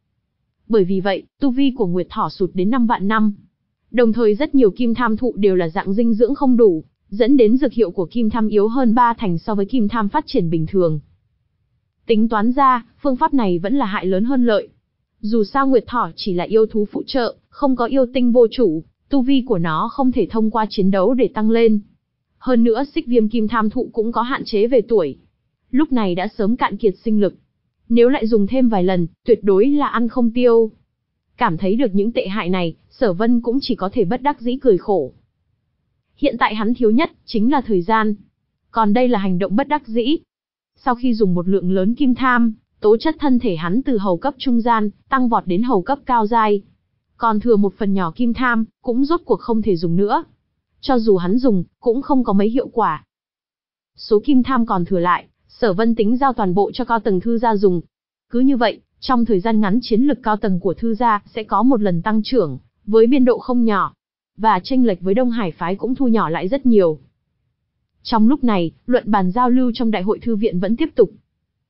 Bởi vì vậy, tu vi của Nguyệt Thỏ sụt đến năm vạn năm. Đồng thời rất nhiều kim tham thụ đều là dạng dinh dưỡng không đủ, dẫn đến dược hiệu của kim tham yếu hơn ba thành so với kim tham phát triển bình thường. Tính toán ra, phương pháp này vẫn là hại lớn hơn lợi. Dù sao Nguyệt Thỏ chỉ là yêu thú phụ trợ, không có yêu tinh vô chủ, tu vi của nó không thể thông qua chiến đấu để tăng lên. Hơn nữa xích viêm kim tham thụ cũng có hạn chế về tuổi. Lúc này đã sớm cạn kiệt sinh lực. Nếu lại dùng thêm vài lần, tuyệt đối là ăn không tiêu. Cảm thấy được những tệ hại này, Sở Vân cũng chỉ có thể bất đắc dĩ cười khổ. Hiện tại hắn thiếu nhất, chính là thời gian. Còn đây là hành động bất đắc dĩ. Sau khi dùng một lượng lớn kim tham, tố chất thân thể hắn từ hầu cấp trung gian, tăng vọt đến hầu cấp cao giai. Còn thừa một phần nhỏ kim tham, cũng rốt cuộc không thể dùng nữa. Cho dù hắn dùng, cũng không có mấy hiệu quả. Số kim tham còn thừa lại, Sở Vân tính giao toàn bộ cho cao tầng thư gia dùng. Cứ như vậy, trong thời gian ngắn chiến lực cao tầng của thư gia sẽ có một lần tăng trưởng, với biên độ không nhỏ. Và chênh lệch với Đông Hải phái cũng thu nhỏ lại rất nhiều. Trong lúc này, luận bàn giao lưu trong đại hội thư viện vẫn tiếp tục.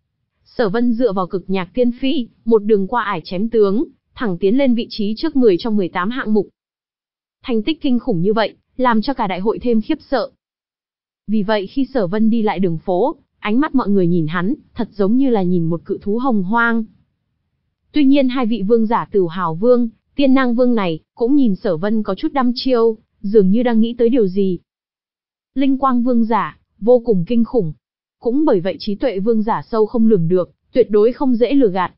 Sở Vân dựa vào cực nhạc tiên phi, một đường qua ải chém tướng, thẳng tiến lên vị trí trước mười trong mười tám hạng mục. Thành tích kinh khủng như vậy, làm cho cả đại hội thêm khiếp sợ. Vì vậy khi Sở Vân đi lại đường phố, ánh mắt mọi người nhìn hắn, thật giống như là nhìn một cự thú hồng hoang. Tuy nhiên hai vị vương giả Tửu Hào Vương, Tiên Nang Vương này, cũng nhìn Sở Vân có chút đăm chiêu, dường như đang nghĩ tới điều gì. Linh Quang Vương giả, vô cùng kinh khủng. Cũng bởi vậy trí tuệ vương giả sâu không lường được, tuyệt đối không dễ lừa gạt.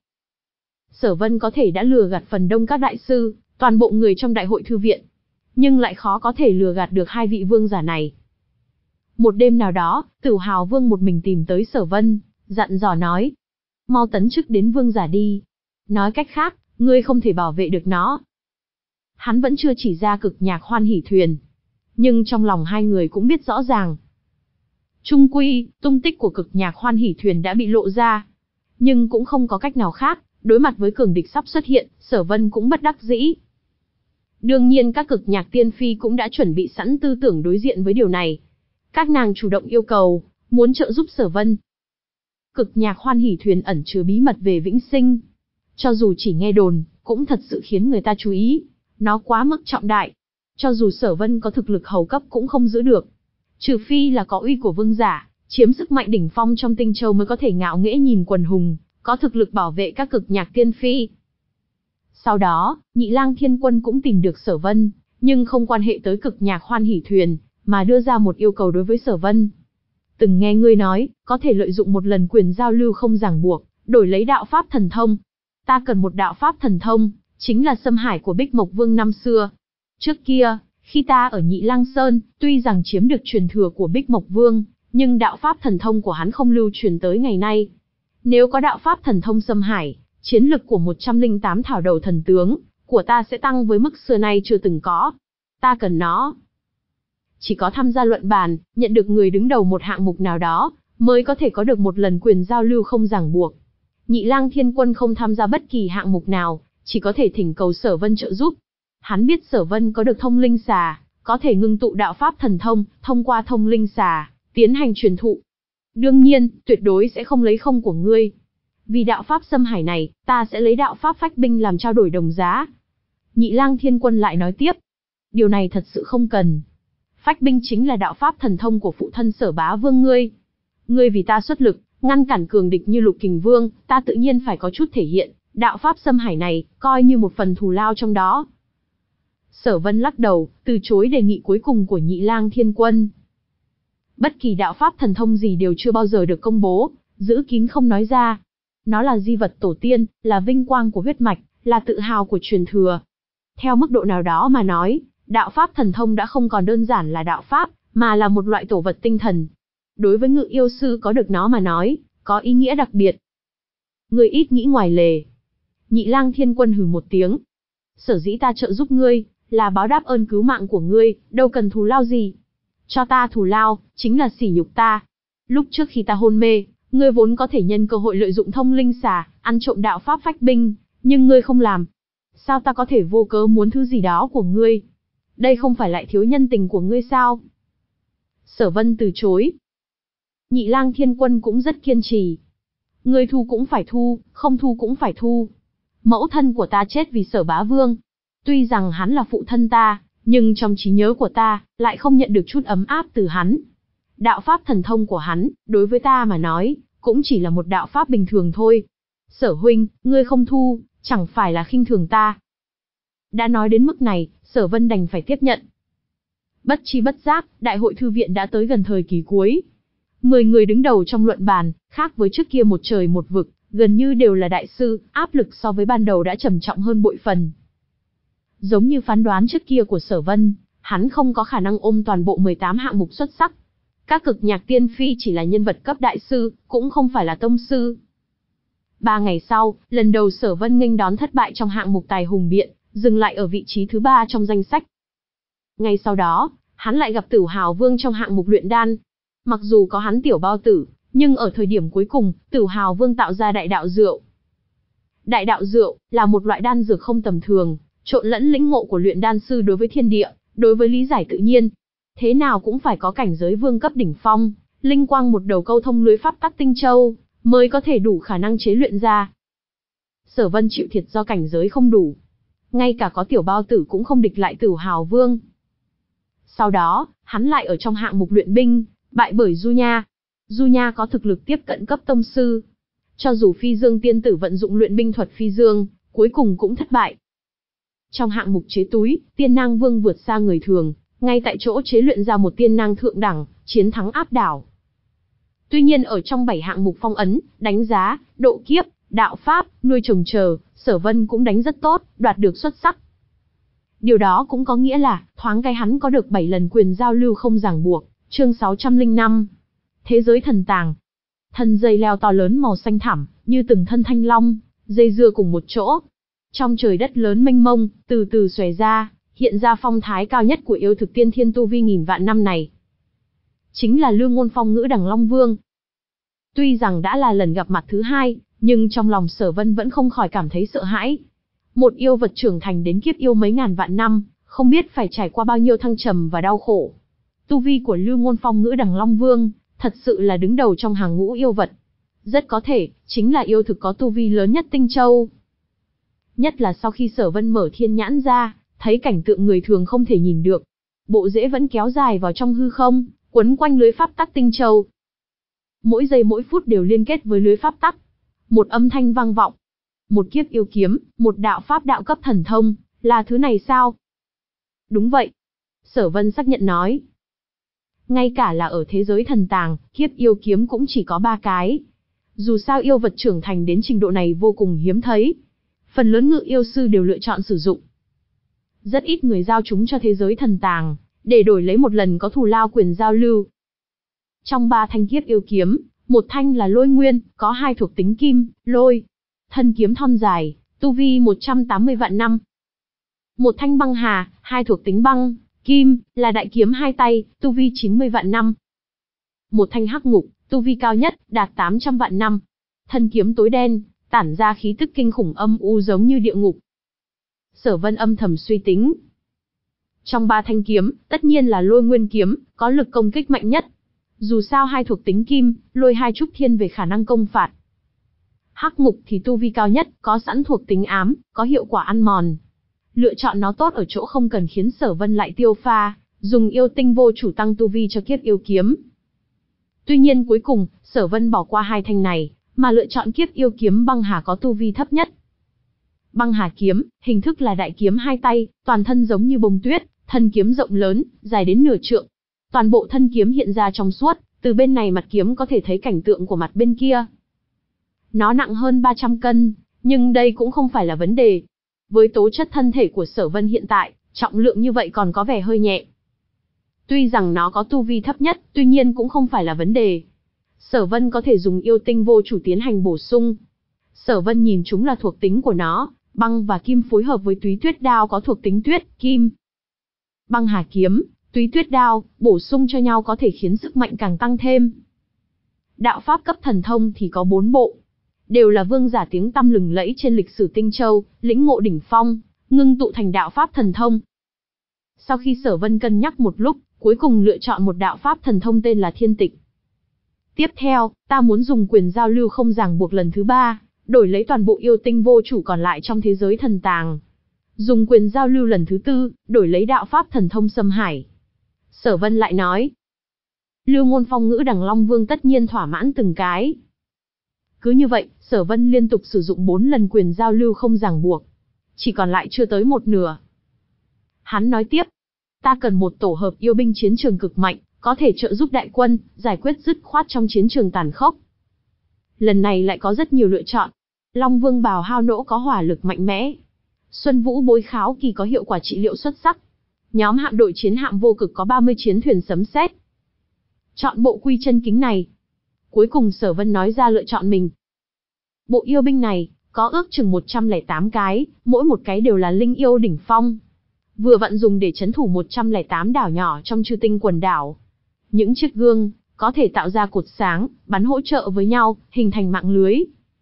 Sở Vân có thể đã lừa gạt phần đông các đại sư, toàn bộ người trong đại hội thư viện, nhưng lại khó có thể lừa gạt được hai vị vương giả này. Một đêm nào đó, Tửu Hào Vương một mình tìm tới Sở Vân, dặn dò nói: mau tấn chức đến vương giả đi. Nói cách khác, ngươi không thể bảo vệ được nó. Hắn vẫn chưa chỉ ra cực nhạc hoan hỉ thuyền, nhưng trong lòng hai người cũng biết rõ ràng. Trung quy, tung tích của cực nhạc hoan hỉ thuyền đã bị lộ ra. Nhưng cũng không có cách nào khác, đối mặt với cường địch sắp xuất hiện, Sở Vân cũng bất đắc dĩ. Đương nhiên các cực nhạc tiên phi cũng đã chuẩn bị sẵn tư tưởng đối diện với điều này. Các nàng chủ động yêu cầu, muốn trợ giúp Sở Vân. Cực nhạc hoan hỉ thuyền ẩn chứa bí mật về vĩnh sinh. Cho dù chỉ nghe đồn, cũng thật sự khiến người ta chú ý. Nó quá mức trọng đại. Cho dù Sở Vân có thực lực hầu cấp cũng không giữ được. Trừ phi là có uy của vương giả, chiếm sức mạnh đỉnh phong trong Tinh Châu mới có thể ngạo nghễ nhìn quần hùng, có thực lực bảo vệ các cực nhạc tiên phi. Sau đó, Nhị Lang Thiên Quân cũng tìm được Sở Vân, nhưng không quan hệ tới cực nhạc Hoan Hỷ Thuyền, mà đưa ra một yêu cầu đối với Sở Vân. Từng nghe ngươi nói, có thể lợi dụng một lần quyền giao lưu không ràng buộc, đổi lấy đạo pháp thần thông. Ta cần một đạo pháp thần thông, chính là Sâm Hải của Bích Mộc Vương năm xưa. Trước kia, khi ta ở Nhị Lang Sơn, tuy rằng chiếm được truyền thừa của Bích Mộc Vương, nhưng đạo pháp thần thông của hắn không lưu truyền tới ngày nay. Nếu có đạo pháp thần thông Sâm Hải, chiến lực của một trăm lẻ tám thảo đầu thần tướng của ta sẽ tăng với mức xưa nay chưa từng có. Ta cần nó. Chỉ có tham gia luận bàn, nhận được người đứng đầu một hạng mục nào đó, mới có thể có được một lần quyền giao lưu không ràng buộc. Nhị Lang Thiên Quân không tham gia bất kỳ hạng mục nào, chỉ có thể thỉnh cầu Sở Vân trợ giúp. Hắn biết Sở Vân có được thông linh xà, có thể ngưng tụ đạo pháp thần thông, thông qua thông linh xà, tiến hành truyền thụ. Đương nhiên, tuyệt đối sẽ không lấy không của ngươi. Vì đạo pháp Sâm Hải này, ta sẽ lấy đạo pháp phách binh làm trao đổi đồng giá. Nhị Lang Thiên Quân lại nói tiếp. Điều này thật sự không cần. Phách binh chính là đạo pháp thần thông của phụ thân Sở Bá Vương ngươi. Ngươi vì ta xuất lực, ngăn cản cường địch như Lục Kình Vương, ta tự nhiên phải có chút thể hiện. Đạo pháp Sâm Hải này, coi như một phần thù lao trong đó. Sở Vân lắc đầu, từ chối đề nghị cuối cùng của Nhị Lang Thiên Quân. Bất kỳ đạo pháp thần thông gì đều chưa bao giờ được công bố, giữ kín không nói ra. Nó là di vật tổ tiên, là vinh quang của huyết mạch, là tự hào của truyền thừa. Theo mức độ nào đó mà nói, đạo pháp thần thông đã không còn đơn giản là đạo pháp, mà là một loại tổ vật tinh thần. Đối với ngự yêu sư có được nó mà nói, có ý nghĩa đặc biệt. Ngươi ít nghĩ ngoài lề. Nhị Lang Thiên Quân hừ một tiếng. Sở dĩ ta trợ giúp ngươi, là báo đáp ơn cứu mạng của ngươi, đâu cần thù lao gì. Cho ta thù lao, chính là sỉ nhục ta. Lúc trước khi ta hôn mê, ngươi vốn có thể nhân cơ hội lợi dụng thông linh xà, ăn trộm đạo pháp phách binh, nhưng ngươi không làm. Sao ta có thể vô cớ muốn thứ gì đó của ngươi? Đây không phải lại thiếu nhân tình của ngươi sao? Sở Vân từ chối. Nhị Lang Thiên Quân cũng rất kiên trì. Ngươi thu cũng phải thu, không thu cũng phải thu. Mẫu thân của ta chết vì Sở Bá Vương. Tuy rằng hắn là phụ thân ta, nhưng trong trí nhớ của ta, lại không nhận được chút ấm áp từ hắn. Đạo pháp thần thông của hắn, đối với ta mà nói, cũng chỉ là một đạo pháp bình thường thôi. Sở huynh, ngươi không thu, chẳng phải là khinh thường ta. Đã nói đến mức này, Sở Vân đành phải tiếp nhận. Bất chi bất giác, đại hội thư viện đã tới gần thời kỳ cuối. Mười người đứng đầu trong luận bàn, khác với trước kia một trời một vực, gần như đều là đại sư, áp lực so với ban đầu đã trầm trọng hơn bội phần. Giống như phán đoán trước kia của Sở Vân, hắn không có khả năng ôm toàn bộ mười tám hạng mục xuất sắc. Các cực nhạc tiên phi chỉ là nhân vật cấp đại sư, cũng không phải là tông sư. Ba ngày sau, lần đầu Sở Vân nghênh đón thất bại trong hạng mục tài hùng biện, dừng lại ở vị trí thứ ba trong danh sách. Ngay sau đó, hắn lại gặp Tử Hào Vương trong hạng mục luyện đan. Mặc dù có hắn tiểu bao tử, nhưng ở thời điểm cuối cùng, Tử Hào Vương tạo ra đại đạo rượu. Đại đạo rượu là một loại đan dược không tầm thường, trộn lẫn lĩnh ngộ của luyện đan sư đối với thiên địa, đối với lý giải tự nhiên. Thế nào cũng phải có cảnh giới vương cấp đỉnh phong, linh quang một đầu câu thông lưới pháp tắc tinh châu, mới có thể đủ khả năng chế luyện ra. Sở Vân chịu thiệt do cảnh giới không đủ. Ngay cả có tiểu bao tử cũng không địch lại Tử Hào Vương. Sau đó, hắn lại ở trong hạng mục luyện binh, bại bởi Du Nha. Du Nha có thực lực tiếp cận cấp tông sư. Cho dù Phi Dương tiên tử vận dụng luyện binh thuật Phi Dương, cuối cùng cũng thất bại. Trong hạng mục chế túi, Tiên Nang Vương vượt xa người thường, ngay tại chỗ chế luyện ra một tiên nang thượng đẳng, chiến thắng áp đảo. Tuy nhiên ở trong bảy hạng mục phong ấn, đánh giá, độ kiếp, đạo pháp, nuôi trồng chờ, Sở Vân cũng đánh rất tốt, đoạt được xuất sắc. Điều đó cũng có nghĩa là, thoáng cái hắn có được bảy lần quyền giao lưu không ràng buộc. Chương sáu trăm lẻ năm. Thế giới thần tàng. Thân dây leo to lớn màu xanh thẳm, như từng thân thanh long, dây dưa cùng một chỗ. Trong trời đất lớn mênh mông, từ từ xòe ra, hiện ra phong thái cao nhất của yêu thực tiên thiên tu vi nghìn vạn năm này. Chính là Lương Ngôn Phong Ngữ Đằng Long Vương. Tuy rằng đã là lần gặp mặt thứ hai, nhưng trong lòng Sở Vân vẫn không khỏi cảm thấy sợ hãi. Một yêu vật trưởng thành đến kiếp yêu mấy ngàn vạn năm, không biết phải trải qua bao nhiêu thăng trầm và đau khổ. Tu vi của Lưu Ngôn Phong Ngữ Đằng Long Vương, thật sự là đứng đầu trong hàng ngũ yêu vật. Rất có thể, chính là yêu thực có tu vi lớn nhất Tinh Châu. Nhất là sau khi Sở Vân mở thiên nhãn ra, thấy cảnh tượng người thường không thể nhìn được. Bộ rễ vẫn kéo dài vào trong hư không, quấn quanh lưới pháp tắc tinh châu. Mỗi giây mỗi phút đều liên kết với lưới pháp tắc. Một âm thanh vang vọng. Một kiếp yêu kiếm, một đạo pháp đạo cấp thần thông, là thứ này sao? Đúng vậy. Sở Vân xác nhận nói. Ngay cả là ở thế giới thần tàng, kiếp yêu kiếm cũng chỉ có ba cái. Dù sao yêu vật trưởng thành đến trình độ này vô cùng hiếm thấy. Phần lớn ngự yêu sư đều lựa chọn sử dụng. Rất ít người giao chúng cho thế giới thần tàng, để đổi lấy một lần có thù lao quyền giao lưu. Trong ba thanh kiếp yêu kiếm, một thanh là lôi nguyên, có hai thuộc tính kim, lôi. Thân kiếm thon dài, tu vi một trăm tám mươi vạn năm. Một thanh băng hà, hai thuộc tính băng, kim, là đại kiếm hai tay, tu vi chín mươi vạn năm. Một thanh hắc ngục, tu vi cao nhất, đạt tám trăm vạn năm. Thân kiếm tối đen, tản ra khí tức kinh khủng âm u giống như địa ngục. Sở Vân âm thầm suy tính. Trong ba thanh kiếm, tất nhiên là lôi nguyên kiếm, có lực công kích mạnh nhất. Dù sao hai thuộc tính kim, lôi hai trúc thiên về khả năng công phạt. Hắc ngục thì tu vi cao nhất, có sẵn thuộc tính ám, có hiệu quả ăn mòn. Lựa chọn nó tốt ở chỗ không cần khiến Sở Vân lại tiêu pha, dùng yêu tinh vô chủ tăng tu vi cho kiếp yêu kiếm. Tuy nhiên cuối cùng, Sở Vân bỏ qua hai thanh này, mà lựa chọn kiếp yêu kiếm băng hà có tu vi thấp nhất. Băng hà kiếm, hình thức là đại kiếm hai tay, toàn thân giống như bông tuyết, thân kiếm rộng lớn, dài đến nửa trượng. Toàn bộ thân kiếm hiện ra trong suốt, từ bên này mặt kiếm có thể thấy cảnh tượng của mặt bên kia. Nó nặng hơn ba trăm cân, nhưng đây cũng không phải là vấn đề. Với tố chất thân thể của Sở Vân hiện tại, trọng lượng như vậy còn có vẻ hơi nhẹ. Tuy rằng nó có tu vi thấp nhất, tuy nhiên cũng không phải là vấn đề. Sở Vân có thể dùng yêu tinh vô chủ tiến hành bổ sung. Sở Vân nhìn chúng là thuộc tính của nó, băng và kim phối hợp với túy tuyết đao có thuộc tính tuyết, kim. Băng hà kiếm, túy tuyết đao, bổ sung cho nhau có thể khiến sức mạnh càng tăng thêm. Đạo pháp cấp thần thông thì có bốn bộ. Đều là vương giả tiếng tăm lừng lẫy trên lịch sử Tinh Châu, lĩnh ngộ đỉnh phong, ngưng tụ thành đạo pháp thần thông. Sau khi Sở Vân cân nhắc một lúc, cuối cùng lựa chọn một đạo pháp thần thông tên là Thiên Tịch. Tiếp theo, ta muốn dùng quyền giao lưu không ràng buộc lần thứ ba, đổi lấy toàn bộ yêu tinh vô chủ còn lại trong thế giới thần tàng. Dùng quyền giao lưu lần thứ tư, đổi lấy đạo pháp thần thông xâm hải. Sở Vân lại nói. Lưu Ngôn Phong ngữ Đằng Long Vương tất nhiên thỏa mãn từng cái. Cứ như vậy, Sở Vân liên tục sử dụng bốn lần quyền giao lưu không ràng buộc. Chỉ còn lại chưa tới một nửa. Hắn nói tiếp. Ta cần một tổ hợp yêu binh chiến trường cực mạnh, có thể trợ giúp đại quân, giải quyết dứt khoát trong chiến trường tàn khốc. Lần này lại có rất nhiều lựa chọn. Long Vương Bào Hao Nỗ có hỏa lực mạnh mẽ. Xuân Vũ Bối Kháo Kỳ có hiệu quả trị liệu xuất sắc. Nhóm hạm đội chiến hạm vô cực có ba mươi chiến thuyền sấm sét. Chọn bộ quy chân kính này. Cuối cùng Sở Vân nói ra lựa chọn mình. Bộ yêu binh này, có ước chừng một trăm lẻ tám cái, mỗi một cái đều là linh yêu đỉnh phong. Vừa vặn dùng để trấn thủ một trăm lẻ tám đảo nhỏ trong Chư Tinh quần đảo. Những chiếc gương, có thể tạo ra cột sáng, bắn hỗ trợ với nhau, hình thành mạng lưới.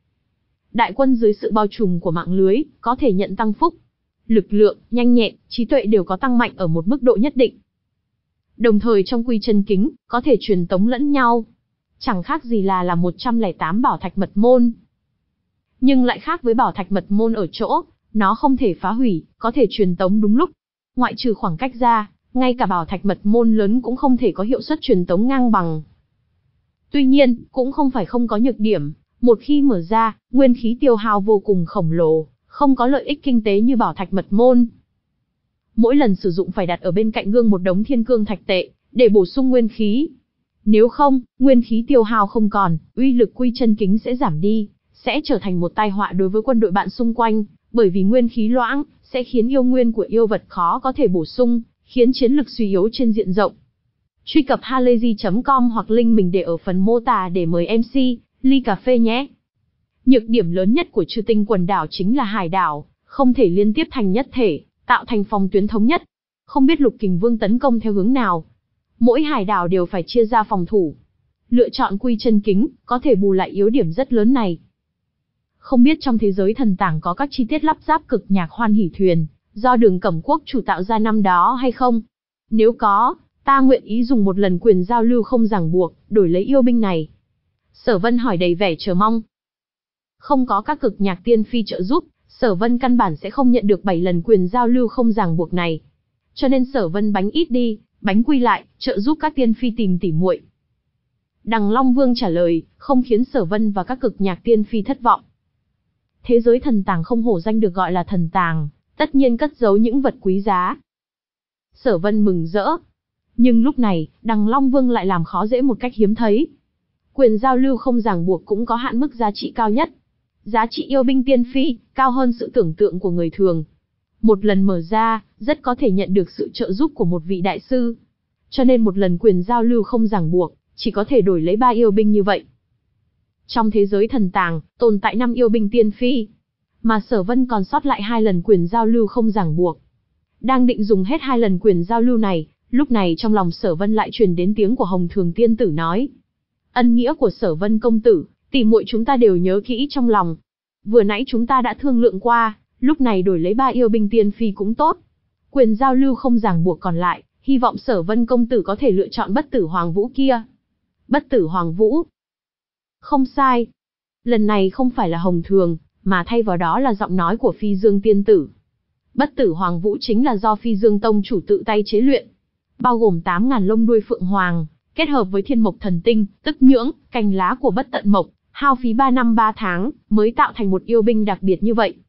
Đại quân dưới sự bao trùm của mạng lưới, có thể nhận tăng phúc. Lực lượng, nhanh nhẹn, trí tuệ đều có tăng mạnh ở một mức độ nhất định. Đồng thời trong quy chân kính, có thể truyền tống lẫn nhau. Chẳng khác gì là là một trăm lẻ tám bảo thạch mật môn. Nhưng lại khác với bảo thạch mật môn ở chỗ, nó không thể phá hủy, có thể truyền tống đúng lúc. Ngoại trừ khoảng cách ra, ngay cả bảo thạch mật môn lớn cũng không thể có hiệu suất truyền tống ngang bằng. Tuy nhiên, cũng không phải không có nhược điểm, một khi mở ra, nguyên khí tiêu hao vô cùng khổng lồ, không có lợi ích kinh tế như bảo thạch mật môn. Mỗi lần sử dụng phải đặt ở bên cạnh gương một đống thiên cương thạch tệ, để bổ sung nguyên khí. Nếu không, nguyên khí tiêu hao không còn, uy lực quy chân kính sẽ giảm đi, sẽ trở thành một tai họa đối với quân đội bạn xung quanh, bởi vì nguyên khí loãng, sẽ khiến yêu nguyên của yêu vật khó có thể bổ sung, khiến chiến lực suy yếu trên diện rộng. Truy cập halayzi chấm com hoặc link mình để ở phần mô tả để mời em xê, ly cà phê nhé. Nhược điểm lớn nhất của Chư Tinh quần đảo chính là hải đảo, không thể liên tiếp thành nhất thể, tạo thành phòng tuyến thống nhất. Không biết Lục Kình Vương tấn công theo hướng nào. Mỗi hải đảo đều phải chia ra phòng thủ. Lựa chọn quy chân kính, có thể bù lại yếu điểm rất lớn này. Không biết trong thế giới thần tàng có các chi tiết lắp ráp cực nhạc hoan hỷ thuyền, do Đường Cẩm Quốc chủ tạo ra năm đó hay không? Nếu có, ta nguyện ý dùng một lần quyền giao lưu không ràng buộc, đổi lấy yêu binh này. Sở Vân hỏi đầy vẻ chờ mong. Không có các cực nhạc tiên phi trợ giúp, Sở Vân căn bản sẽ không nhận được bảy lần quyền giao lưu không ràng buộc này. Cho nên Sở Vân bánh ít đi, Bánh quy lại, trợ giúp các tiên phi tìm tỉ muội. Đằng Long Vương trả lời, không khiến Sở Vân và các cực nhạc tiên phi thất vọng. Thế giới thần tàng không hổ danh được gọi là thần tàng, tất nhiên cất giấu những vật quý giá. Sở Vân mừng rỡ. Nhưng lúc này, Đằng Long Vương lại làm khó dễ một cách hiếm thấy. Quyền giao lưu không ràng buộc cũng có hạn mức giá trị cao nhất. Giá trị yêu binh tiên phi, cao hơn sự tưởng tượng của người thường. Một lần mở ra, rất có thể nhận được sự trợ giúp của một vị đại sư. Cho nên một lần quyền giao lưu không ràng buộc, chỉ có thể đổi lấy ba yêu binh như vậy. Trong thế giới thần tàng, tồn tại năm yêu binh tiên phi. Mà Sở Vân còn sót lại hai lần quyền giao lưu không ràng buộc. Đang định dùng hết hai lần quyền giao lưu này, lúc này trong lòng Sở Vân lại truyền đến tiếng của Hồng Thường tiên tử nói. Ân nghĩa của Sở Vân công tử, tỷ muội chúng ta đều nhớ kỹ trong lòng. Vừa nãy chúng ta đã thương lượng qua, lúc này đổi lấy ba yêu binh tiên phi cũng tốt. Quyền giao lưu không ràng buộc còn lại, hy vọng Sở Vân công tử có thể lựa chọn bất tử Hoàng Vũ kia. Bất tử Hoàng Vũ. Không sai. Lần này không phải là Hồng Thường, mà thay vào đó là giọng nói của Phi Dương tiên tử. Bất tử Hoàng Vũ chính là do Phi Dương tông chủ tự tay chế luyện, bao gồm tám ngàn lông đuôi phượng hoàng, kết hợp với thiên mộc thần tinh, tức nhưỡng, cành lá của bất tận mộc, hao phí ba năm ba tháng, mới tạo thành một yêu binh đặc biệt như vậy.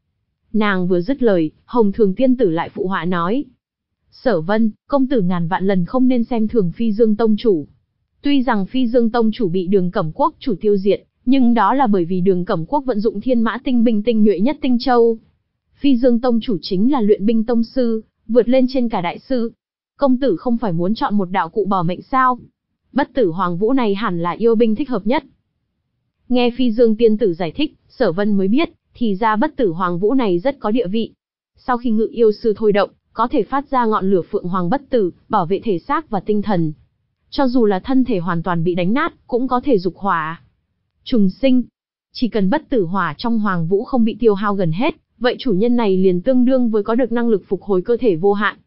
Nàng vừa dứt lời, Hồng Thường tiên tử lại phụ họa nói. Sở Vân, công tử ngàn vạn lần không nên xem thường Phi Dương tông chủ. Tuy rằng Phi Dương tông chủ bị Đường Cẩm Quốc chủ tiêu diệt, nhưng đó là bởi vì Đường Cẩm Quốc vận dụng thiên mã tinh binh tinh nhuệ nhất Tinh Châu. Phi Dương tông chủ chính là luyện binh tông sư, vượt lên trên cả đại sư. Công tử không phải muốn chọn một đạo cụ bảo mệnh sao? Bất tử Hoàng Vũ này hẳn là yêu binh thích hợp nhất. Nghe Phi Dương tiên tử giải thích, Sở Vân mới biết, thì ra bất tử Hoàng Vũ này rất có địa vị. Sau khi ngự yêu sư thôi động, có thể phát ra ngọn lửa phượng hoàng bất tử, bảo vệ thể xác và tinh thần. Cho dù là thân thể hoàn toàn bị đánh nát, cũng có thể dục hỏa. Trùng sinh. Chỉ cần bất tử hỏa trong Hoàng Vũ không bị tiêu hao gần hết, vậy chủ nhân này liền tương đương với có được năng lực phục hồi cơ thể vô hạn.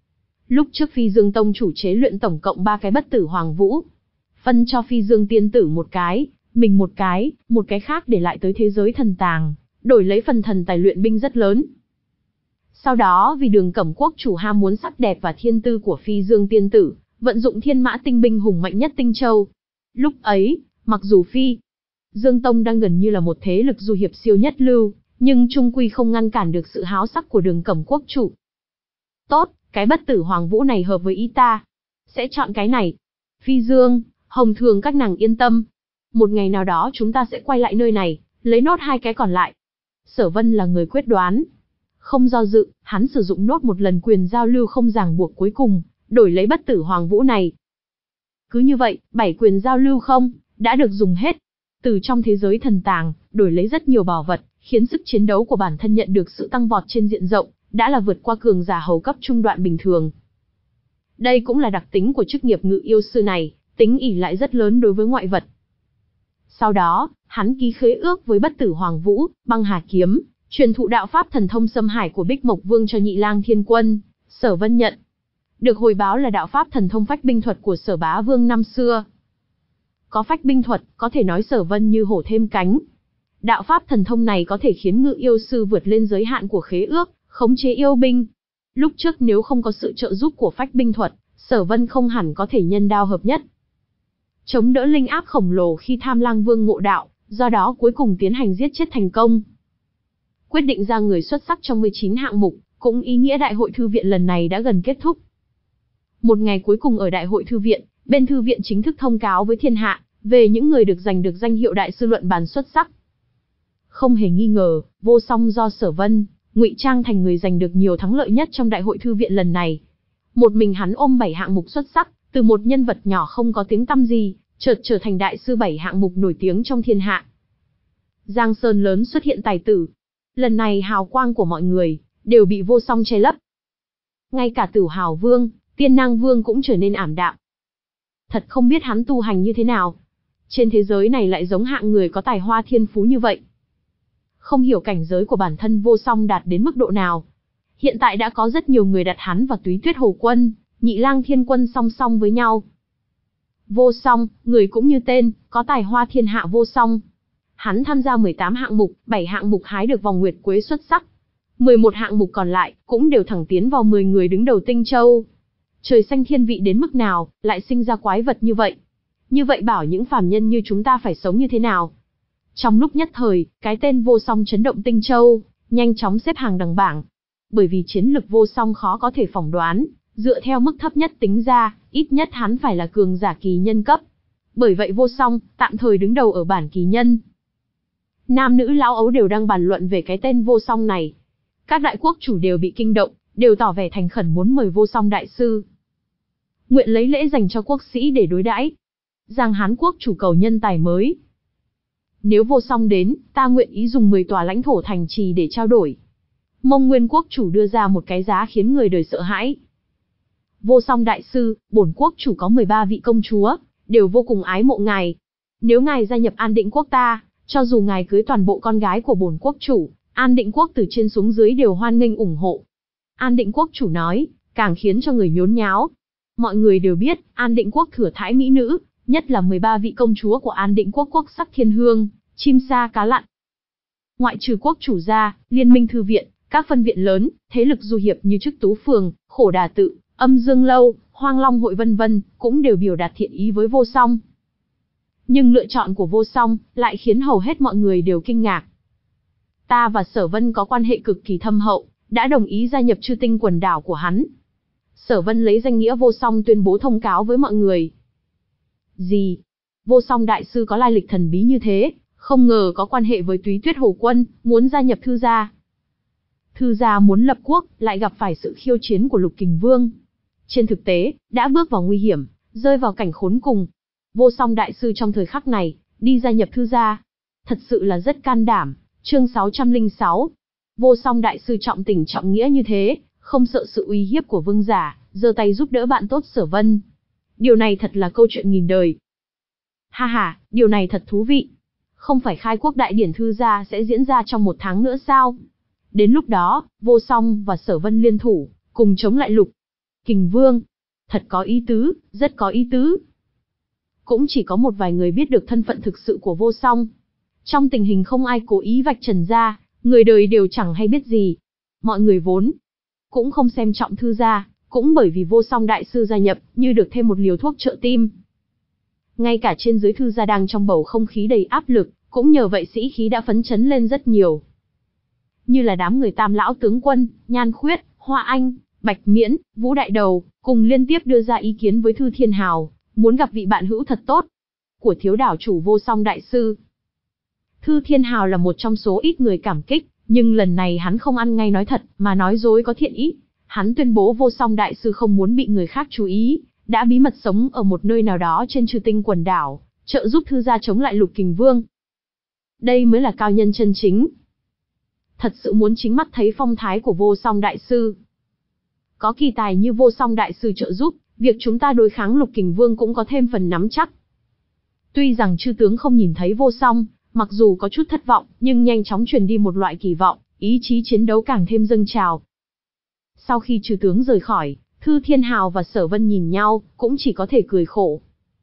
Lúc trước Phi Dương tông chủ chế luyện tổng cộng ba cái bất tử Hoàng Vũ. Phân cho Phi Dương tiên tử một cái, mình một cái, một cái khác để lại tới thế giới thần tàng, đổi lấy phần thần tài luyện binh rất lớn. Sau đó vì Đường Cẩm Quốc chủ ham muốn sắc đẹp và thiên tư của Phi Dương tiên tử, vận dụng thiên mã tinh binh hùng mạnh nhất Tinh Châu. Lúc ấy, mặc dù Phi Dương tông đang gần như là một thế lực du hiệp siêu nhất lưu, nhưng chung quy không ngăn cản được sự háo sắc của Đường Cẩm Quốc chủ. Tốt, cái bất tử Hoàng Vũ này hợp với ý ta. Sẽ chọn cái này. Phi Dương, Hồng Thường các nàng yên tâm. Một ngày nào đó chúng ta sẽ quay lại nơi này, lấy nốt hai cái còn lại. Sở Vân là người quyết đoán. Không do dự, hắn sử dụng nốt một lần quyền giao lưu không ràng buộc cuối cùng, đổi lấy bất tử Hoàng Vũ này. Cứ như vậy, bảy quyền giao lưu không, đã được dùng hết. Từ trong thế giới thần tàng, đổi lấy rất nhiều bảo vật, khiến sức chiến đấu của bản thân nhận được sự tăng vọt trên diện rộng, đã là vượt qua cường giả hầu cấp trung đoạn bình thường. Đây cũng là đặc tính của chức nghiệp ngự yêu sư này, tính ỷ lại rất lớn đối với ngoại vật. Sau đó, hắn ký khế ước với bất tử Hoàng Vũ, băng hà kiếm, truyền thụ đạo pháp thần thông xâm hải của Bích Mộc Vương cho Nhị Lang Thiên Quân. Sở Vân nhận. Được hồi báo là đạo pháp thần thông phách binh thuật của Sở Bá Vương năm xưa. Có phách binh thuật, có thể nói Sở Vân như hổ thêm cánh. Đạo pháp thần thông này có thể khiến ngự yêu sư vượt lên giới hạn của khế ước, khống chế yêu binh. Lúc trước nếu không có sự trợ giúp của phách binh thuật, Sở Vân không hẳn có thể nhân đao hợp nhất, chống đỡ linh áp khổng lồ khi Tham Lang Vương ngộ đạo, do đó cuối cùng tiến hành giết chết thành công. Quyết định ra người xuất sắc trong mười chín hạng mục, cũng ý nghĩa Đại hội Thư viện lần này đã gần kết thúc. Một ngày cuối cùng ở Đại hội Thư viện, bên Thư viện chính thức thông cáo với thiên hạ, về những người được giành được danh hiệu Đại sư luận bàn xuất sắc. Không hề nghi ngờ, Vô Song do Sở Vân ngụy trang thành người giành được nhiều thắng lợi nhất trong Đại hội Thư viện lần này. Một mình hắn ôm bảy hạng mục xuất sắc, từ một nhân vật nhỏ không có tiếng tăm gì, chợt trở thành đại sư bảy hạng mục nổi tiếng trong thiên hạ. Giang Sơn lớn xuất hiện tài tử. Lần này hào quang của mọi người đều bị Vô Song che lấp. Ngay cả Tử Hào Vương, Tiên Nang Vương cũng trở nên ảm đạm. Thật không biết hắn tu hành như thế nào. Trên thế giới này lại giống hạng người có tài hoa thiên phú như vậy. Không hiểu cảnh giới của bản thân Vô Song đạt đến mức độ nào. Hiện tại đã có rất nhiều người đặt hắn và Túy Tuyết Hồ Quân, Nhị Lang Thiên Quân song song với nhau. Vô Song, người cũng như tên, có tài hoa thiên hạ vô song. Hắn tham gia mười tám hạng mục, bảy hạng mục hái được vòng nguyệt quế xuất sắc. mười một hạng mục còn lại, cũng đều thẳng tiến vào mười người đứng đầu Tinh Châu. Trời xanh thiên vị đến mức nào, lại sinh ra quái vật như vậy? Như vậy bảo những phàm nhân như chúng ta phải sống như thế nào? Trong lúc nhất thời, cái tên Vô Song chấn động Tinh Châu, nhanh chóng xếp hàng đằng bảng. Bởi vì chiến lực Vô Song khó có thể phỏng đoán, dựa theo mức thấp nhất tính ra, ít nhất hắn phải là cường giả kỳ nhân cấp. Bởi vậy Vô Song, tạm thời đứng đầu ở bản kỳ nhân. Nam nữ lão ấu đều đang bàn luận về cái tên Vô Song này. Các đại quốc chủ đều bị kinh động, đều tỏ vẻ thành khẩn muốn mời Vô Song đại sư. Nguyện lấy lễ dành cho quốc sĩ để đối đãi. Giang Hán quốc chủ cầu nhân tài mới. Nếu Vô Song đến, ta nguyện ý dùng mười tòa lãnh thổ thành trì để trao đổi. Mông Nguyên quốc chủ đưa ra một cái giá khiến người đời sợ hãi. Vô Song đại sư, bổn quốc chủ có mười ba vị công chúa, đều vô cùng ái mộ ngài. Nếu ngài gia nhập An Định quốc ta, cho dù ngài cưới toàn bộ con gái của bổn quốc chủ, An Định quốc từ trên xuống dưới đều hoan nghênh ủng hộ. An Định quốc chủ nói, càng khiến cho người nhốn nháo. Mọi người đều biết, An Định quốc thừa thãi mỹ nữ, nhất là mười ba vị công chúa của An Định quốc quốc sắc thiên hương, chim sa cá lặn. Ngoại trừ quốc chủ ra, liên minh thư viện, các phân viện lớn, thế lực du hiệp như Trức Tú Phường, Khổ Đà Tự, Âm Dương Lâu, Hoang Long hội vân vân, cũng đều biểu đạt thiện ý với Vô Song. Nhưng lựa chọn của Vô Song lại khiến hầu hết mọi người đều kinh ngạc. Ta và Sở Vân có quan hệ cực kỳ thâm hậu, đã đồng ý gia nhập Chư Tinh quần đảo của hắn. Sở Vân lấy danh nghĩa Vô Song tuyên bố thông cáo với mọi người. Gì? Vô Song đại sư có lai lịch thần bí như thế, không ngờ có quan hệ với Túy Tuyết Hồ Quân, muốn gia nhập Thư gia. Thư gia muốn lập quốc, lại gặp phải sự khiêu chiến của Lục Kình Vương. Trên thực tế, đã bước vào nguy hiểm, rơi vào cảnh khốn cùng. Vô Song đại sư trong thời khắc này, đi gia nhập Thư gia. Thật sự là rất can đảm. Chương sáu trăm lẻ sáu. Vô Song đại sư trọng tình trọng nghĩa như thế, không sợ sự uy hiếp của vương giả, giơ tay giúp đỡ bạn tốt Sở Vân. Điều này thật là câu chuyện nghìn đời. Ha ha, điều này thật thú vị. Không phải khai quốc đại điển Thư gia sẽ diễn ra trong một tháng nữa sao? Đến lúc đó, Vô Song và Sở Vân liên thủ, cùng chống lại Lục Kình Vương. Thật có ý tứ, rất có ý tứ. Cũng chỉ có một vài người biết được thân phận thực sự của Vô Song. Trong tình hình không ai cố ý vạch trần ra, người đời đều chẳng hay biết gì. Mọi người vốn cũng không xem trọng Thư gia, cũng bởi vì Vô Song đại sư gia nhập, như được thêm một liều thuốc trợ tim. Ngay cả trên dưới Thư gia đang trong bầu không khí đầy áp lực, cũng nhờ vậy sĩ khí đã phấn chấn lên rất nhiều. Như là đám người Tam lão tướng quân, Nhan Khuyết, Hoa Anh, Bạch Miễn, Vũ Đại Đầu, cùng liên tiếp đưa ra ý kiến với Thư Thiên Hào, muốn gặp vị bạn hữu thật tốt của thiếu đảo chủ Vô Song đại sư. Thư Thiên Hào là một trong số ít người cảm kích, nhưng lần này hắn không ăn ngay nói thật, mà nói dối có thiện ý. Hắn tuyên bố Vô Song đại sư không muốn bị người khác chú ý, đã bí mật sống ở một nơi nào đó trên Chư Tinh quần đảo, trợ giúp Thư gia chống lại Lục Kình Vương. Đây mới là cao nhân chân chính. Thật sự muốn chính mắt thấy phong thái của Vô Song đại sư. Có kỳ tài như Vô Song đại sư trợ giúp, việc chúng ta đối kháng Lục Kình Vương cũng có thêm phần nắm chắc. Tuy rằng chư tướng không nhìn thấy Vô Song, mặc dù có chút thất vọng, nhưng nhanh chóng truyền đi một loại kỳ vọng, ý chí chiến đấu càng thêm dâng trào. Sau khi chư tướng rời khỏi, Thư Thiên Hào và Sở Vân nhìn nhau, cũng chỉ có thể cười khổ.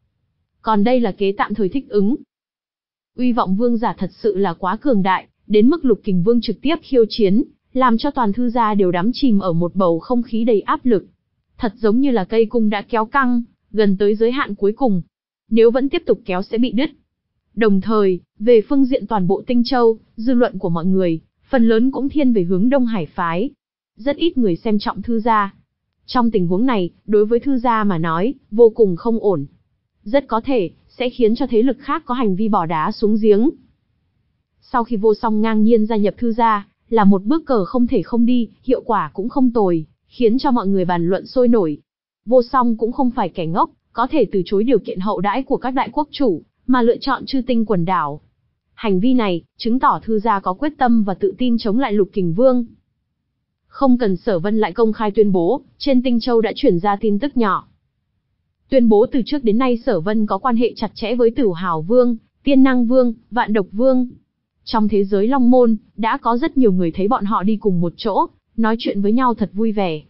Còn đây là kế tạm thời thích ứng. Uy vọng vương giả thật sự là quá cường đại, đến mức Lục Kình Vương trực tiếp khiêu chiến, làm cho toàn Thư gia đều đắm chìm ở một bầu không khí đầy áp lực. Thật giống như là cây cung đã kéo căng, gần tới giới hạn cuối cùng. Nếu vẫn tiếp tục kéo sẽ bị đứt. Đồng thời, về phương diện toàn bộ Tinh Châu, dư luận của mọi người, phần lớn cũng thiên về hướng Đông Hải phái. Rất ít người xem trọng Thư gia. Trong tình huống này, đối với Thư gia mà nói, vô cùng không ổn. Rất có thể, sẽ khiến cho thế lực khác có hành vi bỏ đá xuống giếng. Sau khi Vô Song ngang nhiên gia nhập Thư gia, là một bước cờ không thể không đi, hiệu quả cũng không tồi, khiến cho mọi người bàn luận sôi nổi. Vô Song cũng không phải kẻ ngốc, có thể từ chối điều kiện hậu đãi của các đại quốc chủ, mà lựa chọn Chư Tinh quần đảo. Hành vi này, chứng tỏ Thư gia có quyết tâm và tự tin chống lại Lục Kình Vương. Không cần Sở Vân lại công khai tuyên bố, trên Tinh Châu đã chuyển ra tin tức nhỏ. Tuyên bố từ trước đến nay Sở Vân có quan hệ chặt chẽ với Tửu Hào Vương, Tiên Năng Vương, Vạn Độc Vương. Trong thế giới Long Môn, đã có rất nhiều người thấy bọn họ đi cùng một chỗ, nói chuyện với nhau thật vui vẻ.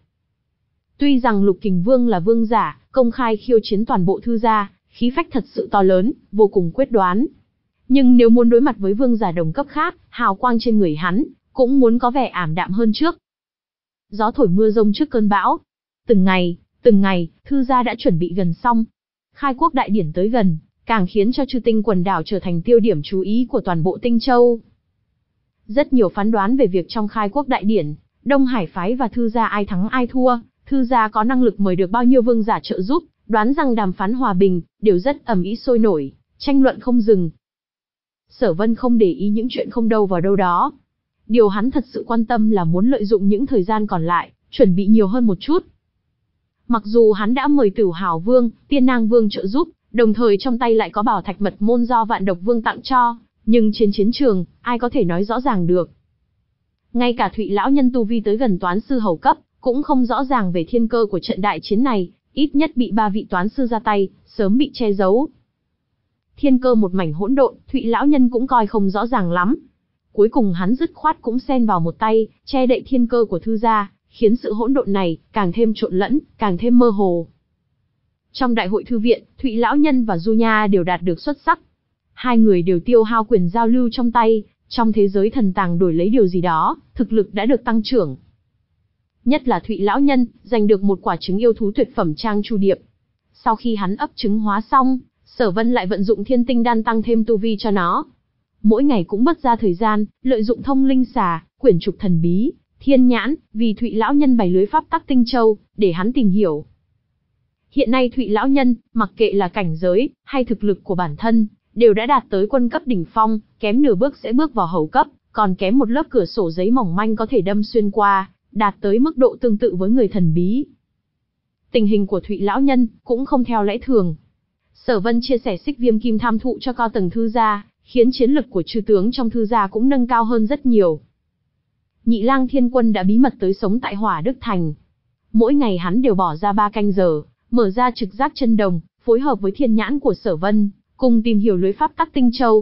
Tuy rằng Lục Kình Vương là vương giả, công khai khiêu chiến toàn bộ Thư gia, khí phách thật sự to lớn, vô cùng quyết đoán. Nhưng nếu muốn đối mặt với vương giả đồng cấp khác, hào quang trên người hắn, cũng muốn có vẻ ảm đạm hơn trước. Gió thổi mưa rông trước cơn bão. Từng ngày, Từng ngày, thư gia đã chuẩn bị gần xong. Khai quốc đại điển tới gần, càng khiến cho Chư Tinh quần đảo trở thành tiêu điểm chú ý của toàn bộ Tinh Châu. Rất nhiều phán đoán về việc trong khai quốc đại điển, Đông Hải phái và thư gia ai thắng ai thua, thư gia có năng lực mời được bao nhiêu vương giả trợ giúp, đoán rằng đàm phán hòa bình, đều rất ầm ĩ sôi nổi, tranh luận không dừng. Sở Vân không để ý những chuyện không đâu vào đâu đó. Điều hắn thật sự quan tâm là muốn lợi dụng những thời gian còn lại, chuẩn bị nhiều hơn một chút. Mặc dù hắn đã mời Tửu Hào Vương, Tiên Nang Vương trợ giúp, đồng thời trong tay lại có bảo thạch mật môn do Vạn Độc Vương tặng cho, nhưng trên chiến trường, ai có thể nói rõ ràng được. Ngay cả Thụy lão nhân tu vi tới gần toán sư hầu cấp, cũng không rõ ràng về thiên cơ của trận đại chiến này, ít nhất bị ba vị toán sư ra tay, sớm bị che giấu. Thiên cơ một mảnh hỗn độn, Thụy lão nhân cũng coi không rõ ràng lắm. Cuối cùng hắn dứt khoát cũng xen vào một tay, che đậy thiên cơ của thư gia, khiến sự hỗn độn này càng thêm trộn lẫn, càng thêm mơ hồ. Trong đại hội thư viện, Thụy lão nhân và Du Nha đều đạt được xuất sắc. Hai người đều tiêu hao quyền giao lưu trong tay, trong thế giới thần tàng đổi lấy điều gì đó, thực lực đã được tăng trưởng. Nhất là Thụy lão nhân, giành được một quả trứng yêu thú tuyệt phẩm Trang Chu Điệp. Sau khi hắn ấp trứng hóa xong, Sở Vân lại vận dụng Thiên Tinh đan tăng thêm tu vi cho nó. Mỗi ngày cũng mất ra thời gian, lợi dụng thông linh xà, quyển trục thần bí, thiên nhãn, vì Thụy lão nhân bày lưới pháp tắc Tinh Châu, để hắn tìm hiểu. Hiện nay Thụy lão nhân, mặc kệ là cảnh giới, hay thực lực của bản thân, đều đã đạt tới quân cấp đỉnh phong, kém nửa bước sẽ bước vào hầu cấp, còn kém một lớp cửa sổ giấy mỏng manh có thể đâm xuyên qua, đạt tới mức độ tương tự với người thần bí. Tình hình của Thụy lão nhân cũng không theo lẽ thường. Sở Vân chia sẻ xích viêm kim tham thụ cho cao tầng thư gia, khiến chiến lực của chư tướng trong thư gia cũng nâng cao hơn rất nhiều. Nhị Lang Thiên Quân đã bí mật tới sống tại Hỏa Đức Thành. Mỗi ngày hắn đều bỏ ra ba canh giờ, mở ra trực giác chân đồng, phối hợp với thiên nhãn của Sở Vân, cùng tìm hiểu lưới pháp tắc Tinh Châu.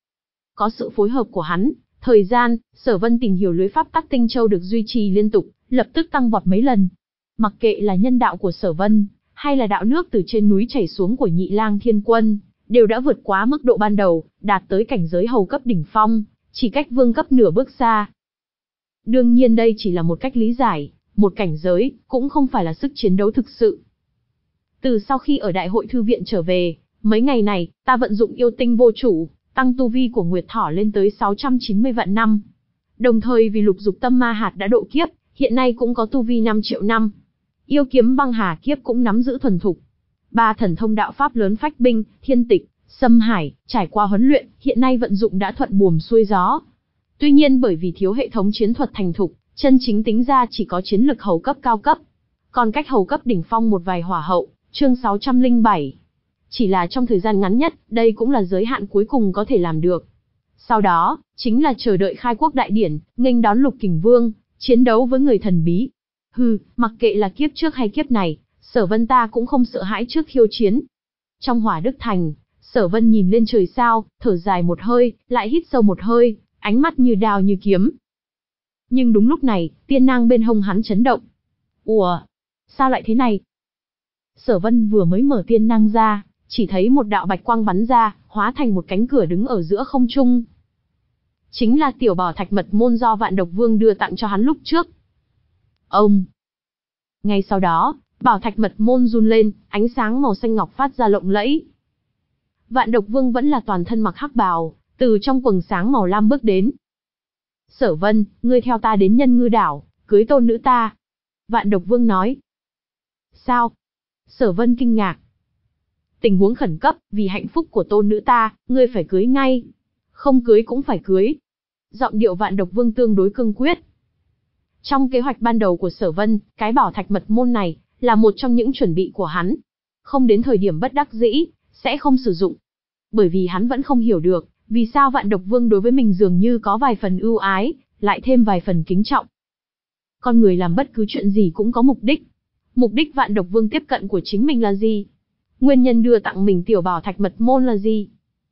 Có sự phối hợp của hắn, thời gian, Sở Vân tìm hiểu lưới pháp tắc Tinh Châu được duy trì liên tục, lập tức tăng vọt mấy lần. Mặc kệ là nhân đạo của Sở Vân, hay là đạo nước từ trên núi chảy xuống của Nhị Lang Thiên Quân, đều đã vượt quá mức độ ban đầu, đạt tới cảnh giới hầu cấp đỉnh phong, chỉ cách vương cấp nửa bước xa. Đương nhiên đây chỉ là một cách lý giải, một cảnh giới, cũng không phải là sức chiến đấu thực sự. Từ sau khi ở đại hội thư viện trở về, mấy ngày này, ta vận dụng yêu tinh vô chủ, tăng tu vi của Nguyệt Thỏ lên tới sáu trăm chín mươi vạn năm. Đồng thời vì lục dục tâm ma hạt đã độ kiếp, hiện nay cũng có tu vi năm triệu năm. Yêu kiếm băng hà kiếp cũng nắm giữ thuần thục. Ba thần thông đạo pháp lớn phách binh, thiên tịch, xâm hải, trải qua huấn luyện, hiện nay vận dụng đã thuận buồm xuôi gió. Tuy nhiên bởi vì thiếu hệ thống chiến thuật thành thục, chân chính tính ra chỉ có chiến lực hầu cấp cao cấp. Còn cách hầu cấp đỉnh phong một vài hỏa hậu, chương sáu trăm lẻ bảy. Chỉ là trong thời gian ngắn nhất, đây cũng là giới hạn cuối cùng có thể làm được. Sau đó, chính là chờ đợi khai quốc đại điển, nghênh đón Lục Kình Vương, chiến đấu với người thần bí. Hừ, mặc kệ là kiếp trước hay kiếp này, Sở Vân ta cũng không sợ hãi trước khiêu chiến. Trong Hỏa Đức Thành, Sở Vân nhìn lên trời sao, thở dài một hơi, lại hít sâu một hơi, ánh mắt như đao như kiếm. Nhưng đúng lúc này, tiên nang bên hông hắn chấn động. Ủa, sao lại thế này? Sở Vân vừa mới mở tiên nang ra, chỉ thấy một đạo bạch quang bắn ra, hóa thành một cánh cửa đứng ở giữa không trung. Chính là tiểu bảo thạch mật môn do Vạn Độc Vương đưa tặng cho hắn lúc trước. Ông. Ngay sau đó, bảo thạch mật môn run lên, ánh sáng màu xanh ngọc phát ra lộng lẫy. Vạn Độc Vương vẫn là toàn thân mặc hắc bào, từ trong quầng sáng màu lam bước đến. Sở Vân, ngươi theo ta đến Nhân Ngư đảo, cưới tôn nữ ta. Vạn Độc Vương nói. Sao? Sở Vân kinh ngạc. Tình huống khẩn cấp, vì hạnh phúc của tôn nữ ta, ngươi phải cưới ngay. Không cưới cũng phải cưới. Giọng điệu Vạn Độc Vương tương đối cương quyết. Trong kế hoạch ban đầu của Sở Vân, cái bảo thạch mật môn này, là một trong những chuẩn bị của hắn. Không đến thời điểm bất đắc dĩ, sẽ không sử dụng. Bởi vì hắn vẫn không hiểu được, vì sao Vạn Độc Vương đối với mình dường như có vài phần ưu ái, lại thêm vài phần kính trọng. Con người làm bất cứ chuyện gì cũng có mục đích. Mục đích Vạn Độc Vương tiếp cận của chính mình là gì? Nguyên nhân đưa tặng mình tiểu bảo thạch mật môn là gì?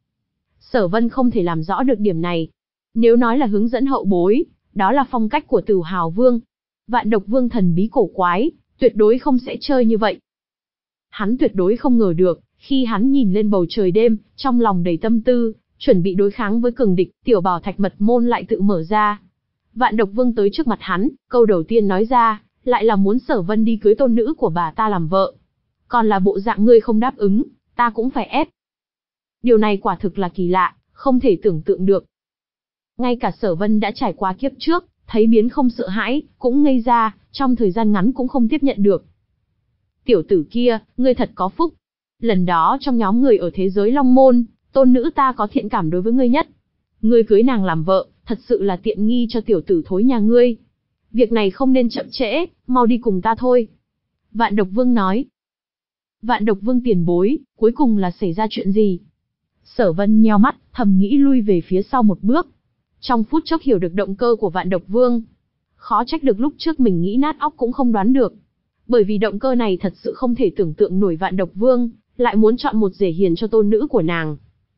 Sở Vân không thể làm rõ được điểm này. Nếu nói là hướng dẫn hậu bối, đó là phong cách của Tửu Hào Vương. Vạn Độc Vương thần bí cổ quái, tuyệt đối không sẽ chơi như vậy. Hắn tuyệt đối không ngờ được, khi hắn nhìn lên bầu trời đêm, trong lòng đầy tâm tư, chuẩn bị đối kháng với cường địch, tiểu bảo thạch mật môn lại tự mở ra. Vạn Độc Vương tới trước mặt hắn, câu đầu tiên nói ra, lại là muốn Sở Vân đi cưới tôn nữ của bà ta làm vợ. Còn là bộ dạng ngươi không đáp ứng, ta cũng phải ép. Điều này quả thực là kỳ lạ, không thể tưởng tượng được. Ngay cả Sở Vân đã trải qua kiếp trước, thấy biến không sợ hãi, cũng ngây ra, trong thời gian ngắn cũng không tiếp nhận được. Tiểu tử kia, ngươi thật có phúc. Lần đó trong nhóm người ở thế giới Long Môn, tôn nữ ta có thiện cảm đối với ngươi nhất. Ngươi cưới nàng làm vợ, thật sự là tiện nghi cho tiểu tử thối nhà ngươi. Việc này không nên chậm trễ, mau đi cùng ta thôi. Vạn Độc Vương nói. Vạn Độc Vương tiền bối, cuối cùng là xảy ra chuyện gì? Sở Vân nheo mắt, thầm nghĩ lui về phía sau một bước. Trong phút chốc hiểu được động cơ của Vạn Độc Vương. Khó trách được lúc trước mình nghĩ nát óc cũng không đoán được. Bởi vì động cơ này thật sự không thể tưởng tượng nổi Vạn Độc Vương, lại muốn chọn một rể hiền cho tôn nữ của nàng.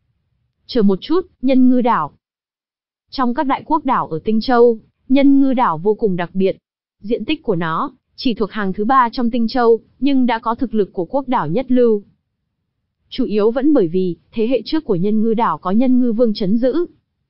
Chờ một chút, Nhân Ngư Đảo. Trong các đại quốc đảo ở Tinh Châu, Nhân Ngư Đảo vô cùng đặc biệt. Diện tích của nó chỉ thuộc hàng thứ ba trong Tinh Châu, nhưng đã có thực lực của quốc đảo nhất lưu. Chủ yếu vẫn bởi vì, thế hệ trước của Nhân Ngư Đảo có Nhân Ngư Vương trấn giữ.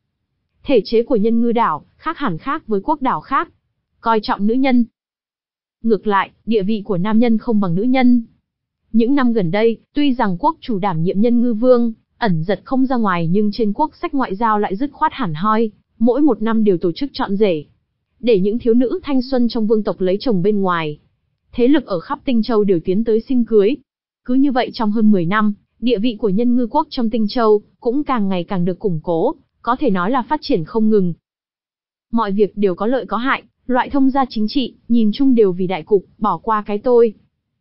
Thể chế của Nhân Ngư Đảo, khác hẳn khác với quốc đảo khác. Coi trọng nữ nhân. Ngược lại, địa vị của nam nhân không bằng nữ nhân. Những năm gần đây, tuy rằng quốc chủ đảm nhiệm Nhân Ngư Vương, ẩn giật không ra ngoài nhưng trên quốc sách ngoại giao lại dứt khoát hẳn hoi, mỗi một năm đều tổ chức chọn rể. Để những thiếu nữ thanh xuân trong vương tộc lấy chồng bên ngoài. Thế lực ở khắp Tinh Châu đều tiến tới xin cưới. Cứ như vậy trong hơn mười năm, địa vị của Nhân Ngư Quốc trong Tinh Châu cũng càng ngày càng được củng cố, có thể nói là phát triển không ngừng. Mọi việc đều có lợi có hại, loại thông gia chính trị, nhìn chung đều vì đại cục, bỏ qua cái tôi.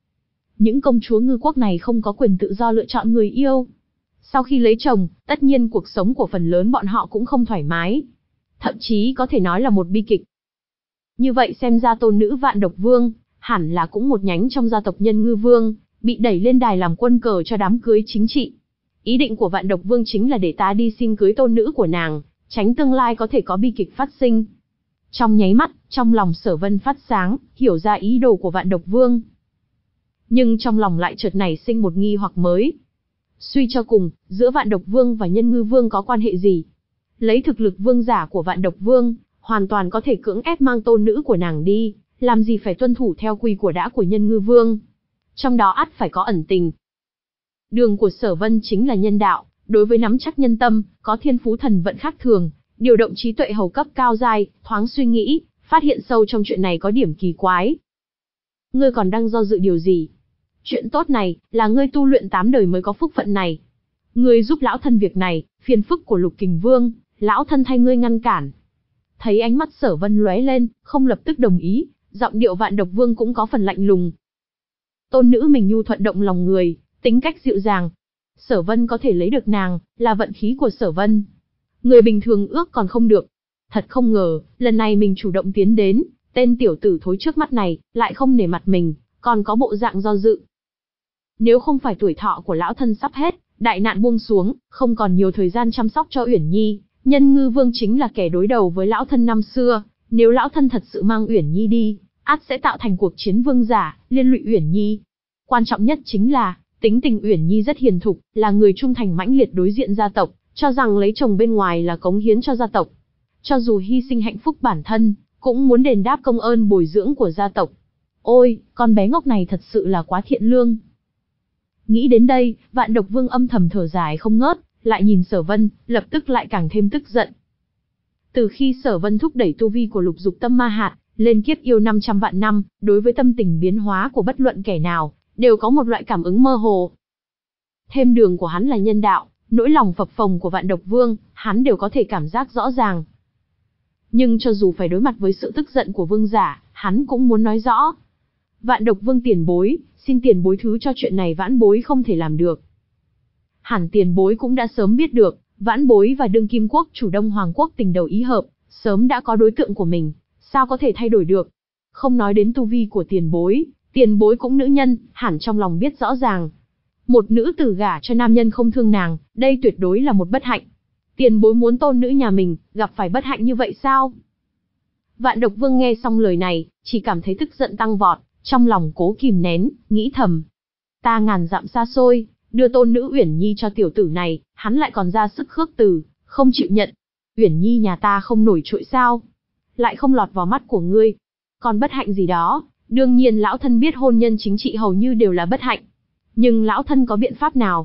Những công chúa Ngư Quốc này không có quyền tự do lựa chọn người yêu. Sau khi lấy chồng, tất nhiên cuộc sống của phần lớn bọn họ cũng không thoải mái. Thậm chí có thể nói là một bi kịch. Như vậy xem ra tôn nữ Vạn Độc Vương, hẳn là cũng một nhánh trong gia tộc Nhân Ngư Vương, bị đẩy lên đài làm quân cờ cho đám cưới chính trị. Ý định của Vạn Độc Vương chính là để ta đi xin cưới tôn nữ của nàng, tránh tương lai có thể có bi kịch phát sinh. Trong nháy mắt, trong lòng Sở Vân phát sáng, hiểu ra ý đồ của Vạn Độc Vương. Nhưng trong lòng lại chợt nảy sinh một nghi hoặc mới. Suy cho cùng, giữa Vạn Độc Vương và Nhân Ngư Vương có quan hệ gì? Lấy thực lực vương giả của Vạn Độc Vương, hoàn toàn có thể cưỡng ép mang tôn nữ của nàng đi, làm gì phải tuân thủ theo quy của đã của Nhân Ngư Vương. Trong đó ắt phải có ẩn tình. Đường của Sở Vân chính là nhân đạo, đối với nắm chắc nhân tâm, có thiên phú thần vận khác thường, điều động trí tuệ hầu cấp cao giai, thoáng suy nghĩ, phát hiện sâu trong chuyện này có điểm kỳ quái. Ngươi còn đang do dự điều gì? Chuyện tốt này, là ngươi tu luyện tám đời mới có phúc phận này. Ngươi giúp lão thân việc này, phiền phức của Lục Kình Vương, lão thân thay ngươi ngăn cản. Thấy ánh mắt Sở Vân lóe lên, không lập tức đồng ý, giọng điệu Vạn Độc Vương cũng có phần lạnh lùng. Tôn nữ mình nhu thuận động lòng người, tính cách dịu dàng. Sở Vân có thể lấy được nàng, là vận khí của Sở Vân. Người bình thường ước còn không được. Thật không ngờ, lần này mình chủ động tiến đến, tên tiểu tử thối trước mắt này, lại không nể mặt mình, còn có bộ dạng do dự. Nếu không phải tuổi thọ của lão thân sắp hết, đại nạn buông xuống, không còn nhiều thời gian chăm sóc cho Uyển Nhi, Nhân Ngư Vương chính là kẻ đối đầu với lão thân năm xưa, nếu lão thân thật sự mang Uyển Nhi đi, ắt sẽ tạo thành cuộc chiến vương giả, liên lụy Uyển Nhi. Quan trọng nhất chính là, tính tình Uyển Nhi rất hiền thục, là người trung thành mãnh liệt đối diện gia tộc, cho rằng lấy chồng bên ngoài là cống hiến cho gia tộc. Cho dù hy sinh hạnh phúc bản thân, cũng muốn đền đáp công ơn bồi dưỡng của gia tộc. Ôi, con bé ngốc này thật sự là quá thiện lương. Nghĩ đến đây, Vạn Độc Vương âm thầm thở dài không ngớt, lại nhìn Sở Vân, lập tức lại càng thêm tức giận. Từ khi Sở Vân thúc đẩy tu vi của Lục Dục Tâm Ma Hạt lên kiếp yêu năm trăm vạn năm, đối với tâm tình biến hóa của bất luận kẻ nào, đều có một loại cảm ứng mơ hồ. Thêm đường của hắn là nhân đạo, nỗi lòng phập phồng của Vạn Độc Vương, hắn đều có thể cảm giác rõ ràng. Nhưng cho dù phải đối mặt với sự tức giận của vương giả, hắn cũng muốn nói rõ. Vạn Độc Vương tiền bối, xin tiền bối thứ cho chuyện này vãn bối không thể làm được. Hẳn tiền bối cũng đã sớm biết được, vãn bối và đương kim quốc chủ Đông Hoàng Quốc tình đầu ý hợp, sớm đã có đối tượng của mình, sao có thể thay đổi được. Không nói đến tu vi của tiền bối, tiền bối cũng nữ nhân, hẳn trong lòng biết rõ ràng. Một nữ tử gả cho nam nhân không thương nàng, đây tuyệt đối là một bất hạnh. Tiền bối muốn tôn nữ nhà mình, gặp phải bất hạnh như vậy sao? Vạn Độc Vương nghe xong lời này, chỉ cảm thấy tức giận tăng vọt, trong lòng cố kìm nén, nghĩ thầm. Ta ngàn dặm xa xôi, đưa tôn nữ Uyển Nhi cho tiểu tử này, hắn lại còn ra sức khước từ, không chịu nhận. Uyển Nhi nhà ta không nổi trội sao? Lại không lọt vào mắt của ngươi. Còn bất hạnh gì đó, Đương nhiên lão thân biết hôn nhân chính trị hầu như đều là bất hạnh. Nhưng lão thân có biện pháp nào?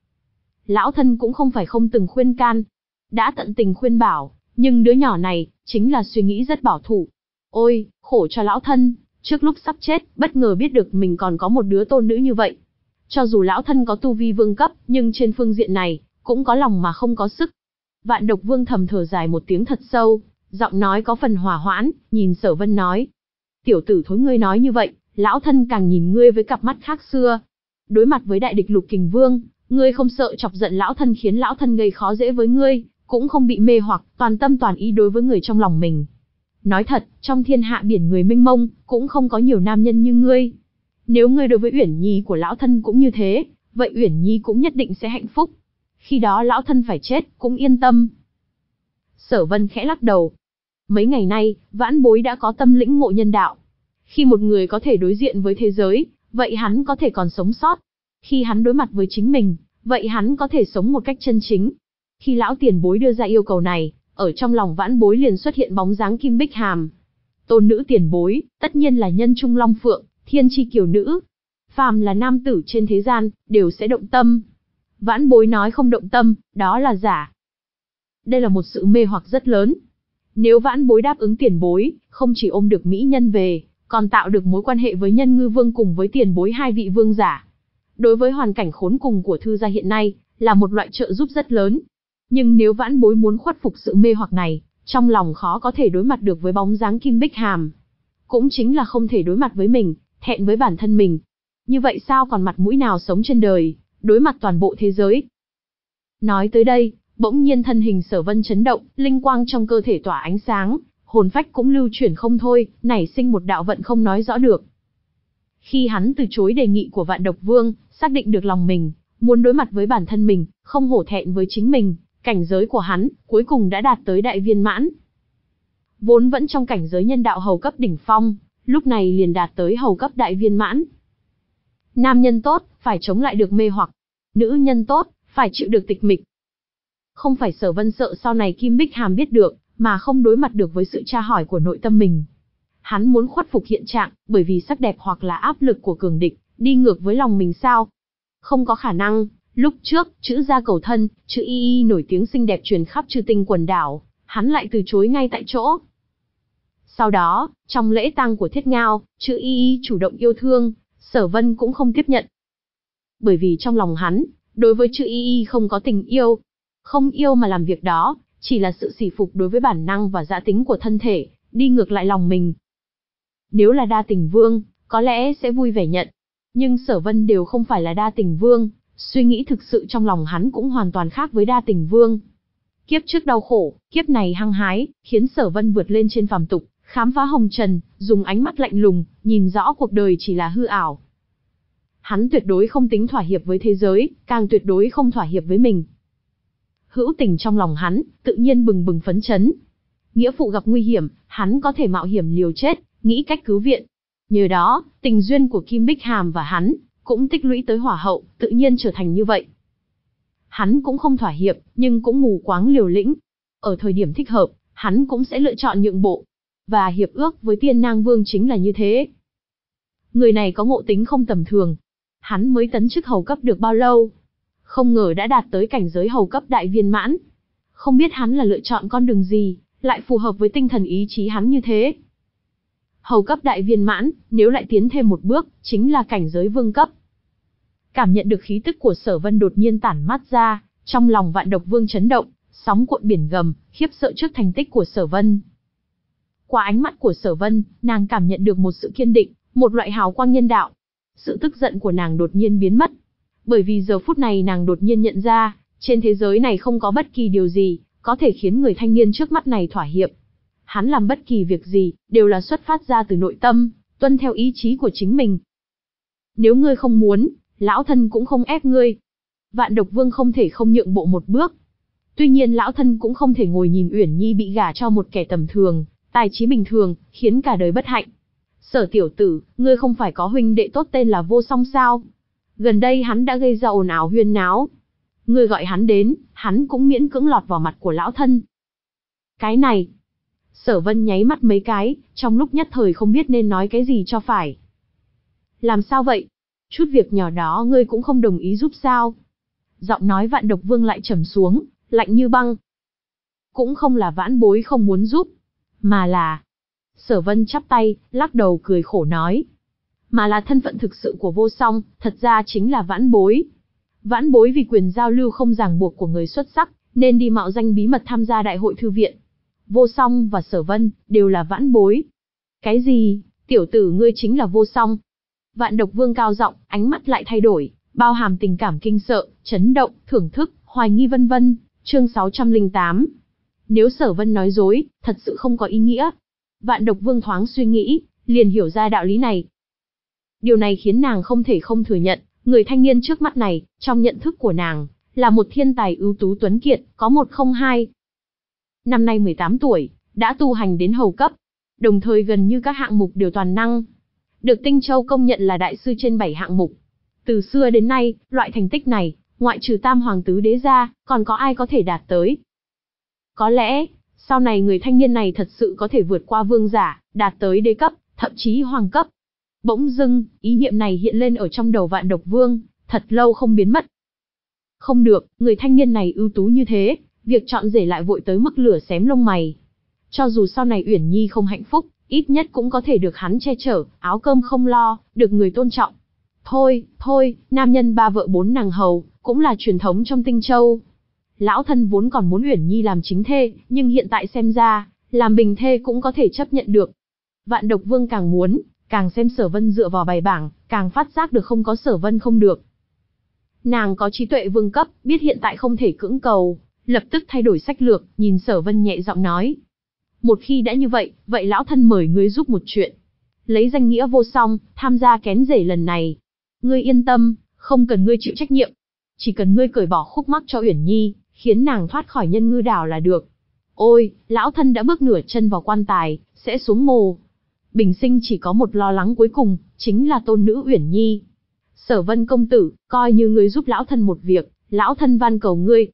Lão thân cũng không phải không từng khuyên can. Đã tận tình khuyên bảo, nhưng đứa nhỏ này, chính là suy nghĩ rất bảo thủ. Ôi, khổ cho lão thân, trước lúc sắp chết, bất ngờ biết được mình còn có một đứa tôn nữ như vậy. Cho dù lão thân có tu vi vương cấp, nhưng trên phương diện này, cũng có lòng mà không có sức. Vạn Độc Vương thầm thở dài một tiếng thật sâu, giọng nói có phần hỏa hoãn, nhìn Sở Vân nói. Tiểu tử thối, ngươi nói như vậy, lão thân càng nhìn ngươi với cặp mắt khác xưa. Đối mặt với đại địch Lục Kình Vương, ngươi không sợ chọc giận lão thân khiến lão thân gây khó dễ với ngươi, cũng không bị mê hoặc, toàn tâm toàn ý đối với người trong lòng mình. Nói thật, trong thiên hạ biển người mênh mông, cũng không có nhiều nam nhân như ngươi. Nếu ngươi đối với Uyển Nhi của lão thân cũng như thế, vậy Uyển Nhi cũng nhất định sẽ hạnh phúc. Khi đó lão thân phải chết, cũng yên tâm. Sở Vân khẽ lắc đầu. Mấy ngày nay, vãn bối đã có tâm lĩnh ngộ nhân đạo. Khi một người có thể đối diện với thế giới, vậy hắn có thể còn sống sót. Khi hắn đối mặt với chính mình, vậy hắn có thể sống một cách chân chính. Khi lão tiền bối đưa ra yêu cầu này, ở trong lòng vãn bối liền xuất hiện bóng dáng Kim Bích Hàm. Tôn nữ tiền bối, tất nhiên là nhân trung long phượng, thiên chi kiều nữ. Phàm là nam tử trên thế gian, đều sẽ động tâm. Vãn bối nói không động tâm, đó là giả. Đây là một sự mê hoặc rất lớn. Nếu vãn bối đáp ứng tiền bối, không chỉ ôm được mỹ nhân về, còn tạo được mối quan hệ với Nhân Ngư Vương cùng với tiền bối hai vị vương giả. Đối với hoàn cảnh khốn cùng của thư gia hiện nay, là một loại trợ giúp rất lớn. Nhưng nếu vãn bối muốn khuất phục sự mê hoặc này, trong lòng khó có thể đối mặt được với bóng dáng Kim Bích Hàm. Cũng chính là không thể đối mặt với mình, thẹn với bản thân mình. Như vậy sao còn mặt mũi nào sống trên đời, đối mặt toàn bộ thế giới. Nói tới đây, bỗng nhiên thân hình Sở Vân chấn động, linh quang trong cơ thể tỏa ánh sáng, hồn phách cũng lưu chuyển không thôi, nảy sinh một đạo vận không nói rõ được. Khi hắn từ chối đề nghị của Vạn Độc Vương, xác định được lòng mình, muốn đối mặt với bản thân mình, không hổ thẹn với chính mình, cảnh giới của hắn, cuối cùng đã đạt tới đại viên mãn. Vốn vẫn trong cảnh giới nhân đạo hầu cấp đỉnh phong, lúc này liền đạt tới hầu cấp đại viên mãn. Nam nhân tốt, phải chống lại được mê hoặc. Nữ nhân tốt, phải chịu được tịch mịch. Không phải Sở Vân sợ sau này Kim Bích Hàm biết được, mà không đối mặt được với sự tra hỏi của nội tâm mình. Hắn muốn khuất phục hiện trạng, bởi vì sắc đẹp hoặc là áp lực của cường địch, đi ngược với lòng mình sao? Không có khả năng. Lúc trước, chữ gia cầu thân, chữ y y nổi tiếng xinh đẹp truyền khắp chư tinh quần đảo, hắn lại từ chối ngay tại chỗ. Sau đó, trong lễ tang của Thiết Ngao, chữ y y chủ động yêu thương, Sở Vân cũng không tiếp nhận. Bởi vì trong lòng hắn, đối với chữ y y không có tình yêu. Không yêu mà làm việc đó, chỉ là sự sỉ phục đối với bản năng và dã tính của thân thể, đi ngược lại lòng mình. Nếu là đa tình vương, có lẽ sẽ vui vẻ nhận. Nhưng Sở Vân đều không phải là đa tình vương, suy nghĩ thực sự trong lòng hắn cũng hoàn toàn khác với đa tình vương. Kiếp trước đau khổ, kiếp này hăng hái, khiến Sở Vân vượt lên trên phàm tục, khám phá hồng trần, dùng ánh mắt lạnh lùng, nhìn rõ cuộc đời chỉ là hư ảo. Hắn tuyệt đối không tính thỏa hiệp với thế giới, càng tuyệt đối không thỏa hiệp với mình. Hữu tình trong lòng hắn, tự nhiên bừng bừng phấn chấn. Nghĩa phụ gặp nguy hiểm, hắn có thể mạo hiểm liều chết, nghĩ cách cứu viện. Nhờ đó, tình duyên của Kim Bích Hàm và hắn, cũng tích lũy tới hỏa hậu, tự nhiên trở thành như vậy. Hắn cũng không thỏa hiệp, nhưng cũng mù quáng liều lĩnh. Ở thời điểm thích hợp, hắn cũng sẽ lựa chọn nhượng bộ. Và hiệp ước với Tiên Nang Vương chính là như thế. Người này có ngộ tính không tầm thường. Hắn mới tấn chức hầu cấp được bao lâu? Không ngờ đã đạt tới cảnh giới hầu cấp đại viên mãn. Không biết hắn là lựa chọn con đường gì, lại phù hợp với tinh thần ý chí hắn như thế. Hầu cấp đại viên mãn, nếu lại tiến thêm một bước, chính là cảnh giới vương cấp. Cảm nhận được khí tức của Sở Vân đột nhiên tản mát ra, trong lòng Vạn Độc Vương chấn động, sóng cuộn biển gầm, khiếp sợ trước thành tích của Sở Vân. Qua ánh mắt của Sở Vân, nàng cảm nhận được một sự kiên định, một loại hào quang nhân đạo. Sự tức giận của nàng đột nhiên biến mất. Bởi vì giờ phút này nàng đột nhiên nhận ra, trên thế giới này không có bất kỳ điều gì, có thể khiến người thanh niên trước mắt này thỏa hiệp. Hắn làm bất kỳ việc gì, đều là xuất phát ra từ nội tâm, tuân theo ý chí của chính mình. Nếu ngươi không muốn, lão thân cũng không ép ngươi. Vạn Độc Vương không thể không nhượng bộ một bước. Tuy nhiên lão thân cũng không thể ngồi nhìn Uyển Nhi bị gả cho một kẻ tầm thường, tài trí bình thường, khiến cả đời bất hạnh. Sở tiểu tử, ngươi không phải có huynh đệ tốt tên là Vô Song sao? Gần đây hắn đã gây ra ồn ào huyên náo. Ngươi gọi hắn đến, hắn cũng miễn cưỡng lọt vào mặt của lão thân. Cái này, Sở Vân nháy mắt mấy cái, trong lúc nhất thời không biết nên nói cái gì cho phải. Làm sao vậy? Chút việc nhỏ đó ngươi cũng không đồng ý giúp sao? Giọng nói Vạn Độc Vương lại trầm xuống, lạnh như băng. Cũng không là vãn bối không muốn giúp, mà là... Sở Vân chắp tay, lắc đầu cười khổ nói. Mà là thân phận thực sự của Vô Song, thật ra chính là vãn bối. Vãn bối vì quyền giao lưu không ràng buộc của người xuất sắc, nên đi mạo danh bí mật tham gia đại hội thư viện. Vô Song và Sở Vân, đều là vãn bối. Cái gì? Tiểu tử ngươi chính là Vô Song? Vạn Độc Vương cao giọng, ánh mắt lại thay đổi, bao hàm tình cảm kinh sợ, chấn động, thưởng thức, hoài nghi vân vân. Chương sáu trăm lẻ tám. Nếu Sở Vân nói dối, thật sự không có ý nghĩa. Vạn Độc Vương thoáng suy nghĩ, liền hiểu ra đạo lý này. Điều này khiến nàng không thể không thừa nhận, người thanh niên trước mắt này, trong nhận thức của nàng, là một thiên tài ưu tú tuấn kiệt, có một không hai. Năm nay mười tám tuổi, đã tu hành đến hầu cấp, đồng thời gần như các hạng mục đều toàn năng. Được Tinh Châu công nhận là đại sư trên bảy hạng mục. Từ xưa đến nay, loại thành tích này, ngoại trừ Tam Hoàng Tứ Đế ra, còn có ai có thể đạt tới. Có lẽ, sau này người thanh niên này thật sự có thể vượt qua vương giả, đạt tới đế cấp, thậm chí hoàng cấp. Bỗng dưng, ý niệm này hiện lên ở trong đầu Vạn Độc Vương, thật lâu không biến mất. Không được, người thanh niên này ưu tú như thế, việc chọn rể lại vội tới mức lửa xém lông mày. Cho dù sau này Uyển Nhi không hạnh phúc, ít nhất cũng có thể được hắn che chở, áo cơm không lo, được người tôn trọng. Thôi, thôi, nam nhân ba vợ bốn nàng hầu, cũng là truyền thống trong Tinh Châu. Lão thân vốn còn muốn Uyển Nhi làm chính thê, nhưng hiện tại xem ra, làm bình thê cũng có thể chấp nhận được. Vạn Độc Vương càng muốn, càng xem Sở Vân dựa vào bài bảng, càng phát giác được không có Sở Vân không được. Nàng có trí tuệ vương cấp, biết hiện tại không thể cưỡng cầu, lập tức thay đổi sách lược, nhìn Sở Vân nhẹ giọng nói. Một khi đã như vậy, vậy lão thân mời ngươi giúp một chuyện. Lấy danh nghĩa Vô Song, tham gia kén rể lần này. Ngươi yên tâm, không cần ngươi chịu trách nhiệm. Chỉ cần ngươi cởi bỏ khúc mắc cho Uyển Nhi, khiến nàng thoát khỏi nhân ngư đảo là được. Ôi, lão thân đã bước nửa chân vào quan tài, sẽ xuống mồ. Bình sinh chỉ có một lo lắng cuối cùng, chính là tôn nữ Uyển Nhi. Sở Vân công tử, coi như ngươi giúp lão thân một việc, lão thân van cầu ngươi.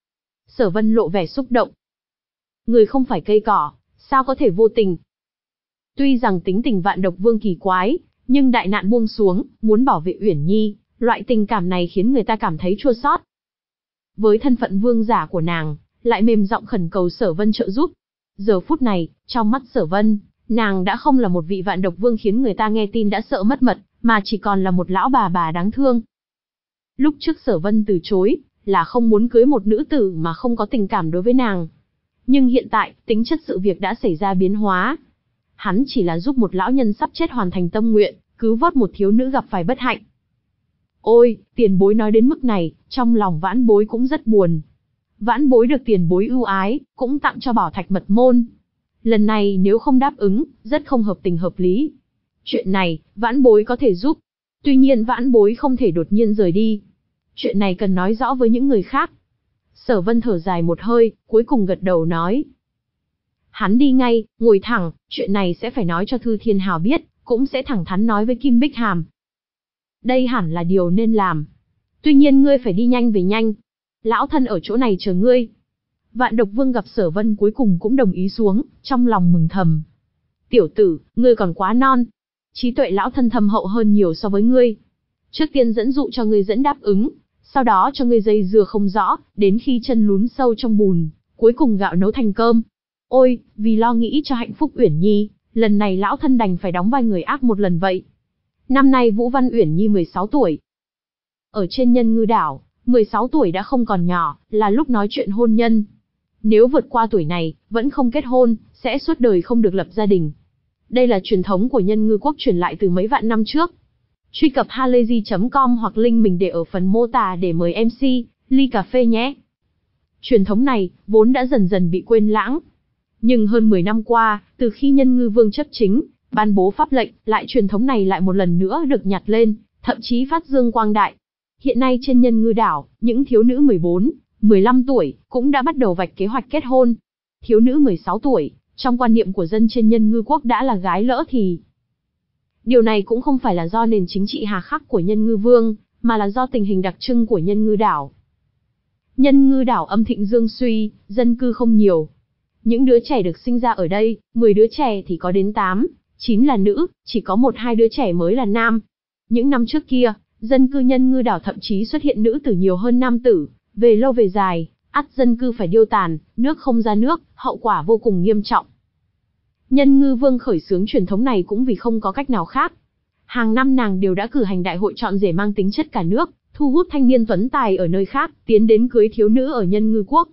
Sở Vân lộ vẻ xúc động. Ngươi không phải cây cỏ, sao có thể vô tình? Tuy rằng tính tình Vạn Độc Vương kỳ quái, nhưng đại nạn buông xuống, muốn bảo vệ Uyển Nhi, loại tình cảm này khiến người ta cảm thấy chua xót. Với thân phận vương giả của nàng, lại mềm giọng khẩn cầu Sở Vân trợ giúp. Giờ phút này, trong mắt Sở Vân, nàng đã không là một vị Vạn Độc Vương khiến người ta nghe tin đã sợ mất mật, mà chỉ còn là một lão bà bà đáng thương. Lúc trước Sở Vân từ chối, là không muốn cưới một nữ tử mà không có tình cảm đối với nàng. Nhưng hiện tại, tính chất sự việc đã xảy ra biến hóa. Hắn chỉ là giúp một lão nhân sắp chết hoàn thành tâm nguyện, cứu vớt một thiếu nữ gặp phải bất hạnh. Ôi, tiền bối nói đến mức này, trong lòng vãn bối cũng rất buồn. Vãn bối được tiền bối ưu ái, cũng tặng cho bảo thạch mật môn. Lần này nếu không đáp ứng, rất không hợp tình hợp lý. Chuyện này, vãn bối có thể giúp. Tuy nhiên vãn bối không thể đột nhiên rời đi. Chuyện này cần nói rõ với những người khác. Sở Vân thở dài một hơi, cuối cùng gật đầu nói. Hắn đi ngay, ngồi thẳng, chuyện này sẽ phải nói cho Thư Thiên Hào biết, cũng sẽ thẳng thắn nói với Kim Bích Hàm. Đây hẳn là điều nên làm. Tuy nhiên ngươi phải đi nhanh về nhanh. Lão thân ở chỗ này chờ ngươi. Vạn Độc Vương gặp Sở Vân cuối cùng cũng đồng ý xuống, trong lòng mừng thầm. Tiểu tử, ngươi còn quá non. Trí tuệ lão thân thâm hậu hơn nhiều so với ngươi. Trước tiên dẫn dụ cho ngươi dẫn đáp ứng, sau đó cho ngươi dây dưa không rõ, đến khi chân lún sâu trong bùn, cuối cùng gạo nấu thành cơm. Ôi, vì lo nghĩ cho hạnh phúc Uyển Nhi, lần này lão thân đành phải đóng vai người ác một lần vậy. Năm nay Vũ Văn Uyển Nhi mười sáu tuổi. Ở trên nhân ngư đảo, mười sáu tuổi đã không còn nhỏ, là lúc nói chuyện hôn nhân. Nếu vượt qua tuổi này, vẫn không kết hôn, sẽ suốt đời không được lập gia đình. Đây là truyền thống của nhân ngư quốc truyền lại từ mấy vạn năm trước. Truy cập halayzi chấm com hoặc link mình để ở phần mô tả để mời em xê, ly cà phê nhé. Truyền thống này, vốn đã dần dần bị quên lãng. Nhưng hơn mười năm qua, từ khi nhân ngư vương chấp chính, ban bố pháp lệnh, lại truyền thống này lại một lần nữa được nhặt lên, thậm chí phát dương quang đại. Hiện nay trên nhân ngư đảo, những thiếu nữ mười bốn, mười lăm tuổi, cũng đã bắt đầu vạch kế hoạch kết hôn. Thiếu nữ mười sáu tuổi, trong quan niệm của dân trên nhân ngư quốc đã là gái lỡ thì. Điều này cũng không phải là do nền chính trị hà khắc của nhân ngư vương, mà là do tình hình đặc trưng của nhân ngư đảo. Nhân ngư đảo âm thịnh dương suy, dân cư không nhiều. Những đứa trẻ được sinh ra ở đây, mười đứa trẻ thì có đến tám, chín là nữ, chỉ có một hai đứa trẻ mới là nam. Những năm trước kia, dân cư Nhân Ngư đảo thậm chí xuất hiện nữ tử nhiều hơn nam tử, về lâu về dài, ắt dân cư phải điêu tàn, nước không ra nước, hậu quả vô cùng nghiêm trọng. Nhân Ngư Vương khởi xướng truyền thống này cũng vì không có cách nào khác. Hàng năm nàng đều đã cử hành đại hội chọn rể mang tính chất cả nước, thu hút thanh niên tuấn tài ở nơi khác, tiến đến cưới thiếu nữ ở Nhân Ngư Quốc.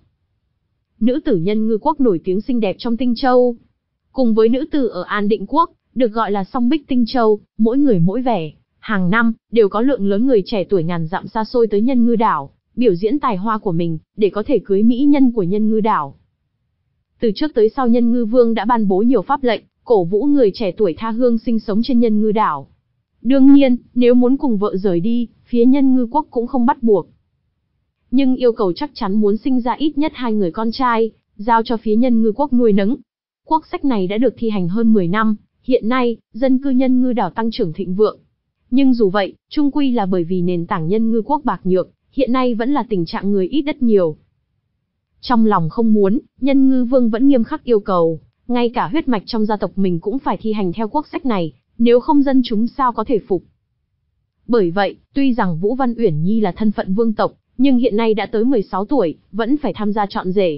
Nữ tử Nhân Ngư Quốc nổi tiếng xinh đẹp trong Tinh Châu. Cùng với nữ tử ở An Định Quốc, được gọi là song bích Tinh Châu, mỗi người mỗi vẻ. Hàng năm, đều có lượng lớn người trẻ tuổi ngàn dặm xa xôi tới Nhân Ngư đảo, biểu diễn tài hoa của mình, để có thể cưới mỹ nhân của Nhân Ngư đảo. Từ trước tới sau Nhân Ngư Vương đã ban bố nhiều pháp lệnh, cổ vũ người trẻ tuổi tha hương sinh sống trên Nhân Ngư đảo. Đương nhiên, nếu muốn cùng vợ rời đi, phía Nhân Ngư Quốc cũng không bắt buộc. Nhưng yêu cầu chắc chắn muốn sinh ra ít nhất hai người con trai, giao cho phía Nhân Ngư Quốc nuôi nấng. Quốc sách này đã được thi hành hơn mười năm, hiện nay, dân cư Nhân Ngư đảo tăng trưởng thịnh vượng. Nhưng dù vậy, chung quy là bởi vì nền tảng Nhân Ngư Quốc bạc nhược, hiện nay vẫn là tình trạng người ít đất nhiều. Trong lòng không muốn, Nhân Ngư Vương vẫn nghiêm khắc yêu cầu, ngay cả huyết mạch trong gia tộc mình cũng phải thi hành theo quốc sách này, nếu không dân chúng sao có thể phục. Bởi vậy, tuy rằng Vũ Văn Uyển Nhi là thân phận vương tộc, nhưng hiện nay đã tới mười sáu tuổi, vẫn phải tham gia chọn rể.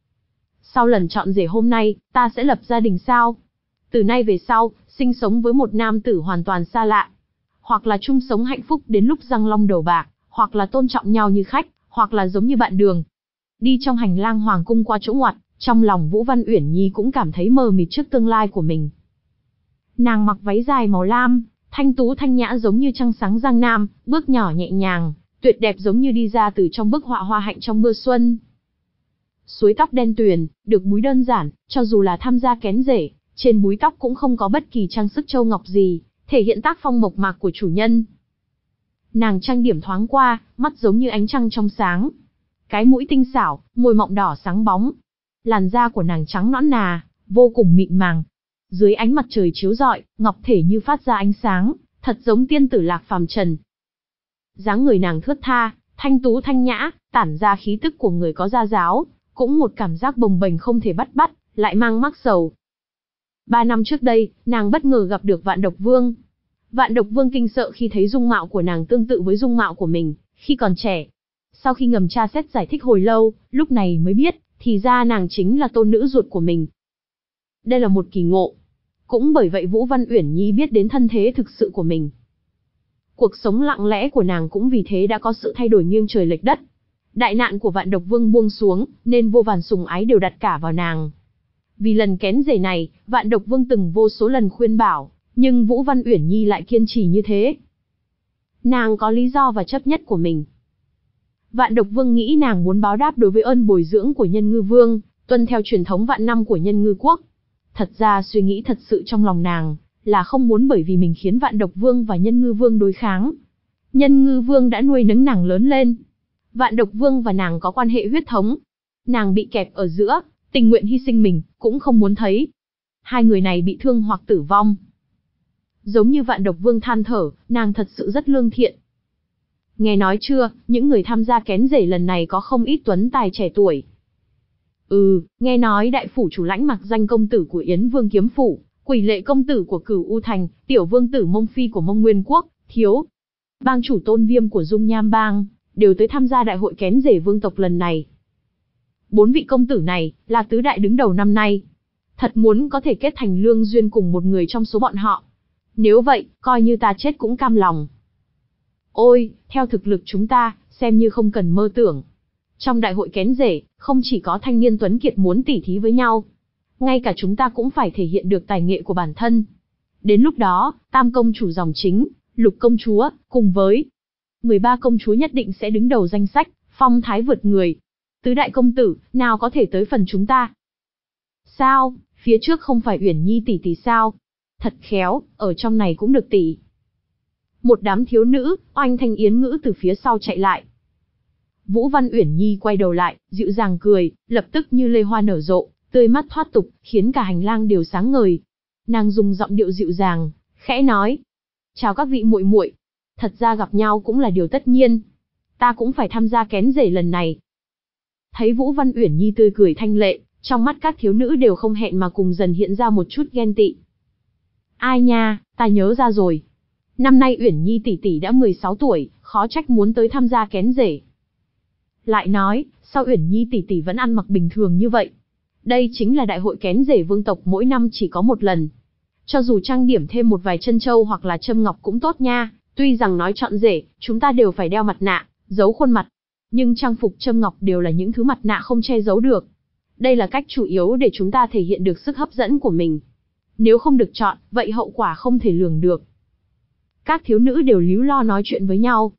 Sau lần chọn rể hôm nay, ta sẽ lập gia đình sao? Từ nay về sau, sinh sống với một nam tử hoàn toàn xa lạ. Hoặc là chung sống hạnh phúc đến lúc răng long đầu bạc, hoặc là tôn trọng nhau như khách, hoặc là giống như bạn đường. Đi trong hành lang hoàng cung qua chỗ ngoặt, trong lòng Vũ Văn Uyển Nhi cũng cảm thấy mờ mịt trước tương lai của mình. Nàng mặc váy dài màu lam, thanh tú thanh nhã giống như trăng sáng giang nam, bước nhỏ nhẹ nhàng, tuyệt đẹp giống như đi ra từ trong bức họa hoa hạnh trong mưa xuân. Suối tóc đen tuyền, được búi đơn giản, cho dù là tham gia kén rể, trên búi tóc cũng không có bất kỳ trang sức châu ngọc gì, thể hiện tác phong mộc mạc của chủ nhân. Nàng trang điểm thoáng qua, mắt giống như ánh trăng trong sáng. Cái mũi tinh xảo, môi mọng đỏ sáng bóng. Làn da của nàng trắng nõn nà, vô cùng mịn màng. Dưới ánh mặt trời chiếu rọi, ngọc thể như phát ra ánh sáng, thật giống tiên tử lạc phàm trần. Dáng người nàng thướt tha, thanh tú thanh nhã, tản ra khí tức của người có gia giáo, cũng một cảm giác bồng bềnh không thể bắt bắt, lại mang mắc sầu. Ba năm trước đây, nàng bất ngờ gặp được Vạn Độc Vương. Vạn Độc Vương kinh sợ khi thấy dung mạo của nàng tương tự với dung mạo của mình, khi còn trẻ. Sau khi ngầm tra xét giải thích hồi lâu, lúc này mới biết, thì ra nàng chính là tôn nữ ruột của mình. Đây là một kỳ ngộ. Cũng bởi vậy Vũ Văn Uyển Nhi biết đến thân thế thực sự của mình. Cuộc sống lặng lẽ của nàng cũng vì thế đã có sự thay đổi nghiêng trời lệch đất. Đại nạn của Vạn Độc Vương buông xuống, nên vô vàn sủng ái đều đặt cả vào nàng. Vì lần kén rể này, Vạn Độc Vương từng vô số lần khuyên bảo, nhưng Vũ Văn Uyển Nhi lại kiên trì như thế. Nàng có lý do và chấp nhất của mình. Vạn Độc Vương nghĩ nàng muốn báo đáp đối với ơn bồi dưỡng của Nhân Ngư Vương, tuân theo truyền thống vạn năm của Nhân Ngư Quốc. Thật ra suy nghĩ thật sự trong lòng nàng, là không muốn bởi vì mình khiến Vạn Độc Vương và Nhân Ngư Vương đối kháng. Nhân Ngư Vương đã nuôi nấng nàng lớn lên. Vạn Độc Vương và nàng có quan hệ huyết thống. Nàng bị kẹp ở giữa, tình nguyện hy sinh mình, cũng không muốn thấy hai người này bị thương hoặc tử vong. Giống như Vạn Độc Vương than thở, nàng thật sự rất lương thiện. Nghe nói chưa, những người tham gia kén rể lần này có không ít tuấn tài trẻ tuổi. Ừ, nghe nói đại phủ chủ lãnh mặc danh công tử của Yến Vương Kiếm Phủ, Quỷ Lệ công tử của Cửu U Thành, tiểu vương tử Mông Phi của Mông Nguyên Quốc, thiếu bang chủ Tôn Viêm của Dung Nham Bang, đều tới tham gia đại hội kén rể vương tộc lần này. Bốn vị công tử này, là tứ đại đứng đầu năm nay. Thật muốn có thể kết thành lương duyên cùng một người trong số bọn họ. Nếu vậy, coi như ta chết cũng cam lòng. Ôi, theo thực lực chúng ta, xem như không cần mơ tưởng. Trong đại hội kén rể, không chỉ có thanh niên tuấn kiệt muốn tỉ thí với nhau. Ngay cả chúng ta cũng phải thể hiện được tài nghệ của bản thân. Đến lúc đó, tam công chủ dòng chính, lục công chúa, cùng với mười ba công chúa nhất định sẽ đứng đầu danh sách, phong thái vượt người. Tứ đại công tử, nào có thể tới phần chúng ta? Sao, phía trước không phải Uyển Nhi tỷ tỷ sao? Thật khéo, ở trong này cũng được tỷ. Một đám thiếu nữ, oanh thanh yến ngữ từ phía sau chạy lại. Vũ Văn Uyển Nhi quay đầu lại, dịu dàng cười, lập tức như lê hoa nở rộ, tươi mắt thoát tục, khiến cả hành lang đều sáng ngời. Nàng dùng giọng điệu dịu dàng, khẽ nói: "Chào các vị muội muội, thật ra gặp nhau cũng là điều tất nhiên. Ta cũng phải tham gia kén rể lần này." Thấy Vũ Văn Uyển Nhi tươi cười thanh lệ, Trong mắt các thiếu nữ đều không hẹn mà cùng dần hiện ra một chút ghen tị. Ai nha, ta nhớ ra rồi. Năm nay Uyển Nhi tỷ tỷ đã mười sáu tuổi, khó trách muốn tới tham gia kén rể. Lại nói, sao Uyển Nhi tỷ tỷ vẫn ăn mặc bình thường như vậy? Đây chính là đại hội kén rể vương tộc mỗi năm chỉ có một lần. Cho dù trang điểm thêm một vài chân châu hoặc là châm ngọc cũng tốt nha, tuy rằng nói chọn rể, chúng ta đều phải đeo mặt nạ, giấu khuôn mặt. Nhưng trang phục châm ngọc đều là những thứ mặt nạ không che giấu được. Đây là cách chủ yếu để chúng ta thể hiện được sức hấp dẫn của mình. Nếu không được chọn, vậy hậu quả không thể lường được. Các thiếu nữ đều líu lo nói chuyện với nhau.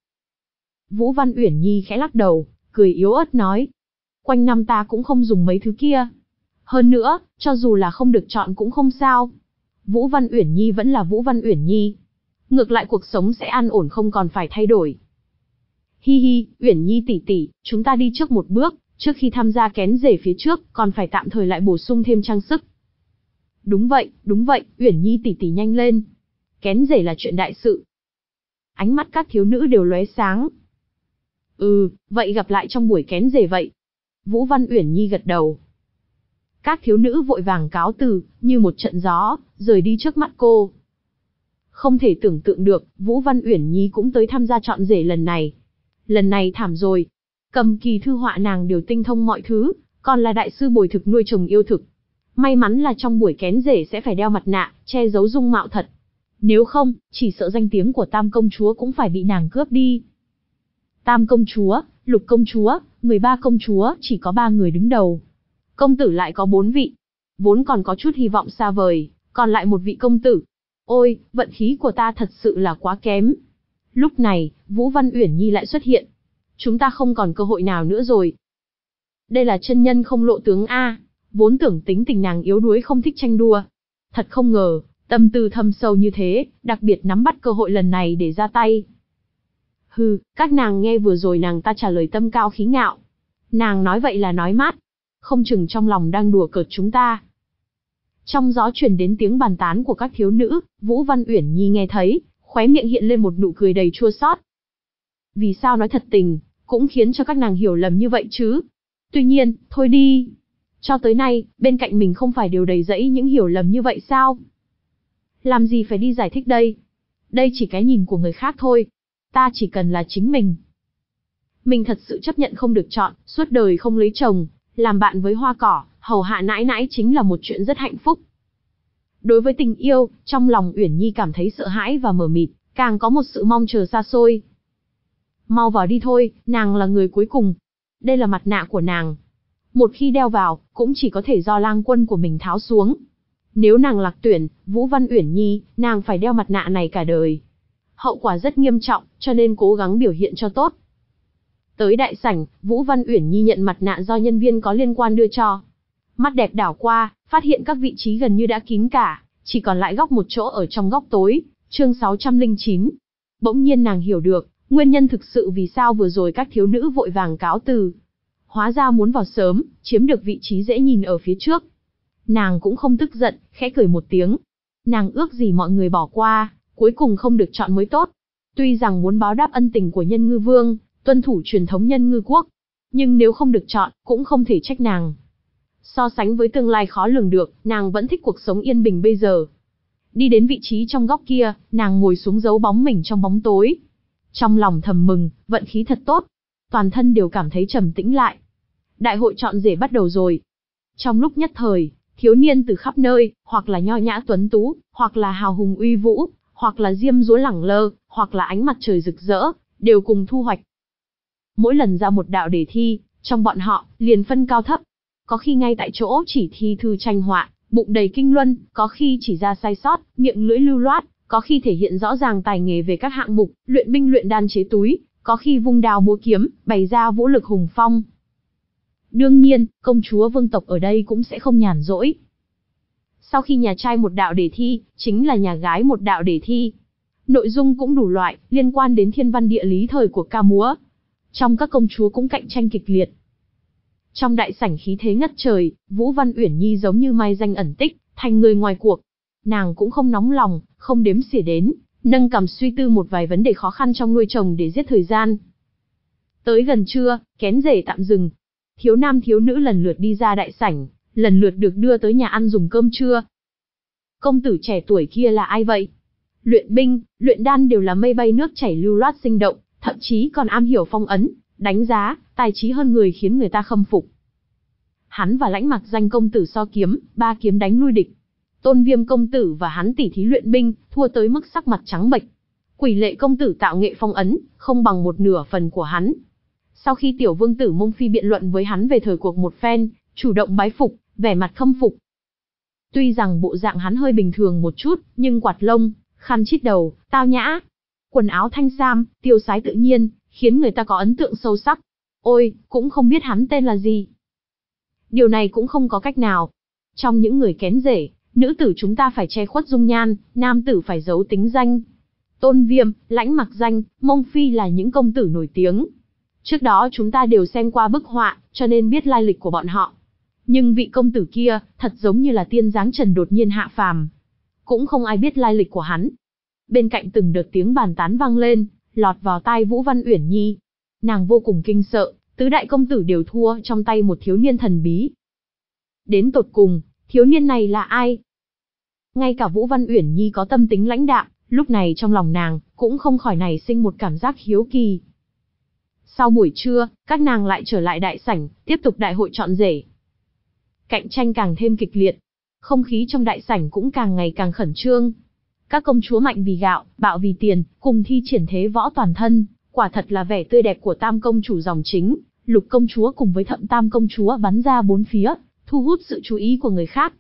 Vũ Văn Uyển Nhi khẽ lắc đầu, cười yếu ớt nói. Quanh năm ta cũng không dùng mấy thứ kia. Hơn nữa, cho dù là không được chọn cũng không sao. Vũ Văn Uyển Nhi vẫn là Vũ Văn Uyển Nhi. Ngược lại cuộc sống sẽ an ổn không còn phải thay đổi. Hi hi, Uyển Nhi tỷ tỷ, chúng ta đi trước một bước, trước khi tham gia kén rể phía trước, còn phải tạm thời lại bổ sung thêm trang sức. Đúng vậy, đúng vậy, Uyển Nhi tỷ tỷ nhanh lên. Kén rể là chuyện đại sự. Ánh mắt các thiếu nữ đều lóe sáng. Ừ, vậy gặp lại trong buổi kén rể vậy. Vũ Văn Uyển Nhi gật đầu. Các thiếu nữ vội vàng cáo từ, như một trận gió, rời đi trước mắt cô. Không thể tưởng tượng được, Vũ Văn Uyển Nhi cũng tới tham gia chọn rể lần này. Lần này thảm rồi. Cầm kỳ thư họa nàng đều tinh thông mọi thứ, còn là đại sư bồi thực nuôi trồng yêu thực. May mắn là trong buổi kén rể sẽ phải đeo mặt nạ, che giấu dung mạo thật. Nếu không, chỉ sợ danh tiếng của Tam công chúa cũng phải bị nàng cướp đi. Tam công chúa, Lục công chúa, mười ba công chúa, chỉ có ba người đứng đầu. Công tử lại có bốn vị. Vốn còn có chút hy vọng xa vời, còn lại một vị công tử. Ôi, vận khí của ta thật sự là quá kém. Lúc này, Vũ Văn Uyển Nhi lại xuất hiện. Chúng ta không còn cơ hội nào nữa rồi. Đây là chân nhân không lộ tướng A, vốn tưởng tính tình nàng yếu đuối không thích tranh đua. Thật không ngờ, tâm tư thâm sâu như thế, đặc biệt nắm bắt cơ hội lần này để ra tay. Hừ, các nàng nghe vừa rồi nàng ta trả lời tâm cao khí ngạo. Nàng nói vậy là nói mát, không chừng trong lòng đang đùa cợt chúng ta. Trong gió truyền đến tiếng bàn tán của các thiếu nữ, Vũ Văn Uyển Nhi nghe thấy, khóe miệng hiện lên một nụ cười đầy chua xót. Vì sao nói thật tình, cũng khiến cho các nàng hiểu lầm như vậy chứ? Tuy nhiên, thôi đi. Cho tới nay, bên cạnh mình không phải đều đầy rẫy những hiểu lầm như vậy sao? Làm gì phải đi giải thích đây? Đây chỉ cái nhìn của người khác thôi. Ta chỉ cần là chính mình. Mình thật sự chấp nhận không được chọn, suốt đời không lấy chồng, làm bạn với hoa cỏ, hầu hạ nãi nãi chính là một chuyện rất hạnh phúc. Đối với tình yêu, trong lòng Uyển Nhi cảm thấy sợ hãi và mờ mịt, càng có một sự mong chờ xa xôi. Mau vào đi thôi, nàng là người cuối cùng. Đây là mặt nạ của nàng. Một khi đeo vào, cũng chỉ có thể do lang quân của mình tháo xuống. Nếu nàng lạc tuyển, Vũ Văn Uyển Nhi, nàng phải đeo mặt nạ này cả đời. Hậu quả rất nghiêm trọng, cho nên cố gắng biểu hiện cho tốt. Tới đại sảnh, Vũ Văn Uyển Nhi nhận mặt nạ do nhân viên có liên quan đưa cho. Mắt đẹp đảo qua, phát hiện các vị trí gần như đã kín cả, chỉ còn lại góc một chỗ ở trong góc tối, chương sáu trăm lẻ chín. Bỗng nhiên nàng hiểu được, nguyên nhân thực sự vì sao vừa rồi các thiếu nữ vội vàng cáo từ. Hóa ra muốn vào sớm, chiếm được vị trí dễ nhìn ở phía trước. Nàng cũng không tức giận, khẽ cười một tiếng. Nàng ước gì mọi người bỏ qua, cuối cùng không được chọn mới tốt. Tuy rằng muốn báo đáp ân tình của Nhân Ngư Vương, tuân thủ truyền thống Nhân Ngư Quốc, nhưng nếu không được chọn, cũng không thể trách nàng. So sánh với tương lai khó lường được, nàng vẫn thích cuộc sống yên bình bây giờ. Đi đến vị trí trong góc kia, nàng ngồi xuống giấu bóng mình trong bóng tối. Trong lòng thầm mừng, vận khí thật tốt. Toàn thân đều cảm thấy trầm tĩnh lại. Đại hội chọn rể bắt đầu rồi. Trong lúc nhất thời, thiếu niên từ khắp nơi, hoặc là nho nhã tuấn tú, hoặc là hào hùng uy vũ, hoặc là diêm dúa lẳng lơ, hoặc là ánh mặt trời rực rỡ, đều cùng thu hoạch. Mỗi lần ra một đạo đề thi, trong bọn họ, liền phân cao thấp. Có khi ngay tại chỗ chỉ thi thư tranh họa, bụng đầy kinh luân, có khi chỉ ra sai sót, miệng lưỡi lưu loát, có khi thể hiện rõ ràng tài nghề về các hạng mục, luyện binh luyện đan chế túi, có khi vung đao múa kiếm, bày ra vũ lực hùng phong. Đương nhiên, công chúa vương tộc ở đây cũng sẽ không nhàn rỗi. Sau khi nhà trai một đạo đề thi, chính là nhà gái một đạo đề thi. Nội dung cũng đủ loại, liên quan đến thiên văn địa lý thời của ca múa. Trong các công chúa cũng cạnh tranh kịch liệt. Trong đại sảnh khí thế ngất trời, Vũ Văn Uyển Nhi giống như mai danh ẩn tích, thành người ngoài cuộc. Nàng cũng không nóng lòng, không đếm xỉa đến, nâng cằm suy tư một vài vấn đề khó khăn trong nuôi chồng để giết thời gian. Tới gần trưa, kén rể tạm dừng. Thiếu nam thiếu nữ lần lượt đi ra đại sảnh, lần lượt được đưa tới nhà ăn dùng cơm trưa. Công tử trẻ tuổi kia là ai vậy? Luyện binh, luyện đan đều là mây bay nước chảy lưu loát sinh động, thậm chí còn am hiểu phong ấn, đánh giá, tài trí hơn người khiến người ta khâm phục. Hắn và Lãnh Mặc Danh công tử so kiếm, ba kiếm đánh lui địch. Tôn Viêm công tử và hắn tỉ thí luyện binh, thua tới mức sắc mặt trắng bệch. Quỷ Lệ công tử tạo nghệ phong ấn, không bằng một nửa phần của hắn. Sau khi tiểu vương tử Mông Phi biện luận với hắn về thời cuộc một phen, chủ động bái phục, vẻ mặt khâm phục. Tuy rằng bộ dạng hắn hơi bình thường một chút, nhưng quạt lông, khăn chít đầu, tao nhã, quần áo thanh sam, tiêu sái tự nhiên, khiến người ta có ấn tượng sâu sắc. Ôi, cũng không biết hắn tên là gì. Điều này cũng không có cách nào. Trong những người kén rể, nữ tử chúng ta phải che khuất dung nhan, nam tử phải giấu tính danh. Tôn Viêm, Lãnh Mặc Danh, Mông Phi là những công tử nổi tiếng. Trước đó chúng ta đều xem qua bức họa, cho nên biết lai lịch của bọn họ. Nhưng vị công tử kia, thật giống như là tiên dáng trần đột nhiên hạ phàm. Cũng không ai biết lai lịch của hắn. Bên cạnh từng đợt tiếng bàn tán vang lên, lọt vào tai Vũ Văn Uyển Nhi. Nàng vô cùng kinh sợ, tứ đại công tử đều thua trong tay một thiếu niên thần bí. Đến tột cùng, thiếu niên này là ai? Ngay cả Vũ Văn Uyển Nhi có tâm tính lãnh đạm, lúc này trong lòng nàng, cũng không khỏi nảy sinh một cảm giác hiếu kỳ. Sau buổi trưa, các nàng lại trở lại đại sảnh, tiếp tục đại hội chọn rể. Cạnh tranh càng thêm kịch liệt. Không khí trong đại sảnh cũng càng ngày càng khẩn trương. Các công chúa mạnh vì gạo, bạo vì tiền, cùng thi triển thế võ toàn thân, quả thật là vẻ tươi đẹp của tam công chủ dòng chính. Lục công chúa cùng với thậm tam công chúa bắn ra bốn phía, thu hút sự chú ý của người khác.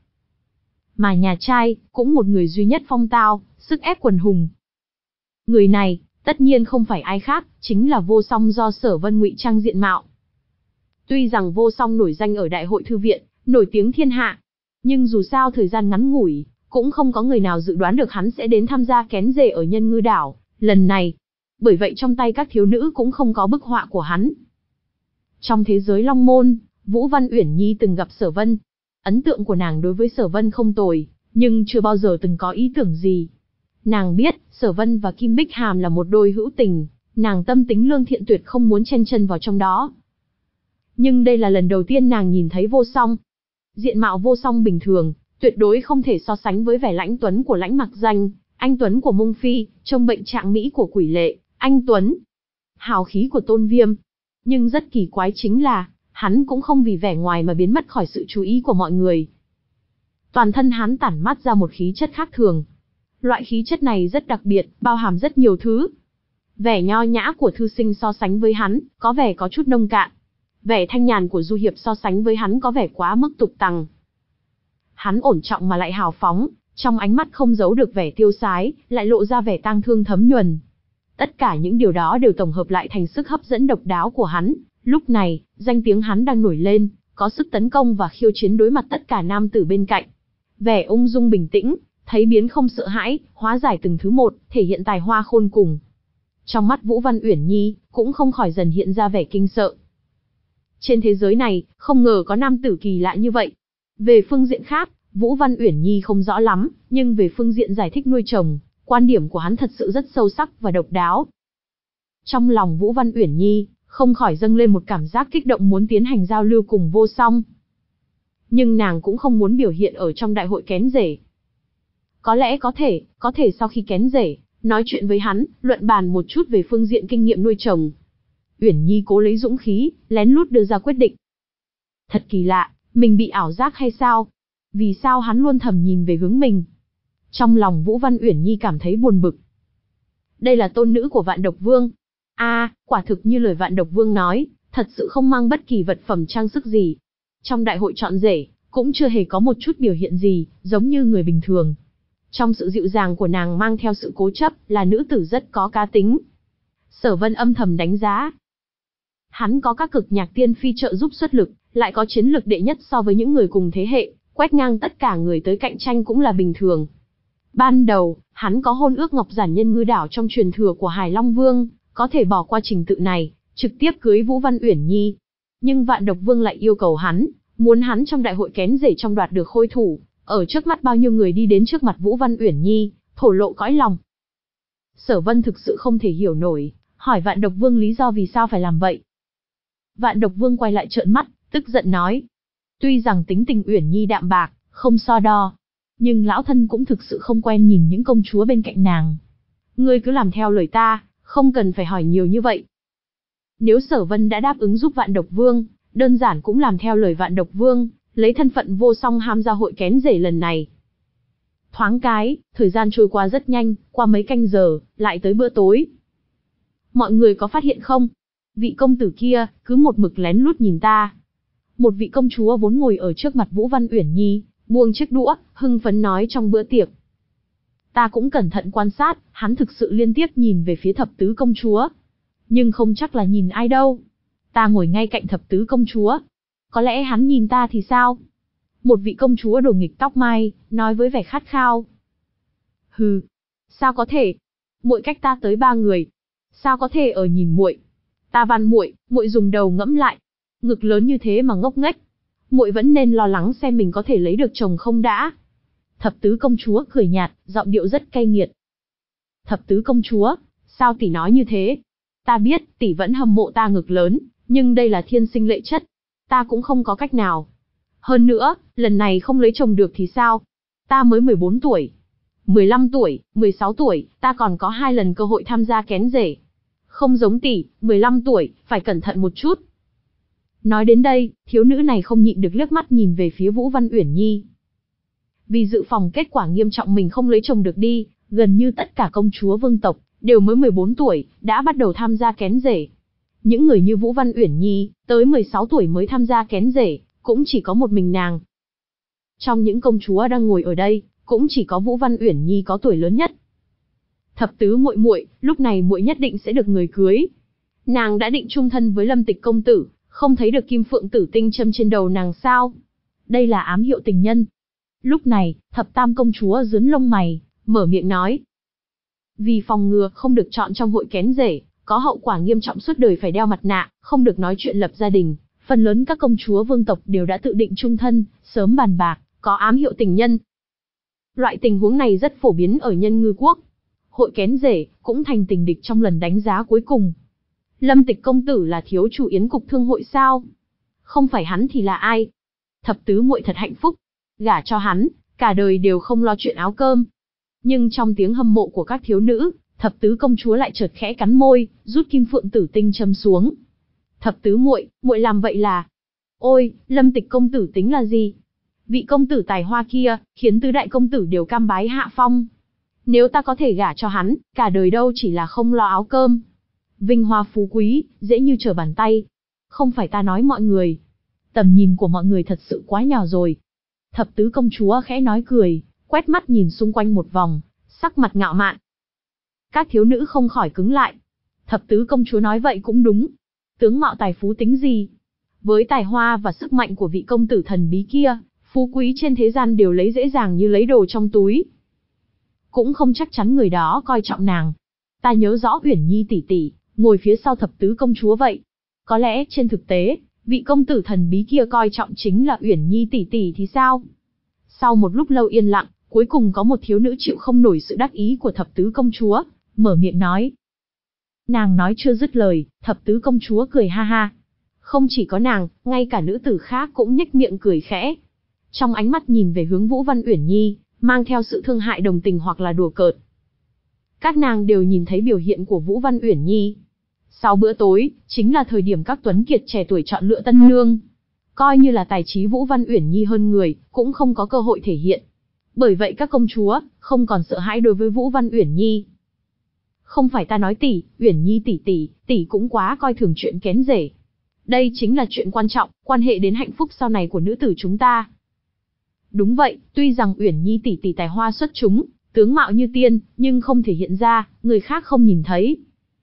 Mà nhà trai, cũng một người duy nhất phong tao, sức ép quần hùng. Người này, tất nhiên không phải ai khác, chính là Vô Song do Sở Vân ngụy trang diện mạo. Tuy rằng Vô Song nổi danh ở đại hội thư viện, nổi tiếng thiên hạ, nhưng dù sao thời gian ngắn ngủi, cũng không có người nào dự đoán được hắn sẽ đến tham gia kén rể ở Nhân Ngư Đảo, lần này. Bởi vậy trong tay các thiếu nữ cũng không có bức họa của hắn. Trong thế giới Long Môn, Vũ Văn Uyển Nhi từng gặp Sở Vân. Ấn tượng của nàng đối với Sở Vân không tồi, nhưng chưa bao giờ từng có ý tưởng gì. Nàng biết, Sở Vân và Kim Bích Hàm là một đôi hữu tình, nàng tâm tính lương thiện tuyệt không muốn chen chân vào trong đó. Nhưng đây là lần đầu tiên nàng nhìn thấy Vô Song. Diện mạo Vô Song bình thường, tuyệt đối không thể so sánh với vẻ lãnh tuấn của Lãnh Mặc Danh, anh tuấn của Mông Phi, trông bệnh trạng mỹ của Quỷ Lệ, anh tuấn, hào khí của Tôn Viêm. Nhưng rất kỳ quái chính là, hắn cũng không vì vẻ ngoài mà biến mất khỏi sự chú ý của mọi người. Toàn thân hắn tản mát ra một khí chất khác thường. Loại khí chất này rất đặc biệt, bao hàm rất nhiều thứ. Vẻ nho nhã của thư sinh so sánh với hắn, có vẻ có chút nông cạn. Vẻ thanh nhàn của du hiệp so sánh với hắn có vẻ quá mức tục tằng. Hắn ổn trọng mà lại hào phóng, trong ánh mắt không giấu được vẻ tiêu sái, lại lộ ra vẻ tang thương thấm nhuần. Tất cả những điều đó đều tổng hợp lại thành sức hấp dẫn độc đáo của hắn. Lúc này, danh tiếng hắn đang nổi lên, có sức tấn công và khiêu chiến đối mặt tất cả nam tử bên cạnh. Vẻ ung dung bình tĩnh, thấy biến không sợ hãi, hóa giải từng thứ một, thể hiện tài hoa khôn cùng. Trong mắt Vũ Văn Uyển Nhi, cũng không khỏi dần hiện ra vẻ kinh sợ. Trên thế giới này, không ngờ có nam tử kỳ lạ như vậy. Về phương diện khác, Vũ Văn Uyển Nhi không rõ lắm, nhưng về phương diện giải thích nuôi chồng, quan điểm của hắn thật sự rất sâu sắc và độc đáo. Trong lòng Vũ Văn Uyển Nhi, không khỏi dâng lên một cảm giác kích động muốn tiến hành giao lưu cùng Vô Song. Nhưng nàng cũng không muốn biểu hiện ở trong đại hội kén rể. Có lẽ có thể, có thể sau khi kén rể, nói chuyện với hắn, luận bàn một chút về phương diện kinh nghiệm nuôi chồng. Uyển Nhi cố lấy dũng khí, lén lút đưa ra quyết định. Thật kỳ lạ, mình bị ảo giác hay sao? Vì sao hắn luôn thầm nhìn về hướng mình? Trong lòng Vũ Văn Uyển Nhi cảm thấy buồn bực. Đây là tôn nữ của Vạn Độc Vương. A, à, quả thực như lời Vạn Độc Vương nói, thật sự không mang bất kỳ vật phẩm trang sức gì. Trong đại hội chọn rể, cũng chưa hề có một chút biểu hiện gì, giống như người bình thường. Trong sự dịu dàng của nàng mang theo sự cố chấp, là nữ tử rất có cá tính. Sở Vân âm thầm đánh giá. Hắn có các cực nhạc tiên phi trợ giúp xuất lực, lại có chiến lực đệ nhất so với những người cùng thế hệ, quét ngang tất cả người tới cạnh tranh cũng là bình thường. Ban đầu, hắn có hôn ước Ngọc Giản Nhân Ngư Đảo trong truyền thừa của Hải Long Vương, có thể bỏ qua trình tự này, trực tiếp cưới Vũ Văn Uyển Nhi. Nhưng Vạn Độc Vương lại yêu cầu hắn, muốn hắn trong đại hội kén rể trong đoạt được khôi thủ, ở trước mắt bao nhiêu người đi đến trước mặt Vũ Văn Uyển Nhi, thổ lộ cõi lòng. Sở Vân thực sự không thể hiểu nổi, hỏi Vạn Độc Vương lý do vì sao phải làm vậy. Vạn Độc Vương quay lại trợn mắt, tức giận nói. Tuy rằng tính tình Uyển Nhi đạm bạc, không so đo, nhưng lão thân cũng thực sự không quen nhìn những công chúa bên cạnh nàng. Ngươi cứ làm theo lời ta, không cần phải hỏi nhiều như vậy. Nếu Sở Vân đã đáp ứng giúp Vạn Độc Vương, đơn giản cũng làm theo lời Vạn Độc Vương, lấy thân phận vô song tham gia hội kén rể lần này. Thoáng cái, thời gian trôi qua rất nhanh, qua mấy canh giờ, lại tới bữa tối. Mọi người có phát hiện không? Vị công tử kia, cứ một mực lén lút nhìn ta. Một vị công chúa vốn ngồi ở trước mặt Vũ Văn Uyển Nhi, buông chiếc đũa, hưng phấn nói trong bữa tiệc. Ta cũng cẩn thận quan sát, hắn thực sự liên tiếp nhìn về phía thập tứ công chúa. Nhưng không chắc là nhìn ai đâu. Ta ngồi ngay cạnh thập tứ công chúa. Có lẽ hắn nhìn ta thì sao? Một vị công chúa đồ nghịch tóc mai, nói với vẻ khát khao. Hừ, sao có thể? Muội cách ta tới ba người. Sao có thể ở nhìn muội? Ta van muội, muội dùng đầu ngẫm lại. Ngực lớn như thế mà ngốc nghếch. Muội vẫn nên lo lắng xem mình có thể lấy được chồng không đã. Thập tứ công chúa cười nhạt, giọng điệu rất cay nghiệt. Thập tứ công chúa, sao tỷ nói như thế? Ta biết, tỷ vẫn hâm mộ ta ngực lớn, nhưng đây là thiên sinh lệ chất. Ta cũng không có cách nào. Hơn nữa, lần này không lấy chồng được thì sao? Ta mới mười bốn tuổi. mười lăm tuổi, mười sáu tuổi, ta còn có hai lần cơ hội tham gia kén rể. Không giống tỷ, mười lăm tuổi, phải cẩn thận một chút. Nói đến đây, thiếu nữ này không nhịn được liếc mắt nhìn về phía Vũ Văn Uyển Nhi. Vì dự phòng kết quả nghiêm trọng mình không lấy chồng được đi, gần như tất cả công chúa vương tộc, đều mới mười bốn tuổi, đã bắt đầu tham gia kén rể. Những người như Vũ Văn Uyển Nhi, tới mười sáu tuổi mới tham gia kén rể, cũng chỉ có một mình nàng. Trong những công chúa đang ngồi ở đây, cũng chỉ có Vũ Văn Uyển Nhi có tuổi lớn nhất. Thập tứ muội muội, lúc này muội nhất định sẽ được người cưới. Nàng đã định chung thân với Lâm Tịch công tử, không thấy được kim phượng tử tinh châm trên đầu nàng sao? Đây là ám hiệu tình nhân. Lúc này, thập tam công chúa giướn lông mày, mở miệng nói. Vì phòng ngừa không được chọn trong hội kén rể, có hậu quả nghiêm trọng suốt đời phải đeo mặt nạ, không được nói chuyện lập gia đình. Phần lớn các công chúa vương tộc đều đã tự định chung thân, sớm bàn bạc, có ám hiệu tình nhân. Loại tình huống này rất phổ biến ở Nhân Ngư Quốc. Hội kén rể cũng thành tình địch trong lần đánh giá cuối cùng. Lâm Tịch công tử là thiếu chủ yến cục thương hội sao? Không phải hắn thì là ai? Thập tứ muội thật hạnh phúc, gả cho hắn, cả đời đều không lo chuyện áo cơm. Nhưng trong tiếng hâm mộ của các thiếu nữ, thập tứ công chúa lại chợt khẽ cắn môi, rút kim phượng tử tinh châm xuống. Thập tứ muội, muội làm vậy là? Ôi, Lâm Tịch công tử tính là gì? Vị công tử tài hoa kia, khiến tứ đại công tử đều cam bái hạ phong. Nếu ta có thể gả cho hắn, cả đời đâu chỉ là không lo áo cơm. Vinh hoa phú quý, dễ như trở bàn tay. Không phải ta nói mọi người. Tầm nhìn của mọi người thật sự quá nhỏ rồi. Thập tứ công chúa khẽ nói cười, quét mắt nhìn xung quanh một vòng, sắc mặt ngạo mạn. Các thiếu nữ không khỏi cứng lại. Thập tứ công chúa nói vậy cũng đúng. Tướng mạo tài phú tính gì? Với tài hoa và sức mạnh của vị công tử thần bí kia, phú quý trên thế gian đều lấy dễ dàng như lấy đồ trong túi. Cũng không chắc chắn người đó coi trọng nàng. Ta nhớ rõ Uyển Nhi tỷ tỷ, ngồi phía sau thập tứ công chúa vậy. Có lẽ trên thực tế, vị công tử thần bí kia coi trọng chính là Uyển Nhi tỷ tỷ thì sao? Sau một lúc lâu yên lặng, cuối cùng có một thiếu nữ chịu không nổi sự đắc ý của thập tứ công chúa, mở miệng nói. Nàng nói chưa dứt lời, thập tứ công chúa cười ha ha. Không chỉ có nàng, ngay cả nữ tử khác cũng nhếch miệng cười khẽ. Trong ánh mắt nhìn về hướng Vũ Văn Uyển Nhi, mang theo sự thương hại đồng tình hoặc là đùa cợt. Các nàng đều nhìn thấy biểu hiện của Vũ Văn Uyển Nhi. Sau bữa tối, chính là thời điểm các tuấn kiệt trẻ tuổi chọn lựa tân nương. Coi như là tài trí Vũ Văn Uyển Nhi hơn người, cũng không có cơ hội thể hiện. Bởi vậy các công chúa, không còn sợ hãi đối với Vũ Văn Uyển Nhi. Không phải ta nói tỷ, Uyển Nhi tỷ tỷ, tỷ cũng quá coi thường chuyện kén rể. Đây chính là chuyện quan trọng, quan hệ đến hạnh phúc sau này của nữ tử chúng ta. Đúng vậy, tuy rằng Uyển Nhi tỷ tỷ tài hoa xuất chúng, tướng mạo như tiên, nhưng không thể hiện ra, người khác không nhìn thấy.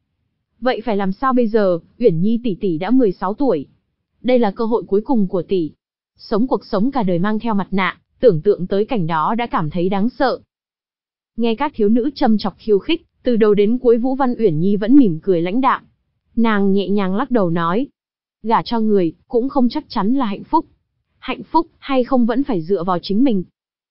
Vậy phải làm sao bây giờ, Uyển Nhi tỷ tỷ đã mười sáu tuổi. Đây là cơ hội cuối cùng của tỷ. Sống cuộc sống cả đời mang theo mặt nạ, tưởng tượng tới cảnh đó đã cảm thấy đáng sợ. Nghe các thiếu nữ châm chọc khiêu khích, từ đầu đến cuối Vũ Văn Uyển Nhi vẫn mỉm cười lãnh đạm. Nàng nhẹ nhàng lắc đầu nói. Gả cho người, cũng không chắc chắn là hạnh phúc. Hạnh phúc, hay không vẫn phải dựa vào chính mình.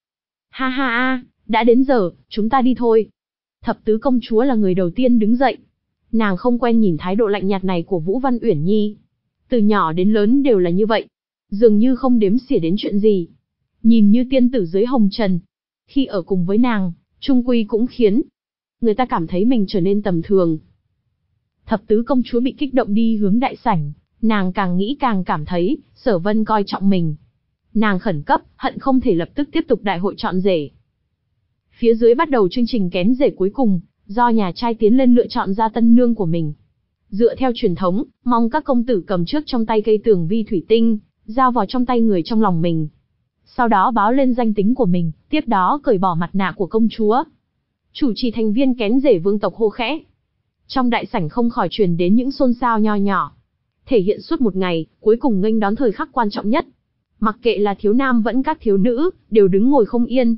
Ha ha ha, đã đến giờ, chúng ta đi thôi. Thập tứ công chúa là người đầu tiên đứng dậy. Nàng không quen nhìn thái độ lạnh nhạt này của Vũ Văn Uyển Nhi. Từ nhỏ đến lớn đều là như vậy. dường như không đếm xỉa đến chuyện gì. Nhìn như tiên tử dưới hồng trần. Khi ở cùng với nàng, trung quy cũng khiến người ta cảm thấy mình trở nên tầm thường. Thập tứ công chúa bị kích động đi hướng đại sảnh, nàng càng nghĩ càng cảm thấy, Sở Vân coi trọng mình. Nàng khẩn cấp, hận không thể lập tức tiếp tục đại hội chọn rể. Phía dưới bắt đầu chương trình kén rể cuối cùng, do nhà trai tiến lên lựa chọn ra tân nương của mình. Dựa theo truyền thống, mong các công tử cầm trước trong tay cây tường vi thủy tinh, giao vào trong tay người trong lòng mình. Sau đó báo lên danh tính của mình, tiếp đó cởi bỏ mặt nạ của công chúa. Chủ trì thành viên kén rể vương tộc hô khẽ. Trong đại sảnh không khỏi truyền đến những xôn xao nho nhỏ. Thể hiện suốt một ngày, cuối cùng nghênh đón thời khắc quan trọng nhất. Mặc kệ là thiếu nam vẫn các thiếu nữ, đều đứng ngồi không yên.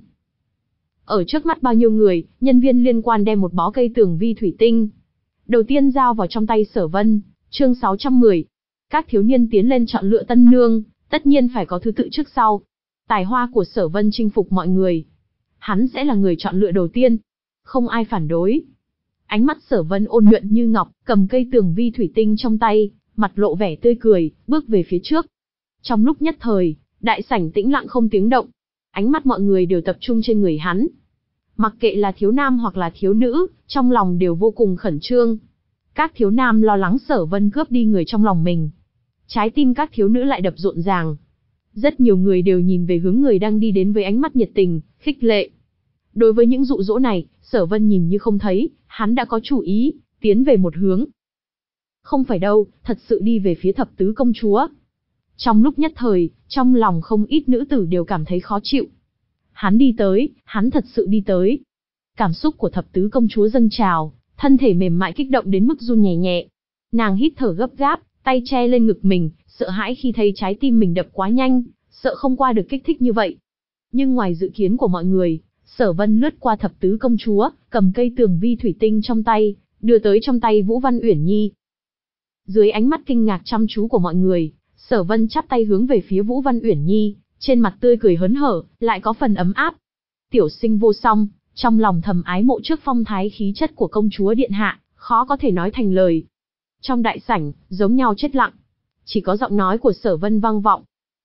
Ở trước mắt bao nhiêu người, nhân viên liên quan đem một bó cây tường vi thủy tinh. Đầu tiên giao vào trong tay Sở Vân, chương sáu trăm mười. Các thiếu niên tiến lên chọn lựa tân nương, tất nhiên phải có thứ tự trước sau. Tài hoa của Sở Vân chinh phục mọi người. Hắn sẽ là người chọn lựa đầu tiên. Không ai phản đối. Ánh mắt Sở Vân ôn nhuận như ngọc, cầm cây tường vi thủy tinh trong tay, mặt lộ vẻ tươi cười, bước về phía trước. Trong lúc nhất thời, đại sảnh tĩnh lặng không tiếng động. Ánh mắt mọi người đều tập trung trên người hắn. Mặc kệ là thiếu nam hoặc là thiếu nữ, trong lòng đều vô cùng khẩn trương. Các thiếu nam lo lắng Sở Vân cướp đi người trong lòng mình. Trái tim các thiếu nữ lại đập rộn ràng. Rất nhiều người đều nhìn về hướng người đang đi đến với ánh mắt nhiệt tình, khích lệ. Đối với những dụ dỗ này, Sở Vân nhìn như không thấy, hắn đã có chủ ý, tiến về một hướng. Không phải đâu, thật sự đi về phía thập tứ công chúa. Trong lúc nhất thời, trong lòng không ít nữ tử đều cảm thấy khó chịu. Hắn đi tới, hắn thật sự đi tới. Cảm xúc của thập tứ công chúa dâng trào, thân thể mềm mại kích động đến mức run nhẹ nhẹ. Nàng hít thở gấp gáp, tay che lên ngực mình, sợ hãi khi thấy trái tim mình đập quá nhanh, sợ không qua được kích thích như vậy. Nhưng ngoài dự kiến của mọi người, Sở Vân lướt qua thập tứ công chúa, cầm cây tường vi thủy tinh trong tay, đưa tới trong tay Vũ Văn Uyển Nhi. Dưới ánh mắt kinh ngạc chăm chú của mọi người, Sở Vân chắp tay hướng về phía Vũ Văn Uyển Nhi, trên mặt tươi cười hớn hở, lại có phần ấm áp. Tiểu sinh vô song, trong lòng thầm ái mộ trước phong thái khí chất của công chúa điện hạ, khó có thể nói thành lời. Trong đại sảnh, giống nhau chết lặng, chỉ có giọng nói của Sở Vân vang vọng.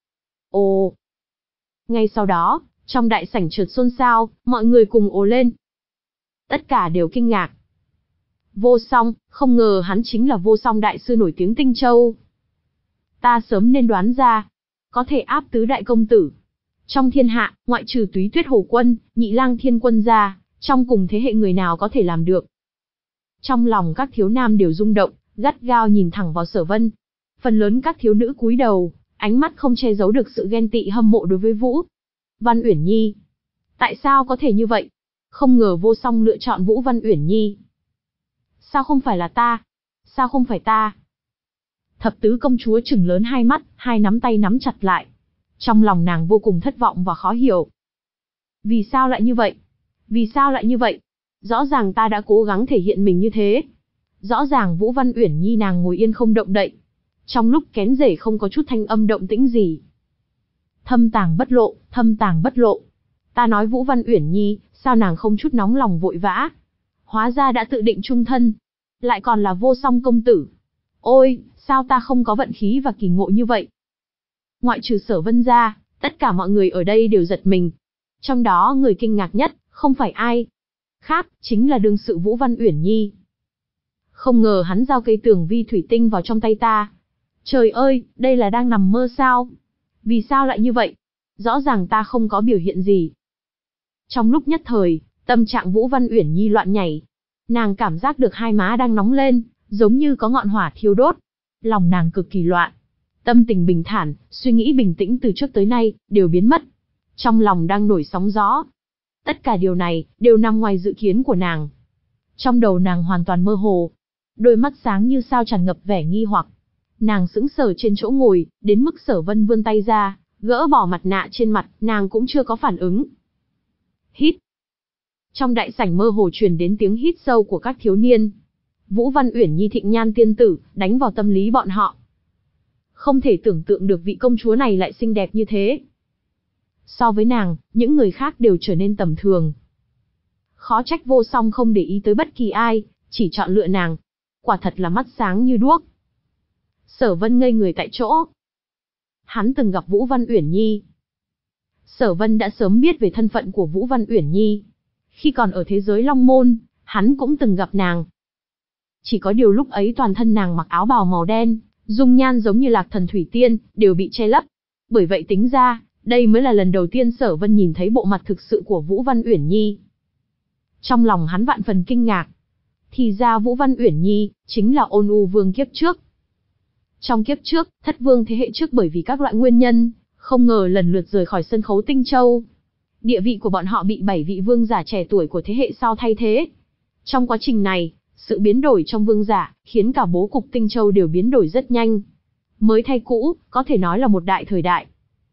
Ồ! Ngay sau đó, trong đại sảnh chợt xôn xao, mọi người cùng ồ lên. Tất cả đều kinh ngạc. Vô song, không ngờ hắn chính là vô song đại sư nổi tiếng Tinh Châu. Ta sớm nên đoán ra, có thể áp tứ đại công tử. Trong thiên hạ, ngoại trừ Túy Tuyết Hồ Quân, Nhị Lang Thiên Quân ra, trong cùng thế hệ người nào có thể làm được. Trong lòng các thiếu nam đều rung động, gắt gao nhìn thẳng vào Sở Vân. Phần lớn các thiếu nữ cúi đầu, ánh mắt không che giấu được sự ghen tị hâm mộ đối với Vũ Văn Uyển Nhi. Tại sao có thể như vậy? Không ngờ vô song lựa chọn Vũ Văn Uyển Nhi. Sao không phải là ta? Sao không phải ta? Thập tứ công chúa trừng lớn hai mắt, hai nắm tay nắm chặt lại. Trong lòng nàng vô cùng thất vọng và khó hiểu. Vì sao lại như vậy? Vì sao lại như vậy? Rõ ràng ta đã cố gắng thể hiện mình như thế. Rõ ràng Vũ Văn Uyển Nhi nàng ngồi yên không động đậy. Trong lúc kén rể không có chút thanh âm động tĩnh gì. Thâm tàng bất lộ, thâm tàng bất lộ. Ta nói Vũ Văn Uyển Nhi, sao nàng không chút nóng lòng vội vã? Hóa ra đã tự định chung thân. Lại còn là vô song công tử. Ôi, sao ta không có vận khí và kỳ ngộ như vậy? Ngoại trừ Sở Vân ra, tất cả mọi người ở đây đều giật mình. Trong đó người kinh ngạc nhất, không phải ai khác, chính là đương sự Vũ Văn Uyển Nhi. Không ngờ hắn giao cây tường vi thủy tinh vào trong tay ta. Trời ơi, đây là đang nằm mơ sao? Vì sao lại như vậy? Rõ ràng ta không có biểu hiện gì. Trong lúc nhất thời, tâm trạng Vũ Văn Uyển Nhi loạn nhảy. Nàng cảm giác được hai má đang nóng lên, giống như có ngọn hỏa thiêu đốt. Lòng nàng cực kỳ loạn. Tâm tình bình thản, suy nghĩ bình tĩnh từ trước tới nay, đều biến mất. Trong lòng đang nổi sóng gió. Tất cả điều này, đều nằm ngoài dự kiến của nàng. Trong đầu nàng hoàn toàn mơ hồ. Đôi mắt sáng như sao tràn ngập vẻ nghi hoặc. Nàng sững sờ trên chỗ ngồi, đến mức Sở Vân vươn tay ra, gỡ bỏ mặt nạ trên mặt, nàng cũng chưa có phản ứng. Hít. Trong đại sảnh mơ hồ truyền đến tiếng hít sâu của các thiếu niên. Vũ Văn Uyển Nhi thịnh nhan tiên tử, đánh vào tâm lý bọn họ. Không thể tưởng tượng được vị công chúa này lại xinh đẹp như thế. So với nàng, những người khác đều trở nên tầm thường. Khó trách vô song không để ý tới bất kỳ ai, chỉ chọn lựa nàng. Quả thật là mắt sáng như đuốc. Sở Vân ngây người tại chỗ. hắn từng gặp Vũ Văn Uyển Nhi. Sở Vân đã sớm biết về thân phận của Vũ Văn Uyển Nhi. Khi còn ở thế giới Long Môn, hắn cũng từng gặp nàng. Chỉ có điều lúc ấy toàn thân nàng mặc áo bào màu đen, dung nhan giống như Lạc Thần Thủy Tiên, đều bị che lấp. Bởi vậy tính ra, đây mới là lần đầu tiên Sở Vân nhìn thấy bộ mặt thực sự của Vũ Văn Uyển Nhi. Trong lòng hắn vạn phần kinh ngạc. Thì ra Vũ Văn Uyển Nhi chính là Ôn U Vương kiếp trước. Trong kiếp trước, Thất Vương thế hệ trước bởi vì các loại nguyên nhân, không ngờ lần lượt rời khỏi sân khấu Tinh Châu. Địa vị của bọn họ bị bảy vị vương giả trẻ tuổi của thế hệ sau thay thế. Trong quá trình này, sự biến đổi trong vương giả khiến cả bố cục Tinh Châu đều biến đổi rất nhanh. Mới thay cũ, có thể nói là một đại thời đại.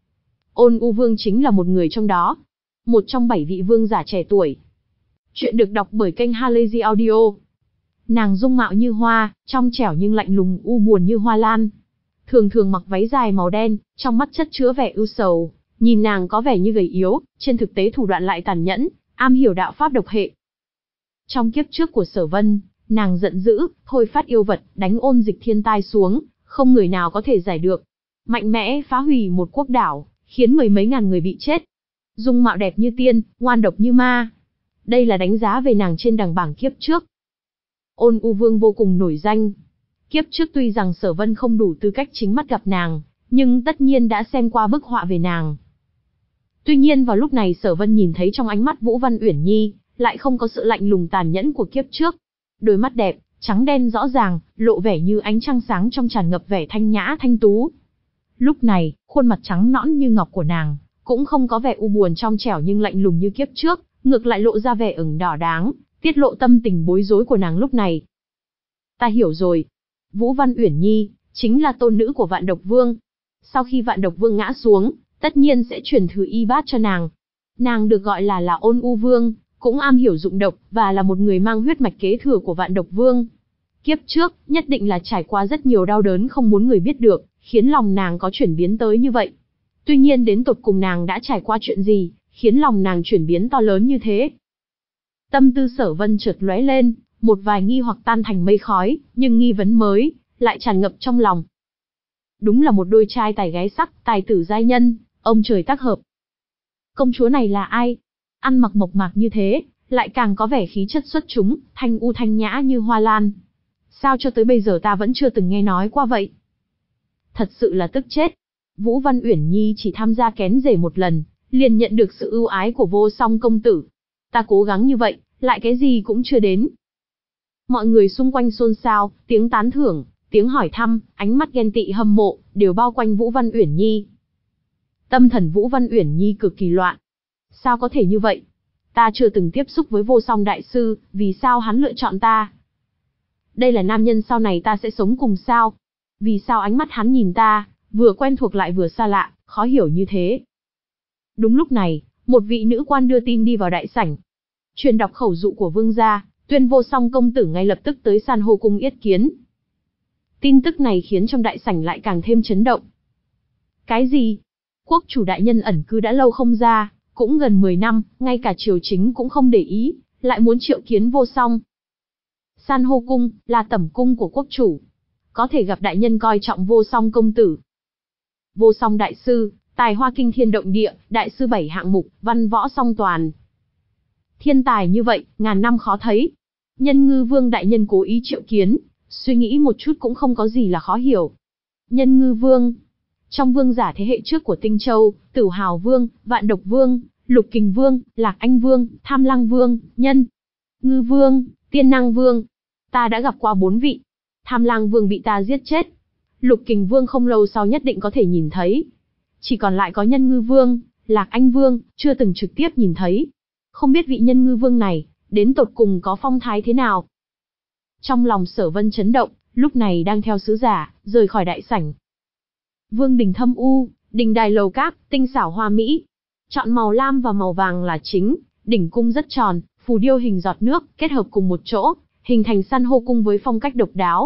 Ôn U Vương chính là một người trong đó. Một trong bảy vị vương giả trẻ tuổi. Chuyện được đọc bởi kênh Halazy Audio. Nàng dung mạo như hoa, trong trẻo nhưng lạnh lùng u buồn như hoa lan. Thường thường mặc váy dài màu đen, trong mắt chất chứa vẻ ưu sầu. Nhìn nàng có vẻ như gầy yếu, trên thực tế thủ đoạn lại tàn nhẫn, am hiểu đạo pháp độc hệ. Trong kiếp trước của Sở Vân, nàng giận dữ, thôi phát yêu vật, đánh ôn dịch thiên tai xuống, không người nào có thể giải được. Mạnh mẽ phá hủy một quốc đảo, khiến mười mấy ngàn người bị chết. Dung mạo đẹp như tiên, ngoan độc như ma. Đây là đánh giá về nàng trên đằng bảng kiếp trước. Ôn U Vương vô cùng nổi danh. Kiếp trước tuy rằng Sở Vân không đủ tư cách chính mắt gặp nàng, nhưng tất nhiên đã xem qua bức họa về nàng. Tuy nhiên vào lúc này Sở Vân nhìn thấy trong ánh mắt Vũ Văn Uyển Nhi, lại không có sự lạnh lùng tàn nhẫn của kiếp trước. Đôi mắt đẹp, trắng đen rõ ràng, lộ vẻ như ánh trăng sáng trong tràn ngập vẻ thanh nhã thanh tú. Lúc này, khuôn mặt trắng nõn như ngọc của nàng, cũng không có vẻ u buồn trong trẻo nhưng lạnh lùng như kiếp trước, ngược lại lộ ra vẻ ửng đỏ đáng, tiết lộ tâm tình bối rối của nàng lúc này. Ta hiểu rồi. Vũ Văn Uyển Nhi, chính là tôn nữ của Vạn Độc Vương. Sau khi Vạn Độc Vương ngã xuống, tất nhiên sẽ truyền thừa y bát cho nàng. Nàng được gọi là là Ôn U Vương, cũng am hiểu dụng độc, và là một người mang huyết mạch kế thừa của Vạn Độc Vương. Kiếp trước, nhất định là trải qua rất nhiều đau đớn không muốn người biết được, khiến lòng nàng có chuyển biến tới như vậy. Tuy nhiên đến tột cùng nàng đã trải qua chuyện gì, khiến lòng nàng chuyển biến to lớn như thế? Tâm tư Sở Vân chợt lóe lên, một vài nghi hoặc tan thành mây khói, nhưng nghi vấn mới lại tràn ngập trong lòng. Đúng là một đôi trai tài gái sắc, tài tử giai nhân, ông trời tác hợp. Công chúa này là ai? Ăn mặc mộc mạc như thế, lại càng có vẻ khí chất xuất chúng, thanh u thanh nhã như hoa lan. Sao cho tới bây giờ ta vẫn chưa từng nghe nói qua vậy? Thật sự là tức chết. Vũ Văn Uyển Nhi chỉ tham gia kén rể một lần, liền nhận được sự ưu ái của Vô Song công tử. Ta cố gắng như vậy, lại cái gì cũng chưa đến. Mọi người xung quanh xôn xao, tiếng tán thưởng, tiếng hỏi thăm, ánh mắt ghen tị hâm mộ, đều bao quanh Vũ Văn Uyển Nhi. Tâm thần Vũ Văn Uyển Nhi cực kỳ loạn. Sao có thể như vậy? Ta chưa từng tiếp xúc với Vô Song đại sư, vì sao hắn lựa chọn ta? Đây là nam nhân sau này ta sẽ sống cùng sao? Vì sao ánh mắt hắn nhìn ta, vừa quen thuộc lại vừa xa lạ, khó hiểu như thế? Đúng lúc này, một vị nữ quan đưa tin đi vào đại sảnh. Truyền đọc khẩu dụ của vương gia, tuyên Vô Song công tử ngay lập tức tới San hô cung yết kiến. Tin tức này khiến trong đại sảnh lại càng thêm chấn động. Cái gì? Quốc chủ đại nhân ẩn cư đã lâu không ra, cũng gần mười năm, ngay cả triều chính cũng không để ý, lại muốn triệu kiến Vô Song. San hô cung là tẩm cung của quốc chủ, có thể gặp đại nhân coi trọng Vô Song công tử. Vô Song đại sư, tài hoa kinh thiên động địa, đại sư bảy hạng mục, văn võ song toàn. Thiên tài như vậy, ngàn năm khó thấy. Nhân Ngư Vương đại nhân cố ý triệu kiến, suy nghĩ một chút cũng không có gì là khó hiểu. Nhân Ngư Vương, trong vương giả thế hệ trước của Tinh Châu, Tửu Hào Vương, Vạn Độc Vương, Lục Kình Vương, Lạc Anh Vương, Tham Lang Vương, Nhân Ngư Vương, Tiên Năng Vương. Ta đã gặp qua bốn vị. Tham Lang Vương bị ta giết chết. Lục Kình Vương không lâu sau nhất định có thể nhìn thấy. Chỉ còn lại có Nhân Ngư Vương, Lạc Anh Vương, chưa từng trực tiếp nhìn thấy. Không biết vị Nhân Ngư Vương này, đến tột cùng có phong thái thế nào? Trong lòng Sở Vân chấn động, lúc này đang theo sứ giả, rời khỏi đại sảnh. Vương đình thâm u, đình đài lầu các, tinh xảo hoa mỹ. Chọn màu lam và màu vàng là chính, đỉnh cung rất tròn, phù điêu hình giọt nước, kết hợp cùng một chỗ, hình thành san hô cung với phong cách độc đáo.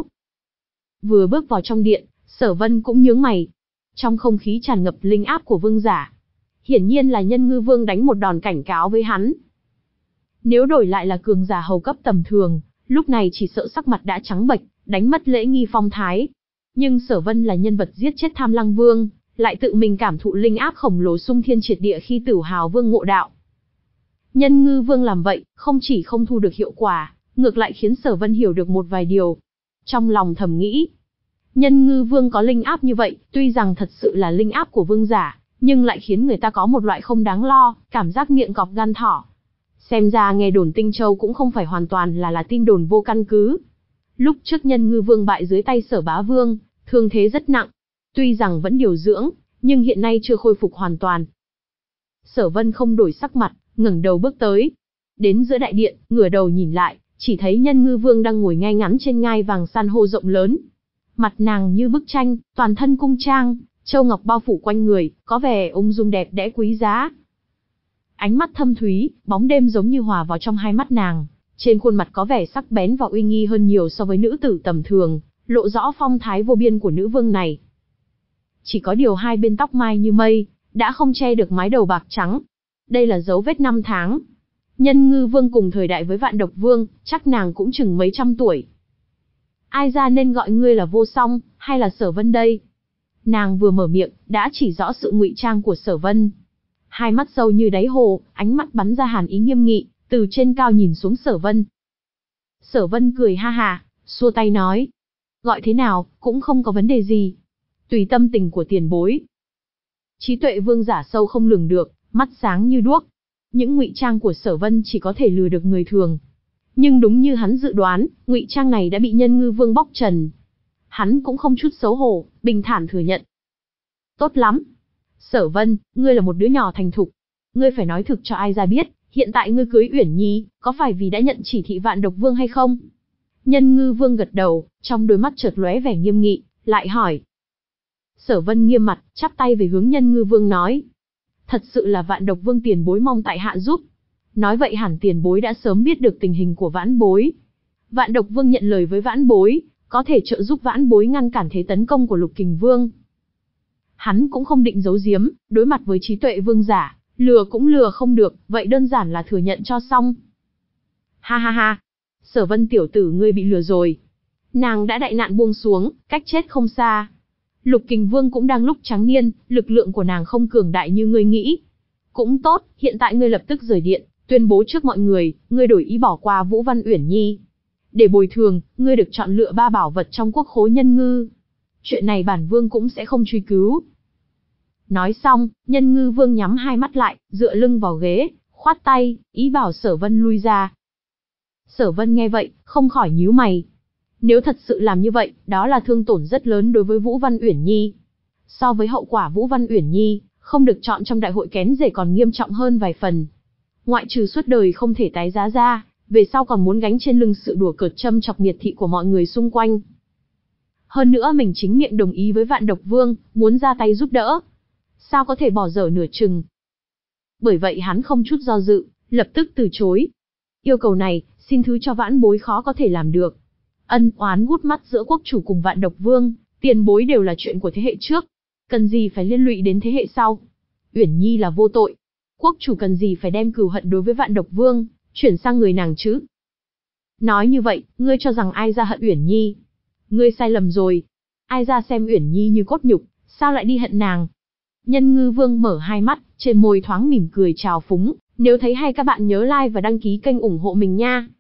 Vừa bước vào trong điện, Sở Vân cũng nhướng mày. Trong không khí tràn ngập linh áp của vương giả. Hiển nhiên là Nhân Ngư Vương đánh một đòn cảnh cáo với hắn. Nếu đổi lại là cường giả hầu cấp tầm thường, lúc này chỉ sợ sắc mặt đã trắng bệch, đánh mất lễ nghi phong thái. Nhưng Sở Vân là nhân vật giết chết Tham Lang Vương, lại tự mình cảm thụ linh áp khổng lồ xung thiên triệt địa khi Tử Hào Vương ngộ đạo. Nhân Ngư Vương làm vậy, không chỉ không thu được hiệu quả, ngược lại khiến Sở Vân hiểu được một vài điều. Trong lòng thầm nghĩ, Nhân Ngư Vương có linh áp như vậy, tuy rằng thật sự là linh áp của vương giả, nhưng lại khiến người ta có một loại không đáng lo, cảm giác miệng cọp gan thỏ. Xem ra nghe đồn Tinh Châu cũng không phải hoàn toàn là là tin đồn vô căn cứ. Lúc trước Nhân Ngư Vương bại dưới tay Sở Bá Vương, thương thế rất nặng. Tuy rằng vẫn điều dưỡng, nhưng hiện nay chưa khôi phục hoàn toàn. Sở Vân không đổi sắc mặt, ngẩng đầu bước tới. Đến giữa đại điện, ngửa đầu nhìn lại, chỉ thấy Nhân Ngư Vương đang ngồi ngay ngắn trên ngai vàng san hô rộng lớn. Mặt nàng như bức tranh, toàn thân cung trang, châu ngọc bao phủ quanh người, có vẻ ung dung đẹp đẽ quý giá. Ánh mắt thâm thúy, bóng đêm giống như hòa vào trong hai mắt nàng, trên khuôn mặt có vẻ sắc bén và uy nghi hơn nhiều so với nữ tử tầm thường, lộ rõ phong thái vô biên của nữ vương này. Chỉ có điều hai bên tóc mai như mây, đã không che được mái đầu bạc trắng. Đây là dấu vết năm tháng. Nhân Ngư Vương cùng thời đại với Vạn Độc Vương, chắc nàng cũng chừng mấy trăm tuổi. Ai ra nên gọi ngươi là Vô Song, hay là Sở Vân đây? Nàng vừa mở miệng, đã chỉ rõ sự ngụy trang của Sở Vân. Hai mắt sâu như đáy hồ, ánh mắt bắn ra hàn ý nghiêm nghị, từ trên cao nhìn xuống Sở Vân. Sở Vân cười ha ha, xua tay nói. Gọi thế nào, cũng không có vấn đề gì. Tùy tâm tình của tiền bối. Trí tuệ vương giả sâu không lường được, mắt sáng như đuốc. Những ngụy trang của Sở Vân chỉ có thể lừa được người thường. Nhưng đúng như hắn dự đoán, ngụy trang này đã bị Nhân Ngư Vương bóc trần. Hắn cũng không chút xấu hổ, bình thản thừa nhận. Tốt lắm. Sở Vân, ngươi là một đứa nhỏ thành thục. Ngươi phải nói thực cho ai ra biết, hiện tại ngươi cưới Uyển Nhi, có phải vì đã nhận chỉ thị Vạn Độc Vương hay không? Nhân Ngư Vương gật đầu, trong đôi mắt chợt lóe vẻ nghiêm nghị, lại hỏi. Sở Vân nghiêm mặt, chắp tay về hướng Nhân Ngư Vương nói. Thật sự là Vạn Độc Vương tiền bối mong tại hạ giúp. Nói vậy hẳn tiền bối đã sớm biết được tình hình của vãn bối. Vạn Độc Vương nhận lời với vãn bối, có thể trợ giúp vãn bối ngăn cản thế tấn công của Lục Kình Vương. Hắn cũng không định giấu giếm, đối mặt với trí tuệ vương giả, lừa cũng lừa không được, vậy đơn giản là thừa nhận cho xong. Ha ha ha, Sở Vân tiểu tử ngươi bị lừa rồi. Nàng đã đại nạn buông xuống, cách chết không xa. Lục Kình Vương cũng đang lúc trắng niên, lực lượng của nàng không cường đại như ngươi nghĩ. Cũng tốt, hiện tại ngươi lập tức rời điện, tuyên bố trước mọi người, ngươi đổi ý bỏ qua Vũ Văn Uyển Nhi. Để bồi thường, ngươi được chọn lựa ba bảo vật trong quốc khố Nhân Ngư. Chuyện này bản vương cũng sẽ không truy cứu. Nói xong, Nhân Ngư Vương nhắm hai mắt lại, dựa lưng vào ghế, khoát tay, ý bảo Sở Vân lui ra. Sở Vân nghe vậy, không khỏi nhíu mày. Nếu thật sự làm như vậy, đó là thương tổn rất lớn đối với Vũ Văn Uyển Nhi. So với hậu quả Vũ Văn Uyển Nhi, không được chọn trong đại hội kén rể còn nghiêm trọng hơn vài phần. Ngoại trừ suốt đời không thể tái giá ra, về sau còn muốn gánh trên lưng sự đùa cợt châm chọc miệt thị của mọi người xung quanh. Hơn nữa mình chính miệng đồng ý với Vạn Độc Vương, muốn ra tay giúp đỡ. Sao có thể bỏ dở nửa chừng? Bởi vậy hắn không chút do dự, lập tức từ chối. Yêu cầu này, xin thứ cho vãn bối khó có thể làm được. Ân oán gút mắt giữa quốc chủ cùng Vạn Độc Vương, tiền bối đều là chuyện của thế hệ trước. Cần gì phải liên lụy đến thế hệ sau? Uyển Nhi là vô tội. Quốc chủ cần gì phải đem cừu hận đối với Vạn Độc Vương, chuyển sang người nàng chứ? Nói như vậy, ngươi cho rằng ai ra hận Uyển Nhi? Ngươi sai lầm rồi. Ai ra xem Uyển Nhi như cốt nhục, sao lại đi hận nàng? Nhân Ngư Vương mở hai mắt, trên môi thoáng mỉm cười trào phúng. Nếu thấy hay các bạn nhớ like và đăng ký kênh ủng hộ mình nha.